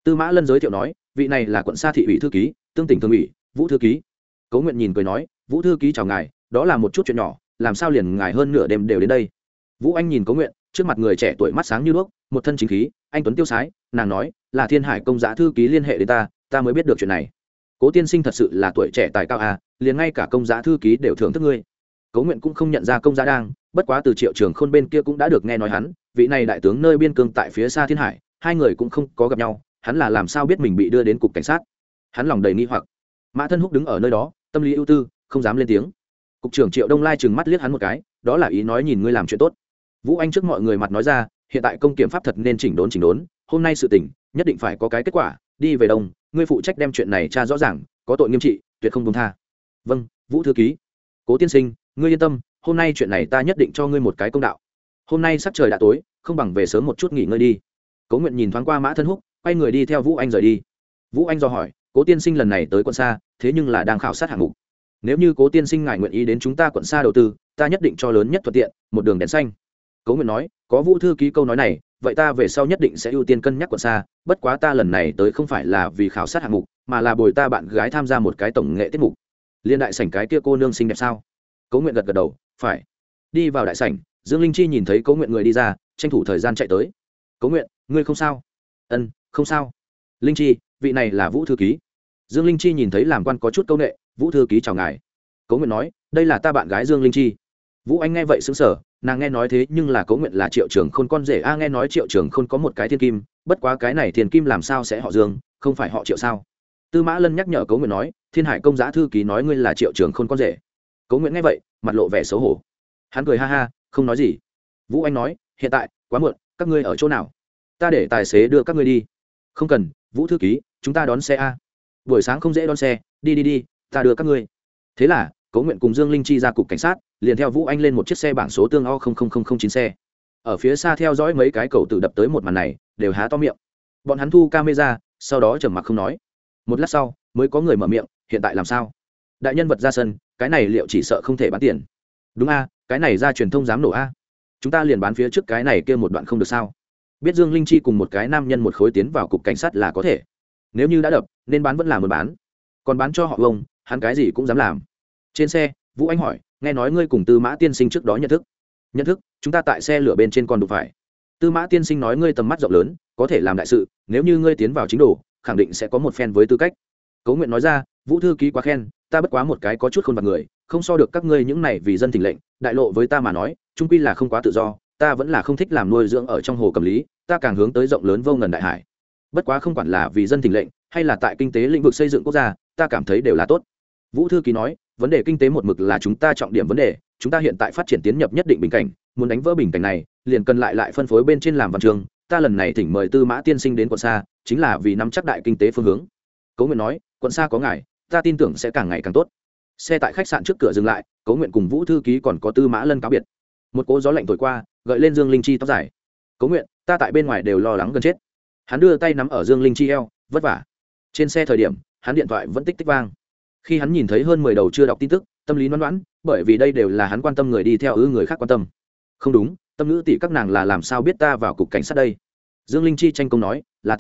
Tư Mã Lân giới thiệu nói, vị này là quận Sa thị ủy thư ký, tương tỉnh thường ủy, Vũ thư ký. Cố Nguyện nhìn cười nói, Vũ thư ký chào ngài, đó là một chút chuyện nhỏ, làm sao liền ngài hơn nửa đêm đều đến đây. Vũ Anh nhìn Cố Nguyện, trước mặt người trẻ tuổi mắt sáng như đuốc, một thân chính khí, anh tuấn tiêu sái, nàng nói, là Thiên Hải công giá thư ký liên hệ đến ta mới biết được chuyện này. Cố tiên sinh thật sự là tuổi trẻ tài cao à, liền ngay cả công giá thư ký đều thưởng thức ngươi. Cố Nguyện cũng không nhận ra công giá đang, bất quá từ Triệu Trường Khôn bên kia cũng đã được nghe nói hắn, vị này đại tướng nơi biên cương tại phía xa Thiên Hải, hai người cũng không có gặp nhau, hắn là làm sao biết mình bị đưa đến cục cảnh sát. Hắn lòng đầy nghi hoặc. Mã Thân Húc đứng ở nơi đó, tâm lý ưu tư, không dám lên tiếng. Cục trưởng Triệu Đông Lai trừng mắt liếc hắn một cái, đó là ý nói nhìn ngươi làm chuyện tốt. Vũ Anh trước mọi người mặt nói ra, hiện tại công kiểm pháp thật nên chỉnh đốn, hôm nay sự tình nhất định phải có cái kết quả, đi về đông, ngươi phụ trách đem chuyện này tra rõ ràng, có tội nghiêm trị, tuyệt không buông tha. Vâng, Vũ thư ký. Cố tiên sinh, ngươi yên tâm, hôm nay chuyện này ta nhất định cho ngươi một cái công đạo. Hôm nay sắc trời đã tối, không bằng về sớm một chút nghỉ ngơi đi. Cố Nguyện nhìn thoáng qua Mã Thân Húc, quay người đi theo Vũ Anh rời đi. Vũ Anh dò hỏi, Cố tiên sinh lần này tới quận Sa, thế nhưng là đang khảo sát hạng mục. Nếu như Cố tiên sinh ngài nguyện ý đến chúng ta quận Sa đầu tư, ta nhất định cho lớn nhất thuận tiện, một đường đèn xanh. Cố Nguyện nói, có Vũ thư ký câu nói này, vậy ta về sau nhất định sẽ ưu tiên cân nhắc quận Sa, bất quá ta lần này tới không phải là vì khảo sát hạng mục, mà là bồi ta bạn gái tham gia một cái tổng nghệ tiết mục. Liên đại sảnh cái kia cô nương xinh đẹp sao? Cố Nguyện gật gật đầu, phải. Đi vào đại sảnh, Dương Linh Chi nhìn thấy Cố Nguyện người đi ra, tranh thủ thời gian chạy tới. Cố Nguyện, ngươi không sao? Ân, không sao. Linh Chi, vị này là Vũ thư ký. Dương Linh Chi nhìn thấy làm quan có chút câu nệ, Vũ thư ký chào ngài. Cố Nguyện nói, đây là ta bạn gái Dương Linh Chi. Vũ Anh nghe vậy sững sờ, nàng nghe nói thế nhưng là Cố Nguyện là Triệu Trường Khôn con rể a, nghe nói Triệu Trường Khôn có một cái thiên kim, bất quá cái này thiên kim làm sao sẽ họ Dương, không phải họ Triệu sao? Tư Mã Lân nhắc nhở Cố Nguyện nói, Thiên Hải công giá thư ký nói ngươi là Triệu Trường Khôn con rể. Cố Nguyện nghe vậy, mặt lộ vẻ xấu hổ. Hắn cười ha ha, không nói gì. Vũ Anh nói, hiện tại quá muộn, các ngươi ở chỗ nào? Ta để tài xế đưa các ngươi đi. Không cần, Vũ thư ký, chúng ta đón xe a. Buổi sáng không dễ đón xe, đi, ta đưa các ngươi. Thế là Cố Nguyện cùng Dương Linh Chi ra cục cảnh sát, liền theo Vũ Anh lên một chiếc xe bảng số tương O 00009 xe. Ở phía xa theo dõi mấy cái cầu tử đập tới một màn này, đều há to miệng. Bọn hắn thu camera, sau đó trầm mặc không nói. Một lát sau, mới có người mở miệng, hiện tại làm sao? Đại nhân vật ra sân, cái này liệu chỉ sợ không thể bán tiền. Đúng a, cái này ra truyền thông dám nổ a. Chúng ta liền bán phía trước cái này kia một đoạn không được sao? Biết Dương Linh Chi cùng một cái nam nhân một khối tiến vào cục cảnh sát là có thể. Nếu như đã đập, nên bán vẫn là muốn bán. Còn bán cho họ vông, hắn cái gì cũng dám làm. Trên xe, Vũ Anh hỏi, nghe nói ngươi cùng Tư Mã tiên sinh trước đó nhận thức, chúng ta tại xe lửa bên trên còn đụng phải. Tư Mã tiên sinh nói ngươi tầm mắt rộng lớn, có thể làm đại sự, nếu như ngươi tiến vào chính đồ, khẳng định sẽ có một phen với tư cách. Cố Nguyện nói ra, Vũ thư ký quá khen, ta bất quá một cái có chút khôn vặt người, không so được các ngươi những này vì dân thỉnh lệnh, đại lộ với ta mà nói, trung quy là không quá tự do, ta vẫn là không thích làm nuôi dưỡng ở trong hồ cầm lý, ta càng hướng tới rộng lớn vô ngần đại hải. Bất quá không quản là vì dân thỉnh lệnh, hay là tại kinh tế lĩnh vực xây dựng quốc gia, ta cảm thấy đều là tốt. Vũ thư ký nói, vấn đề kinh tế một mực là chúng ta trọng điểm vấn đề, chúng ta hiện tại phát triển tiến nhập nhất định bình cảnh, muốn đánh vỡ bình cảnh này, liền cần lại phân phối bên trên làm văn trường, ta lần này thỉnh mời Tư Mã tiên sinh đến quận Sa, chính là vì nắm chắc đại kinh tế phương hướng. Cố Nguyện nói, quận Sa có ngài, ta tin tưởng sẽ càng ngày càng tốt. Xe tại khách sạn trước cửa dừng lại, Cố Nguyện cùng Vũ thư ký còn có Tư Mã Lân cáo biệt. Một cỗ gió lạnh thổi qua, gợi lên Dương Linh Chi tóc dài. Cố Nguyện, ta tại bên ngoài đều lo lắng gần chết. Hắn đưa tay nắm ở Dương Linh Chi eo, vất vả. Trên xe thời điểm, hắn điện thoại vẫn tích tích vang. Khi hắn nhìn thấy hơn 10 đầu chưa đọc tin tức, tâm lý loãng loãng, bởi vì đây đều là hắn quan tâm người đi theo người khác quan tâm. Không đúng, tâm nữ tỷ các nàng là làm sao biết ta vào cục cảnh sát đây? Dương Linh Chi tranh công nói,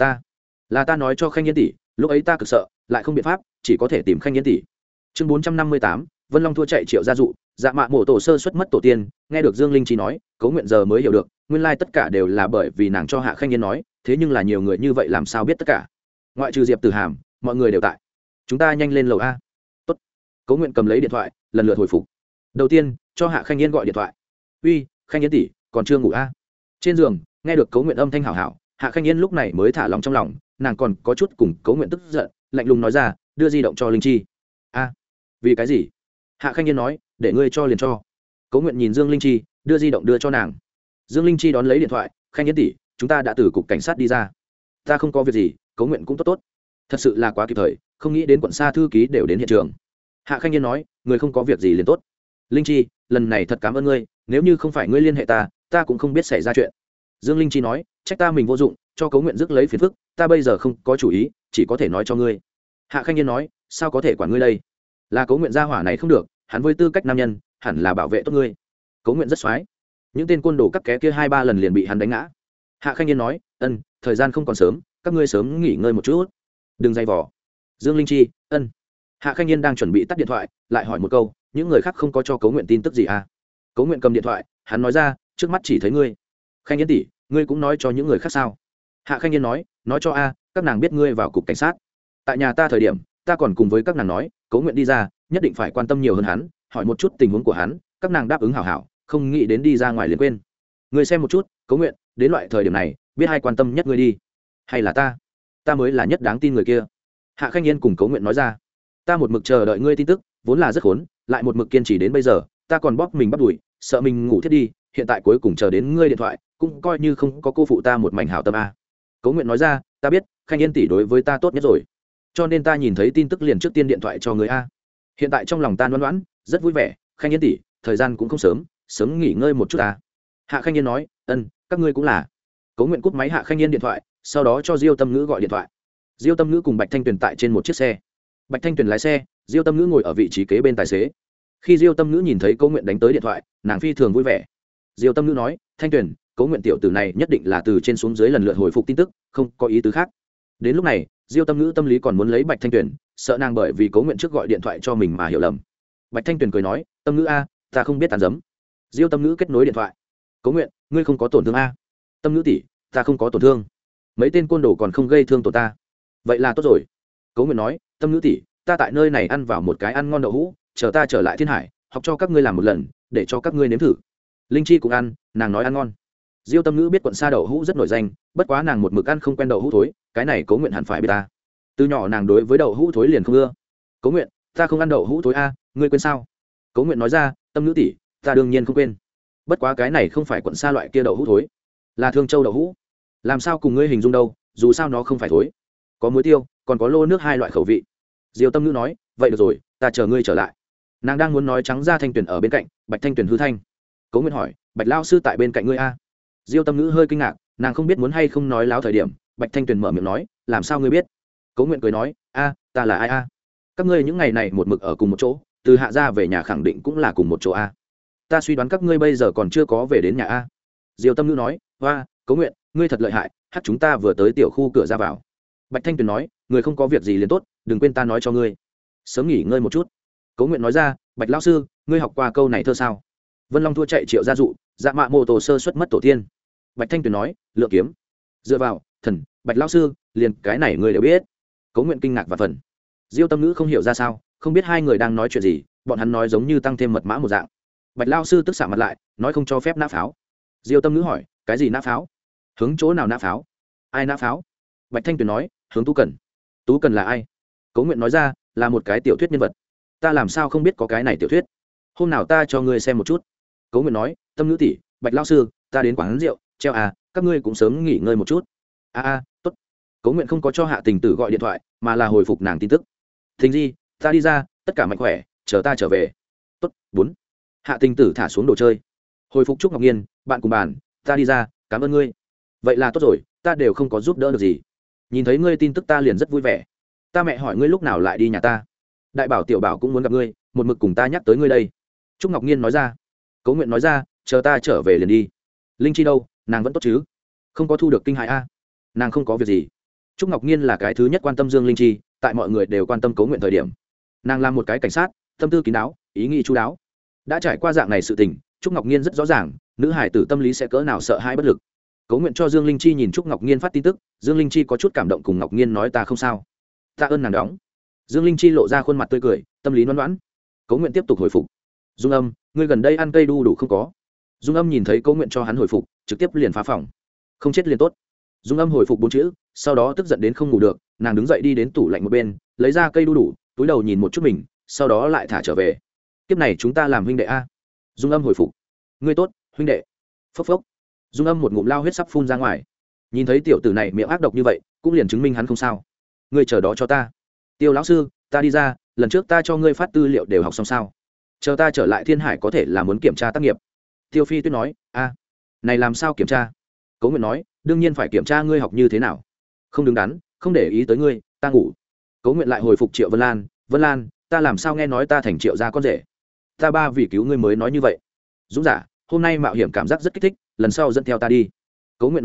là ta nói cho Khanh Yên tỷ, lúc ấy ta cực sợ, lại không biện pháp, chỉ có thể tìm Khanh Yên tỷ. Chương 458, Vân Long thua chạy Triệu gia dụ, dạ mạ mổ tổ sơ xuất mất tổ tiên. Nghe được Dương Linh Chi nói, Cố Nguyện giờ mới hiểu được, nguyên lai tất cả đều là bởi vì nàng cho Hạ Khanh Yên nói, thế nhưng là nhiều người như vậy làm sao biết tất cả? Ngoại trừ Diệp Tử Hàm, mọi người đều tại. Chúng ta nhanh lên lầu a. Tốt. Cố Nguyện cầm lấy điện thoại, lần lượt hồi phục. Đầu tiên, cho Hạ Khanh Yên gọi điện thoại. Uy, Khanh Yên tỷ, còn chưa ngủ a? Trên giường, nghe được Cố Nguyện âm thanh hảo hảo, Hạ Khanh Yên lúc này mới thả lòng trong lòng, nàng còn có chút cùng Cố Nguyện tức giận, lạnh lùng nói ra, đưa di động cho Linh Chi. A, vì cái gì? Hạ Khanh Yên nói, để ngươi cho liền cho. Cố Nguyện nhìn Dương Linh Chi, đưa di động đưa cho nàng. Dương Linh Chi đón lấy điện thoại, Khanh Yên tỷ, chúng ta đã từ cục cảnh sát đi ra. Ta không có việc gì, Cố Nguyện cũng tốt tốt. Thật sự là quá kịp thời, không nghĩ đến quận Sa thư ký đều đến hiện trường. Hạ Khanh Yên nói, người không có việc gì liền tốt. Linh Chi, lần này thật cảm ơn ngươi, nếu như không phải ngươi liên hệ ta cũng không biết xảy ra chuyện. Dương Linh Chi nói, trách ta mình vô dụng, cho Cố Nguyện rước lấy phiền phức, ta bây giờ không có chủ ý, chỉ có thể nói cho ngươi. Hạ Khanh Yên nói, sao có thể quản ngươi đây? Là Cố Nguyện gia hỏa này không được, hắn với tư cách nam nhân, hẳn là bảo vệ tốt ngươi. Cố Nguyện rất xoái, những tên côn đồ cắt ké kia 2-3 lần liền bị hắn đánh ngã. Hạ Khanh Yên nói, thời gian không còn sớm, các ngươi sớm nghỉ ngơi một chút, đừng dày vỏ. Dương Linh Chi, ân. Hạ Khanh Yên đang chuẩn bị tắt điện thoại, lại hỏi một câu, những người khác không có cho Cố Nguyện tin tức gì à? Cố Nguyện cầm điện thoại, hắn nói ra, trước mắt chỉ thấy ngươi. Khanh Yên tỷ, ngươi cũng nói cho những người khác sao? Hạ Khanh Yên nói cho a, các nàng biết ngươi vào cục cảnh sát. Tại nhà ta thời điểm, ta còn cùng với các nàng nói, Cố Nguyện đi ra, nhất định phải quan tâm nhiều hơn hắn, hỏi một chút tình huống của hắn, các nàng đáp ứng hảo hảo, không nghĩ đến đi ra ngoài liền quên. Ngươi xem một chút, Cố Nguyện, đến loại thời điểm này, biết ai quan tâm nhất ngươi đi, hay là ta mới là nhất đáng tin người kia. Hạ Khanh Yên cùng Cố Nguyện nói ra, ta một mực chờ đợi ngươi tin tức, vốn là rất khốn, lại một mực kiên trì đến bây giờ, ta còn bóp mình bắt đuổi, sợ mình ngủ thiết đi, hiện tại cuối cùng chờ đến ngươi điện thoại, cũng coi như không có cô phụ ta một mảnh hảo tâm a. Cố Nguyện nói ra, ta biết, Khanh Yên tỷ đối với ta tốt nhất rồi, cho nên ta nhìn thấy tin tức liền trước tiên điện thoại cho người a. Hiện tại trong lòng ta loãn loãn, rất vui vẻ, Khanh Yên tỷ, thời gian cũng không sớm, sớm nghỉ ngơi một chút ta. Hạ Khanh Yên nói, ân, các ngươi cũng là. Cố Nguyện cúp máy Hạ Khanh Yên điện thoại, sau đó cho Diêu Tâm Ngữ gọi điện thoại. Diêu Tâm Ngữ cùng Bạch Thanh Tuyền tại trên một chiếc xe. Bạch Thanh Tuyền lái xe, Diêu Tâm Ngữ ngồi ở vị trí kế bên tài xế. Khi Diêu Tâm Ngữ nhìn thấy Cố Nguyện đánh tới điện thoại, nàng phi thường vui vẻ. Diêu Tâm Ngữ nói, Thanh Tuyền, Cố Nguyện tiểu tử này nhất định là từ trên xuống dưới lần lượt hồi phục tin tức, không có ý tứ khác. Đến lúc này, Diêu Tâm Ngữ tâm lý còn muốn lấy Bạch Thanh Tuyền, sợ nàng bởi vì Cố Nguyện trước gọi điện thoại cho mình mà hiểu lầm. Bạch Thanh Tuyền cười nói, Tâm Ngữ a, ta không biết tàn dấm. Diêu Tâm Ngữ kết nối điện thoại. Cố Nguyện, ngươi không có tổn thương a? Tâm Ngữ tỷ, ta không có tổn thương. Mấy tên côn đồ còn không gây thương tổn ta. Vậy là tốt rồi. Cố Nguyện nói, Tâm Ngữ tỷ, ta tại nơi này ăn vào một cái ăn ngon đậu hũ, chờ ta trở lại Thiên Hải, học cho các ngươi làm một lần, để cho các ngươi nếm thử. Linh Chi cũng ăn, nàng nói ăn ngon. Diêu Tâm Ngữ biết quận Sa đậu hũ rất nổi danh, bất quá nàng một mực ăn không quen đậu hũ thối, cái này Cố Nguyện hẳn phải biết ta. Từ nhỏ nàng đối với đậu hũ thối liền không ưa. Cố Nguyện, ta không ăn đậu hũ thối a, ngươi quên sao? Cố Nguyện nói ra, Tâm Ngữ tỷ, ta đương nhiên không quên. Bất quá cái này không phải quận Sa loại kia đậu hũ thối, là Thương Châu đậu hũ. Làm sao cùng ngươi hình dung đâu, dù sao nó không phải thối. Có muối tiêu, còn có lô nước hai loại khẩu vị. Diêu Tâm Ngữ nói, vậy được rồi, ta chờ ngươi trở lại. Nàng đang muốn nói trắng ra Thanh Tuyền ở bên cạnh, Bạch Thanh Tuyền hư thanh. Cố Nguyện hỏi, Bạch lao sư tại bên cạnh ngươi a? Diêu Tâm Ngữ hơi kinh ngạc, nàng không biết muốn hay không nói láo thời điểm, Bạch Thanh Tuyền mở miệng nói, làm sao ngươi biết? Cố Nguyện cười nói, a, ta là ai a? Các ngươi những ngày này một mực ở cùng một chỗ, từ Hạ gia về nhà khẳng định cũng là cùng một chỗ a. Ta suy đoán các ngươi bây giờ còn chưa có về đến nhà a. Diêu Tâm Ngữ nói, hoa, Cố Nguyện, ngươi thật lợi hại, hát chúng ta vừa tới tiểu khu cửa ra vào. Bạch Thanh Tuyền nói, người không có việc gì liền tốt, đừng quên ta nói cho ngươi, sớm nghỉ ngơi một chút. Cố Nguyện nói ra, Bạch lão sư, ngươi học qua câu này thơ sao? Vân Long thua chạy triệu gia dụ, dạ mạ mô tổ sơ xuất mất tổ tiên. Bạch Thanh Tuyền nói, lựa kiếm dựa vào thần. Bạch lão sư, liền cái này ngươi đều biết. Cố Nguyện kinh ngạc và phần. Diêu Tâm Ngữ không hiểu ra sao, không biết hai người đang nói chuyện gì, bọn hắn nói giống như tăng thêm mật mã một dạng. Bạch lão sư tức xạ mặt lại, nói không cho phép nã pháo. Diêu Tâm Ngữ hỏi, cái gì nã pháo? Hướng chỗ nào nã pháo? Ai nã pháo? Bạch Thanh Tuyền nói, hướng Tú Cần. Tú Cần là ai? Cố Nguyện nói ra, là một cái tiểu thuyết nhân vật. Ta làm sao không biết có cái này tiểu thuyết? Hôm nào ta cho ngươi xem một chút. Cố Nguyện nói, Tâm Ngữ tỷ, Bạch lão sư, ta đến quán rượu treo à, các ngươi cũng sớm nghỉ ngơi một chút. Tốt. Cố Nguyện không có cho Hạ Tình Tử gọi điện thoại, mà là hồi phục nàng tin tức. Thình Di, ta đi ra, tất cả mạnh khỏe, chờ ta trở về. Tốt. 4. Hạ Tình Tử thả xuống đồ chơi, hồi phục Trúc Ngọc Nhiên, bạn cùng bàn, ta đi ra, cảm ơn ngươi. Vậy là tốt rồi, ta đều không có giúp đỡ được gì. Nhìn thấy ngươi tin tức ta liền rất vui vẻ. Ta mẹ hỏi ngươi lúc nào lại đi nhà ta. Đại bảo tiểu bảo cũng muốn gặp ngươi, một mực cùng ta nhắc tới ngươi đây. Trúc Ngọc Nhiên nói ra. Cố Nguyện nói ra, chờ ta trở về liền đi. Linh Chi đâu, nàng vẫn tốt chứ? Không có thu được kinh hại a? Nàng không có việc gì. Trúc Ngọc Nhiên là cái thứ nhất quan tâm Dương Linh Chi, tại mọi người đều quan tâm Cố Nguyện thời điểm, nàng là một cái cảnh sát, tâm tư kín đáo, ý nghĩ chu đáo. Đã trải qua dạng này sự tình, Trúc Ngọc Nhiên rất rõ ràng, nữ hải tử tâm lý sẽ cỡ nào sợ hãi bất lực. Cố Nguyện cho Dương Linh Chi nhìn Trúc Ngọc Nhiên phát tin tức, Dương Linh Chi có chút cảm động cùng Ngọc Nhiên nói ta không sao. Tạ ơn nàng đóng. Dương Linh Chi lộ ra khuôn mặt tươi cười, tâm lý ngoan ngoãn. Cố Nguyện tiếp tục hồi phục. Dung Âm, ngươi gần đây ăn cây đu đủ không có? Dung Âm nhìn thấy Cố Nguyện cho hắn hồi phục, trực tiếp liền phá phòng. Không chết liền tốt. Dung Âm hồi phục 4 chữ, sau đó tức giận đến không ngủ được, nàng đứng dậy đi đến tủ lạnh một bên, lấy ra cây đu đủ, túi đầu nhìn một chút mình, sau đó lại thả trở về. Kiếp này chúng ta làm huynh đệ a. Dung Âm hồi phục. Ngươi tốt, huynh đệ. Phốc phốc. Dung Âm một ngụm lao huyết sắp phun ra ngoài. Nhìn thấy tiểu tử này miệng ác độc như vậy, cũng liền chứng minh hắn không sao. Ngươi chờ đó cho ta. Tiêu lão sư, ta đi ra, lần trước ta cho ngươi phát tư liệu đều học xong sao? Chờ ta trở lại Thiên Hải có thể là muốn kiểm tra tác nghiệp. Tiêu Phi Tuyết nói, này làm sao kiểm tra? Cố Nguyện nói, đương nhiên phải kiểm tra ngươi học như thế nào. Không đứng đắn, không để ý tới ngươi, ta ngủ. Cố Nguyện lại hồi phục Triệu Vân Lan, Vân Lan, ta làm sao nghe nói ta thành Triệu gia con rể? Ta ba vì cứu ngươi mới nói như vậy. Dũng giả, hôm nay mạo hiểm cảm giác rất kích thích, lần sau dẫn theo ta đi. Cố Nguyện nói ra,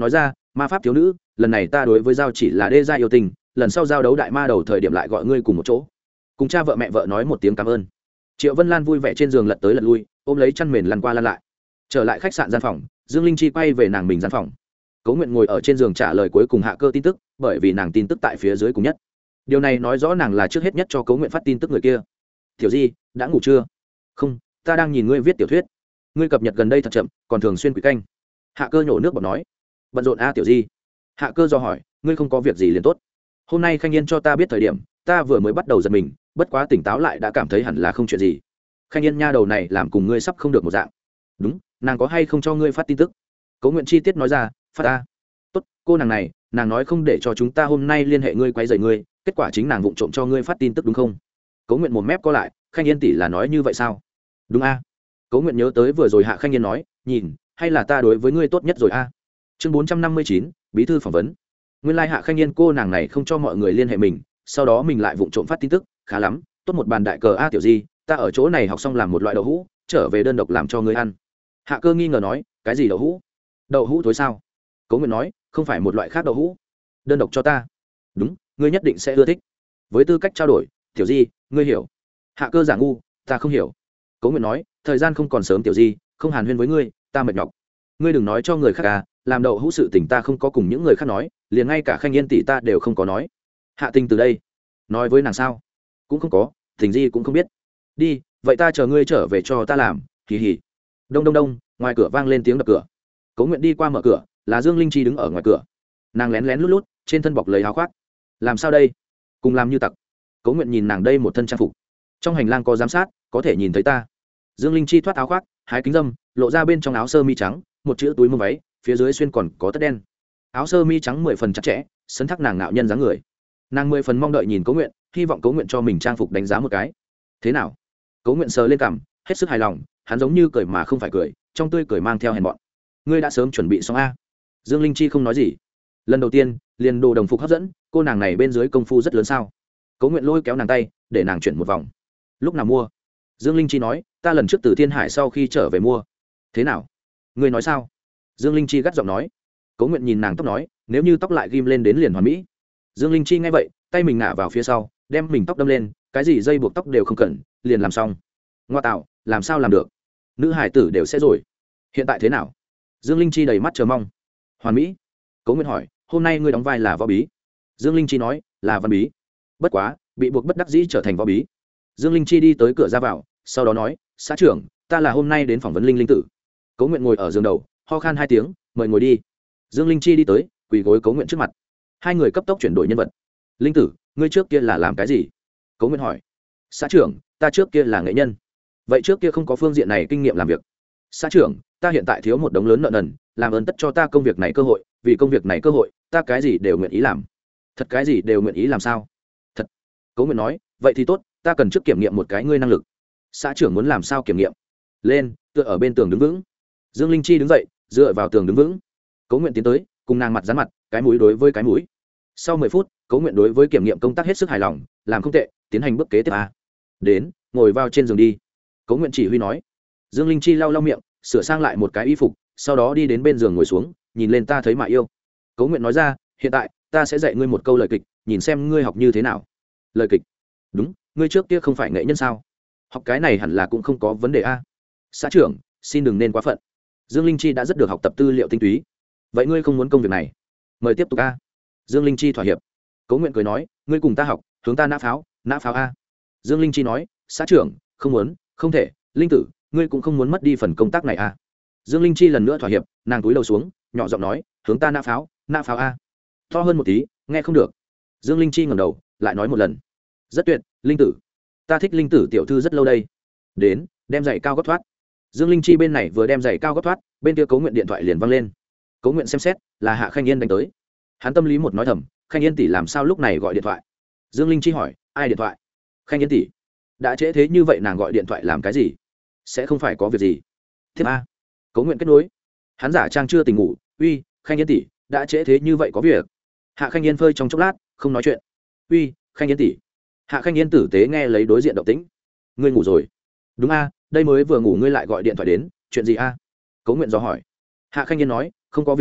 ma pháp thiếu nữ, lần này ta đối với giao chỉ là đê gia yêu tình, lần sau giao đấu đại ma đầu thời điểm lại gọi ngươi cùng một chỗ. Cùng cha vợ mẹ vợ nói một tiếng cảm ơn. Triệu Vân Lan vui vẻ trên giường lật tới lật lui, ôm lấy chăn mền lăn qua lăn lại. Trở lại khách sạn gian phòng, Dương Linh Chi quay về nàng mình gian phòng. Cố Nguyện ngồi ở trên giường trả lời cuối cùng Hạ Cơ tin tức, bởi vì nàng tin tức tại phía dưới cùng nhất. Điều này nói rõ nàng là trước hết nhất cho Cố Nguyện phát tin tức người kia. Tiểu Di, đã ngủ chưa? Không, ta đang nhìn ngươi viết tiểu thuyết. Ngươi cập nhật gần đây thật chậm, còn thường xuyên quỷ canh. Hạ Cơ nhổ nước bọt nói. Bận rộn a Tiểu Di. Hạ Cơ do hỏi, ngươi không có việc gì liền tốt. Hôm nay Khanh Yên cho ta biết thời điểm, ta vừa mới bắt đầu giật mình, bất quá tỉnh táo lại đã cảm thấy hẳn là không chuyện gì. Khanh Yên nha đầu này làm cùng ngươi sắp không được một dạng. Đúng, nàng có hay không cho ngươi phát tin tức? Cố Nguyện chi tiết nói ra, phát ta. Tốt, cô nàng này, nàng nói không để cho chúng ta hôm nay liên hệ ngươi quấy rầy ngươi, kết quả chính nàng vụng trộm cho ngươi phát tin tức đúng không? Cố Nguyện mồm mép co lại, Khanh Yên tỷ là nói như vậy sao? Đúng a. Cố Nguyện nhớ tới vừa rồi Hạ Khanh Yên nói, nhìn, hay là ta đối với ngươi tốt nhất rồi a. Chương 459, bí thư phỏng vấn. Nguyên lai Hạ Khanh Yên cô nàng này không cho mọi người liên hệ mình, sau đó mình lại vụng trộm phát tin tức, khá lắm, tốt một bàn đại cờ a Tiểu Di, ta ở chỗ này học xong làm một loại đậu hũ, trở về đơn độc làm cho ngươi ăn. Hạ Cơ nghi ngờ nói, cái gì đậu hũ? Đậu hũ thối sao? Cố Nguyện nói, không phải một loại khác đậu hũ, đơn độc cho ta. Đúng, ngươi nhất định sẽ ưa thích. Với tư cách trao đổi, Tiểu Di, ngươi hiểu. Hạ Cơ giả ngu, ta không hiểu. Cố Nguyện nói, thời gian không còn sớm Tiểu Di, không hàn huyên với ngươi, ta mệt nhọc. Ngươi đừng nói cho người khác à, làm đậu hũ sự tình ta không có cùng những người khác nói, liền ngay cả Khanh Yên tỷ ta đều không có nói. Hạ Tình từ đây, nói với nàng sao? Cũng không có, Tình Di cũng không biết. Đi, vậy ta chờ ngươi trở về cho ta làm, hì hì. Đông đông đông, ngoài cửa vang lên tiếng đập cửa. Cố Nguyện đi qua mở cửa, là Dương Linh Chi đứng ở ngoài cửa. Nàng lén lén lút lút, trên thân bọc lấy áo khoác. Làm sao đây? Cùng làm như tặc. Cố Nguyện nhìn nàng đây một thân trang phục. Trong hành lang có giám sát, có thể nhìn thấy ta. Dương Linh Chi thoát áo khoác, hái kính dâm, lộ ra bên trong áo sơ mi trắng, một chữ túi mông váy, phía dưới xuyên còn có tất đen. Áo sơ mi trắng 10 phần chặt chẽ, sấn thác nàng ngạo nhân dáng người. Nàng 10 phần mong đợi nhìn Cố Nguyện, hy vọng Cố Nguyện cho mình trang phục đánh giá một cái. Thế nào? Cố Nguyện sờ lên cằm, hết sức hài lòng, hắn giống như cười mà không phải cười, trong tươi cười mang theo hèn mọn. Ngươi đã sớm chuẩn bị xong a? Dương Linh Chi không nói gì. Lần đầu tiên, liền đồ đồng phục hấp dẫn, cô nàng này bên dưới công phu rất lớn sao? Cố Nguyện lôi kéo nàng tay, để nàng chuyển một vòng. Lúc nào mua? Dương Linh Chi nói, ta lần trước từ Thiên Hải sau khi trở về mua. Thế nào? Ngươi nói sao? Dương Linh Chi gắt giọng nói. Cố Nguyện nhìn nàng tóc nói, nếu như tóc lại ghim lên đến liền hoàn mỹ. Dương Linh Chi nghe vậy, tay mình ngả vào phía sau, đem mình tóc đâm lên, cái gì dây buộc tóc đều không cần, liền làm xong. Ngoa tạo, làm sao làm được? Nữ hải tử đều sẽ rồi. Hiện tại thế nào? Dương Linh Chi đầy mắt chờ mong. Hoàn mỹ. Cố Nguyện hỏi, hôm nay ngươi đóng vai là võ bí? Dương Linh Chi nói, là văn bí. Bất quá, bị buộc bất đắc dĩ trở thành võ bí. Dương Linh Chi đi tới cửa ra vào, sau đó nói, xã trưởng, ta là hôm nay đến phỏng vấn Linh Linh tử. Cố Nguyện ngồi ở giường đầu, ho khan 2 tiếng, mời ngồi đi. Dương Linh Chi đi tới, quỳ gối Cố Nguyện trước mặt. Hai người cấp tốc chuyển đổi nhân vật. Linh tử, ngươi trước kia là làm cái gì? Cố Nguyện hỏi. Xã trưởng, ta trước kia là nghệ nhân. Vậy trước kia không có phương diện này kinh nghiệm làm việc. Xã trưởng, ta hiện tại thiếu một đống lớn nợ nần, làm ơn tất cho ta công việc này cơ hội, vì công việc này cơ hội, ta cái gì đều nguyện ý làm. Thật cái gì đều nguyện ý làm sao? Thật. Cố Nguyện nói, vậy thì tốt, ta cần trước kiểm nghiệm một cái ngươi năng lực. Xã trưởng muốn làm sao kiểm nghiệm? Lên, tựa ở bên tường đứng vững. Dương Linh Chi đứng dậy, dựa vào tường đứng vững. Cố Nguyện tiến tới, cùng nàng mặt dán mặt, cái mũi đối với cái mũi. Sau 10 phút, Cố Nguyện đối với kiểm nghiệm công tác hết sức hài lòng, làm không tệ, tiến hành bước kế tiếp a. Đến, ngồi vào trên giường đi. Cố Nguyện chỉ huy nói. Dương Linh Chi lau lau miệng, sửa sang lại một cái y phục, sau đó đi đến bên giường ngồi xuống, nhìn lên ta thấy mà yêu. Cố Nguyện nói ra, hiện tại ta sẽ dạy ngươi một câu lời kịch, nhìn xem ngươi học như thế nào. Lời kịch? Đúng, ngươi trước kia không phải nghệ nhân sao? Học cái này hẳn là cũng không có vấn đề a. Xã trưởng, xin đừng nên quá phận. Dương Linh Chi đã rất được học tập tư liệu tinh túy. Vậy ngươi không muốn công việc này? Mời tiếp tục a. Dương Linh Chi thỏa hiệp. Cố Nguyện cười nói, ngươi cùng ta học, hướng ta nã pháo a. Dương Linh Chi nói, xã trưởng, không muốn, không thể, Linh tử, ngươi cũng không muốn mất đi phần công tác này a. Dương Linh Chi lần nữa thỏa hiệp, nàng túi đầu xuống, nhỏ giọng nói, hướng ta nã pháo a. To hơn một tí, nghe không được. Dương Linh Chi ngẩng đầu, lại nói một lần. Rất tuyệt, Linh tử, ta thích Linh tử tiểu thư rất lâu đây. Đến, đem giày cao gót thoát. Dương Linh Chi bên này vừa đem giày cao gót thoát, bên kia Cố Nguyện điện thoại liền vang lên. Cố Nguyện xem xét, là Hạ Khanh Yên đánh tới. Hắn tâm lý một nói thầm, Khanh Yên tỷ làm sao lúc này gọi điện thoại? Dương Linh Chi hỏi, ai điện thoại? Khanh Yên tỷ. Đã trễ thế như vậy nàng gọi điện thoại làm cái gì? Sẽ không phải có việc gì? Thiếp a. Cố Nguyện kết nối. Hắn giả trang chưa tỉnh ngủ, uy, Khanh Yên tỷ, đã trễ thế như vậy có việc? Hạ Khanh Yên phơi trong chốc lát, không nói chuyện. Uy, Khanh Yên tỷ. Hạ Khanh Yên tử tế nghe lấy đối diện động tĩnh. Ngươi ngủ rồi? Đúng a, đây mới vừa ngủ ngươi lại gọi điện thoại đến, chuyện gì a? Cố Nguyện dò hỏi. Hạ Khanh Yên nói, không có việc gì,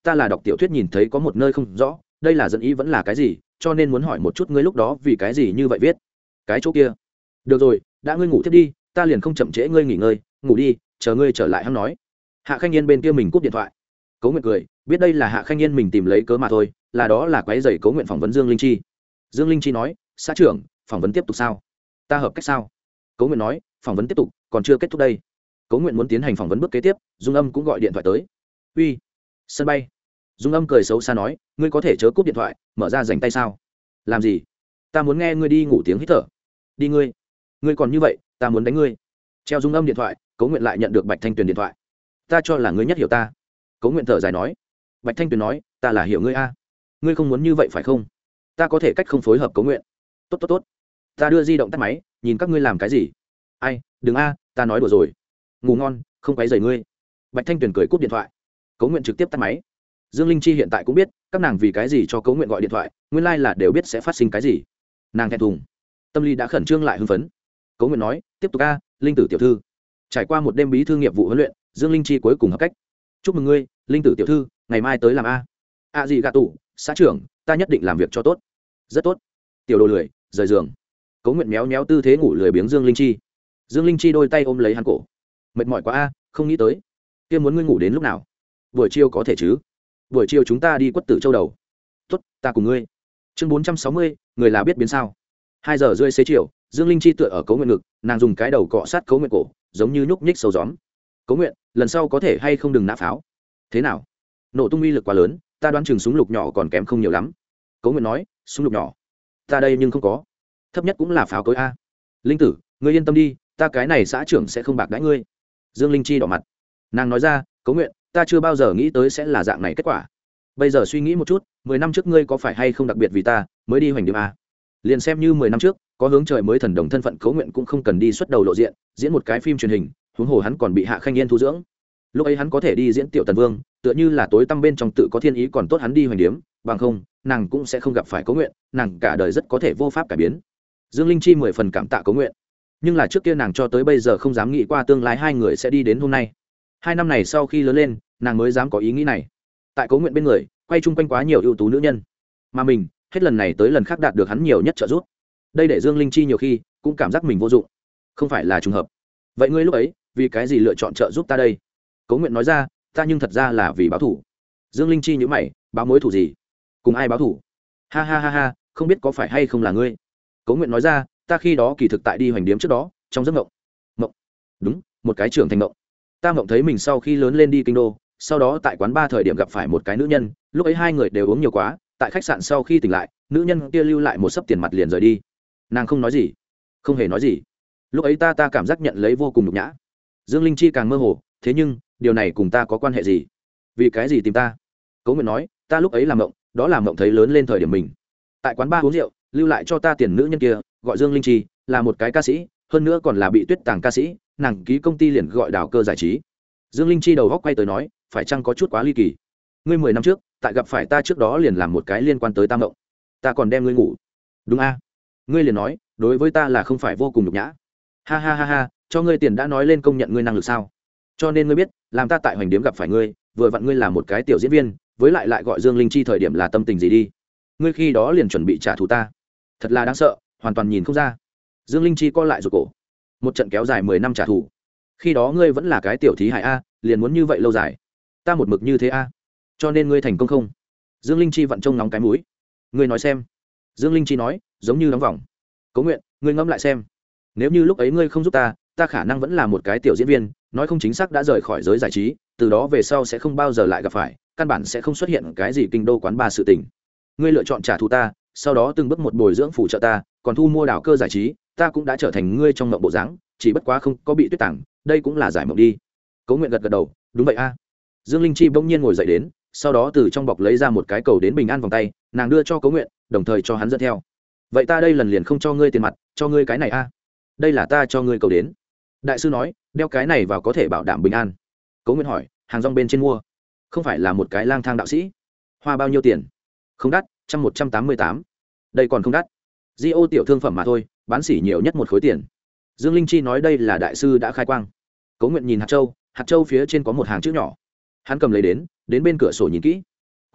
ta là đọc tiểu thuyết nhìn thấy có một nơi không rõ, đây là dẫn ý vẫn là cái gì, cho nên muốn hỏi một chút ngươi lúc đó vì cái gì như vậy viết. Cái chỗ kia. Được rồi, đã ngươi ngủ tiếp đi, ta liền không chậm trễ ngươi nghỉ ngơi, ngủ đi, chờ ngươi trở lại hắn nói. Hạ Khanh Nhiên bên kia mình cúp điện thoại. Cố Nguyện cười, biết đây là Hạ Khanh Nhiên mình tìm lấy cớ mà thôi, là đó là quấy rầy Cố Nguyện phỏng vấn Dương Linh Chi. Dương Linh Chi nói, xã trưởng, phỏng vấn tiếp tục sao? Ta hợp cách sao? Cố Nguyện nói, phỏng vấn tiếp tục, còn chưa kết thúc đây. Cố Nguyện muốn tiến hành phỏng vấn bước kế tiếp, Dung Âm cũng gọi điện thoại tới. Uy, sân bay. Dung Âm cười xấu xa nói, ngươi có thể chớ cúp điện thoại, mở ra dành tay sao? Làm gì? Ta muốn nghe ngươi đi ngủ tiếng hít thở. Đi ngươi. Ngươi còn như vậy, ta muốn đánh ngươi. Treo Dung Âm điện thoại, Cố Nguyện lại nhận được Bạch Thanh Tuyền điện thoại. Ta cho là ngươi nhất hiểu ta. Cố Nguyện thở dài nói. Bạch Thanh Tuyền nói, ta là hiểu ngươi a. Ngươi không muốn như vậy phải không? Ta có thể cách không phối hợp. Cố Nguyện. Tốt tốt tốt. Ta đưa di động tắt máy, nhìn các ngươi làm cái gì. Ai, đừng a, ta nói đùa rồi. Ngủ ngon, không quấy rầy ngươi. Bạch Thanh Tuyền cười cúp điện thoại. Cố Nguyện trực tiếp tắt máy. Dương Linh Chi hiện tại cũng biết các nàng vì cái gì cho Cố Nguyện gọi điện thoại, nguyên lai là đều biết sẽ phát sinh cái gì. Nàng thẹn thùng, tâm lý đã khẩn trương lại hưng phấn. Cố Nguyện nói, tiếp tục a, Linh tử tiểu thư. Trải qua một đêm bí thư nghiệp vụ huấn luyện, Dương Linh Chi cuối cùng hợp cách. Chúc mừng ngươi, Linh tử tiểu thư, ngày mai tới làm a. A gì gạ tủ, xã trưởng, ta nhất định làm việc cho tốt. Rất tốt. Tiểu đồ lười, rời giường. Cố Nguyện méo méo tư thế ngủ lười biếng Dương Linh Chi. Dương Linh Chi đôi tay ôm lấy hắn cổ. Mệt mỏi quá a, không nghĩ tới. Kia muốn ngươi ngủ đến lúc nào? Buổi chiều có thể chứ? Buổi chiều chúng ta đi Quất Tử Châu đầu. Tốt, ta cùng ngươi. Chương 460, người là biết biến sao. 2 giờ rưỡi xế chiều, Dương Linh Chi tựa ở Cố Nguyện ngực, nàng dùng cái đầu cọ sát Cố Nguyện cổ, giống như nhúc nhích sâu gióm. Cố Nguyện, lần sau có thể hay không đừng nã pháo. Thế nào? Nổ tung uy lực quá lớn, ta đoán chừng súng lục nhỏ còn kém không nhiều lắm. Cố Nguyện nói, súng lục nhỏ. Ta đây nhưng không có. Thấp nhất cũng là pháo cối a. Linh tử, ngươi yên tâm đi, ta cái này xã trưởng sẽ không bạc đãi ngươi. Dương Linh Chi đỏ mặt. Nàng nói ra, Cố Nguyện, ta chưa bao giờ nghĩ tới sẽ là dạng này kết quả. Bây giờ suy nghĩ một chút, 10 năm trước ngươi có phải hay không đặc biệt vì ta mới đi hoành điểm a? Liền xem như 10 năm trước, có hướng trời mới thần đồng thân phận Cố Nguyện cũng không cần đi xuất đầu lộ diện, diễn một cái phim truyền hình, huống hồ hắn còn bị Hạ Khanh Yên thu dưỡng. Lúc ấy hắn có thể đi diễn Tiểu Tần Vương, tựa như là tối tăm bên trong tự có thiên ý, còn tốt hắn đi hoành điểm, bằng không, nàng cũng sẽ không gặp phải Cố Nguyện, nàng cả đời rất có thể vô pháp cải biến. Dương Linh Chi 10 phần cảm tạ Cố Nguyện, nhưng là trước kia nàng cho tới bây giờ không dám nghĩ qua tương lai hai người sẽ đi đến hôm nay. 2 năm này sau khi lớn lên, nàng mới dám có ý nghĩ này. Tại Cố Nguyện bên người, quay chung quanh quá nhiều ưu tú nữ nhân, mà mình hết lần này tới lần khác đạt được hắn nhiều nhất trợ giúp. Đây để Dương Linh Chi nhiều khi cũng cảm giác mình vô dụng, không phải là trùng hợp. Vậy ngươi lúc ấy vì cái gì lựa chọn trợ giúp ta đây? Cố Nguyện nói ra, ta nhưng thật ra là vì báo thù. Dương Linh Chi nhíu mày, báo mối thù gì? Cùng ai báo thù? Ha ha ha ha, không biết có phải hay không là ngươi. Cố Nguyện nói ra, ta khi đó kỳ thực tại đi hoành điếm trước đó, trong giấc mộng. Mộng? Đúng, một cái trưởng thành mộng. Ta mộng thấy mình sau khi lớn lên đi kinh đô, sau đó tại quán bar thời điểm gặp phải một cái nữ nhân, lúc ấy hai người đều uống nhiều quá, tại khách sạn sau khi tỉnh lại, nữ nhân kia lưu lại một xấp tiền mặt liền rời đi. Nàng không nói gì, không hề nói gì. Lúc ấy ta cảm giác nhận lấy vô cùng nhục nhã. Dương Linh Chi càng mơ hồ, thế nhưng điều này cùng ta có quan hệ gì? Vì cái gì tìm ta? Cố Nguyện nói, ta lúc ấy làm mộng, đó là mộng thấy lớn lên thời điểm mình tại quán bar uống rượu, lưu lại cho ta tiền nữ nhân kia gọi Dương Linh Chi, là một cái ca sĩ, hơn nữa còn là bị tuyết tàng ca sĩ, nàng ký công ty liền gọi Đào Cơ giải trí. Dương Linh Chi đầu góc quay tới nói, phải chăng có chút quá ly kỳ? Ngươi 10 năm trước tại gặp phải ta trước đó liền làm một cái liên quan tới ta mộng, ta còn đem ngươi ngủ. Đúng a? Ngươi liền nói đối với ta là không phải vô cùng nhục nhã. Ha ha ha ha, cho ngươi tiền đã nói lên công nhận ngươi năng lực sao? Cho nên ngươi biết làm ta tại hoành điếm gặp phải ngươi, vừa vặn ngươi là một cái tiểu diễn viên, với lại gọi Dương Linh Chi thời điểm là tâm tình gì đi? Ngươi khi đó liền chuẩn bị trả thù ta, thật là đáng sợ, hoàn toàn nhìn không ra. Dương Linh Chi co lại ruột cổ. Một trận kéo dài 10 năm trả thù, khi đó ngươi vẫn là cái tiểu thí hại a, liền muốn như vậy lâu dài? Ta một mực như thế a, cho nên ngươi thành công không? Dương Linh Chi vặn trông nóng cái mũi. Ngươi nói xem. Dương Linh Chi nói, giống như đóng vòng. Cố Nguyện, ngươi ngẫm lại xem, nếu như lúc ấy ngươi không giúp ta, ta khả năng vẫn là một cái tiểu diễn viên, nói không chính xác đã rời khỏi giới giải trí, từ đó về sau sẽ không bao giờ lại gặp phải, căn bản sẽ không xuất hiện cái gì kinh đô quán bar sự tình. Ngươi lựa chọn trả thù ta, sau đó từng bước một bồi dưỡng phụ trợ ta, còn thu mua Đào Cơ giải trí, ta cũng đã trở thành ngươi trong mộng bộ dáng, chỉ bất quá không có bị tuyết tàng, đây cũng là giải mộng đi. Cố Nguyện gật gật đầu, đúng vậy a. Dương Linh Chi bỗng nhiên ngồi dậy đến, sau đó từ trong bọc lấy ra một cái cầu đến bình an vòng tay, nàng đưa cho Cố Nguyện, đồng thời cho hắn dẫn theo. Vậy ta đây lần liền không cho ngươi tiền mặt, cho ngươi cái này a. Đây là ta cho ngươi cầu đến. Đại sư nói, đeo cái này vào có thể bảo đảm bình an. Cố Nguyện hỏi, hàng rong bên trên mua, không phải là một cái lang thang đạo sĩ? Hoa bao nhiêu tiền? Không đắt, 188. Đây còn không đắt. Di ô tiểu thương phẩm mà thôi, bán sỉ nhiều nhất một khối tiền. Dương Linh Chi nói đây là đại sư đã khai quang. Cố Nguyện nhìn hạt châu phía trên có một hàng chữ nhỏ. Hắn cầm lấy đến bên cửa sổ nhìn kỹ.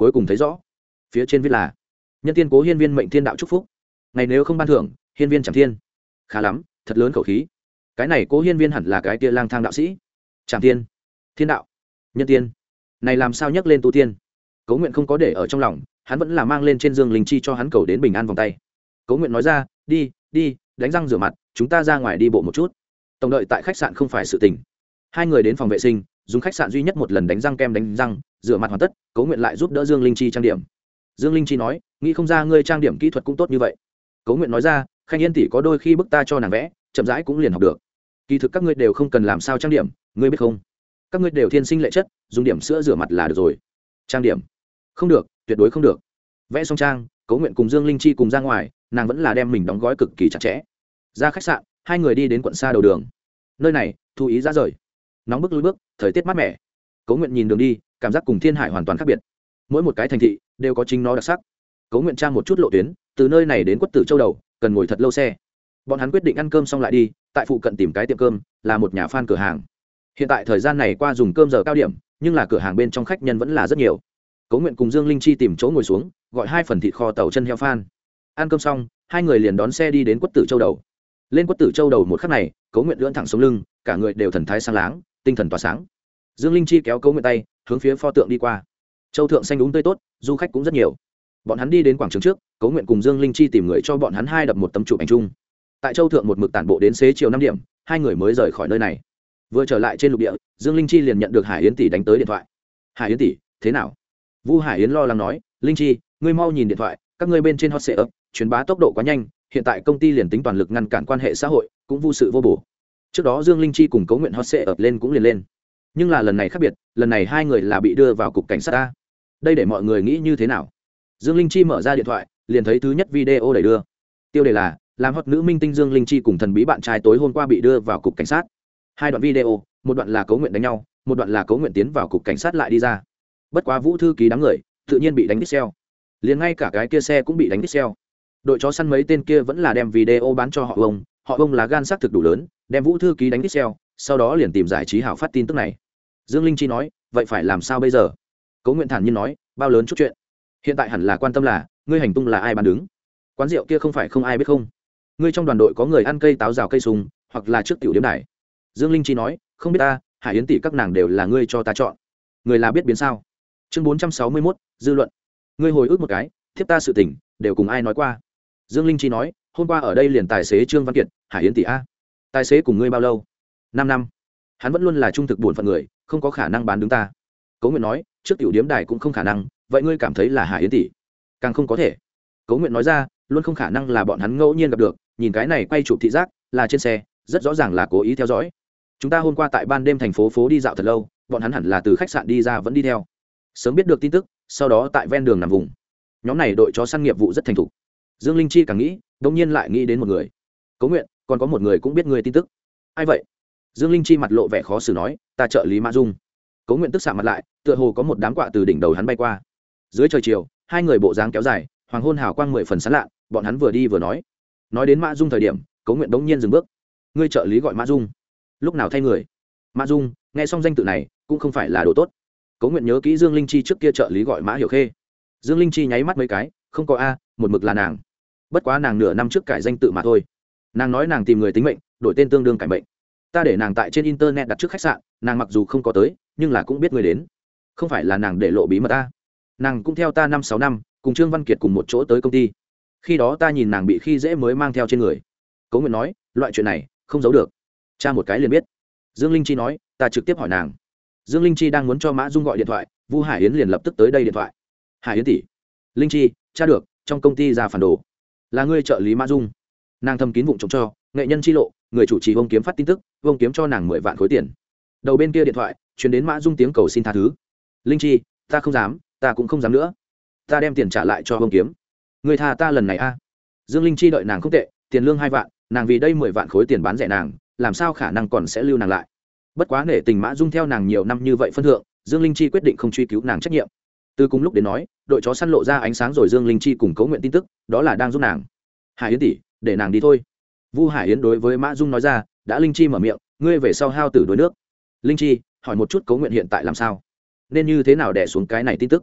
cuối cùng thấy rõ phía trên viết là nhân tiên cố hiên viên mệnh thiên đạo chúc phúc, ngày nếu không ban thưởng hiên viên trảm thiên. Khá lắm, thật lớn khẩu khí. Cái này cố hiên viên hẳn là cái kia lang thang đạo sĩ. Trảm thiên, thiên đạo, nhân tiên, này làm sao nhắc lên tu tiên. Cố Nguyện không có để ở trong lòng, hắn vẫn là mang lên trên Dương Linh Chi cho hắn cầu đến bình an vòng tay. Cố Nguyện nói ra, đi đi, đánh răng rửa mặt, chúng ta ra ngoài đi bộ một chút. Tổng đợi tại khách sạn không phải sự tình. Hai người đến phòng vệ sinh, dùng khách sạn duy nhất một lần đánh răng kem đánh răng, rửa mặt hoàn tất, Cố Nguyện lại giúp đỡ Dương Linh Chi trang điểm. Dương Linh Chi nói, nghĩ không ra ngươi trang điểm kỹ thuật cũng tốt như vậy. Cố Nguyện nói ra, Khanh Yên tỷ có đôi khi bức ta cho nàng vẽ, chậm rãi cũng liền học được. Kỳ thực các ngươi đều không cần làm sao trang điểm, ngươi biết không? Các ngươi đều thiên sinh lệ chất, dùng điểm sữa rửa mặt là được rồi. Trang điểm không được, tuyệt đối không được. Vẽ xong trang, Cố Nguyện cùng Dương Linh Chi cùng ra ngoài, nàng vẫn là đem mình đóng gói cực kỳ chặt chẽ. Ra khách sạn, hai người đi đến quận xa đầu đường. Nơi này thu ý ra rời, nóng bức lùi bước, thời tiết mát mẻ. Cố Nguyện nhìn đường đi, cảm giác cùng thiên hải hoàn toàn khác biệt. Mỗi một cái thành thị đều có chính nó đặc sắc. Cố Nguyện tra một chút lộ tuyến, từ nơi này đến Quất Tử Châu đầu cần ngồi thật lâu xe. Bọn hắn quyết định ăn cơm xong lại đi, tại phụ cận tìm cái tiệm cơm, là một nhà phan cửa hàng. Hiện tại thời gian này qua dùng cơm giờ cao điểm, nhưng là cửa hàng bên trong khách nhân vẫn là rất nhiều. Cố Nguyện cùng Dương Linh Chi tìm chỗ ngồi xuống, gọi 2 phần thịt kho tàu chân heo phan. Ăn cơm xong, hai người liền đón xe đi đến Quất Tử Châu đầu. Lên Quất Tử Châu đầu một khắc này, Cố Nguyện lưỡn thẳng sống lưng, cả người đều thần thái sáng láng, tinh thần tỏa sáng. Dương Linh Chi kéo Cố Nguyện tay, hướng phía pho tượng đi qua. Châu thượng xanh đúng tươi tốt, du khách cũng rất nhiều. Bọn hắn đi đến quảng trường trước, Cố Nguyện cùng Dương Linh Chi tìm người cho bọn hắn hai đập một tấm chụp ảnh chung. Tại Châu thượng một mực tản bộ đến xế chiều 5 điểm, hai người mới rời khỏi nơi này. Vừa trở lại trên lục địa, Dương Linh Chi liền nhận được Hải Yến tỷ đánh tới điện thoại. Hải Yến tỷ, thế nào? Vu Hải Yến lo lắng nói, Linh Chi, ngươi mau nhìn điện thoại, các ngươi bên trên hot search, truyền bá tốc độ quá nhanh, hiện tại công ty liền tính toàn lực ngăn cản quan hệ xã hội, cũng vô sự vô bổ. Trước đó Dương Linh Chi cùng Cố Nguyện hot search lên cũng liền lên, nhưng là lần này khác biệt, lần này hai người là bị đưa vào cục cảnh sát ta. Đây để mọi người nghĩ như thế nào? Dương Linh Chi mở ra điện thoại, liền thấy thứ nhất video đẩy đưa. Tiêu đề là làm hot nữ minh tinh Dương Linh Chi cùng thần bí bạn trai tối hôm qua bị đưa vào cục cảnh sát. Hai đoạn video, một đoạn là Cố Nguyện đánh nhau, một đoạn là Cố Nguyện tiến vào cục cảnh sát lại đi ra. Bất quá Vũ thư ký đám người tự nhiên bị đánh pixel, liền ngay cả cái kia xe cũng bị đánh pixel. Đội chó săn mấy tên kia vẫn là đem video bán cho họ ông là gan xác thực đủ lớn, đem Vũ thư ký đánh pixel, sau đó liền tìm giải trí hảo phát tin tức này. Dương Linh Chi nói, vậy phải làm sao bây giờ? Cố Nguyện thản nhiên nói, bao lớn chút chuyện, hiện tại hẳn là quan tâm là ngươi hành tung là ai bán đứng. Quán rượu kia không phải không ai biết không? Ngươi trong đoàn đội có người ăn cây táo rào cây súng, hoặc là trước tiểu điểm đài. Dương Linh Chi nói, không biết ta, Hải Yến tỷ các nàng đều là ngươi cho ta chọn. Người là biết biến sao? Chương 461, dư luận. Ngươi hồi ức một cái, thiếp ta sự tình đều cùng ai nói qua? Dương Linh Chi nói, hôm qua ở đây liền tài xế Trương Văn Kiệt, Hải Yến tỷ a. Tài xế cùng ngươi bao lâu? 5 năm. Hắn vẫn luôn là trung thực buồn phận người, không có khả năng bán đứng ta. Cố Nguyện nói, trước tiểu điếm đài cũng không khả năng, vậy ngươi cảm thấy là Hải Yến tỷ? Càng không có thể. Cố Nguyện nói ra, luôn không khả năng là bọn hắn ngẫu nhiên gặp được, nhìn cái này quay chụp thị giác, là trên xe, rất rõ ràng là cố ý theo dõi. Chúng ta hôm qua tại ban đêm thành phố phố đi dạo thật lâu, bọn hắn hẳn là từ khách sạn đi ra vẫn đi theo. Sớm biết được tin tức, sau đó tại ven đường nằm vùng. Nhóm này đội chó săn nghiệp vụ rất thành thục. Dương Linh Chi càng nghĩ, đột nhiên lại nghĩ đến một người. Cố Nguyện, còn có một người cũng biết người tin tức. Ai vậy? Dương Linh Chi mặt lộ vẻ khó xử nói, ta trợ lý Mã Dung. Cố Nguyện tức sạm mặt lại, tựa hồ có một đám quạ từ đỉnh đầu hắn bay qua. Dưới trời chiều, hai người bộ dáng kéo dài, hoàng hôn hào quang 10 phần sáng lạ, bọn hắn vừa đi vừa nói đến Mã Dung thời điểm, Cố Nguyện đống nhiên dừng bước. Ngươi trợ lý gọi Mã Dung, lúc nào thay người? Mã Dung, nghe xong danh tự này cũng không phải là đồ tốt. Cố Nguyện nhớ kỹ Dương Linh Chi trước kia trợ lý gọi Mã Hiểu Khê. Dương Linh Chi nháy mắt mấy cái, không có a, một mực là nàng. Bất quá nàng nửa năm trước cải danh tự mà thôi. Nàng nói nàng tìm người tính mệnh, đổi tên tương đương cải mệnh. Ta để nàng tại trên internet đặt trước khách sạn, nàng mặc dù không có tới, nhưng là cũng biết người đến. Không phải là nàng để lộ bí mật ta. Nàng cũng theo ta 5-6 năm, cùng Trương Văn Kiệt cùng một chỗ tới công ty. Khi đó ta nhìn nàng bị khi dễ mới mang theo trên người. Cố Nguyện nói, loại chuyện này không giấu được, cha một cái liền biết. Dương Linh Chi nói, ta trực tiếp hỏi nàng. Dương Linh Chi đang muốn cho Mã Dung gọi điện thoại, Vu Hải Yến liền lập tức tới đây điện thoại. Hải Yến tỷ, Linh Chi, cha được, trong công ty ra phản đồ, là ngươi trợ lý Mã Dung. Nàng thầm kín vụng trộm cho nghệ nhân chi lộ, người chủ trì Vông Kiếm phát tin tức, Vông Kiếm cho nàng 10 vạn khối tiền. Đầu bên kia điện thoại truyền đến Mã Dung tiếng cầu xin tha thứ. Linh Chi, ta không dám, ta cũng không dám nữa, ta đem tiền trả lại cho Vông Kiếm. Người tha ta lần này a. Dương Linh Chi đợi nàng không tệ, tiền lương 2 vạn, nàng vì đây 10 vạn khối tiền bán rẻ nàng, làm sao khả năng còn sẽ lưu nàng lại. Bất quá nể tình Mã Dung theo nàng nhiều năm như vậy phân thượng, Dương Linh Chi quyết định không truy cứu nàng trách nhiệm. Từ cùng lúc đến nói, đội chó săn lộ ra ánh sáng rồi, Dương Linh Chi cùng Cố Nguyện tin tức, đó là đang giúp nàng. Hải Yến tỷ, để nàng đi thôi. Vu Hải Yến đối với Mã Dung nói ra, đã Linh Chi mở miệng, ngươi về sau hao tử đuối nước. Linh Chi, hỏi một chút Cố Nguyện hiện tại làm sao, nên như thế nào đè xuống cái này tin tức.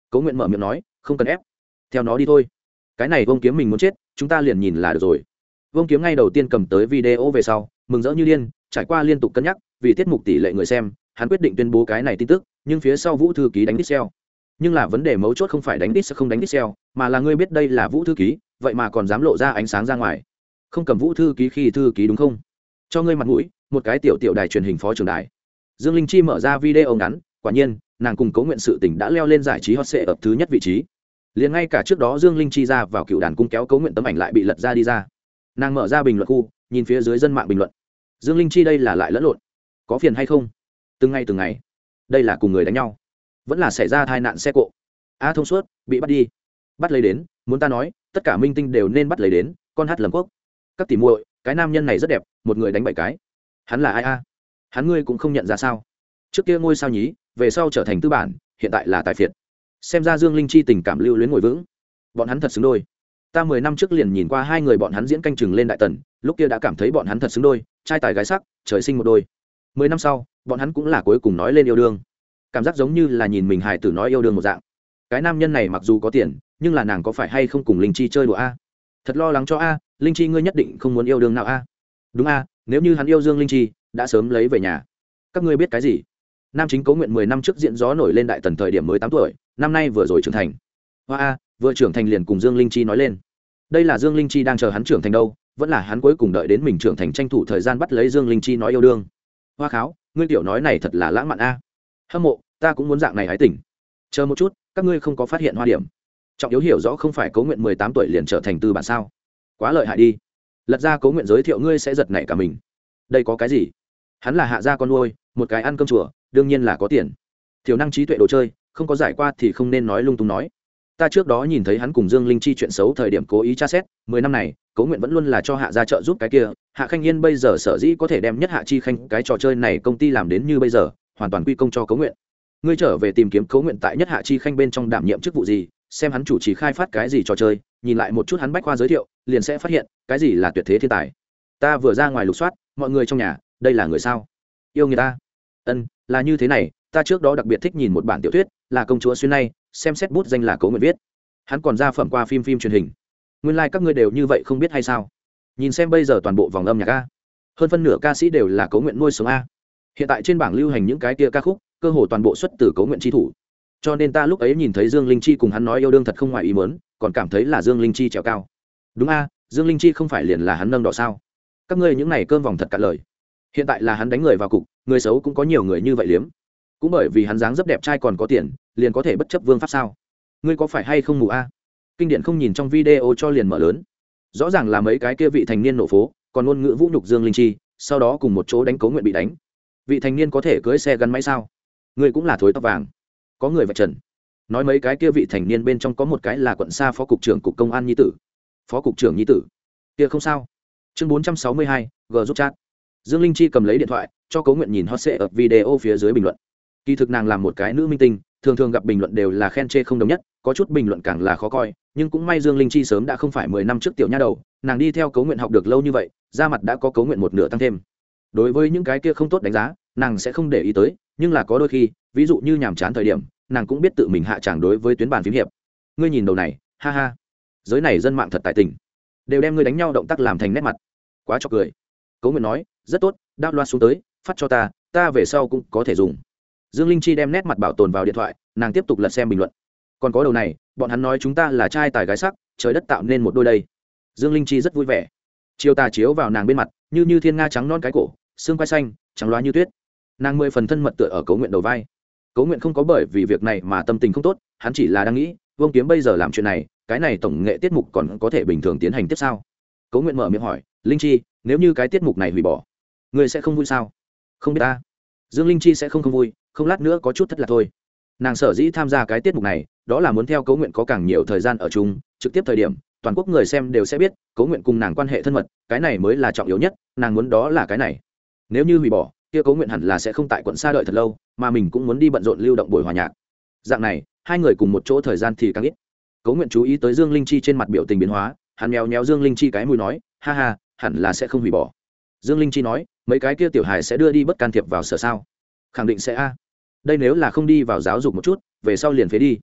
Cố Nguyện mở miệng nói, không cần ép, theo nó đi thôi. Cái này Vương Kiếm mình muốn chết, chúng ta liền nhìn là được rồi. Vương Kiếm ngay đầu tiên cầm tới video về sau, mừng rỡ như điên, trải qua liên tục cân nhắc, vì tiết mục tỷ lệ người xem, hắn quyết định tuyên bố cái này tin tức, nhưng phía sau Vũ thư ký đánh pixel. Nhưng là vấn đề mấu chốt không phải đánh pixel không đánh pixel, mà là ngươi biết đây là Vũ thư ký, vậy mà còn dám lộ ra ánh sáng ra ngoài. Không cầm Vũ thư ký khi thư ký đúng không? Cho ngươi mặt mũi, một cái tiểu đài truyền hình phó trưởng đài. Dương Linh Chi mở ra video ngắn, quả nhiên, nàng cùng Cố Nguyện sự tình đã leo lên giải trí hot search thứ nhất vị trí. Liền ngay cả trước đó Dương Linh Chi ra vào cựu đàn cung kéo Cố Nguyện tấm ảnh lại bị lật ra đi ra. Nàng mở ra bình luận khu, nhìn phía dưới dân mạng bình luận. Dương Linh Chi đây là lại lẫn lộn, có phiền hay không? Từng ngày, đây là cùng người đánh nhau, vẫn là xảy ra tai nạn xe cộ. A thông suốt, bị bắt đi, bắt lấy đến, muốn ta nói, tất cả minh tinh đều nên bắt lấy đến, con hát lầm quốc. Các tỷ muội, cái nam nhân này rất đẹp, một người đánh 7 cái. Hắn là ai a? Hắn ngươi cũng không nhận ra sao? Trước kia ngôi sao nhí, về sau trở thành tư bản, hiện tại là tài phiệt. Xem ra Dương Linh Chi tình cảm lưu luyến ngồi vững, bọn hắn thật xứng đôi. Ta 10 năm trước liền nhìn qua hai người bọn hắn diễn canh chừng lên đại tần, lúc kia đã cảm thấy bọn hắn thật xứng đôi, trai tài gái sắc, trời sinh một đôi. 10 năm sau, bọn hắn cũng là cuối cùng nói lên yêu đương. Cảm giác giống như là nhìn mình hài tử nói yêu đương một dạng. Cái nam nhân này mặc dù có tiền, nhưng là nàng có phải hay không cùng Linh Chi chơi đùa a? Thật lo lắng cho a, Linh Chi ngươi nhất định không muốn yêu đương nào a? Đúng a, nếu như hắn yêu Dương Linh Chi, đã sớm lấy về nhà. Các ngươi biết cái gì? Nam chính Cố Nguyện 10 năm trước diễn gió nổi lên đại tần thời điểm mới 8 tuổi, năm nay vừa rồi trưởng thành. Hoa a, vừa trưởng thành liền cùng Dương Linh Chi nói lên. Đây là Dương Linh Chi đang chờ hắn trưởng thành đâu, vẫn là hắn cuối cùng đợi đến mình trưởng thành tranh thủ thời gian bắt lấy Dương Linh Chi nói yêu đương. Hoa kháo, ngươi tiểu nói này thật là lãng mạn a. Hâm mộ, ta cũng muốn dạng này hái tỉnh. Chờ một chút, các ngươi không có phát hiện hoa điểm. Trọng yếu hiểu rõ không phải Cố Nguyện 18 tuổi liền trở thành tư bản sao? Quá lợi hại đi. Lật ra Cố Nguyện giới thiệu ngươi sẽ giật nảy cả mình. Đây có cái gì? Hắn là hạ gia con nuôi, một cái ăn cơm chùa, đương nhiên là có tiền. Thiểu năng trí tuệ đồ chơi, không có giải qua thì không nên nói lung tung nói. Ta trước đó nhìn thấy hắn cùng Dương Linh Chi chuyện xấu thời điểm cố ý tra xét, 10 năm này, Cố Nguyện vẫn luôn là cho hạ gia trợ giúp cái kia, Hạ Khanh Yên bây giờ sở dĩ có thể đem nhất Hạ Chi Khanh cái trò chơi này công ty làm đến như bây giờ, hoàn toàn quy công cho Cố Nguyện. Ngươi trở về tìm kiếm Cố Nguyện tại nhất Hạ Chi Khanh bên trong đảm nhiệm chức vụ gì, xem hắn chủ trì khai phát cái gì trò chơi, nhìn lại một chút hắn bách khoa giới thiệu, liền sẽ phát hiện, cái gì là tuyệt thế thiên tài. Ta vừa ra ngoài lục soát, mọi người trong nhà, đây là người sao? Yêu người ta. Ân, là như thế này, ta trước đó đặc biệt thích nhìn một bản tiểu thuyết, là Công chúa xuyên nay, xem xét bút danh là Cố Nguyện viết. Hắn còn ra phẩm qua phim truyền hình. Nguyên lai các ngươi đều như vậy không biết hay sao? Nhìn xem bây giờ toàn bộ vòng âm nhạc a, hơn phân nửa ca sĩ đều là Cố Nguyện nuôi sống a. Hiện tại trên bảng lưu hành những cái kia ca khúc, cơ hồ toàn bộ xuất từ Cố Nguyện chi thủ. Cho nên ta lúc ấy nhìn thấy Dương Linh Chi cùng hắn nói yêu đương thật không ngoài ý muốn, còn cảm thấy là Dương Linh Chi trèo cao. Đúng a, Dương Linh Chi không phải liền là hắn nâng đỏ sao? Các ngươi những này cơm vòng thật cạn lời. Hiện tại là hắn đánh người vào cục, người xấu cũng có nhiều người như vậy liếm. Cũng bởi vì hắn dáng dấp đẹp trai còn có tiền, liền có thể bất chấp vương pháp sao? Ngươi có phải hay không mù a? Kinh điển không nhìn trong video cho liền mở lớn. Rõ ràng là mấy cái kia vị thành niên nổ phố, còn ngôn ngữ vũ nhục Dương Linh Chi, sau đó cùng một chỗ đánh Cố Nguyện bị đánh. Vị thành niên có thể cưỡi xe gắn máy sao? Ngươi cũng là thối tóc vàng. Có người vạch trần. Nói mấy cái kia vị thành niên bên trong có một cái là quận xa phó cục trưởng cục công an nhi tử. Phó cục trưởng nhi tử. Kia không sao. Chương 462, G giúp chat. Dương Linh Chi cầm lấy điện thoại, cho Cố Nguyện nhìn hot search ở video phía dưới bình luận. Kỳ thực nàng làm một cái nữ minh tinh, thường thường gặp bình luận đều là khen chê không đồng nhất, có chút bình luận càng là khó coi, nhưng cũng may Dương Linh Chi sớm đã không phải 10 năm trước tiểu nha đầu, nàng đi theo Cố Nguyện học được lâu như vậy, da mặt đã có Cố Nguyện một nửa tăng thêm. Đối với những cái kia không tốt đánh giá, nàng sẽ không để ý tới, nhưng là có đôi khi, ví dụ như nhàm chán thời điểm, nàng cũng biết tự mình hạ tràng đối với tuyến bàn phím hiệp. Ngươi nhìn đầu này, ha ha. Giới này dân mạng thật tài tình, đều đem ngươi đánh nhau động tác làm thành nét mặt. Quá chọc cười. Cố Nguyện nói, rất tốt, đáp loa xuống tới, phát cho ta về sau cũng có thể dùng. Dương Linh Chi đem nét mặt bảo tồn vào điện thoại, nàng tiếp tục lật xem bình luận. Còn có đầu này, bọn hắn nói chúng ta là trai tài gái sắc, trời đất tạo nên một đôi đây. Dương Linh Chi rất vui vẻ. Chiều tà chiếu vào nàng bên mặt, như thiên nga trắng non cái cổ, xương quai xanh, trắng loá như tuyết. Nàng 10 phần thân mật tựa ở Cố Nguyện đầu vai. Cố Nguyện không có bởi vì việc này mà tâm tình không tốt, hắn chỉ là đang nghĩ, Vương Kiếm bây giờ làm chuyện này, cái này tổng nghệ tiết mục còn có thể bình thường tiến hành tiếp sao? Cố Nguyện mở miệng hỏi, Linh Chi, nếu như cái tiết mục này hủy bỏ, ngươi sẽ không vui sao? Không biết ta. Dương Linh Chi sẽ không vui, không lát nữa có chút thất lạc thôi. Nàng sở dĩ tham gia cái tiết mục này, đó là muốn theo Cố Nguyện có càng nhiều thời gian ở chung, trực tiếp thời điểm, toàn quốc người xem đều sẽ biết, Cố Nguyện cùng nàng quan hệ thân mật, cái này mới là trọng yếu nhất, nàng muốn đó là cái này. Nếu như hủy bỏ, kia Cố Nguyện hẳn là sẽ không tại quận xa đợi thật lâu, mà mình cũng muốn đi bận rộn lưu động buổi hòa nhạc. Dạng này, hai người cùng một chỗ thời gian thì càng ít. Cố Nguyện chú ý tới Dương Linh Chi trên mặt biểu tình biến hóa, hắn méo méo Dương Linh Chi cái mũi nói, ha ha, hẳn là sẽ không hủy bỏ. Dương Linh Chi nói, mấy cái kia tiểu hài sẽ đưa đi bất can thiệp vào sở sao? Khẳng định sẽ a. Đây nếu là không đi vào giáo dục một chút, về sau liền phế đi.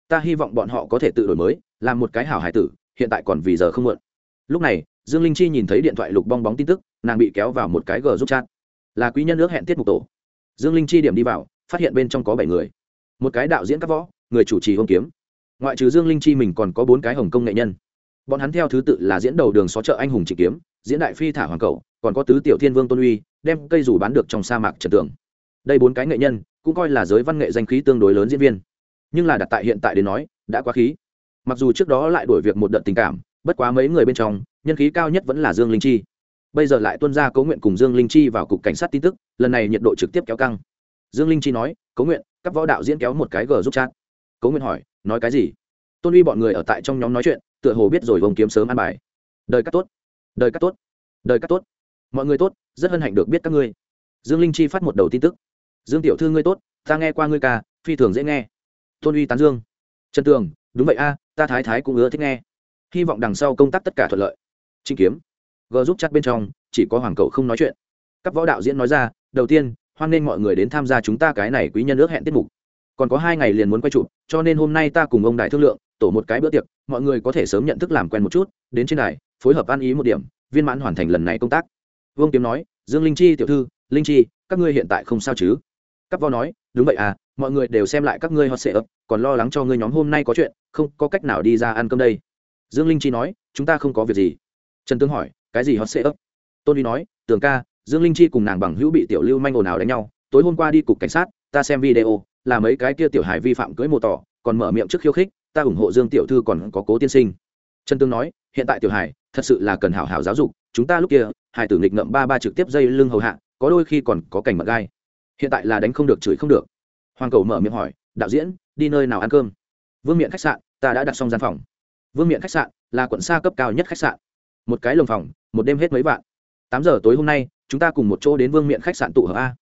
ta hy vọng bọn họ có thể tự đổi mới làm một cái hảo hải tử, hiện tại còn vì giờ không muộn. Lúc này Dương Linh Chi nhìn thấy điện thoại lục bong bóng tin tức, nàng bị kéo vào một cái g giúp chat, là quý nhân ước hẹn tiết mục tổ. Dương Linh Chi điểm đi vào, phát hiện bên trong có 7 người, một cái đạo diễn các võ, người chủ trì Hồng Kiếm, ngoại trừ Dương Linh Chi mình còn có 4 cái Hồng Công nghệ nhân. Bọn hắn theo thứ tự là diễn đầu đường xó chợ anh hùng Trịnh Kiếm, diễn đại phi thả hoàng cẩu, còn có tứ tiểu thiên vương Tôn Uy, đem cây dù bán được trong sa mạc Trần Tường. Đây 4 cái nghệ nhân cũng coi là giới văn nghệ danh khí tương đối lớn diễn viên, nhưng là đặt tại hiện tại đến nói đã quá khí. Mặc dù trước đó lại đổi việc một đợt tình cảm, bất quá mấy người bên trong nhân khí cao nhất vẫn là Dương Linh Chi. Bây giờ lại tuân ra Cố Nguyện cùng Dương Linh Chi vào cục cảnh sát tin tức, lần này nhiệt độ trực tiếp kéo căng. Dương Linh Chi nói, Cố Nguyện, các võ đạo diễn kéo một cái g giúp chat. Cố Nguyện hỏi, nói cái gì? Tôn Uy bọn người ở tại trong nhóm nói chuyện, tựa hồ biết rồi Hồng Kiếm sớm ăn bài. Đời cắt tốt, đời cắt tốt, đời cắt tốt, mọi người tốt, rất hân hạnh được biết các ngươi. Dương Linh Chi phát một đầu tin tức, Dương tiểu thư ngươi tốt, ta nghe qua ngươi ca, phi thường dễ nghe. Tôn Uy tán dương. Trần Tường, đúng vậy a, ta thái thái cũng ưa thích nghe, hy vọng đằng sau công tác tất cả thuận lợi. Trịnh Kiếm, g giúp chat bên trong chỉ có Hoàng Cậu không nói chuyện. Các võ đạo diễn nói ra, đầu tiên hoan nghênh mọi người đến tham gia chúng ta cái này quý nhân ước hẹn tiết mục, còn có 2 ngày liền muốn quay chụp, cho nên hôm nay ta cùng ông đài thương lượng tổ một cái bữa tiệc, mọi người có thể sớm nhận thức làm quen một chút, đến trên đài phối hợp ăn ý một điểm, viên mãn hoàn thành lần này công tác. Vương Kiếm nói, Dương Linh Chi tiểu thư, Linh Chi, các ngươi hiện tại không sao chứ? Các võ nói, đúng vậy à, mọi người đều xem lại các ngươi hot sệ ấp, còn lo lắng cho ngươi nhóm hôm nay có chuyện không có cách nào đi ra ăn cơm đây. Dương Linh Chi nói, chúng ta không có việc gì. Trần Tương hỏi, cái gì hot sệ ấp? Tôn Uy nói, Tường ca, Dương Linh Chi cùng nàng bằng hữu bị tiểu lưu manh ồn ào đánh nhau, tối hôm qua đi cục cảnh sát, ta xem video là mấy cái kia tiểu hài vi phạm cưới mô tỏ, còn mở miệng trước khiêu khích, ta ủng hộ Dương tiểu thư còn có Cố tiên sinh. Trần Tương nói, hiện tại tiểu hài thật sự là cần hảo hảo giáo dục, chúng ta lúc kia hài tử nghịch ngợm ba trực tiếp dây lưng hầu hạ, có đôi khi còn có cảnh mật gai, hiện tại là đánh không được chửi không được. Hoàng Cầu mở miệng hỏi, đạo diễn đi nơi nào ăn cơm? Vương Miện khách sạn, ta đã đặt xong gian phòng. Vương Miện khách sạn là quận xa cấp cao nhất khách sạn, một cái lồng phòng một đêm hết mấy vạn. 8 giờ tối hôm nay chúng ta cùng một chỗ đến Vương Miện khách sạn tụ hợp a.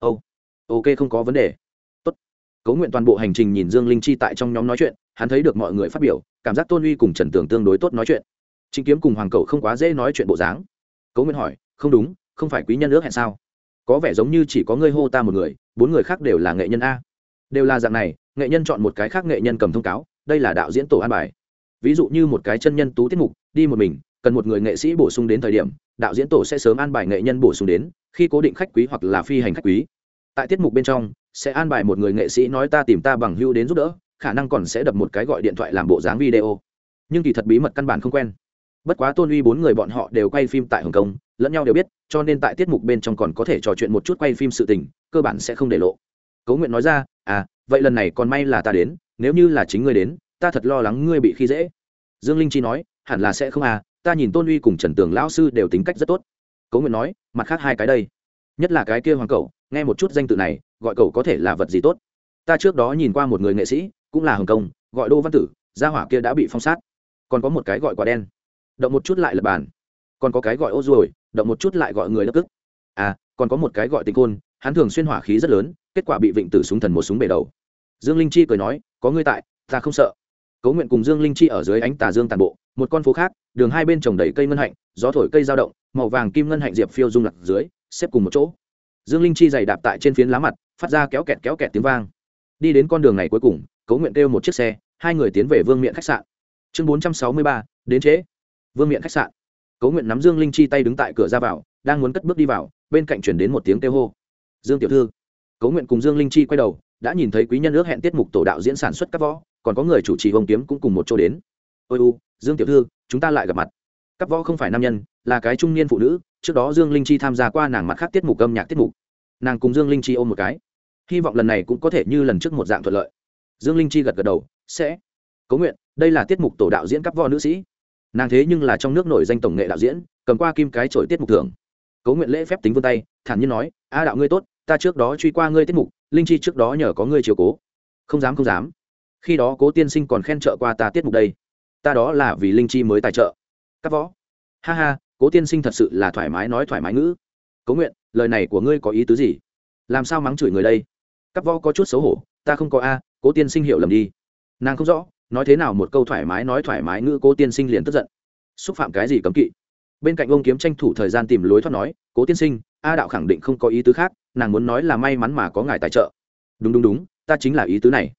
Ok, không có vấn đề. Tốt. Cố Nguyện toàn bộ hành trình nhìn Dương Linh Chi tại trong nhóm nói chuyện, hắn thấy được mọi người phát biểu, cảm giác Tôn Uy cùng Trần Tường tương đối tốt nói chuyện. Trịnh Kiếm cùng Hoàng Cầu không quá dễ nói chuyện bộ dáng. Cố Nguyện hỏi, không đúng, không phải quý nhân ước hẹn sao? Có vẻ giống như chỉ có ngươi hô ta một người, 4 người khác đều là nghệ nhân a. Đều là dạng này, nghệ nhân chọn một cái khác nghệ nhân cầm thông cáo, đây là đạo diễn tổ an bài. Ví dụ như một cái chân nhân tú tiết mục, đi một mình, cần một người nghệ sĩ bổ sung đến thời điểm, đạo diễn tổ sẽ sớm an bài nghệ nhân bổ sung đến, khi cố định khách quý hoặc là phi hành khách quý. Tại tiết mục bên trong, sẽ an bài một người nghệ sĩ nói ta tìm ta bằng hữu đến giúp đỡ, khả năng còn sẽ đập một cái gọi điện thoại làm bộ dáng video. Nhưng kỳ thật bí mật căn bản không quen. Bất quá Tôn Uy 4 người bọn họ đều quay phim tại Hồng Kông, lẫn nhau đều biết, cho nên tại tiết mục bên trong còn có thể trò chuyện một chút quay phim sự tình, cơ bản sẽ không để lộ. Cố Nguyện nói ra, vậy lần này còn may là ta đến, nếu như là chính ngươi đến, ta thật lo lắng ngươi bị khi dễ. Dương Linh Chi nói, hẳn là sẽ không ta nhìn Tôn Uy cùng Trần Tường lão sư đều tính cách rất tốt. Cố Nguyện nói, mặt khác 2 cái đây, nhất là cái kia Hoàng Cậu, nghe một chút danh tự này, gọi cậu có thể là vật gì tốt. Ta trước đó nhìn qua một người nghệ sĩ, cũng là Hồng Kông, gọi Đô Văn Tử, gia hỏa kia đã bị phong sát. Còn có một cái gọi quả đen, động một chút lại lật bàn. Còn có cái gọi ô ruồi, động một chút lại gọi người lập tức. Còn có một cái gọi Tình Côn, hắn thường xuyên hỏa khí rất lớn, kết quả bị Vịnh Tử súng thần một súng bể đầu. Dương Linh Chi cười nói, có ngươi tại, ta không sợ. Cố Nguyện cùng Dương Linh Chi ở dưới ánh tà dương tàn bộ, một con phố khác, đường hai bên trồng đầy cây ngân hạnh, gió thổi cây dao động, màu vàng kim ngân hạnh diệp phiêu rung lặc dưới, xếp cùng một chỗ. Dương Linh Chi giày đạp tại trên phiến lá mặt, phát ra kéo kẹt tiếng vang. Đi đến con đường này cuối cùng, Cố Nguyện kêu một chiếc xe, 2 người tiến về Vương Miện khách sạn. Chương 463, đến trễ. Vương Miện khách sạn. Cố Nguyện nắm Dương Linh Chi tay đứng tại cửa ra vào, đang muốn cất bước đi vào, bên cạnh chuyển đến một tiếng kêu hô. Dương tiểu thư. Cố Nguyện cùng Dương Linh Chi quay đầu, đã nhìn thấy quý nhân ước hẹn tiết mục tổ đạo diễn sản xuất các võ, còn có người chủ trì Hồng Kiếm cũng cùng một chỗ đến. Ôi Dương tiểu thư, chúng ta lại gặp mặt. Các võ không phải nam nhân, là cái trung niên phụ nữ, trước đó Dương Linh Chi tham gia qua nàng mặt khác tiết mục âm nhạc tiết mục. Nàng cùng Dương Linh Chi ôm một cái, hy vọng lần này cũng có thể như lần trước một dạng thuận lợi. Dương Linh Chi gật gật đầu, sẽ. Cố Nguyện, đây là tiết mục tổ đạo diễn cấp võ nữ sĩ, nàng thế nhưng là trong nước nổi danh tổng nghệ đạo diễn, cầm qua kim cái chổi tiết mục thưởng. Cố Nguyện lễ phép tính vươn tay, thản nhiên nói, đạo ngươi tốt, ta trước đó truy qua ngươi tiết mục, Linh Chi trước đó nhờ có ngươi chiếu cố. Không dám, khi đó Cố tiên sinh còn khen trợ qua ta tiết mục đây, ta đó là vì Linh Chi mới tài trợ. Cấp võ, ha, Cố tiên sinh thật sự là thoải mái nói thoải mái ngữ. Cố Nguyện, lời này của ngươi có ý tứ gì? Làm sao mắng chửi người đây? Cấp võ có chút xấu hổ, ta không có Cố tiên sinh hiểu lầm đi. Nàng không rõ, nói thế nào một câu thoải mái nói thoải mái ngữ Cố tiên sinh liền tức giận, xúc phạm cái gì cấm kỵ. Bên cạnh ông Kiếm tranh thủ thời gian tìm lối thoát nói, Cố tiên sinh, đạo khẳng định không có ý tứ khác, nàng muốn nói là may mắn mà có ngài tài trợ. Đúng, ta chính là ý tứ này.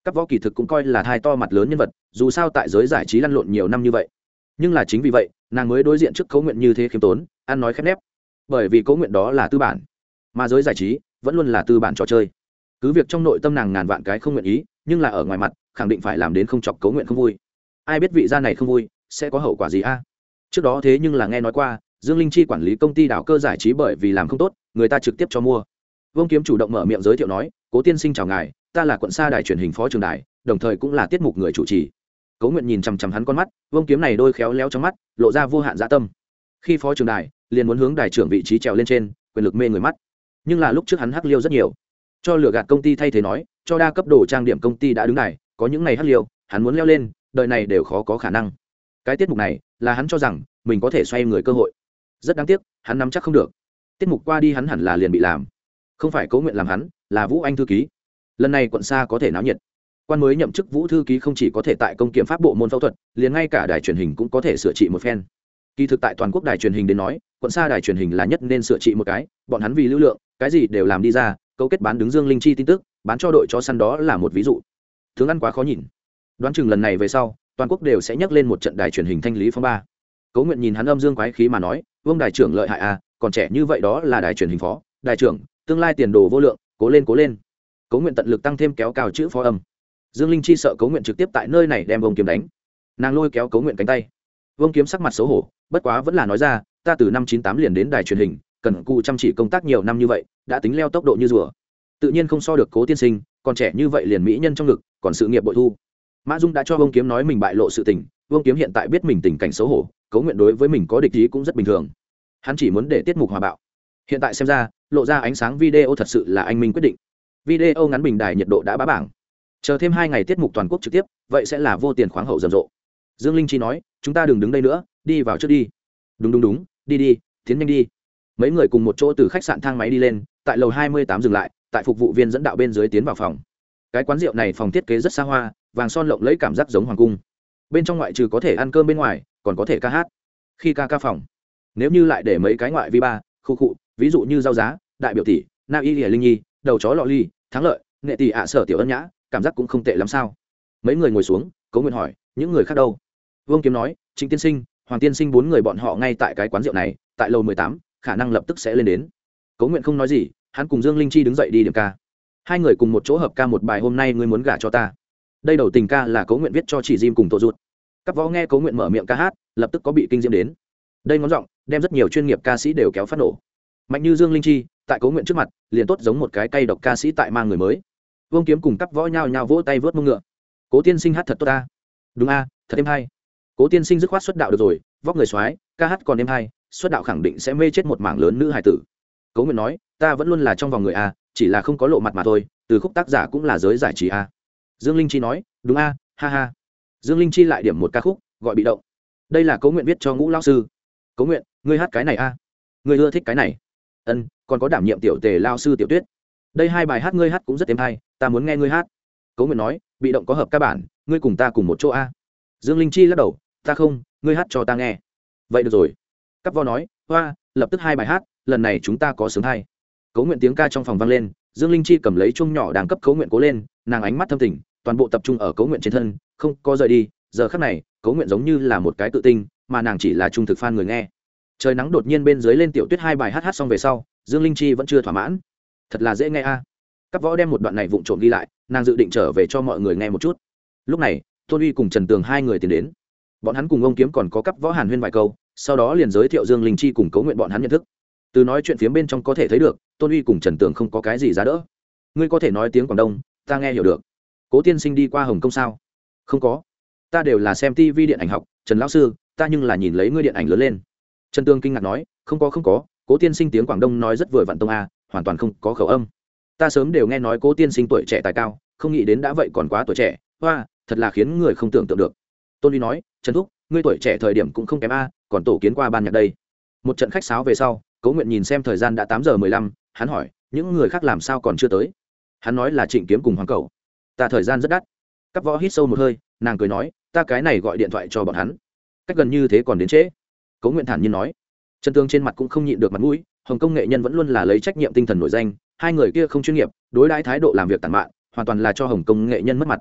Các võ kỳ thực cũng coi là thai to mặt lớn nhân vật, dù sao tại giới giải trí lăn lộn nhiều năm như vậy. Nhưng là chính vì vậy, nàng mới đối diện trước Cố Nguyện như thế khiêm tốn, ăn nói khép nép. Bởi vì Cố Nguyện đó là tư bản, mà giới giải trí vẫn luôn là tư bản trò chơi. Cứ việc trong nội tâm nàng ngàn vạn cái không nguyện ý, nhưng là ở ngoài mặt, khẳng định phải làm đến không chọc Cố Nguyện không vui. Ai biết vị gia này không vui, sẽ có hậu quả gì a? Trước đó thế nhưng là nghe nói qua, Dương Linh Chi quản lý công ty đảo cơ giải trí bởi vì làm không tốt, người ta trực tiếp cho mua. Vương Kiếm chủ động mở miệng giới thiệu nói, Cố tiên sinh chào ngài, ta là quận sa đài truyền hình phó trường đài, đồng thời cũng là tiết mục người chủ trì. Cố Nguyện nhìn chằm chằm hắn con mắt, Vương Kiếm này đôi khéo léo trong mắt lộ ra vô hạn dã tâm. Khi phó trường đài, liền muốn hướng đài trưởng vị trí trèo lên trên, quyền lực mê người mắt. Nhưng là lúc trước hắn hắc liêu rất nhiều, cho lừa gạt công ty thay thế nói, cho đa cấp đồ trang điểm công ty đã đứng đài, có những này hắc liêu, hắn muốn leo lên, đời này đều khó có khả năng. Cái tiết mục này là hắn cho rằng mình có thể xoay người cơ hội, rất đáng tiếc hắn nắm chắc không được. Tiết mục qua đi hắn hẳn là liền bị làm, không phải Cố Nguyện làm hắn, là Vũ Anh thư ký. Lần này quận sa có thể náo nhiệt, quan mới nhậm chức Vũ thư ký không chỉ có thể tại công kiểm pháp bộ môn phẫu thuật, liền ngay cả đài truyền hình cũng có thể sửa trị một phen. Kỳ thực tại toàn quốc đài truyền hình đến nói, quận sa đài truyền hình là nhất nên sửa trị một cái, bọn hắn vì lưu lượng, cái gì đều làm đi ra, cấu kết bán đứng Dương Linh Chi tin tức, bán cho đội chó săn đó là một ví dụ. Tướng ăn quá khó nhìn. Đoán chừng lần này về sau, toàn quốc đều sẽ nhắc lên một trận đài truyền hình thanh lý phong ba. Cố Nguyện nhìn hắn âm dương quái khí mà nói, vương đài trưởng lợi hại à, còn trẻ như vậy đó là đài truyền hình phó, đài trưởng tương lai tiền đồ vô lượng, cố lên cố lên. Cố Nguyện tận lực tăng thêm kéo cao chữ phó âm. Dương Linh Chi sợ Cố Nguyện trực tiếp tại nơi này đem Vương Kiếm đánh, nàng lôi kéo Cố Nguyện cánh tay. Vương Kiếm sắc mặt xấu hổ, bất quá vẫn là nói ra, ta từ năm 98 liền đến đài truyền hình, cần cù chăm chỉ công tác nhiều năm như vậy, đã tính leo tốc độ như rùa, tự nhiên không so được Cố tiên sinh, còn trẻ như vậy liền mỹ nhân trong ngực, còn sự nghiệp bội thu. Mã Dung đã cho Vương Kiếm nói mình bại lộ sự tình, Vương Kiếm hiện tại biết mình tình cảnh xấu hổ, Cố Nguyện đối với mình có địch ý cũng rất bình thường. Hắn chỉ muốn để tiết mục hòa bạo. Hiện tại xem ra, lộ ra ánh sáng video thật sự là anh minh quyết định. Video ngắn bình đài nhiệt độ đã bá bảng. Chờ thêm 2 ngày tiết mục toàn quốc trực tiếp, vậy sẽ là vô tiền khoáng hậu rầm rộ. Dương Linh Chi nói, chúng ta đừng đứng đây nữa, đi vào trước đi. Đúng, đi, tiến nhanh đi. Mấy người cùng một chỗ từ khách sạn thang máy đi lên, tại lầu 28 dừng lại, tại phục vụ viên dẫn đạo bên dưới tiến vào phòng. Cái quán rượu này phòng thiết kế rất xa hoa, vàng son lộng lẫy cảm giác giống hoàng cung. Bên trong ngoại trừ có thể ăn cơm bên ngoài, còn có thể ca hát. Khi ca phòng, nếu như lại để mấy cái ngoại vi ba, khu cụ, ví dụ như rau giá, đại biểu tỷ, Na Y Lìa Linh Nhi, đầu chó lọ ly, thắng lợi, nghệ tỷ ạ sở tiểu ân nhã, cảm giác cũng không tệ lắm sao? Mấy người ngồi xuống, Cố Nguyện hỏi, những người khác đâu? Vương Kiếm nói, Trịnh tiên sinh, Hoàng tiên sinh 4 người bọn họ ngay tại cái quán rượu này, tại lầu 18, khả năng lập tức sẽ lên đến. Cố Nguyện không nói gì, hắn cùng Dương Linh Chi đứng dậy đi điểm ca. Hai người cùng một chỗ hợp ca một bài hôm nay ngươi muốn gả cho ta. Đây đầu tình ca là Cố Nguyện viết cho Chỉ Diêm cùng Tổ Rụt. Các võ nghe Cố Nguyện mở miệng ca hát, lập tức có bị kinh diễm đến. Đây ngón giọng, đem rất nhiều chuyên nghiệp ca sĩ đều kéo phát nổ. Mạnh như Dương Linh Chi, tại Cố Nguyện trước mặt, liền tốt giống một cái cây độc ca sĩ tại mang người mới. Vương Kiếm cùng các võ nhao nhao vỗ tay vớt mông ngựa. Cố tiên sinh hát thật tốt ta. Đúng a, thật êm hay. Cố tiên sinh dứt khoát xuất đạo được rồi, vóc người soái, ca hát còn êm hay, xuất đạo khẳng định sẽ mê chết một mảng lớn nữ hài tử. Cố Nguyện nói, ta vẫn luôn là trong vòng người a, chỉ là không có lộ mặt mà thôi, từ khúc tác giả cũng là giới giải trí a. Dương Linh Chi nói, đúng a, ha ha. Dương Linh Chi lại điểm một ca khúc, gọi bị động. Đây là Cố Nguyện viết cho Ngũ lão sư. Cố Nguyện, ngươi hát cái này a? Ngươi ưa thích cái này? Ân, còn có đảm nhiệm tiểu tề lao sư Tiểu Tuyết. Đây 2 bài hát ngươi hát cũng rất êm hay, ta muốn nghe ngươi hát. Cố Nguyện nói, bị động có hợp các bản, ngươi cùng ta cùng một chỗ a. Dương Linh Chi lắc đầu, ta không, ngươi hát cho ta nghe. Vậy được rồi. Cắp vo nói, hoa, lập tức 2 bài hát, lần này chúng ta có sướng hay. Cố Nguyện tiếng ca trong phòng vang lên, Dương Linh Chi cầm lấy chuông nhỏ đang cấp Cố Nguyện cố lên, nàng ánh mắt thâm tình, toàn bộ tập trung ở Cố Nguyện trên thân, không có rời đi. Giờ khắc này, Cố Nguyện giống như là một cái tự tinh, mà nàng chỉ là trung thực fan người nghe. Trời nắng đột nhiên bên dưới lên Tiểu Tuyết 2 bài hát xong về sau, Dương Linh Chi vẫn chưa thỏa mãn. Thật là dễ nghe a. Cắp võ đem một đoạn này vụng trộm ghi lại, nàng dự định trở về cho mọi người nghe một chút. Lúc này, Tôn Uy cùng Trần Tường 2 người tiến đến. Bọn hắn cùng ông Kiếm còn có Cắp võ hàn huyên vài câu, sau đó liền giới thiệu Dương Linh Chi cùng Cố Nguyện bọn hắn nhận thức. Từ nói chuyện phía bên trong có thể thấy được, Tôn Uy cùng Trần Tường không có cái gì giá đỡ. Ngươi có thể nói tiếng Quảng Đông, ta nghe hiểu được. Cố tiên sinh đi qua Hồng Kông sao? Không có, ta đều là xem TV điện ảnh học. Trần lão sư, ta nhưng là nhìn lấy ngươi điện ảnh lớn lên. Trần Tường kinh ngạc nói, không có, Cố tiên sinh tiếng Quảng Đông nói rất vừa vặn tông a, hoàn toàn không có khẩu âm. Ta sớm đều nghe nói Cố tiên sinh tuổi trẻ tài cao, không nghĩ đến đã vậy còn quá tuổi trẻ, hoa, thật là khiến người không tưởng tượng được. Tôn Uy nói, Trần thúc, ngươi tuổi trẻ thời điểm cũng không kém a, còn tổ kiến qua ban nhạc đây. Một trận khách sáo về sau, Cố Nguyện nhìn xem thời gian đã 8:15, hắn hỏi, những người khác làm sao còn chưa tới? Hắn nói là Trịnh Kiếm cùng Hoàng Cẩu. Ta thời gian rất đắt. Cắp võ hít sâu một hơi, nàng cười nói, ta cái này gọi điện thoại cho bọn hắn. Cách gần như thế còn đến trễ. Cố Nguyện thản nhiên nói. Trần Tương trên mặt cũng không nhịn được mặt mũi, Hồng Kông nghệ nhân vẫn luôn là lấy trách nhiệm tinh thần nổi danh, 2 người kia không chuyên nghiệp, đối đãi thái độ làm việc tàn mạn, hoàn toàn là cho Hồng Kông nghệ nhân mất mặt.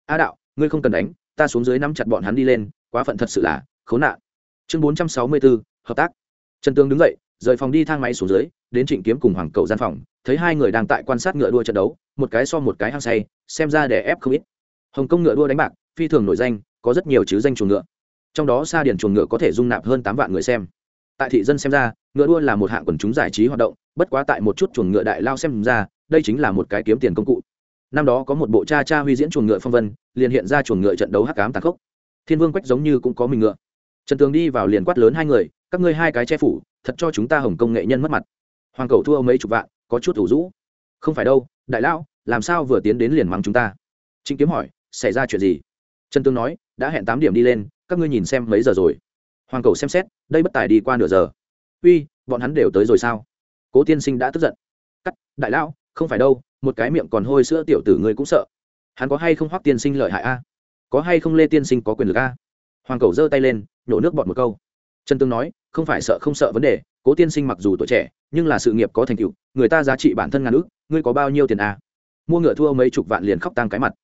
a đạo ngươi không cần đánh, ta xuống dưới nắm chặt bọn hắn đi lên, quá phận thật sự là khốn nạn. Chương 464, hợp tác. Trần Tương đứng dậy rời phòng đi thang máy xuống dưới, đến Trịnh Kiếm cùng Hoàng Cậu gian phòng, thấy hai người đang tại quan sát ngựa đua trận đấu, một cái so một cái hăng say, xem ra để ép không ít. Hồng Kông ngựa đua đánh bạc phi thường nổi danh, có rất nhiều chứ danh chuồng ngựa, trong đó Sa Điền chuồng ngựa có thể dung nạp hơn 8 vạn người xem. Tại thị dân xem ra, ngựa đua là một hạng quần chúng giải trí hoạt động, bất quá tại một chút chuồng ngựa đại lao xem ra, đây chính là một cái kiếm tiền công cụ. Năm đó có một bộ cha huy diễn chuồng ngựa phong vân, liền hiện ra chuồng ngựa trận đấu hắc ám tàn khốc. Thiên Vương Quách giống như cũng có mình ngựa. Trần Tường đi vào liền quát lớn hai người, các ngươi hai cái che phủ, thật cho chúng ta Hồng Kông nghệ nhân mất mặt. Hoàng Cẩu thua mấy chục vạn, có chút ủ rũ. Không phải đâu, đại lão, làm sao vừa tiến đến liền mắng chúng ta? Trịnh Kiếm hỏi, xảy ra chuyện gì? Trần Tường nói, đã hẹn 8 điểm đi lên, các ngươi nhìn xem mấy giờ rồi? Hoàng Cẩu xem xét, đây bất tài đi qua nửa giờ. Uy, bọn hắn đều tới rồi sao? Cố tiên sinh đã tức giận. Cắt, đại lão, không phải đâu, một cái miệng còn hôi sữa tiểu tử ngươi cũng sợ. Hắn có hay không Hoắc tiên sinh lợi hại a? Có hay không Lê tiên sinh có quyền lực a? Hoàng Cẩu giơ tay lên, nhổ nước bọt một câu. Trần Tương nói, không phải sợ không sợ vấn đề, Cố tiên sinh mặc dù tuổi trẻ, nhưng là sự nghiệp có thành tựu, người ta giá trị bản thân ngàn ức, ngươi có bao nhiêu tiền a? Mua ngựa thua mấy chục vạn liền khóc tang cái mặt.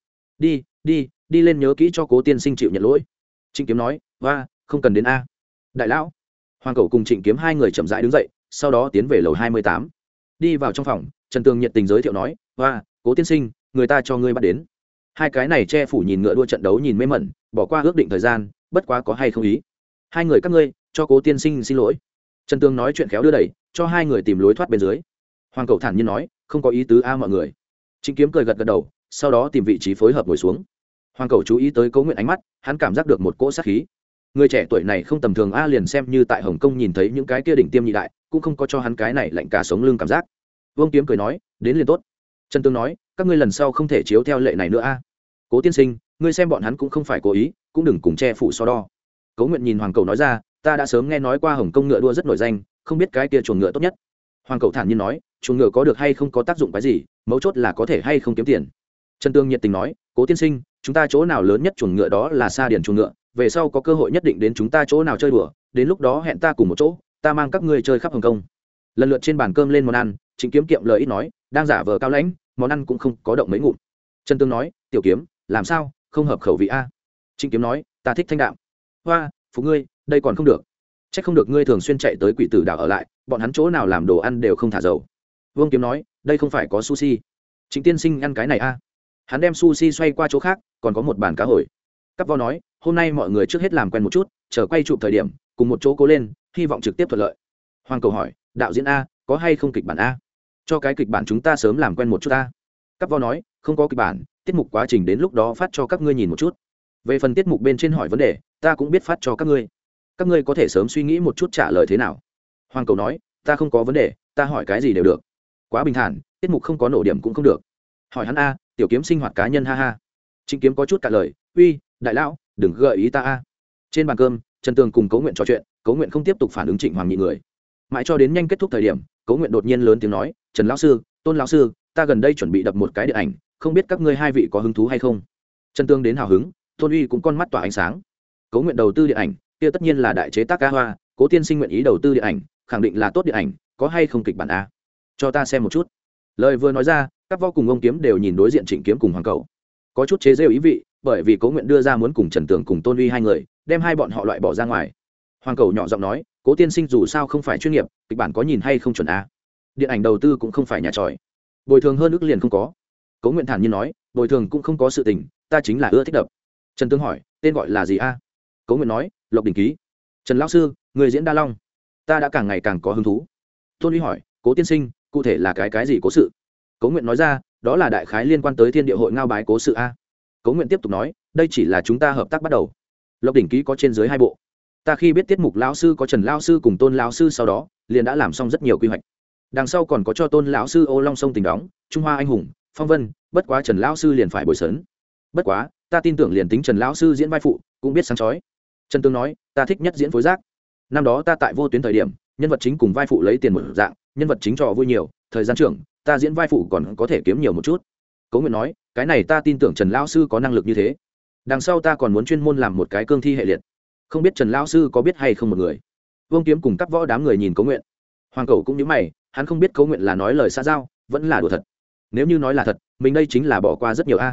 Đi lên nhớ kỹ cho Cố tiên sinh chịu nhận lỗi. Trịnh Kiếm nói, "Oa, không cần đến a." Đại lão. Hoàng Cẩu cùng Trịnh Kiếm hai người chậm rãi đứng dậy, sau đó tiến về lầu 28. Đi vào trong phòng, Trần Tường nhiệt tình giới thiệu nói, "Oa, Cố tiên sinh, người ta cho ngươi bắt đến." Hai cái này che phủ nhìn ngựa đua trận đấu nhìn mê mẩn, bỏ qua ước định thời gian, bất quá có hay không ý. Hai người các ngươi, cho Cố tiên sinh xin lỗi. Trần Tường nói chuyện khéo đưa đẩy, cho hai người tìm lối thoát bên dưới. Hoàng Cẩu thản nhiên nói, không có ý tứ a mọi người. Trịnh Kiếm cười gật gật đầu, sau đó tìm vị trí phối hợp ngồi xuống. Hoàng Cẩu chú ý tới Cố Nguyện ánh mắt, hắn cảm giác được một cỗ sát khí. Người trẻ tuổi này không tầm thường a, liền xem như tại Hồng Kông nhìn thấy những cái kia đỉnh tiêm nhị đại, cũng không có cho hắn cái này lạnh cả sống lưng cảm giác. Vương Kiếm cười nói, đến liền tốt. Trần Tường nói, các ngươi lần sau không thể chiếu theo lệ này nữa a. Cố tiên sinh, ngươi xem bọn hắn cũng không phải cố ý, cũng đừng cùng che phủ so đo. Cố Nguyện nhìn Hoàng Cẩu nói ra, ta đã sớm nghe nói qua Hồng Kông ngựa đua rất nổi danh, không biết cái kia chuồng ngựa tốt nhất. Hoàng Cẩu thản nhiên nói, chuồng ngựa có được hay không có tác dụng cái gì, mấu chốt là có thể hay không kiếm tiền. Trần Tương nhiệt tình nói, Cố tiên sinh, chúng ta chỗ nào lớn nhất chuồng ngựa đó là Sa Điền chuồng ngựa, về sau có cơ hội nhất định đến chúng ta chỗ nào chơi đùa, đến lúc đó hẹn ta cùng một chỗ, ta mang các ngươi chơi khắp Hồng Kông. Lần lượt trên bàn cơm lên món ăn, Trịnh Kiếm kiệm lời ít nói, đang giả vờ cao lãnh, món ăn cũng không có động mấy ngụm. Trần Tương nói, tiểu Kiếm, làm sao, không hợp khẩu vị a? Trịnh Kiếm nói, ta thích thanh đạm. Hoa, phụ ngươi, đây còn không được. Chắc không được ngươi thường xuyên chạy tới Quỷ Tử đảo ở lại, bọn hắn chỗ nào làm đồ ăn đều không thả dầu. Vương Kiếm nói, đây không phải có sushi. Trịnh tiên sinh ăn cái này a? Hắn đem sushi xoay qua chỗ khác, còn có một bàn cá hồi. Cắp Vo nói, hôm nay mọi người trước hết làm quen một chút, chờ quay chụp thời điểm cùng một chỗ cố lên, hy vọng trực tiếp thuận lợi. Hoàng Cầu hỏi, đạo diễn a, có hay không kịch bản a? Cho cái kịch bản chúng ta sớm làm quen một chút a. Cắp Vo nói, không có kịch bản, tiết mục quá trình đến lúc đó phát cho các ngươi nhìn một chút. Về phần tiết mục bên trên hỏi vấn đề, ta cũng biết phát cho các ngươi có thể sớm suy nghĩ một chút trả lời thế nào. Hoàng Cầu nói, ta không có vấn đề, ta hỏi cái gì đều được. Quá bình thản, tiết mục không có nổ điểm cũng không được. Hỏi hắn a, tiểu Kiếm sinh hoạt cá nhân ha ha. Trịnh Kiếm có chút cả lời, uy, đại lão, đừng gợi ý ta a. Trên bàn cơm, Trần Tường cùng Cố Nguyện trò chuyện, Cố Nguyện không tiếp tục phản ứng Trịnh Hoàng nhị người. Mãi cho đến nhanh kết thúc thời điểm, Cố Nguyện đột nhiên lớn tiếng nói, Trần lão sư, Tôn lão sư, ta gần đây chuẩn bị đập một cái điện ảnh, không biết các ngươi hai vị có hứng thú hay không. Trần Tường đến hào hứng, Tôn Uy cũng con mắt tỏa ánh sáng. Cố Nguyện đầu tư điện ảnh, kia tất nhiên là đại chế tác ca hoa, Cố tiên sinh nguyện ý đầu tư điện ảnh, khẳng định là tốt điện ảnh, có hay không kịch bản a? Cho ta xem một chút. Lời vừa nói ra, các Vo cùng ông Kiếm đều nhìn đối diện Trịnh Kiếm cùng Hoàng Cẩu, có chút chế giễu ý vị, bởi vì Cố Nguyện đưa ra muốn cùng Trần Tường cùng Tôn Uy hai người đem hai bọn họ loại bỏ ra ngoài. Hoàng Cẩu nhỏ giọng nói, Cố tiên sinh dù sao không phải chuyên nghiệp, kịch bản có nhìn hay không chuẩn a? Điện ảnh đầu tư cũng không phải nhà tròi, bồi thường hơn ước liền không có. Cố Nguyện thản nhiên nói, bồi thường cũng không có sự tình, ta chính là ưa thích đập. Trần Tường hỏi, tên gọi là gì a? Cố Nguyện nói, Lộc Đỉnh Ký. Trần lão sư, người diễn Đa Long, ta đã càng ngày càng có hứng thú. Tôn Uy hỏi, Cố tiên sinh, cụ thể là cái gì cố sự? Cố Nguyện nói ra, đó là đại khái liên quan tới Thiên Địa hội ngao bái cố sự a. Cố Nguyện tiếp tục nói, đây chỉ là chúng ta hợp tác bắt đầu. Lộc Đỉnh Ký có trên dưới 2 bộ. Ta khi biết tiết mục lão sư có Trần lão sư cùng Tôn lão sư sau đó, liền đã làm xong rất nhiều quy hoạch. Đằng sau còn có cho Tôn lão sư Ô Long sông tình đóng, Trung Hoa anh hùng, Phong Vân, bất quá Trần lão sư liền phải bồi sớn. Bất quá, ta tin tưởng liền tính Trần lão sư diễn vai phụ, cũng biết sáng chói. Trần Tương nói, ta thích nhất diễn phối giác. Năm đó ta tại Vô Tuyến thời điểm, nhân vật chính cùng vai phụ lấy tiền một dạng, nhân vật chính trò vui nhiều, thời gian trưởng, ta diễn vai phụ còn có thể kiếm nhiều một chút. Cố Nguyện nói, cái này ta tin tưởng Trần lão sư có năng lực như thế. Đằng sau ta còn muốn chuyên môn làm một cái cương thi hệ liệt, không biết Trần lão sư có biết hay không một người. Vương Kiếm cùng các võ đám người nhìn Cố Nguyện. Hoàng Cẩu cũng nhíu mày, hắn không biết Cố Nguyện là nói lời xã giao vẫn là đùa thật. Nếu như nói là thật, mình đây chính là bỏ qua rất nhiều a.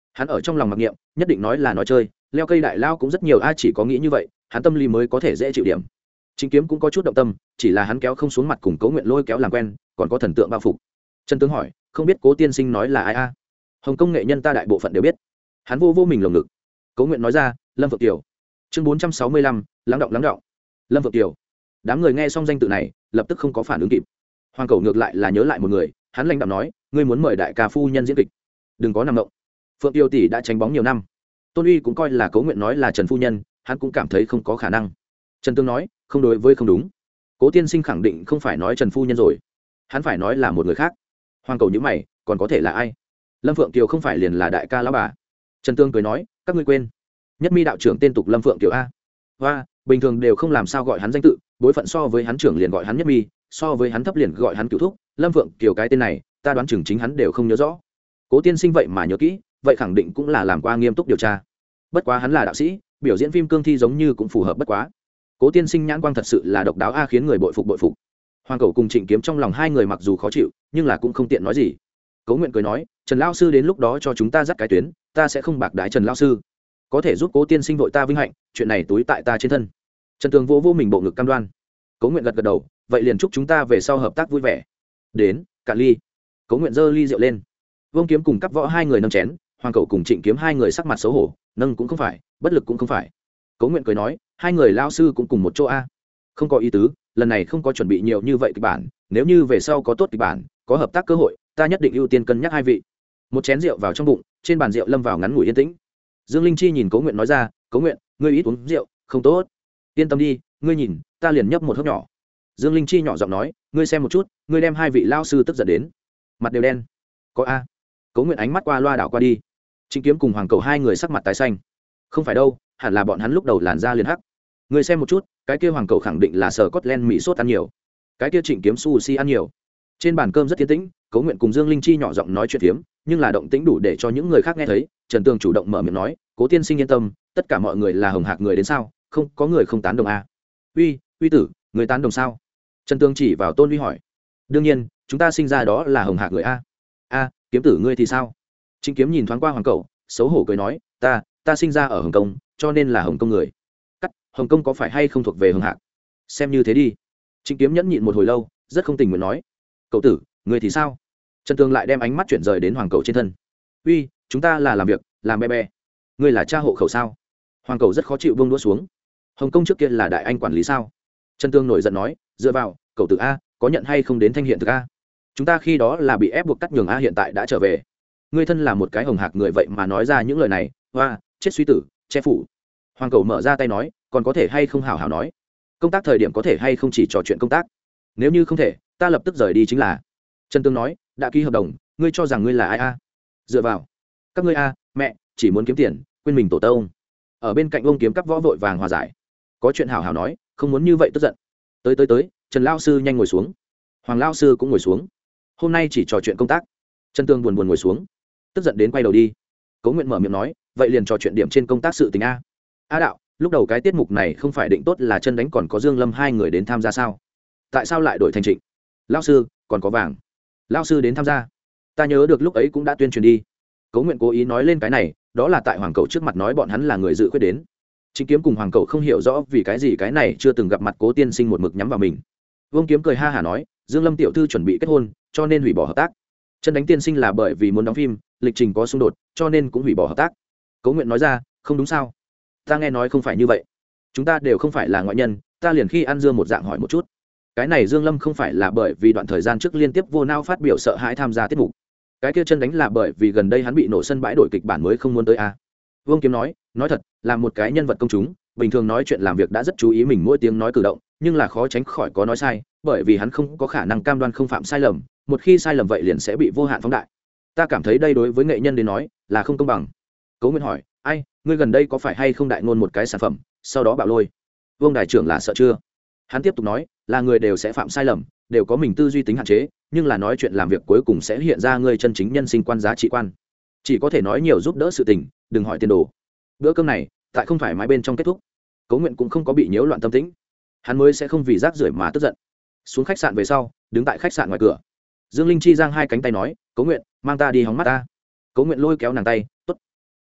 hắn ở trong lòng mặc niệm nhất định nói là nói chơi, leo cây đại lao cũng rất nhiều ai chỉ có nghĩ như vậy hắn tâm lý mới có thể dễ chịu điểm. Chính kiếm cũng có chút động tâm, chỉ là hắn kéo không xuống mặt cùng Cố Nguyện lôi kéo làm quen, còn có thần tượng bao phục. Trần Tướng hỏi, không biết Cố tiên sinh nói là ai a? Hồng Kông nghệ nhân ta đại bộ phận đều biết. Hắn vô mình lồng ngực. Cố Nguyện nói ra, Lâm Phượng Kiều. Chương 465, lắng động. Lâm Phượng Kiều. Đám người nghe xong danh tự này, lập tức không có phản ứng kịp. Hoàng Cầu ngược lại là nhớ lại một người, hắn lãnh đạm nói, ngươi muốn mời đại ca phu nhân diễn kịch, đừng có nằm động. Phượng Kiều tỷ đã tránh bóng nhiều năm. Tôn Uy cũng coi là Cố Nguyện nói là Trần phu nhân, hắn cũng cảm thấy không có khả năng. Trần Tương nói, không đối với không đúng. Cố tiên sinh khẳng định không phải nói Trần phu nhân rồi, hắn phải nói là một người khác. Hoàng Cầu nhíu mày, còn có thể là ai? Lâm Phượng Kiều không phải liền là đại ca lão bà? Trần Tương cười nói, các ngươi quên, Nhất Mi đạo trưởng tên tục Lâm Phượng Kiều a. Và bình thường đều không làm sao gọi hắn danh tự, bối phận so với hắn trưởng liền gọi hắn Nhất Mi, so với hắn thấp liền gọi hắn Cửu Thúc. Lâm Phượng Kiều cái tên này, ta đoán chừng chính hắn đều không nhớ rõ. Cố tiên sinh vậy mà nhớ kỹ, vậy khẳng định cũng là làm qua nghiêm túc điều tra. Bất quá hắn là đạo sĩ, biểu diễn phim cương thi giống như cũng phù hợp bất quá. Cố tiên sinh nhãn quang thật sự là độc đáo a, khiến người bội phục. Hoàng Cầu cùng Trịnh Kiếm trong lòng hai người mặc dù khó chịu, nhưng là cũng không tiện nói gì. Cố Nguyện cười nói, Trần lão sư đến lúc đó cho chúng ta dắt cái tuyến, ta sẽ không bạc đái Trần lão sư, có thể giúp Cố tiên sinh vội ta vinh hạnh, chuyện này túi tại ta trên thân. Trần Tường vô mình bộ ngực cam đoan. Cố Nguyện gật đầu, vậy liền chúc chúng ta về sau hợp tác vui vẻ. Đến, cạn ly. Cố Nguyện giơ ly rượu lên. Vương Kiếm cùng Cắp Võ hai người nâng chén, Hoàng Cầu cùng Trịnh Kiếm hai người sắc mặt xấu hổ, nâng cũng không phải, bất lực cũng không phải. Cố Nguyện cười nói, hai người lao sư cũng cùng một chỗ a. Không có ý tứ, lần này không có chuẩn bị nhiều như vậy kịch bản, nếu như về sau có tốt kịch bản, có hợp tác cơ hội, ta nhất định ưu tiên cân nhắc hai vị. Một chén rượu vào trong bụng, trên bàn rượu lâm vào ngắn ngủi yên tĩnh. Dương Linh Chi nhìn Cố Nguyện nói ra, Cố Nguyện, ngươi ít uống rượu, không tốt. Yên tâm đi, ngươi nhìn, ta liền nhấp một hớp nhỏ. Dương Linh Chi nhỏ giọng nói, ngươi xem một chút, ngươi đem hai vị lao sư tức giận đến, mặt đều đen. Có a? Cố Nguyện ánh mắt qua loa đảo qua đi. Trịnh Kiếm cùng Hoàng Cầu hai người sắc mặt tái xanh. Không phải đâu, hẳn là bọn hắn lúc đầu làn da liền hắc. Ngươi xem một chút, cái kia Hoàng Cầu khẳng định là sờ cốt len mỹ sốt ăn nhiều, cái kia Trịnh Kiếm sushi ăn nhiều. Trên bàn cơm rất tiến tĩnh, Cố Nguyện cùng Dương Linh Chi nhỏ giọng nói chuyện phiếm, nhưng là động tĩnh đủ để cho những người khác nghe thấy. Trần Tường chủ động mở miệng nói, Cố tiên sinh yên tâm, tất cả mọi người là hồng hạc người đến sao, không có người không tán đồng a. Uy tử, người tán đồng sao? Trần Tường chỉ vào Tôn Uy hỏi. Đương nhiên, chúng ta sinh ra đó là hồng hạc người a. Kiếm tử ngươi thì sao? Trịnh Kiếm nhìn thoáng qua Hoàng Cầu, xấu hổ cười nói, ta sinh ra ở Hồng Kông, cho nên là Hồng Kông người. Hồng Kông có phải hay không thuộc về hồng hạc? Xem như thế đi. Trịnh Kiếm nhẫn nhịn một hồi lâu, rất không tình nguyện nói, cậu tử, ngươi thì sao? Trần Tường lại đem ánh mắt chuyển rời đến Hoàng Cầu trên thân. Chúng ta là làm việc, làm be. Ngươi là cha hộ khẩu sao? Hoàng Cầu rất khó chịu buông đũa xuống. Hồng Kông trước kia là đại anh quản lý sao? Trần Tường nổi giận nói, dựa vào, cậu tử a, có nhận hay không đến thanh hiện thực a? Chúng ta khi đó là bị ép buộc cắt nhường a, hiện tại đã trở về. Ngươi thân là một cái hồng hạc người vậy mà nói ra những lời này, hoa, chết suy tử, che phủ. Hoàng Cầu mở ra tay nói, còn có thể hay không hảo hảo nói, công tác thời điểm có thể hay không chỉ trò chuyện công tác, nếu như không thể, ta lập tức rời đi chính là. Trần Tương nói, đã ký hợp đồng, ngươi cho rằng ngươi là ai a? Dựa vào các ngươi a, mẹ chỉ muốn kiếm tiền, quên mình tổ tông. Ở bên cạnh ông Kiếm Cắp Võ vội vàng hòa giải, có chuyện hảo hảo nói, không muốn như vậy tức giận. Tới, Trần lao sư nhanh ngồi xuống. Hoàng lao sư cũng ngồi xuống. Hôm nay chỉ trò chuyện công tác. Trần Tương buồn ngồi xuống, tức giận đến quay đầu đi. Cố Nguyện mở miệng nói, vậy liền trò chuyện điểm trên công tác sự tình a. Đạo, lúc đầu cái tiết mục này không phải định tốt là chân đánh còn có Dương Lâm hai người đến tham gia sao? Tại sao lại đổi thành Trịnh lão sư, còn có Vàng lão sư đến tham gia? Ta nhớ được lúc ấy cũng đã tuyên truyền đi. Cố Nguyện cố ý nói lên cái này, đó là tại Hoàng Cầu trước mặt nói bọn hắn là người dự khuyết đến. Trịnh Kiếm cùng Hoàng Cầu không hiểu rõ vì cái gì cái này chưa từng gặp mặt Cố tiên sinh một mực nhắm vào mình. Vương Kiếm cười ha hả nói, Dương Lâm tiểu thư chuẩn bị kết hôn, cho nên hủy bỏ hợp tác. Chân đánh tiên sinh là bởi vì muốn đóng phim, lịch trình có xung đột, cho nên cũng hủy bỏ hợp tác. Cố Nguyện nói ra, không đúng sao? Ta nghe nói không phải như vậy, chúng ta đều không phải là ngoại nhân, ta liền khi ăn dưa một dạng hỏi một chút, cái này Dương Lâm không phải là bởi vì đoạn thời gian trước liên tiếp vô nao phát biểu sợ hãi tham gia tiết mục, cái kia chân đánh là bởi vì gần đây hắn bị nổ sân bãi đổi kịch bản mới không muốn tới a. Vương Kiếm nói thật, là một cái nhân vật công chúng, bình thường nói chuyện làm việc đã rất chú ý mình mỗi tiếng nói cử động, nhưng là khó tránh khỏi có nói sai, bởi vì hắn không có khả năng cam đoan không phạm sai lầm, một khi sai lầm vậy liền sẽ bị vô hạn phóng đại. Ta cảm thấy đây đối với nghệ nhân đến nói là không công bằng. Cố Nguyên hỏi, ai, ngươi gần đây có phải hay không đại ngôn một cái sản phẩm, sau đó bạo lôi? Vương đại trưởng là sợ chưa? Hắn tiếp tục nói, là người đều sẽ phạm sai lầm, đều có mình tư duy tính hạn chế, nhưng là nói chuyện làm việc cuối cùng sẽ hiện ra ngươi chân chính nhân sinh quan giá trị quan. Chỉ có thể nói nhiều giúp đỡ sự tình, đừng hỏi tiền đồ. Bữa cơm này tại không phải mái bên trong kết thúc. Cố Nguyện cũng không có bị nhiễu loạn tâm tĩnh, hắn mới sẽ không vì rác rưởi mà tức giận. Xuống khách sạn về sau, đứng tại khách sạn ngoài cửa, Dương Linh Chi giang hai cánh tay nói, Cố Nguyện, mang ta đi hóng mắt ta. Cố Nguyện lôi kéo nàng tay, tốt.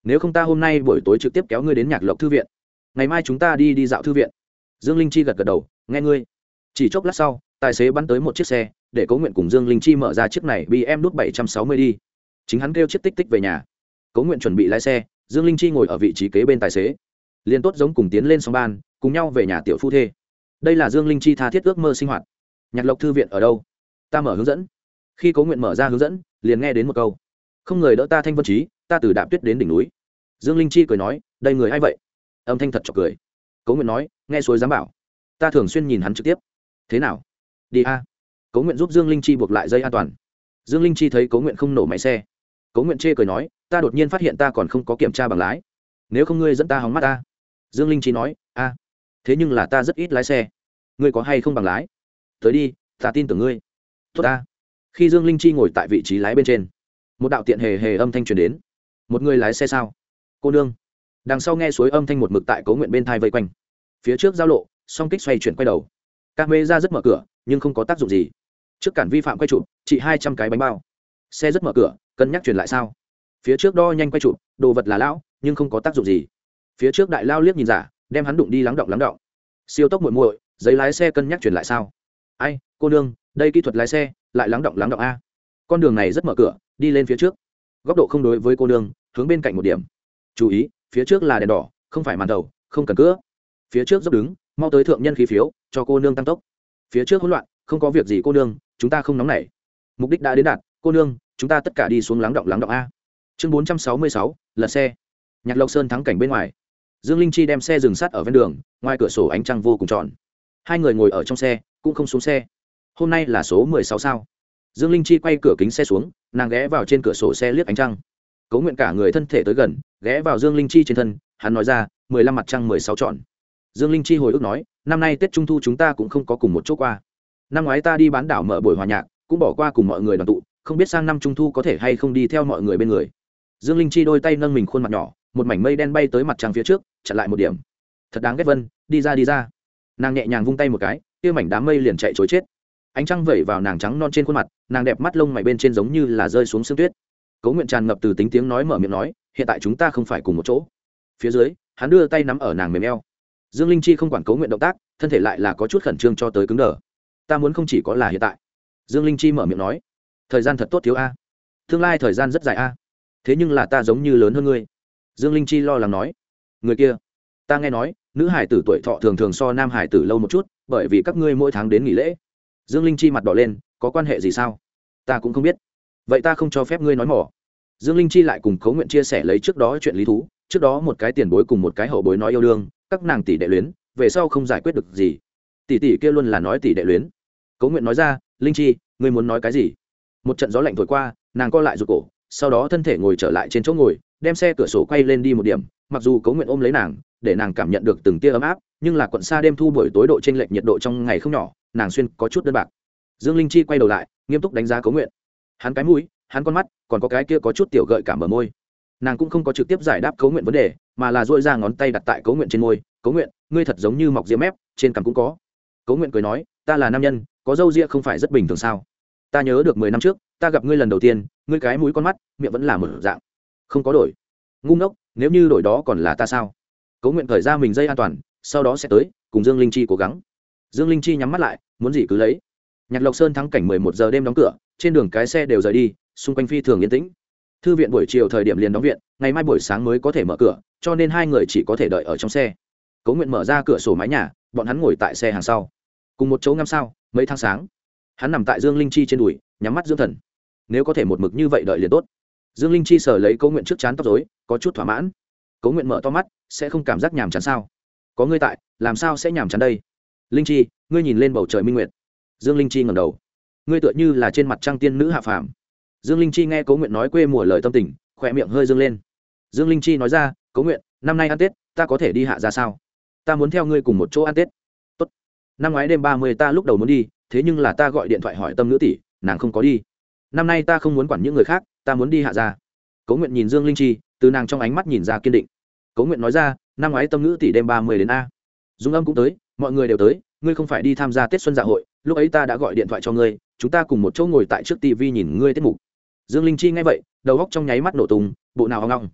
nếu không ta hôm nay buổi tối trực tiếp kéo ngươi đến Nhạc Lộc thư viện, ngày mai chúng ta đi dạo thư viện. Dương Linh Chi gật gật đầu, nghe ngươi. Chỉ chốc lát sau, tài xế bắn tới một chiếc xe, để Cố Nguyện cùng Dương Linh Chi mở ra chiếc này BMW đút 760 đi. Chính hắn kêu chiếc tích tích về nhà. Cố Nguyện chuẩn bị lái xe, Dương Linh Chi ngồi ở vị trí kế bên tài xế. Liên tốt giống cùng tiến lên song ban, cùng nhau về nhà tiểu phu thê. Đây là Dương Linh Chi tha thiết ước mơ sinh hoạt. Nhạc Lộc thư viện ở đâu? Ta mở hướng dẫn. Khi Cố Nguyện mở ra hướng dẫn, liền nghe đến một câu: không người đỡ ta Thanh Vân Chí, ta từ Đạp Tuyết đến đỉnh núi. Dương Linh Chi cười nói: đây người ai vậy? Âm thanh thật chọc cười. Cố Nguyện nói: nghe suối giám bảo. Ta thường xuyên nhìn hắn trực tiếp. Thế nào? Đi a. Cố Nguyện giúp Dương Linh Chi buộc lại dây an toàn. Dương Linh Chi thấy Cố Nguyện không nổ máy xe. Cố Nguyện chê cười nói: ta đột nhiên phát hiện ta còn không có kiểm tra bằng lái, nếu không ngươi dẫn ta hóng mắt ta. Dương Linh Chi nói: a, thế nhưng là ta rất ít lái xe, ngươi có hay không bằng lái? Tới đi, ta tin tưởng ngươi. Tốt ta. Khi Dương Linh Chi ngồi tại vị trí lái bên trên, một đạo tiện hề hề âm thanh truyền đến: một người lái xe sao? Cô nương. Đằng sau nghe suối âm thanh một mực tại Cố Nguyện bên thai vây quanh. Phía trước giao lộ, song kích xoay chuyển quay đầu. Camera rất mở cửa, nhưng không có tác dụng gì. Trước cản vi phạm quay chụp, trị 200 cái bánh bao. Xe rất mở cửa, cân nhắc truyền lại sao? Phía trước đo nhanh quay chụp, đồ vật là lão, nhưng không có tác dụng gì. Phía trước đại lao liếc nhìn giả, đem hắn đụng đi lắng động. Siêu tốc muội muội, giấy lái xe cân nhắc truyền lại sao? Ai, cô nương, đây kỹ thuật lái xe, lại lắng động a. Con đường này rất mở cửa, đi lên phía trước. Góc độ không đối với cô nương, hướng bên cạnh một điểm. Chú ý, phía trước là đèn đỏ, không phải màn đầu, không cần cưa. Phía trước dốc đứng, mau tới thượng nhân khí phiếu, cho cô nương tăng tốc. Phía trước hỗn loạn, không có việc gì cô nương, chúng ta không nóng nảy. Mục đích đã đến đạt, cô nương, chúng ta tất cả đi xuống lắng động a. Chương 466, lật xe. Nhạc Lộc Sơn thắng cảnh bên ngoài. Dương Linh Chi đem xe dừng sát ở ven đường, ngoài cửa sổ ánh trăng vô cùng tròn. Hai người ngồi ở trong xe, cũng không xuống xe. Hôm nay là số 16 sao? Dương Linh Chi quay cửa kính xe xuống, nàng ghé vào trên cửa sổ xe liếc ánh trăng. Cố Nguyện cả người thân thể tới gần, ghé vào Dương Linh Chi trên thân, hắn nói ra: 15 mặt trăng 16 tròn. Dương Linh Chi hồi ức nói: năm nay Tết Trung thu chúng ta cũng không có cùng một chỗ qua. Năm ngoái ta đi bán đảo mở buổi hòa nhạc, cũng bỏ qua cùng mọi người đoàn tụ, không biết sang năm Trung thu có thể hay không đi theo mọi người bên người. Dương Linh Chi đôi tay nâng mình khuôn mặt nhỏ, một mảnh mây đen bay tới mặt trăng phía trước, chặn lại một điểm. Thật đáng ghét Vân, đi ra. Nàng nhẹ nhàng vung tay một cái, kia mảnh đám mây liền chạy trối chết. Ánh trăng vẩy vào nàng trắng non trên khuôn mặt, nàng đẹp mắt lông mày bên trên giống như là rơi xuống sương tuyết. Cố Nguyện tràn ngập từ tính tiếng nói mở miệng nói: hiện tại chúng ta không phải cùng một chỗ. Phía dưới, hắn đưa tay nắm ở nàng mềm eo. Dương Linh Chi không quản Cố Nguyện động tác, thân thể lại là có chút khẩn trương cho tới cứng đờ. Ta muốn không chỉ có là hiện tại. Dương Linh Chi mở miệng nói: thời gian thật tốt thiếu a, tương lai thời gian rất dài a. Thế nhưng là ta giống như lớn hơn ngươi. Dương Linh Chi lo lắng nói: người kia, ta nghe nói nữ hải tử tuổi thọ thường thường so nam hải tử lâu một chút, bởi vì các ngươi mỗi tháng đến nghỉ lễ. Dương Linh Chi mặt đỏ lên: có quan hệ gì sao? Ta cũng không biết. Vậy ta không cho phép ngươi nói mỏ. Dương Linh Chi lại cùng Cố Nguyện chia sẻ lấy trước đó chuyện lý thú. Trước đó một cái tiền bối cùng một cái hậu bối nói yêu đương, các nàng tỷ đệ luyến, về sau không giải quyết được gì. Tỷ tỷ kia luôn là nói tỷ đệ luyến. Cố Nguyện nói ra: Linh Chi, ngươi muốn nói cái gì? Một trận gió lạnh thổi qua, nàng co lại rụt cổ, sau đó thân thể ngồi trở lại trên chỗ ngồi, đem xe cửa sổ quay lên đi một điểm. Mặc dù Cố Nguyện ôm lấy nàng, để nàng cảm nhận được từng tia ấm áp, nhưng là quận xa đêm thu buổi tối độ chênh lệch nhiệt độ trong ngày không nhỏ, nàng xuyên có chút đơn bạc. Dương Linh Chi quay đầu lại, nghiêm túc đánh giá Cố Nguyện. Hắn cái mũi, hắn con mắt, còn có cái kia có chút tiểu gợi cảm bờ môi. Nàng cũng không có trực tiếp giải đáp Cố Nguyện vấn đề, mà là duỗi ra ngón tay đặt tại Cố Nguyện trên môi. Cố Nguyện, ngươi thật giống như mọc ria mép, trên cằm cũng có. Cố Nguyện cười nói: ta là nam nhân, có râu ria không phải rất bình thường sao? Ta nhớ được 10 năm trước, ta gặp ngươi lần đầu tiên, ngươi cái mũi con mắt, miệng vẫn là một dạng, không có đổi. Ngu ngốc, nếu như đổi đó còn là ta sao? Cố Nguyện cởi ra mình dây an toàn, sau đó sẽ tới cùng Dương Linh Chi cố gắng. Dương Linh Chi nhắm mắt lại, muốn gì cứ lấy. Nhạc Lộc Sơn thắng cảnh 11 giờ đêm đóng cửa, trên đường cái xe đều rời đi, xung quanh phi thường yên tĩnh. Thư viện buổi chiều thời điểm liền đóng viện, ngày mai buổi sáng mới có thể mở cửa, cho nên hai người chỉ có thể đợi ở trong xe. Cố Nguyện mở ra cửa sổ mái nhà, bọn hắn ngồi tại xe hàng sau, cùng một chỗ ngắm sao, mấy tháng sáng. Hắn nằm tại Dương Linh Chi trên đùi, nhắm mắt dưỡng thần. Nếu có thể một mực như vậy đợi liền tốt. Dương Linh Chi sờ lấy Cố Nguyện trước trán tóc rối, có chút thỏa mãn. Cố Nguyện mở to mắt, sẽ không cảm giác nhàm chán sao? Có ngươi tại, làm sao sẽ nhàm chán đây? Linh Chi, ngươi nhìn lên bầu trời minh nguyệt. Dương Linh Chi ngẩng đầu. Ngươi tựa như là trên mặt trăng tiên nữ hạ phàm. Dương Linh Chi nghe Cố Nguyện nói quê mùa lời tâm tình, khỏe miệng hơi dương lên. Dương Linh Chi nói ra: Cố Nguyện, năm nay ăn Tết, ta có thể đi hạ ra sao? Ta muốn theo ngươi cùng một chỗ ăn Tết. Tốt. Năm ngoái đêm 30 ta lúc đầu muốn đi, thế nhưng là ta gọi điện thoại hỏi Tâm nữ tỷ, nàng không có đi. Năm nay ta không muốn quản những người khác, ta muốn đi hạ ra. Cố Nguyện nhìn Dương Linh Chi, từ nàng trong ánh mắt nhìn ra kiên định. Cố Nguyện nói ra: năm ngoái Tâm nữ tỷ đêm 30 đến a. Dung Âm cũng tới, mọi người đều tới, ngươi không phải đi tham gia Tết xuân dạ hội, lúc ấy ta đã gọi điện thoại cho ngươi, chúng ta cùng một chỗ ngồi tại trước tivi nhìn ngươi tiết mục. Dương Linh Chi nghe vậy, đầu óc trong nháy mắt nổ tung, bộ nào hoang long.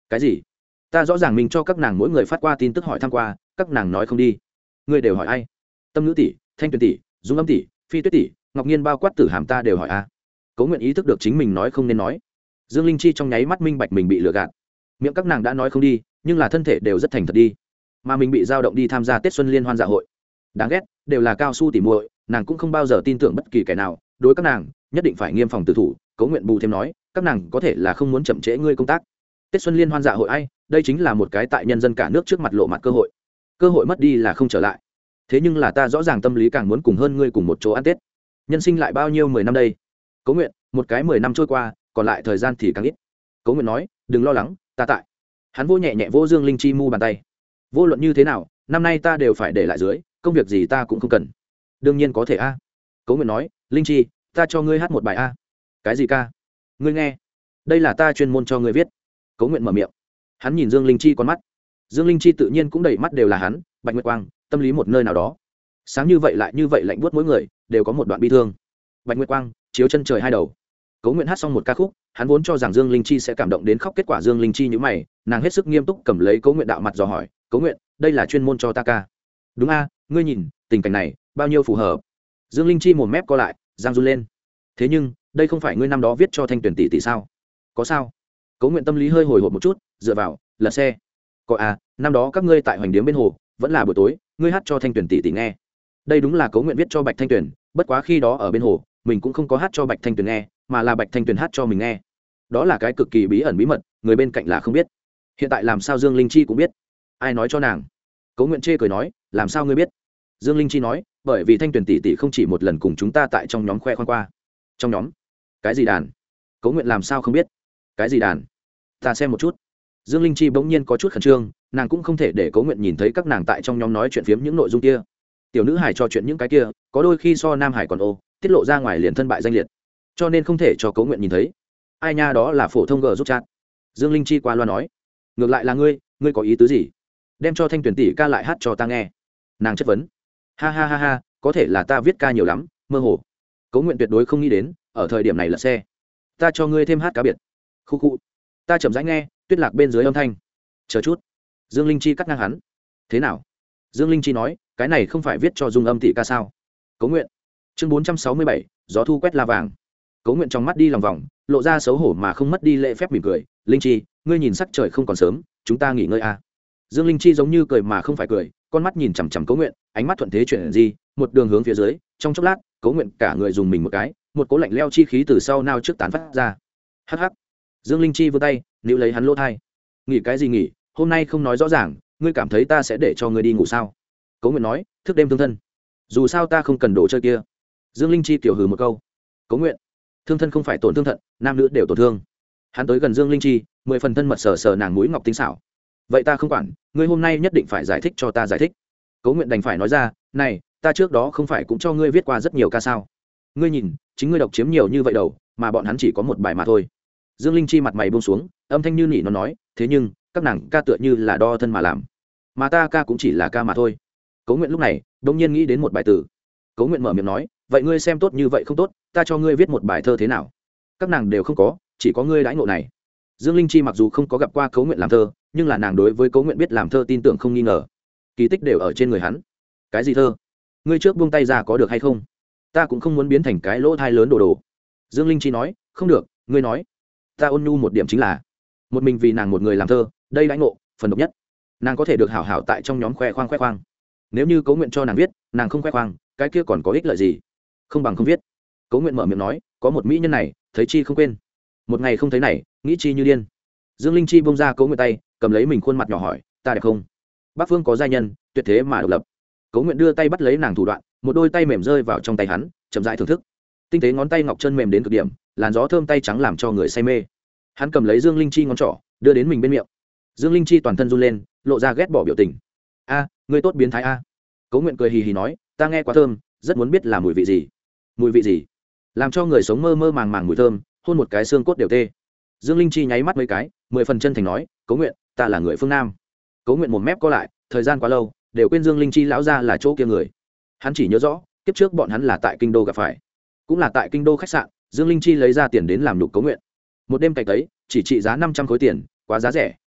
cái gì? Ta rõ ràng mình cho các nàng mỗi người phát qua tin tức hỏi thăm qua, các nàng nói không đi. Ngươi đều hỏi ai? Tâm Nữ tỷ, Thanh Tuyền tỷ, Dung Âm tỷ, Phi Tuyết tỷ, Ngọc Nhiên bao quát Tử Hàm ta đều hỏi a. Cố Nguyện ý thức được chính mình nói không nên nói. Dương Linh Chi trong nháy mắt minh bạch mình bị lừa gạt. Miệng các nàng đã nói không đi, nhưng là thân thể đều rất thành thật đi. Mà mình bị dao động đi tham gia Tết Xuân Liên Hoan dạ hội. Đáng ghét, đều là cao su tỉ muội, nàng cũng không bao giờ tin tưởng bất kỳ kẻ nào, đối các nàng, nhất định phải nghiêm phòng tử thủ. Cố Nguyện bù thêm nói, các nàng có thể là không muốn chậm trễ ngươi công tác. Tết Xuân Liên Hoan dạ hội ai, đây chính là một cái tại nhân dân cả nước trước mặt lộ mặt cơ hội. Cơ hội mất đi là không trở lại. Thế nhưng là ta rõ ràng tâm lý càng muốn cùng hơn ngươi cùng một chỗ ăn Tết. Nhân sinh lại bao nhiêu 10 năm đây? Cố Nguyện, một cái 10 năm trôi qua, còn lại thời gian thì càng ít. Cố Nguyện nói, đừng lo lắng, ta tại. Hắn vô nhẹ nhẹ vô Dương Linh Chi mu bàn tay. Vô luận như thế nào, năm nay ta đều phải để lại dưới, công việc gì ta cũng không cần. Đương nhiên có thể a. Cố Nguyện nói, Linh Chi, ta cho ngươi hát một bài a. Cái gì ca? Ngươi nghe, đây là ta chuyên môn cho ngươi viết. Cố Nguyện mở miệng. Hắn nhìn Dương Linh Chi con mắt. Dương Linh Chi tự nhiên cũng đầy mắt đều là hắn, Bạch Nguyệt Quang, tâm lý một nơi nào đó. Sáng như vậy lại như vậy lạnh buốt mỗi người, đều có một đoạn bi thương. Bạch Nguyệt Quang, chiếu chân trời hai đầu. Cố Nguyện hát xong một ca khúc, hắn vốn cho rằng Dương Linh Chi sẽ cảm động đến khóc, kết quả Dương Linh Chi nhíu mày, nàng hết sức nghiêm túc cầm lấy Cố Nguyện đạo mặt dò hỏi, "Cố Nguyện, đây là chuyên môn cho ta ca?" "Đúng a, ngươi nhìn, tình cảnh này, bao nhiêu phù hợp." Dương Linh Chi mồm mép co lại, giang run lên. "Thế nhưng, đây không phải ngươi năm đó viết cho Thanh Tuyển tỷ tỷ sao?" "Có sao?" Cố Nguyện tâm lý hơi hồi hộp một chút, dựa vào, lật xe. "Có à, năm đó các ngươi tại Hoành Điếm bên hồ, vẫn là buổi tối, ngươi hát cho Thanh Tuyển tỷ tỷ nghe." Đây đúng là Cố Nguyện viết cho Bạch Thanh Tuyển, bất quá khi đó ở bên hồ, mình cũng không có hát cho Bạch Thanh Tuyển nghe, mà là Bạch Thanh Tuyển hát cho mình nghe. Đó là cái cực kỳ bí ẩn bí mật, người bên cạnh là không biết. Hiện tại làm sao Dương Linh Chi cũng biết? Ai nói cho nàng? Cố Nguyện chê cười nói, làm sao ngươi biết? Dương Linh Chi nói, bởi vì Thanh Tuyển tỷ tỷ không chỉ một lần cùng chúng ta tại trong nhóm khoe khoang qua. Trong nhóm? Cái gì đàn? Cố Nguyện làm sao không biết? Cái gì đàn? Ta xem một chút. Dương Linh Chi bỗng nhiên có chút khẩn trương, nàng cũng không thể để Cố Nguyện nhìn thấy các nàng tại trong nhóm nói chuyện phiếm những nội dung kia. Tiểu nữ hải trò chuyện những cái kia, có đôi khi so nam hải còn ô, tiết lộ ra ngoài liền thân bại danh liệt, cho nên không thể cho Cố Nguyện nhìn thấy. Ai nha, đó là phổ thông giúp chat. Dương Linh Chi qua loa nói, ngược lại là ngươi có ý tứ gì? Đem cho Thanh Tuyển tỷ ca lại hát cho ta nghe. Nàng chất vấn. Ha ha ha ha, có thể là ta viết ca nhiều lắm, mơ hồ. Cố Nguyện tuyệt đối không nghĩ đến, ở thời điểm này là xe. Ta cho ngươi thêm hát cá biệt. Khu khu. Ta chậm rãi nghe, tuyết lạc bên dưới âm thanh. Chờ chút. Dương Linh Chi cắt ngang hắn. Thế nào? Dương Linh Chi nói, cái này không phải viết cho Dung Âm tỷ ca sao? Cố Nguyện. Chương 467, gió thu quét la vàng. Cố Nguyện trong mắt đi lòng vòng, lộ ra xấu hổ mà không mất đi lễ phép mỉm cười. Linh Chi, ngươi nhìn sắc trời không còn sớm, chúng ta nghỉ ngơi à? Dương Linh Chi giống như cười mà không phải cười, con mắt nhìn chằm chằm Cố Nguyện, ánh mắt thuận thế chuyển gì, một đường hướng phía dưới. Trong chốc lát, Cố Nguyện cả người dùng mình một cái, một cỗ lạnh leo chi khí từ sau nao trước tán phát ra. Hắc hắc. Dương Linh Chi vươn tay, níu lấy hắn lỗ tai. Nghỉ cái gì nghỉ, hôm nay không nói rõ ràng, ngươi cảm thấy ta sẽ để cho ngươi đi ngủ sao? Cố Nguyện nói, thức đêm thương thân. Dù sao ta không cần đồ chơi kia. Dương Linh Chi tiểu hừ một câu. Cố Nguyện, thương thân không phải tổn thương thận, nam nữ đều tổn thương. Hắn tới gần Dương Linh Chi, 10 phần thân mật sờ sờ nàng mũi ngọc tinh xảo. Vậy ta không quản, ngươi hôm nay nhất định phải giải thích cho ta giải thích. Cố Nguyện đành phải nói ra, này, ta trước đó không phải cũng cho ngươi viết qua rất nhiều ca sao? Ngươi nhìn, chính ngươi độc chiếm nhiều như vậy đầu, mà bọn hắn chỉ có một bài mà thôi. Dương Linh Chi mặt mày buông xuống, âm thanh như nỉ nó nói, thế nhưng các nàng ca tựa như là đo thân mà làm, mà ta ca cũng chỉ là ca mà thôi. Cố Nguyện lúc này đống nhiên nghĩ đến một bài từ. Cố Nguyện mở miệng nói, vậy ngươi xem tốt như vậy không tốt, ta cho ngươi viết một bài thơ thế nào? Các nàng đều không có, chỉ có ngươi đãi ngộ này. Dương Linh Chi mặc dù không có gặp qua Cố Nguyện làm thơ, nhưng là nàng đối với Cố Nguyện biết làm thơ tin tưởng không nghi ngờ. Kỳ tích đều ở trên người hắn. Cái gì thơ? Ngươi trước buông tay ra có được hay không? Ta cũng không muốn biến thành cái lỗ thai lớn đồ đồ. Dương Linh Chi nói, không được, ngươi nói. Ta ôn nhu một điểm chính là, một mình vì nàng một người làm thơ, đây đãi ngộ, phần độc nhất. Nàng có thể được hảo hảo tại trong nhóm khoe khoang. Nếu như Cố Nguyện cho nàng viết, nàng không khoe khoang, cái kia còn có ích lợi gì? Không bằng không viết. Cố Nguyện mở miệng nói, có một mỹ nhân này, thấy chi không quên. Một ngày không thấy này, nghĩ chi như điên. Dương Linh Chi bông ra Cố Nguyện tay, cầm lấy mình khuôn mặt nhỏ hỏi, ta đẹp không? Bắc Phương có giai nhân, tuyệt thế mà độc lập. Cố Nguyện đưa tay bắt lấy nàng thủ đoạn, một đôi tay mềm rơi vào trong tay hắn, chậm rãi thưởng thức. Tinh tế ngón tay ngọc chân mềm đến cực điểm, làn gió thơm tay trắng làm cho người say mê. Hắn cầm lấy Dương Linh Chi ngón trỏ, đưa đến mình bên miệng. Dương Linh Chi toàn thân run lên, lộ ra ghét bỏ biểu tình. A, ngươi tốt biến thái a. Cố Nguyện cười hì hì nói, ta nghe quá thơm, rất muốn biết là mùi vị gì. Mùi vị gì? Làm cho người sống mơ mơ màng màng mùi thơm, hôn một cái xương cốt đều tê. Dương Linh Chi nháy mắt mấy cái, 10 phần chân thành nói, Cố Nguyện, ta là người phương Nam. Cố Nguyện mồm mép co lại, thời gian quá lâu, đều quên Dương Linh Chi lão ra là chỗ kia người. Hắn chỉ nhớ rõ, kiếp trước bọn hắn là tại kinh đô gặp phải, cũng là tại kinh đô khách sạn, Dương Linh Chi lấy ra tiền đến làm nhục Cố Nguyện. Một đêm cày tấy, chỉ trị giá 500 khối tiền, quá giá rẻ,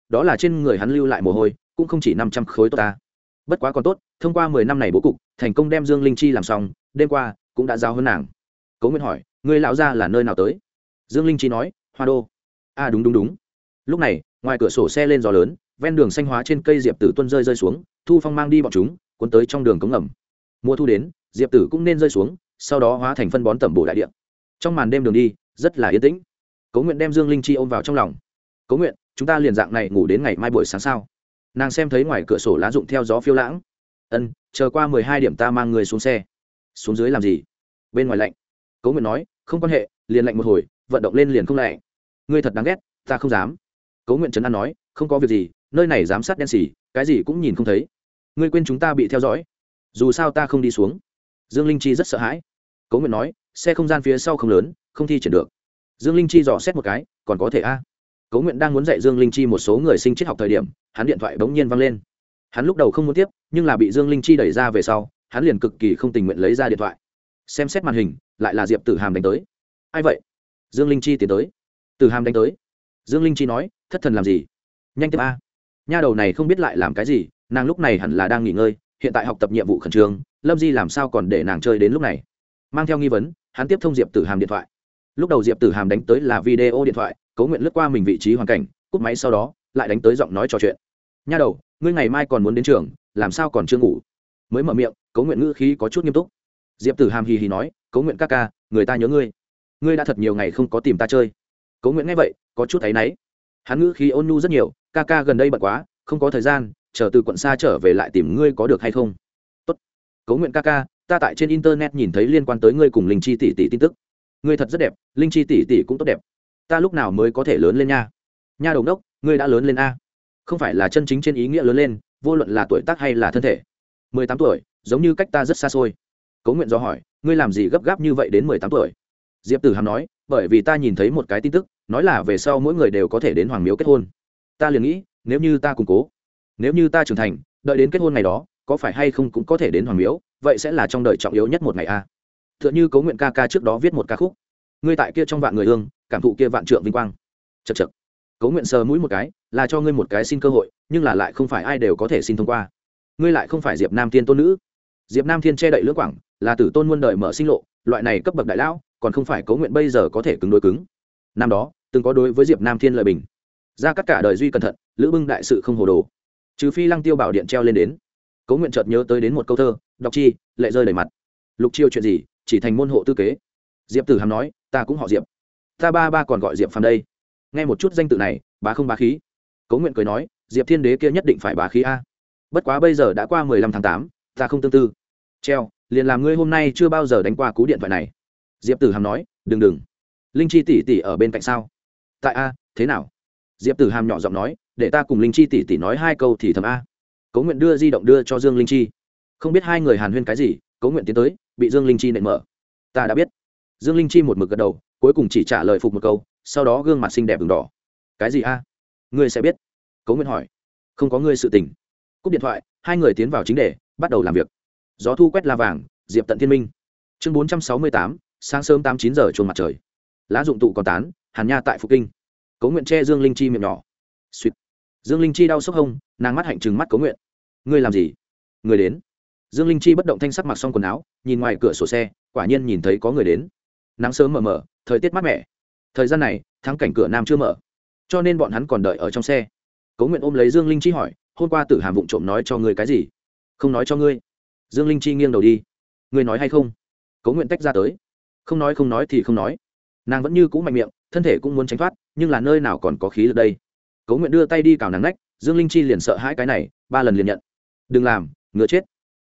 đó là trên người hắn lưu lại mồ hôi cũng không chỉ 500 khối tốt ta. Bất quá còn tốt, thông qua 10 năm này bố cục thành công đem Dương Linh Chi làm xong, đêm qua cũng đã giao hơn nàng. Cố Nguyện hỏi, ngươi lão gia là nơi nào tới? Dương Linh Chi nói, Hoa Đô. À đúng đúng đúng. Lúc này ngoài cửa sổ xe lên gió lớn, ven đường xanh hóa trên cây diệp tử tuân rơi xuống, thu phong mang đi bọn chúng cuốn tới trong đường cống ngầm. Mùa thu đến, diệp tử cũng nên rơi xuống, sau đó hóa thành phân bón tẩm bổ đại địa. Trong màn đêm đường đi rất là yên tĩnh. Cố Nguyện đem Dương Linh Chi ôm vào trong lòng. Cố Nguyện, chúng ta liền dạng này ngủ đến ngày mai buổi sáng sao? Nàng xem thấy ngoài cửa sổ lá rụng theo gió phiêu lãng. Ân, chờ qua 12 điểm ta mang người xuống xe. Xuống dưới làm gì? Bên ngoài lạnh. Cố Nguyện nói, không quan hệ, liền lạnh một hồi, vận động lên liền không lạnh. Ngươi thật đáng ghét, ta không dám. Cố Nguyện trấn an nói, không có việc gì, nơi này giám sát đen xỉ, cái gì cũng nhìn không thấy. Ngươi quên chúng ta bị theo dõi. Dù sao ta không đi xuống. Dương Linh Chi rất sợ hãi. Cố Nguyện nói, xe không gian phía sau không lớn, không thi triển được. Dương Linh Chi dò xét một cái, còn có thể a. Cố Nguyện đang muốn dạy Dương Linh Chi một số người sinh triết học thời điểm, hắn điện thoại bỗng nhiên vang lên. Hắn lúc đầu không muốn tiếp, nhưng là bị Dương Linh Chi đẩy ra về sau, hắn liền cực kỳ không tình nguyện lấy ra điện thoại. Xem xét màn hình, lại là Diệp Tử Hàm đánh tới. Ai vậy? Dương Linh Chi tiến tới. Tử Hàm đánh tới. Dương Linh Chi nói, thất thần làm gì? Nhanh tiếp a. Nha đầu này không biết lại làm cái gì, nàng lúc này hẳn là đang nghỉ ngơi, hiện tại học tập nhiệm vụ khẩn trương, Lâm Di làm sao còn để nàng chơi đến lúc này? Mang theo nghi vấn, hắn tiếp thông Diệp Tử Hàm điện thoại. Lúc đầu Diệp Tử Hàm đánh tới là video điện thoại, Cố Nguyện lướt qua mình vị trí hoàn cảnh, cúp máy sau đó lại đánh tới giọng nói trò chuyện. Nha đầu, ngươi ngày mai còn muốn đến trường, làm sao còn chưa ngủ? Mới mở miệng, Cố Nguyện ngữ khí có chút nghiêm túc. Diệp Tử Hàm hì hì nói, Cố Nguyện ca ca, người ta nhớ ngươi, ngươi đã thật nhiều ngày không có tìm ta chơi. Cố Nguyện nghe vậy có chút áy náy. Hắn ngữ khí ôn nhu rất nhiều, ca ca gần đây bận quá, không có thời gian, chờ từ quận xa trở về lại tìm ngươi có được hay không? Tốt. Cố Nguyện ca ca, ta tại trên internet nhìn thấy liên quan tới ngươi cùng Linh Chi tỷ tỷ tin tức, ngươi thật rất đẹp, Linh Chi tỷ tỷ cũng tốt đẹp, ta lúc nào mới có thể lớn lên nha? Nha đầu đốc, ngươi đã lớn lên a? Không phải là chân chính trên ý nghĩa lớn lên, vô luận là tuổi tác hay là thân thể. 18 tuổi, giống như cách ta rất xa xôi. Cố Nguyện do hỏi, ngươi làm gì gấp gáp như vậy đến 18 tuổi? Diệp Tử Hàm nói, bởi vì ta nhìn thấy một cái tin tức, nói là về sau mỗi người đều có thể đến hoàng miếu kết hôn. Ta liền nghĩ, nếu như ta củng cố, nếu như ta trưởng thành, đợi đến kết hôn ngày đó, có phải hay không cũng có thể đến hoàng miếu, vậy sẽ là trong đời trọng yếu nhất một ngày a. Tựa như Cố Nguyện ca ca trước đó viết một ca khúc, ngươi tại kia trong vạn người ương, cảm thụ kia vạn trượng vinh quang. Chậc chậc. Cố Nguyện sờ mũi một cái, là cho ngươi một cái xin cơ hội, nhưng là lại không phải ai đều có thể xin thông qua. Ngươi lại không phải Diệp Nam Thiên tôn nữ. Diệp Nam Thiên che đậy lưỡng quảng, là tử tôn muôn đời mở sinh lộ, loại này cấp bậc đại lão, còn không phải Cố Nguyện bây giờ có thể cứng đối cứng. Năm đó, từng có đối với Diệp Nam Thiên lợi bình. Ra cắt cả đời duy cẩn thận, lữ bưng đại sự không hồ đồ. Trừ phi Lăng Tiêu bảo điện treo lên đến. Cố Nguyện chợt nhớ tới đến một câu thơ, đọc chi, lệ rơi đầy mặt. Lục Chiêu chuyện gì, chỉ thành môn hộ tư kế. Diệp Tử Hàm nói, ta cũng họ Diệp, ta ba còn gọi Diệp Phàm đây. Nghe một chút danh tự này, bá không bá khí. Cố Nguyện cười nói, Diệp Thiên Đế kia nhất định phải bá khí a. Bất quá bây giờ đã qua 15 tháng 8, ta không tương tư. Treo, liền làm ngươi hôm nay chưa bao giờ đánh qua cú điện thoại này. Diệp Tử Hàm nói, đừng. Linh Chi tỷ tỷ ở bên cạnh sao? Tại a, thế nào? Diệp Tử Hàm nhỏ giọng nói, để ta cùng Linh Chi tỷ tỷ nói hai câu thì thầm a. Cố Nguyện đưa di động đưa cho Dương Linh Chi. Không biết hai người hàn huyên cái gì, Cố Nguyện tiến tới, bị Dương Linh Chi nện mở. Ta đã biết. Dương Linh Chi một mực gật đầu, cuối cùng chỉ trả lời phục một câu, sau đó gương mặt xinh đẹp ửng đỏ. Cái gì a? Ngươi sẽ biết. Cố Nguyện hỏi. Không có ngươi sự tình. Cúp điện thoại, hai người tiến vào chính đề, bắt đầu làm việc. Gió thu quét la vàng, diệp tận thiên minh. Chương 468, sáng sớm 8-9 giờ chuông mặt trời. Lá dụng tụ còn tán, hàn nha tại Phục Kinh. Cố Nguyện che Dương Linh Chi miệng nhỏ. Suýt. Dương Linh Chi đau sốc hông, nàng mắt hạnh trừng mắt Cố Nguyện. Ngươi làm gì? Người đến. Dương Linh Chi bất động thanh sắc mặc xong quần áo, nhìn ngoài cửa sổ xe, quả nhiên nhìn thấy có người đến. Nắng sớm mờ mờ, thời tiết mát mẻ. Thời gian này, thắng cảnh cửa nam chưa mở, cho nên bọn hắn còn đợi ở trong xe. Cố Nguyện ôm lấy Dương Linh Chi hỏi, hôm qua Tử Hàm vụng trộm nói cho ngươi cái gì? Không nói cho ngươi. Dương Linh Chi nghiêng đầu đi. Ngươi nói hay không? Cố Nguyện tách ra tới. Không nói thì không nói. Nàng vẫn như cũ mạnh miệng, thân thể cũng muốn tránh thoát, nhưng là nơi nào còn có khí lực đây. Cố Nguyện đưa tay đi cào nàng nách, Dương Linh Chi liền sợ hãi cái này, 3 lần liền nhận. Đừng làm, ngứa chết.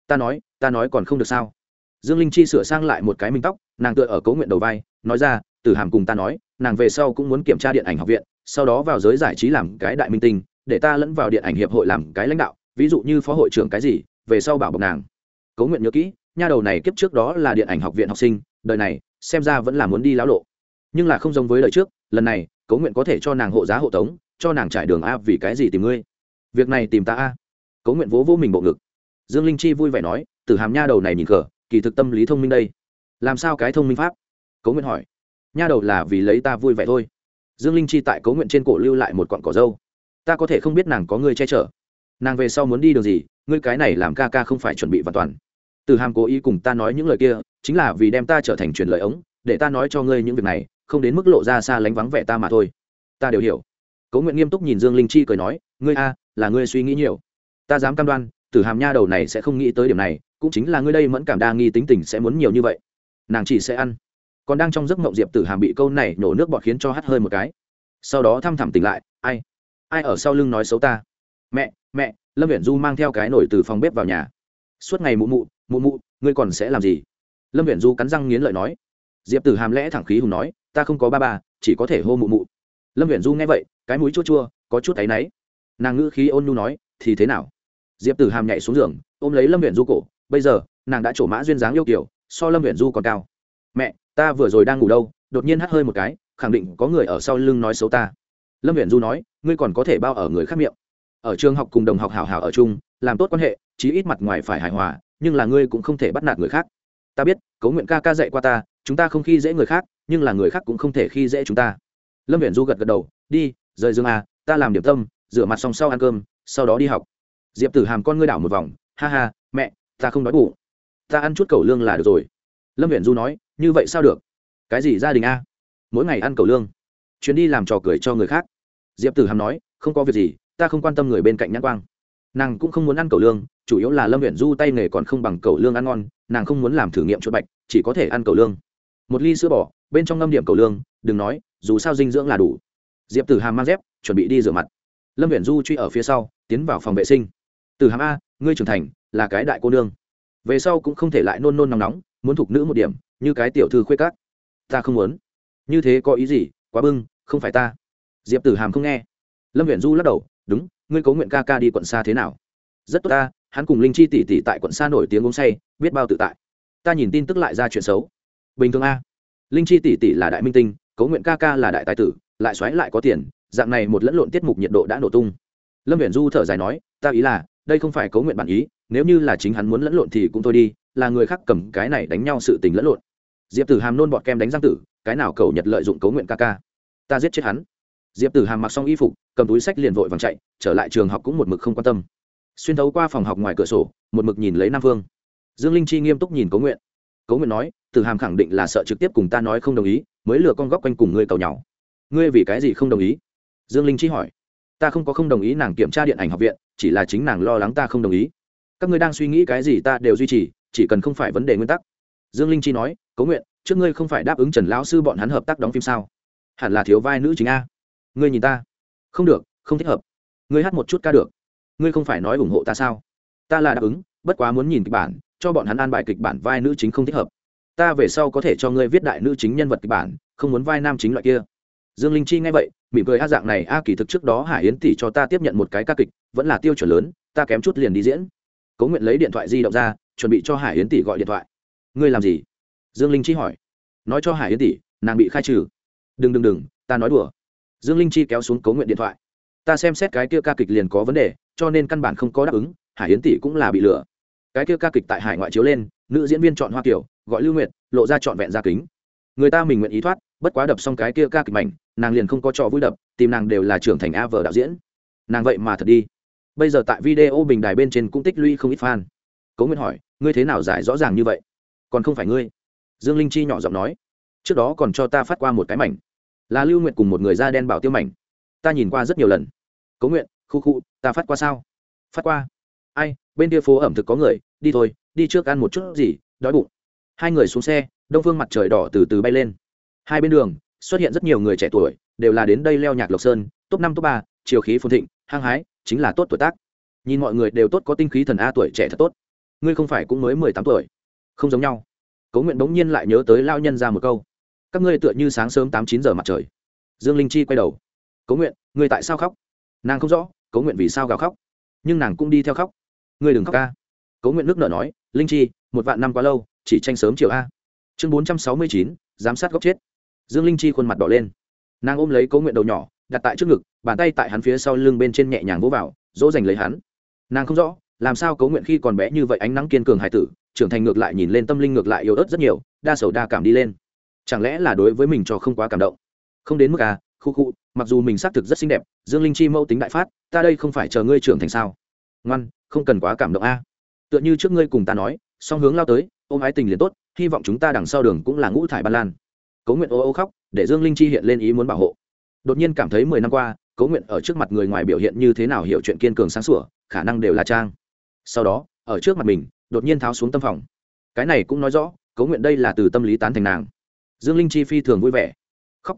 Ta nói còn không được sao? Dương Linh Chi sửa sang lại một cái minh tóc, nàng tựa ở Cố Nguyện đầu vai, nói ra, Tử Hàm cùng ta nói, nàng về sau cũng muốn kiểm tra điện ảnh học viện, sau đó vào giới giải trí làm cái đại minh tinh, để ta lẫn vào điện ảnh hiệp hội làm cái lãnh đạo, ví dụ như phó hội trưởng cái gì, về sau bảo bọc nàng. Cố Nguyện nhớ kỹ, nha đầu này kiếp trước đó là điện ảnh học viện học sinh, đời này xem ra vẫn là muốn đi lão lộ, nhưng là không giống với đời trước, lần này Cố Nguyện có thể cho nàng hộ giá hộ tống, cho nàng trải đường a. Vì cái gì tìm ngươi? Việc này tìm ta a. Cố Nguyện vỗ mình bộ ngực. Dương Linh Chi vui vẻ nói, Tử Hàm nha đầu này nhìn cờ, kỳ thực tâm lý thông minh đây. Làm sao cái thông minh pháp? Cố Nguyện hỏi. Nha đầu là vì lấy ta vui vẻ thôi. Dương Linh Chi tại Cố Nguyện trên cổ lưu lại một cọng cỏ dâu. ta có thể không biết nàng có ngươi che chở. Nàng về sau muốn đi đường gì, ngươi cái này làm ca ca không phải chuẩn bị hoàn toàn. Từ Hàm cố ý cùng ta nói những lời kia chính là vì đem ta trở thành truyền lời ống, để ta nói cho ngươi những việc này không đến mức lộ ra xa lánh vắng vẻ ta mà thôi. Ta đều hiểu. Cố Nguyện nghiêm túc nhìn Dương Linh Chi cười nói, ngươi a là ngươi suy nghĩ nhiều. Ta dám cam đoan Từ Hàm nha đầu này sẽ không nghĩ tới điểm này, cũng chính là ngươi đây mẫn cảm đa nghi tính tình sẽ muốn nhiều như vậy. Nàng chỉ sẽ ăn. Còn đang trong giấc mộng Diệp Tử Hàm bị câu này nổ nước bọt khiến cho hắt hơi một cái, sau đó thăm thẳm tỉnh lại. Ai ở sau lưng nói xấu ta? Mẹ, Lâm Viễn Du mang theo cái nồi từ phòng bếp vào nhà. Suốt ngày mụ mụ, ngươi còn sẽ làm gì? Lâm Viễn Du cắn răng nghiến lợi nói. Diệp Tử Hàm lẽ thẳng khí hùng nói, ta không có ba, chỉ có thể hô mụ. Lâm Viễn Du nghe vậy, cái mũi chua có chút áy náy. Nàng ngữ khí ôn nhu nói, thì thế nào? Diệp Tử Hàm nhảy xuống giường, ôm lấy Lâm Viễn Du cổ, bây giờ nàng đã trổ mã duyên dáng yêu kiều, so Lâm Viễn Du còn cao. Mẹ, ta vừa rồi đang ngủ đâu, đột nhiên hắt hơi một cái, khẳng định có người ở sau lưng nói xấu ta. Lâm Viễn Du nói, ngươi còn có thể bao ở người khác miệng. Ở trường học cùng đồng học hảo hảo ở chung, làm tốt quan hệ, chí ít mặt ngoài phải hài hòa, nhưng là ngươi cũng không thể bắt nạt người khác. Ta biết, Cố Nguyện ca ca dạy qua ta, chúng ta không khi dễ người khác, nhưng là người khác cũng không thể khi dễ chúng ta. Lâm Viễn Du gật đầu, đi, rời giường à, ta làm điểm tâm, rửa mặt xong sau ăn cơm, sau đó đi học. Diệp Tử Hàm con ngươi đảo một vòng, ha ha, mẹ, ta không đói bụng, ta ăn chút cẩu lương là được rồi. Lâm Viễn Du nói, như vậy sao được? Cái gì gia đình a? Mỗi ngày ăn cẩu lương, chuyến đi làm trò cười cho người khác. Diệp Tử Hàm nói, không có việc gì, ta không quan tâm người bên cạnh nhãn quang. Nàng cũng không muốn ăn cẩu lương, chủ yếu là Lâm Viễn Du tay nghề còn không bằng cẩu lương ăn ngon, nàng không muốn làm thử nghiệm chuột bạch, chỉ có thể ăn cẩu lương. Một ly sữa bò, bên trong ngâm điểm cẩu lương, đừng nói, dù sao dinh dưỡng là đủ. Diệp Tử Hàm mang dép, chuẩn bị đi rửa mặt. Lâm Viễn Du truy ở phía sau, tiến vào phòng vệ sinh. Tử Hàm a, ngươi trưởng thành, là cái đại cô nương, về sau cũng không thể lại nôn nóng nóng, muốn thục nữ một điểm, như cái tiểu thư khuê các. Ta không muốn. Như thế có ý gì? Quá bưng, không phải ta. Diệp Tử Hàm không nghe. Lâm Viễn Du lắc đầu, đúng, ngươi Cố Nguyện ca ca đi quận xa thế nào? Rất tốt ta, hắn cùng Linh Chi tỷ tỷ tại quận xa nổi tiếng uống say, biết bao tự tại. Ta nhìn tin tức lại ra chuyện xấu. Bình thường a. Linh Chi tỷ tỷ là đại minh tinh, Cố Nguyện ca ca là đại tài tử, lại xoáy lại có tiền, dạng này một lẫn lộn tiết mục nhiệt độ đã nổ tung. Lâm Viễn Du thở dài nói, ta ý là, đây không phải Cố Nguyện bản ý, nếu như là chính hắn muốn lẫn lộn thì cũng thôi đi, là người khác cầm cái này đánh nhau sự tình lẫn lộn. Diệp Tử Hàm nôn bọt kem đánh răng tử, cái nào cầu Nhật lợi dụng Cố Nguyện ca ca, ta giết chết hắn. Diệp Tử Hàm mặc xong y phục, cầm túi sách liền vội vàng chạy, trở lại trường học cũng một mực không quan tâm. Xuyên thấu qua phòng học ngoài cửa sổ, một mực nhìn lấy Nam Phương. Dương Linh Chi nghiêm túc nhìn Cố Nguyện. Cố Nguyện nói, Tử Hàm khẳng định là sợ trực tiếp cùng ta nói không đồng ý, mới lừa con góc quanh cùng ngươi cầu nhau. Ngươi vì cái gì không đồng ý? Dương Linh Chi hỏi. Ta không đồng ý nàng kiểm tra điện ảnh học viện, chỉ là chính nàng lo lắng ta không đồng ý. Các ngươi đang suy nghĩ cái gì ta đều duy trì, chỉ cần không phải vấn đề nguyên tắc. Dương Linh Chi nói, Cố Nguyện, trước ngươi không phải đáp ứng Trần lão sư bọn hắn hợp tác đóng phim sao? Hẳn là thiếu vai nữ chính a. Ngươi nhìn ta, không được, không thích hợp. Ngươi hát một chút ca được. Ngươi không phải nói ủng hộ ta sao? Ta là đáp ứng, bất quá muốn nhìn kịch bản, cho bọn hắn an bài kịch bản vai nữ chính không thích hợp. Ta về sau có thể cho ngươi viết đại nữ chính nhân vật kịch bản, không muốn vai nam chính loại kia. Dương Linh Chi nghe vậy, mỉm cười, dạng này kỳ thực trước đó Hải Yến tỷ cho ta tiếp nhận một cái ca kịch, vẫn là tiêu chuẩn lớn, ta kém chút liền đi diễn. Cố Nguyện lấy điện thoại di động ra, chuẩn bị cho Hải Yến tỷ gọi điện thoại. Ngươi làm gì? Dương Linh Chi hỏi. Nói cho Hải Yến tỷ, nàng bị khai trừ. Đừng, ta nói đùa. Dương Linh Chi kéo xuống Cố Nguyện điện thoại. Ta xem xét cái kia ca kịch liền có vấn đề, cho nên căn bản không có đáp ứng, Hải Yến tỷ cũng là bị lừa. Cái kia ca kịch tại hải ngoại chiếu lên, nữ diễn viên chọn Hoa Kiều, gọi Lưu Nguyệt, lộ ra trọn vẹn ra kính. Người ta mình nguyện ý thoát, bất quá đập xong cái kia ca kịch mảnh, nàng liền không có trò vui đập, tìm nàng đều là trưởng thành AV đạo diễn. Nàng vậy mà thật đi. Bây giờ tại video bình đài bên trên cũng tích lũy không ít fan. Cố Nguyệt hỏi, ngươi thế nào giải rõ ràng như vậy? Còn không phải ngươi. Dương Linh Chi nhỏ giọng nói, trước đó còn cho ta phát qua một cái mảnh, là Lưu Nguyệt cùng một người da đen bảo tiêu mảnh, ta nhìn qua rất nhiều lần. Cố Nguyệt, khu, ta phát qua sao? Phát qua. Ai, bên kia phố ẩm thực có người, đi thôi, đi trước ăn một chút gì, đói bụng. Hai người xuống xe, đông phương mặt trời đỏ từ từ bay lên. Hai bên đường xuất hiện rất nhiều người trẻ tuổi, đều là đến đây leo nhạc Lộc Sơn, top 5 top 3, chiều khí phồn thịnh, hăng hái, chính là tốt tuổi tác. Nhìn mọi người đều tốt, có tinh khí thần a, tuổi trẻ thật tốt. Ngươi không phải cũng mới 18 tuổi? Không giống nhau. Cố Nguyện bỗng nhiên lại nhớ tới lao nhân ra một câu. Các ngươi tựa như sáng sớm 8-9 giờ mặt trời. Dương Linh Chi quay đầu. Cố Nguyện, ngươi tại sao khóc? Nàng không rõ Cố Nguyện vì sao gào khóc, nhưng nàng cũng đi theo khóc. Ngươi đừng khóc ca. Cố Nguyện nước nở nói, Linh Chi, 1 vạn năm quá lâu, chỉ tranh sớm chiều a. Chương 469, giám sát góc chết. Dương Linh Chi khuôn mặt đỏ lên, nàng ôm lấy Cố Nguyện đầu nhỏ, đặt tại trước ngực, bàn tay tại hắn phía sau lưng bên trên nhẹ nhàng vỗ vào, dỗ dành lấy hắn. Nàng không rõ làm sao Cố Nguyện khi còn bé như vậy ánh nắng kiên cường hài tử, trưởng thành ngược lại nhìn lên tâm linh ngược lại yếu ớt rất nhiều, đa sầu đa cảm đi lên. Chẳng lẽ là đối với mình cho không quá cảm động? Không đến mức khu khu, mặc dù mình xác thực rất xinh đẹp, Dương Linh Chi mẫu tính đại phát, ta đây không phải chờ ngươi trưởng thành sao? Ngoan, không cần quá cảm động a. Tựa như trước ngươi cùng ta nói, song hướng lao tới, ôm ái tình liền tốt, hy vọng chúng ta đằng sau đường cũng là ngũ thải ban lan. Cố Nguyện ô ô khóc, để Dương Linh Chi hiện lên ý muốn bảo hộ. Đột nhiên cảm thấy 10 năm qua, Cố Nguyện ở trước mặt người ngoài biểu hiện như thế nào hiểu chuyện kiên cường sáng sủa, khả năng đều là trang. Sau đó, ở trước mặt mình, đột nhiên tháo xuống tâm phòng. Cái này cũng nói rõ, Cố Nguyện đây là từ tâm lý tán thành nàng. Dương Linh Chi phi thường vui vẻ. Khóc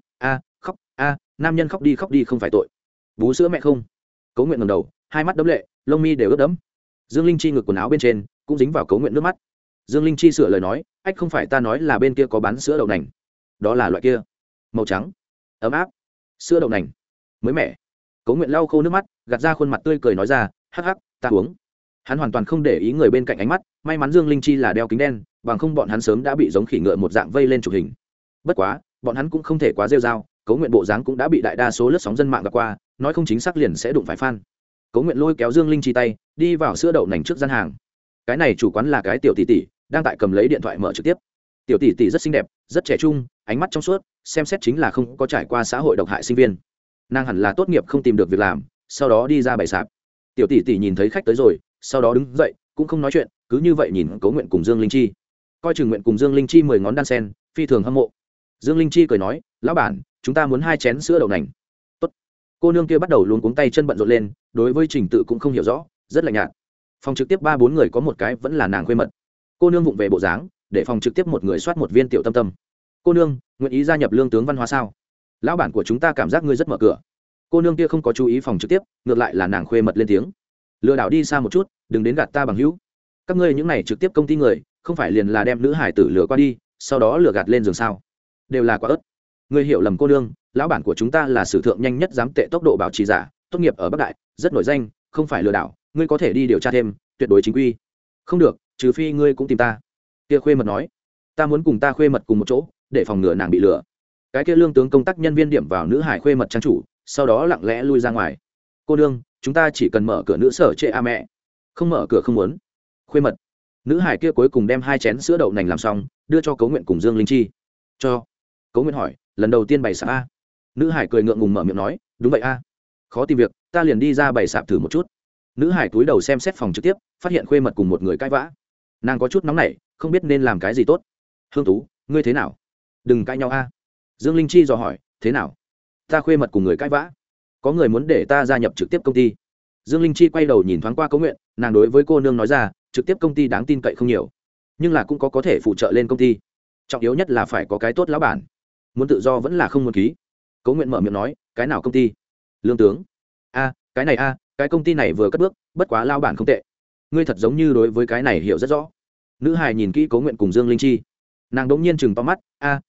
a, nam nhân khóc đi không phải tội. Bú sữa mẹ không? Cố Nguyện ngẩng đầu, hai mắt đẫm lệ, lông mi đều ướt đẫm. Dương Linh Chi ngực quần áo bên trên cũng dính vào Cố Nguyện nước mắt. Dương Linh Chi sửa lời nói, ách không phải ta nói là bên kia có bán sữa đậu nành. Đó là loại kia, màu trắng, ấm áp, sữa đậu nành, mới mẻ. Cố Nguyện lau khô nước mắt, gạt ra khuôn mặt tươi cười nói ra, hắc hắc, ta uống. Hắn hoàn toàn không để ý người bên cạnh ánh mắt, may mắn Dương Linh Chi là đeo kính đen, bằng không bọn hắn sớm đã bị giống khỉ ngựa một dạng vây lên chụp hình. Bất quá, bọn hắn cũng không thể quá rêu rao, Cố Nguyện bộ dáng cũng đã bị đại đa số lướt sóng dân mạng gặp qua, nói không chính xác liền sẽ đụng phải fan. Cố Nguyện lôi kéo Dương Linh Chi tay, đi vào sữa đậu nành trước gian hàng. Cái này chủ quán là cái tiểu tỷ tỷ, đang tại cầm lấy điện thoại mở trực tiếp. Tiểu tỷ tỷ rất xinh đẹp, rất trẻ trung, ánh mắt trong suốt, xem xét chính là không có trải qua xã hội độc hại sinh viên. Nàng hẳn là tốt nghiệp không tìm được việc làm, sau đó đi ra bày sạp. Tiểu tỷ tỷ nhìn thấy khách tới rồi, sau đó đứng dậy, cũng không nói chuyện, cứ như vậy nhìn Cố Nguyện cùng Dương Linh Chi. Coi chừng Nguyện cùng Dương Linh Chi 10 ngón đan sen, phi thường hâm mộ. Dương Linh Chi cười nói, lão bản, chúng ta muốn 2 chén sữa đậu nành. Tốt. Cô nương kia bắt đầu luống cuống tay chân bận rộn lên, đối với trình tự cũng không hiểu rõ, rất lạnh nhạt. Phòng trực tiếp 3-4 người có một cái vẫn là nàng khuê mật. Cô nương vụng về bộ dáng, để phòng trực tiếp một người soát một viên tiểu tâm tâm. Cô nương, nguyện ý gia nhập lương tướng văn hóa sao? Lão bản của chúng ta cảm giác ngươi rất mở cửa. Cô nương kia không có chú ý phòng trực tiếp, ngược lại là nàng khuê mật lên tiếng. Lừa đảo đi xa một chút, đừng đến gạt ta bằng hữu. Các ngươi những này trực tiếp công ty người, không phải liền là đem nữ hải tử lừa qua đi, sau đó lừa gạt lên giường sao? Đều là quá ớt. Ngươi hiểu lầm cô nương, lão bản của chúng ta là sử thượng nhanh nhất giám tệ tốc độ bảo trì giả, tốt nghiệp ở Bắc Đại, rất nổi danh, không phải lừa đảo, ngươi có thể đi điều tra thêm, tuyệt đối chính quy. Không được, trừ phi ngươi cũng tìm ta. Kia khuê mật nói, ta muốn cùng ta khuê mật cùng một chỗ, để phòng ngừa nàng bị lừa. Cái kia lương tướng công tác nhân viên điểm vào nữ hải khuê mật trang chủ, sau đó lặng lẽ lui ra ngoài. Cô nương, chúng ta chỉ cần mở cửa nữ sở trệ a mẹ, không mở cửa không muốn. Khuê mật. Nữ hải kia cuối cùng đem 2 chén sữa đậu nành làm xong, đưa cho Cố Nguyện cùng Dương Linh Chi. Cho. Cố Nguyện hỏi, lần đầu tiên bày sạp a? Nữ hải cười ngượng ngùng mở miệng nói, đúng vậy a. Khó tìm việc, ta liền đi ra bày sạp thử một chút. Nữ hải túi đầu xem xét phòng trực tiếp, phát hiện khuê mật cùng một người cãi vã. Nàng có chút nóng nảy, không biết nên làm cái gì tốt. Hương Tú, ngươi thế nào? Đừng cãi nhau a. Dương Linh Chi dò hỏi, thế nào? Ta khuê mật cùng người cãi vã, có người muốn để ta gia nhập trực tiếp công ty. Dương Linh Chi quay đầu nhìn thoáng qua Cố Nguyện, nàng đối với cô nương nói ra, trực tiếp công ty đáng tin cậy không nhiều, nhưng là cũng có thể phụ trợ lên công ty. Trọng yếu nhất là phải có cái tốt lão bản. Muốn tự do vẫn là không muốn ký. Cố Nguyện mở miệng nói, cái nào công ty? Lương tướng. Cái này cái công ty này vừa cất bước, bất quá lão bản không tệ. Ngươi thật giống như đối với cái này hiểu rất rõ. Nữ hài nhìn kỹ Cố Nguyện cùng Dương Linh Chi, nàng đống nhiên chừng to mắt,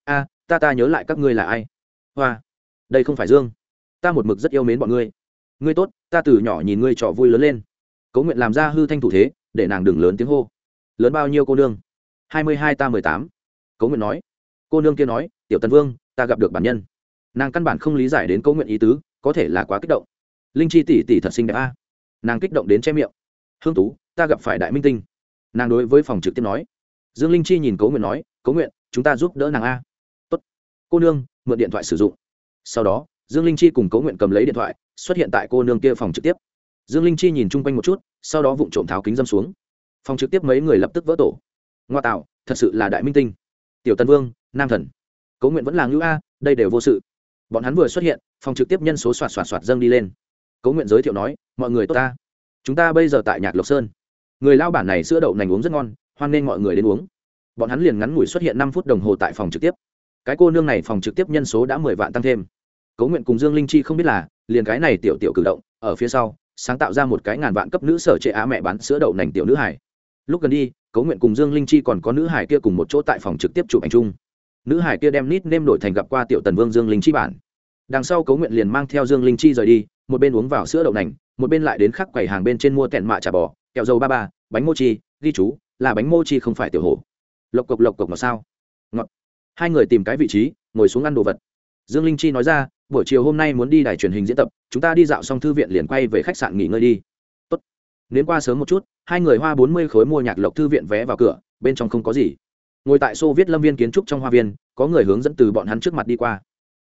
ta nhớ lại các ngươi là ai? Hoa, đây không phải Dương, ta một mực rất yêu mến bọn ngươi. Ngươi tốt, ta từ nhỏ nhìn ngươi trò vui lớn lên. Cố Nguyện làm ra hư thanh thủ thế, để nàng đừng lớn tiếng hô. Lớn bao nhiêu cô nương? 22 ta 18. Cố Nguyện nói. Cô nương kia nói, tiểu Tần Vương, ta gặp được bản nhân. Nàng căn bản không lý giải đến Cố Nguyện ý tứ, có thể là quá kích động. Linh Chi tỷ tỷ thật xinh đẹp a. Nàng kích động đến che miệng. Hương Tú, ta gặp phải đại minh tinh. Nàng đối với phòng trực tiếp nói. Dương Linh Chi nhìn Cố Nguyện nói, Cố Nguyện, chúng ta giúp đỡ nàng a. Tốt. Cô nương, mượn điện thoại sử dụng. Sau đó, Dương Linh Chi cùng Cố Nguyện cầm lấy điện thoại, xuất hiện tại cô nương kia phòng trực tiếp. Dương Linh Chi nhìn chung quanh một chút, sau đó vụng trộm tháo kính dâm xuống. Phòng trực tiếp mấy người lập tức vỡ tổ. Ngoa tạo, thật sự là đại minh tinh. Tiểu Tần Vương, nam thần. Cố Nguyện vẫn là ngữ a, đây đều vô sự. Bọn hắn vừa xuất hiện, phòng trực tiếp nhân số soạt dâng đi lên. Cố Nguyện giới thiệu nói, mọi người tốt ta. Chúng ta bây giờ tại Nhạc Lộc Sơn. Người lao bản này sữa đậu nành uống rất ngon, hoan nên mọi người đến uống. Bọn hắn liền ngắn ngủi xuất hiện 5 phút đồng hồ tại phòng trực tiếp. Cái cô nương này phòng trực tiếp nhân số đã 10 vạn tăng thêm. Cố Nguyện cùng Dương Linh Chi không biết là, liền cái này tiểu cử động, ở phía sau, sáng tạo ra một cái ngàn vạn cấp nữ sở trệ á mẹ bán sữa đậu nành tiểu nữ hải. Lúc gần đi, Cố Nguyện cùng Dương Linh Chi còn có nữ hải kia cùng một chỗ tại phòng trực tiếp chụp ảnh chung. Nữ hải kia đem nickname đổi thành gặp qua tiểu Tần Vương Dương Linh Chi bản. Đằng sau Cố Nguyện liền mang theo Dương Linh Chi rời đi, một bên uống vào sữa đậu nành, một bên lại đến khắc quầy hàng bên trên mua tẹn mạ chả bò, kẹo dầu ba ba, bánh mochi, ghi chú là bánh mochi không phải tiểu hổ. Lộc cộc ngọt sao? Ngọt. Hai người tìm cái vị trí, ngồi xuống ăn đồ vật. Dương Linh Chi nói ra, buổi chiều hôm nay muốn đi đài truyền hình diễn tập, chúng ta đi dạo xong thư viện liền quay về khách sạn nghỉ ngơi đi. Tốt. Đến qua sớm một chút, hai người hoa 40 khối mua Nhạc Lộc thư viện vé vào cửa, bên trong không có gì. Ngồi tại Xô Viết Lâm viên kiến trúc trong hoa viên, có người hướng dẫn từ bọn hắn trước mặt đi qua.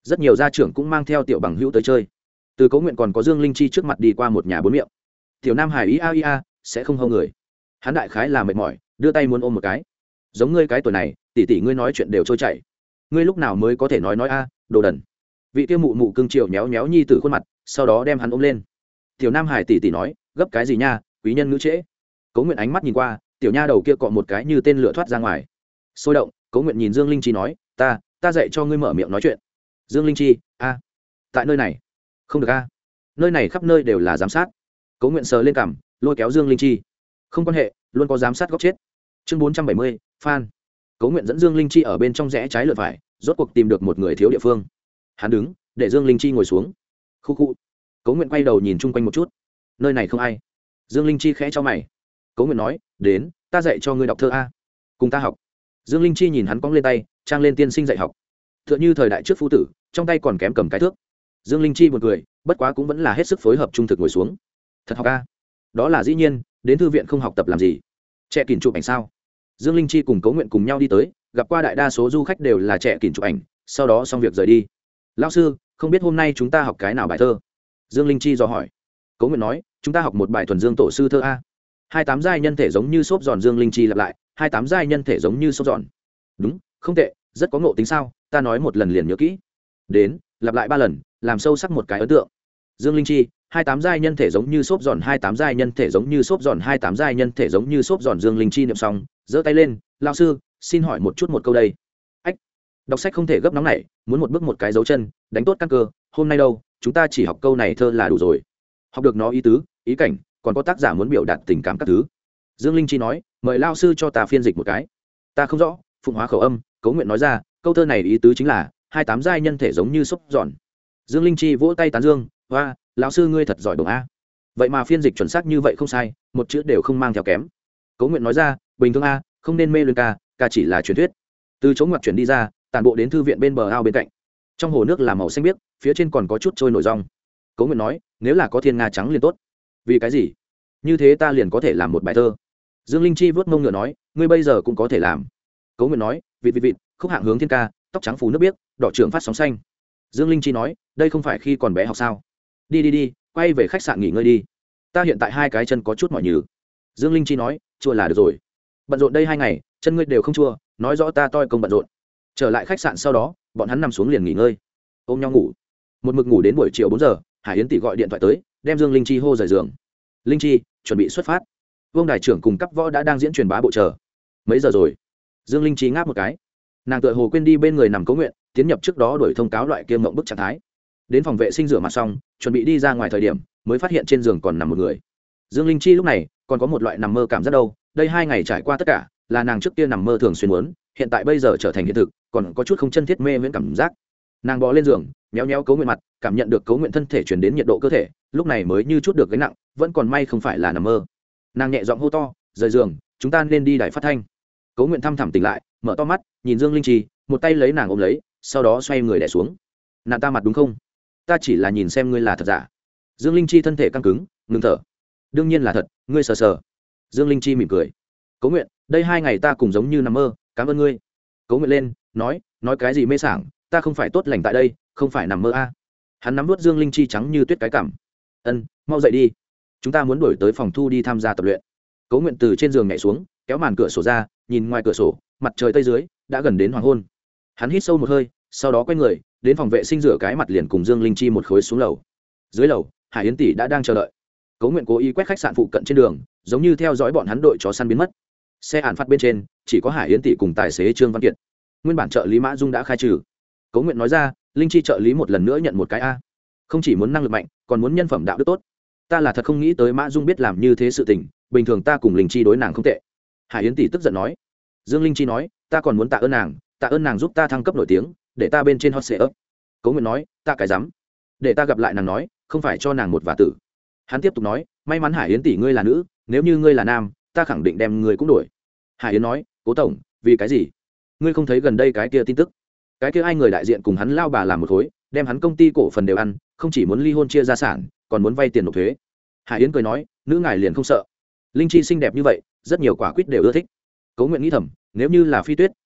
rất nhiều gia trưởng cũng mang theo tiểu bằng hữu tới chơi. Từ Cố Nguyện còn có Dương Linh Chi trước mặt đi qua một nhà bốn miệng. Tiểu Nam Hải ia sẽ không hâu người. Hắn đại khái là mệt mỏi, đưa tay muốn ôm một cái. Giống ngươi cái tuổi này, tỷ tỷ ngươi nói chuyện đều trôi chảy. Ngươi lúc nào mới có thể nói a, đồ đần. Vị tiêu mụ mụ cưng chiều nhéo nhéo nhi tử khuôn mặt, sau đó đem hắn ôm lên. Tiểu Nam Hải tỷ tỷ nói, gấp cái gì nha, quý nhân ngữ trễ. Cố Nguyện ánh mắt nhìn qua, tiểu nha đầu kia cọ một cái như tên lửa thoát ra ngoài. Sôi động, Cố Nguyện nhìn Dương Linh Chi nói, ta dạy cho ngươi mở miệng nói chuyện. Dương Linh Chi, tại nơi này không được nơi này khắp nơi đều là giám sát. Cố Nguyện sờ lên cằm, lôi kéo Dương Linh Chi. Không quan hệ, luôn có giám sát góc chết. Chương 470, Phan. Cố Nguyện dẫn Dương Linh Chi ở bên trong rẽ trái lượt phải, rốt cuộc tìm được một người thiếu địa phương. Hắn đứng, để Dương Linh Chi ngồi xuống. Khu khu. Cố Nguyện quay đầu nhìn chung quanh một chút. Nơi này không ai. Dương Linh Chi khẽ cho mày. Cố Nguyện nói, đến, ta dạy cho ngươi đọc thơ a. Cùng ta học. Dương Linh Chi nhìn hắn cong lên tay, trang lên tiên sinh dạy học. Tựa như thời đại trước phu tử, trong tay còn kém cầm cái thước. Dương Linh Chi buồn cười, bất quá cũng vẫn là hết sức phối hợp trung thực ngồi xuống. Thật học a? Đó là dĩ nhiên, đến thư viện không học tập làm gì? Trẻ kìm chụp ảnh sao? Dương Linh Chi cùng Cố Nguyện cùng nhau đi tới, gặp qua đại đa số du khách đều là trẻ kìm chụp ảnh, sau đó xong việc rời đi. Lão sư, không biết hôm nay chúng ta học cái nào bài thơ? Dương Linh Chi dò hỏi. Cố Nguyện nói, chúng ta học một bài thuần dương tổ sư thơ a. 28 giai nhân thể giống như xốp giòn. Dương Linh Chi lặp lại, 28 giai nhân thể giống như xốp giòn. Đúng, không tệ, rất có ngộ tính sao? Ta nói một lần liền nhớ kỹ. Đến, lặp lại 3 lần, làm sâu sắc một cái ấn tượng. Dương Linh Chi, 28 giai nhân thể giống như xốp giòn. 28 giai nhân thể giống như xốp giòn. 28 giai nhân thể giống như xốp giòn. Dương Linh Chi niệm xong, giơ tay lên, lão sư, xin hỏi một chút một câu đây. Ách, đọc sách không thể gấp nóng này, muốn một bước một cái dấu chân, đánh tốt căn cơ. Hôm nay đâu, chúng ta chỉ học câu này thơ là đủ rồi. Học được nó ý tứ, ý cảnh, còn có tác giả muốn biểu đạt tình cảm các thứ. Dương Linh Chi nói, mời lão sư cho ta phiên dịch một cái. Ta không rõ. Phụng hóa khẩu âm, Cố Nguyện nói ra, câu thơ này ý tứ chính là 28 giai nhân thể giống như xốp giòn. Dương Linh Chi vỗ tay tán dương, hoa, lão sư ngươi thật giỏi đồng a. Vậy mà phiên dịch chuẩn xác như vậy không sai, một chữ đều không mang theo kém. Cố Nguyện nói ra, bình thường a, không nên mê luyện ca chỉ là truyền thuyết. Từ chỗ ngoặt chuyển đi ra, tản bộ đến thư viện bên bờ ao bên cạnh. Trong hồ nước là màu xanh biếc, phía trên còn có chút trôi nổi rong. Cố Nguyện nói, nếu là có thiên nga trắng liền tốt. Vì cái gì? Như thế ta liền có thể làm một bài thơ. Dương Linh Chi vớt mông ngựa nói, ngươi bây giờ cũng có thể làm. Cố Nguyện nói, vịt, khúc hạng hướng thiên ca, tóc trắng phù nước biếc, đỏ trưởng phát sóng xanh. Dương Linh Chi nói, đây không phải khi còn bé học sao? Đi, quay về khách sạn nghỉ ngơi đi. Ta hiện tại 2 cái chân có chút mỏi nhừ. Dương Linh Chi nói, chua là được rồi. Bận rộn đây 2 ngày, chân ngươi đều không chua, nói rõ ta toi công bận rộn. Trở lại khách sạn sau đó, bọn hắn nằm xuống liền nghỉ ngơi, ôm nhau ngủ. Một mực ngủ đến buổi chiều 4 giờ, Hải Yến tỷ gọi điện thoại tới, đem Dương Linh Chi hô rời giường. Linh Chi, chuẩn bị xuất phát. Vương đại trưởng cùng cấp võ đã đang diễn truyền bá bộ chờ. Mấy giờ rồi? Dương Linh Chi ngáp một cái. Nàng tựa hồ quên đi bên người nằm Cố Nguyện, tiến nhập trước đó đổi thông cáo loại kia mộng bức trạng thái. Đến phòng vệ sinh rửa mặt xong, chuẩn bị đi ra ngoài thời điểm, mới phát hiện trên giường còn nằm một người. Dương Linh Chi lúc này còn có một loại nằm mơ cảm giác đâu, đây 2 ngày trải qua tất cả, là nàng trước kia nằm mơ thường xuyên muốn, hiện tại bây giờ trở thành hiện thực, còn có chút không chân thiết mê miễn cảm giác. Nàng bò lên giường, nhéo nhéo Cố Nguyện mặt, cảm nhận được Cố Nguyện thân thể truyền đến nhiệt độ cơ thể, lúc này mới như chút được gánh nặng, vẫn còn may không phải là nằm mơ. Nàng nhẹ giọng hô to, rời giường, chúng ta nên đi đài phát thanh. Cố Nguyện thăm thẳm tỉnh lại, mở to mắt, nhìn Dương Linh Chi, một tay lấy nàng ôm lấy, sau đó xoay người đè xuống. Nàng ta mặt đúng không? Ta chỉ là nhìn xem ngươi là thật giả. Dương Linh Chi thân thể căng cứng, ngừng thở. Đương nhiên là thật, ngươi sờ sờ. Dương Linh Chi mỉm cười. Cố Nguyện, đây 2 ngày ta cũng giống như nằm mơ, cảm ơn ngươi. Cố Nguyện lên, nói cái gì mê sảng, ta không phải tốt lành tại đây, không phải nằm mơ a. Hắn nắm nuốt Dương Linh Chi trắng như tuyết cái cằm. Ân, mau dậy đi, chúng ta muốn đuổi tới phòng thu đi tham gia tập luyện. Cố Nguyện từ trên giường nhảy xuống, kéo màn cửa sổ ra, nhìn ngoài cửa sổ, mặt trời tây dưới, đã gần đến hoàng hôn. Hắn hít sâu một hơi, sau đó quay người, đến phòng vệ sinh rửa cái mặt liền cùng Dương Linh Chi một khối xuống lầu. Dưới lầu, Hải Yến tỷ đã đang chờ đợi. Cố Nguyện cố ý quét khách sạn phụ cận trên đường, giống như theo dõi bọn hắn đội chó săn biến mất. Xe án phạt bên trên, chỉ có Hải Yến tỷ cùng tài xế Trương Văn Kiệt. Nguyên bản trợ lý Mã Dung đã khai trừ. Cố Nguyện nói ra, Linh Chi trợ lý một lần nữa nhận một cái a. Không chỉ muốn năng lực mạnh, còn muốn nhân phẩm đạo đức tốt. Ta là thật không nghĩ tới Mã Dung biết làm như thế sự tình, bình thường ta cùng Linh Chi đối nàng không tệ. Hải Yến tỷ tức giận nói. Dương Linh Chi nói, ta còn muốn tạ ơn nàng giúp ta thăng cấp nổi tiếng, để ta bên trên hot search. Cố Nguyện nói, ta cái dám, để ta gặp lại nàng nói, không phải cho nàng một vả tử. Hắn tiếp tục nói, may mắn Hải Yến tỷ ngươi là nữ, nếu như ngươi là nam, ta khẳng định đem ngươi cũng đuổi. Hải Yến nói, Cố tổng, vì cái gì? Ngươi không thấy gần đây cái kia tin tức? Cái kia ai người đại diện cùng hắn lao bà làm một khối, đem hắn công ty cổ phần đều ăn, không chỉ muốn ly hôn chia gia sản, còn muốn vay tiền nộp thuế. Hải Yến cười nói, nữ ngài liền không sợ? Linh Chi xinh đẹp như vậy, rất nhiều quả quýt đều ưa thích. Cố Nguyện nghĩ thầm, nếu như là Phi Tuyết,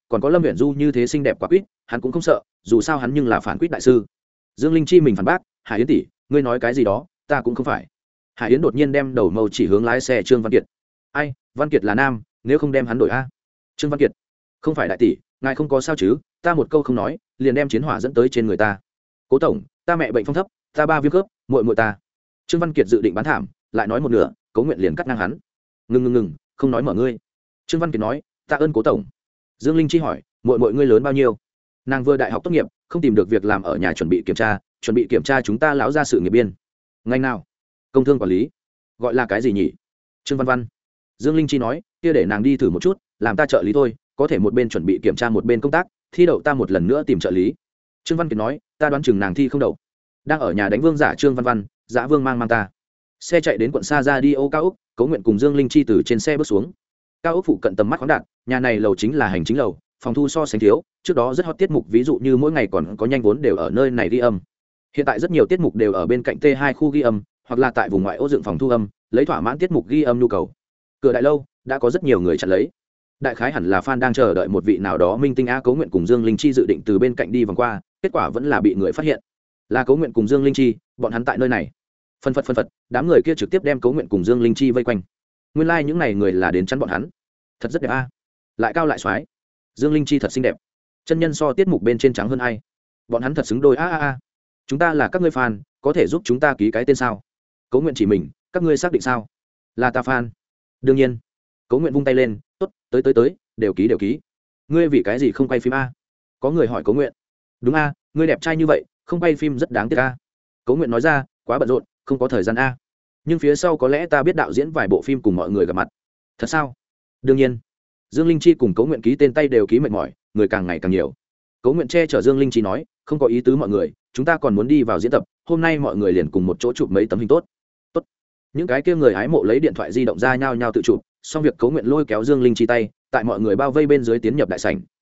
còn có lâm huyện du như thế xinh đẹp quả quýt hắn cũng không sợ, dù sao hắn nhưng là phản quýt đại sư. Dương Linh Chi mình phản bác, Hải Yến tỷ, ngươi nói cái gì đó, ta cũng không phải. Hải Yến đột nhiên đem đầu mâu chỉ hướng lái xe Trương Văn Kiệt. Ai, Văn Kiệt là nam, nếu không đem hắn đổi a. Trương Văn Kiệt, không phải đại tỷ, ngài không có sao chứ? Ta một câu không nói, liền đem chiến hỏa dẫn tới trên người ta. Cố tổng, ta mẹ bệnh phong thấp, ta 3 viêm khớp, muội muội ta. Trương Văn Kiệt dự định bán thảm, lại nói một nửa, Cố Nguyện liền cắt ngang hắn. Ngừng, không nói mở ngươi. Trương Văn Kiệt nói, tạ ơn Cố tổng. Dương Linh Chi hỏi, muội muội ngươi lớn bao nhiêu? Nàng vừa đại học tốt nghiệp, không tìm được việc làm ở nhà chuẩn bị kiểm tra chúng ta lão ra sự nghiệp biên. Ngành nào? Công thương quản lý. Gọi là cái gì nhỉ? Trương Văn Văn. Dương Linh Chi nói, kia để nàng đi thử một chút, làm ta trợ lý thôi, có thể một bên chuẩn bị kiểm tra một bên công tác, thi đậu ta một lần nữa tìm trợ lý. Trương Văn Kiệt nói, ta đoán chừng nàng thi không đậu. Đang ở nhà đánh vương giả Trương Văn Văn, Dã Vương mang ta. Xe chạy đến quận xa ra đi ô cao ốc, Cố Nguyện cùng Dương Linh Chi từ trên xe bước xuống. Cao ốc phụ cận tầm mắt khoáng đạt, nhà này lầu chính là hành chính lầu, phòng thu so sánh thiếu, trước đó rất hot tiết mục ví dụ như mỗi ngày còn có nhanh vốn đều ở nơi này ghi âm. Hiện tại rất nhiều tiết mục đều ở bên cạnh T2 khu ghi âm, hoặc là tại vùng ngoại ô dựng phòng thu âm, lấy thỏa mãn tiết mục ghi âm nhu cầu. Cửa đại lâu đã có rất nhiều người chặn lấy. Đại khái hẳn là fan đang chờ đợi một vị nào đó minh tinh a. Cố Nguyện cùng Dương Linh Chi dự định từ bên cạnh đi vòng qua, kết quả vẫn là bị người phát hiện. Là Cố Nguyện cùng Dương Linh Chi, bọn hắn tại nơi này. Phân phật, đám người kia trực tiếp đem Cố Nguyện cùng Dương Linh Chi vây quanh. Nguyên lai những này người là đến chắn bọn hắn. Thật rất đẹp a. Lại cao lại xoái. Dương Linh Chi thật xinh đẹp. Chân nhân so tiết mục bên trên trắng hơn ai. Bọn hắn thật xứng đôi a. Chúng ta là các ngươi fan, có thể giúp chúng ta ký cái tên sao? Cố Nguyện chỉ mình, các ngươi xác định sao? Là ta fan. Đương nhiên. Cố Nguyện vung tay lên, tốt, tới, đều ký. Ngươi vì cái gì không quay phim a? Có người hỏi Cố Nguyện. Đúng a, ngươi đẹp trai như vậy, không quay phim rất đáng tiếc a. Cố Nguyện nói ra, quá bận rộn, không có thời gian a. Nhưng phía sau có lẽ ta biết đạo diễn vài bộ phim cùng mọi người gặp mặt. Thật sao? Đương nhiên. Dương Linh Chi cùng Cố Nguyện ký tên tay đều ký mệt mỏi, người càng ngày càng nhiều. Cố Nguyện che chở Dương Linh Chi nói, không có ý tứ mọi người, chúng ta còn muốn đi vào diễn tập, hôm nay mọi người liền cùng một chỗ chụp mấy tấm hình tốt. Tốt. Những cái kia người hái mộ lấy điện thoại di động ra nhau tự chụp, xong việc Cố Nguyện lôi kéo Dương Linh Chi tay, tại mọi người bao vây bên dưới tiến nhập đại sảnh.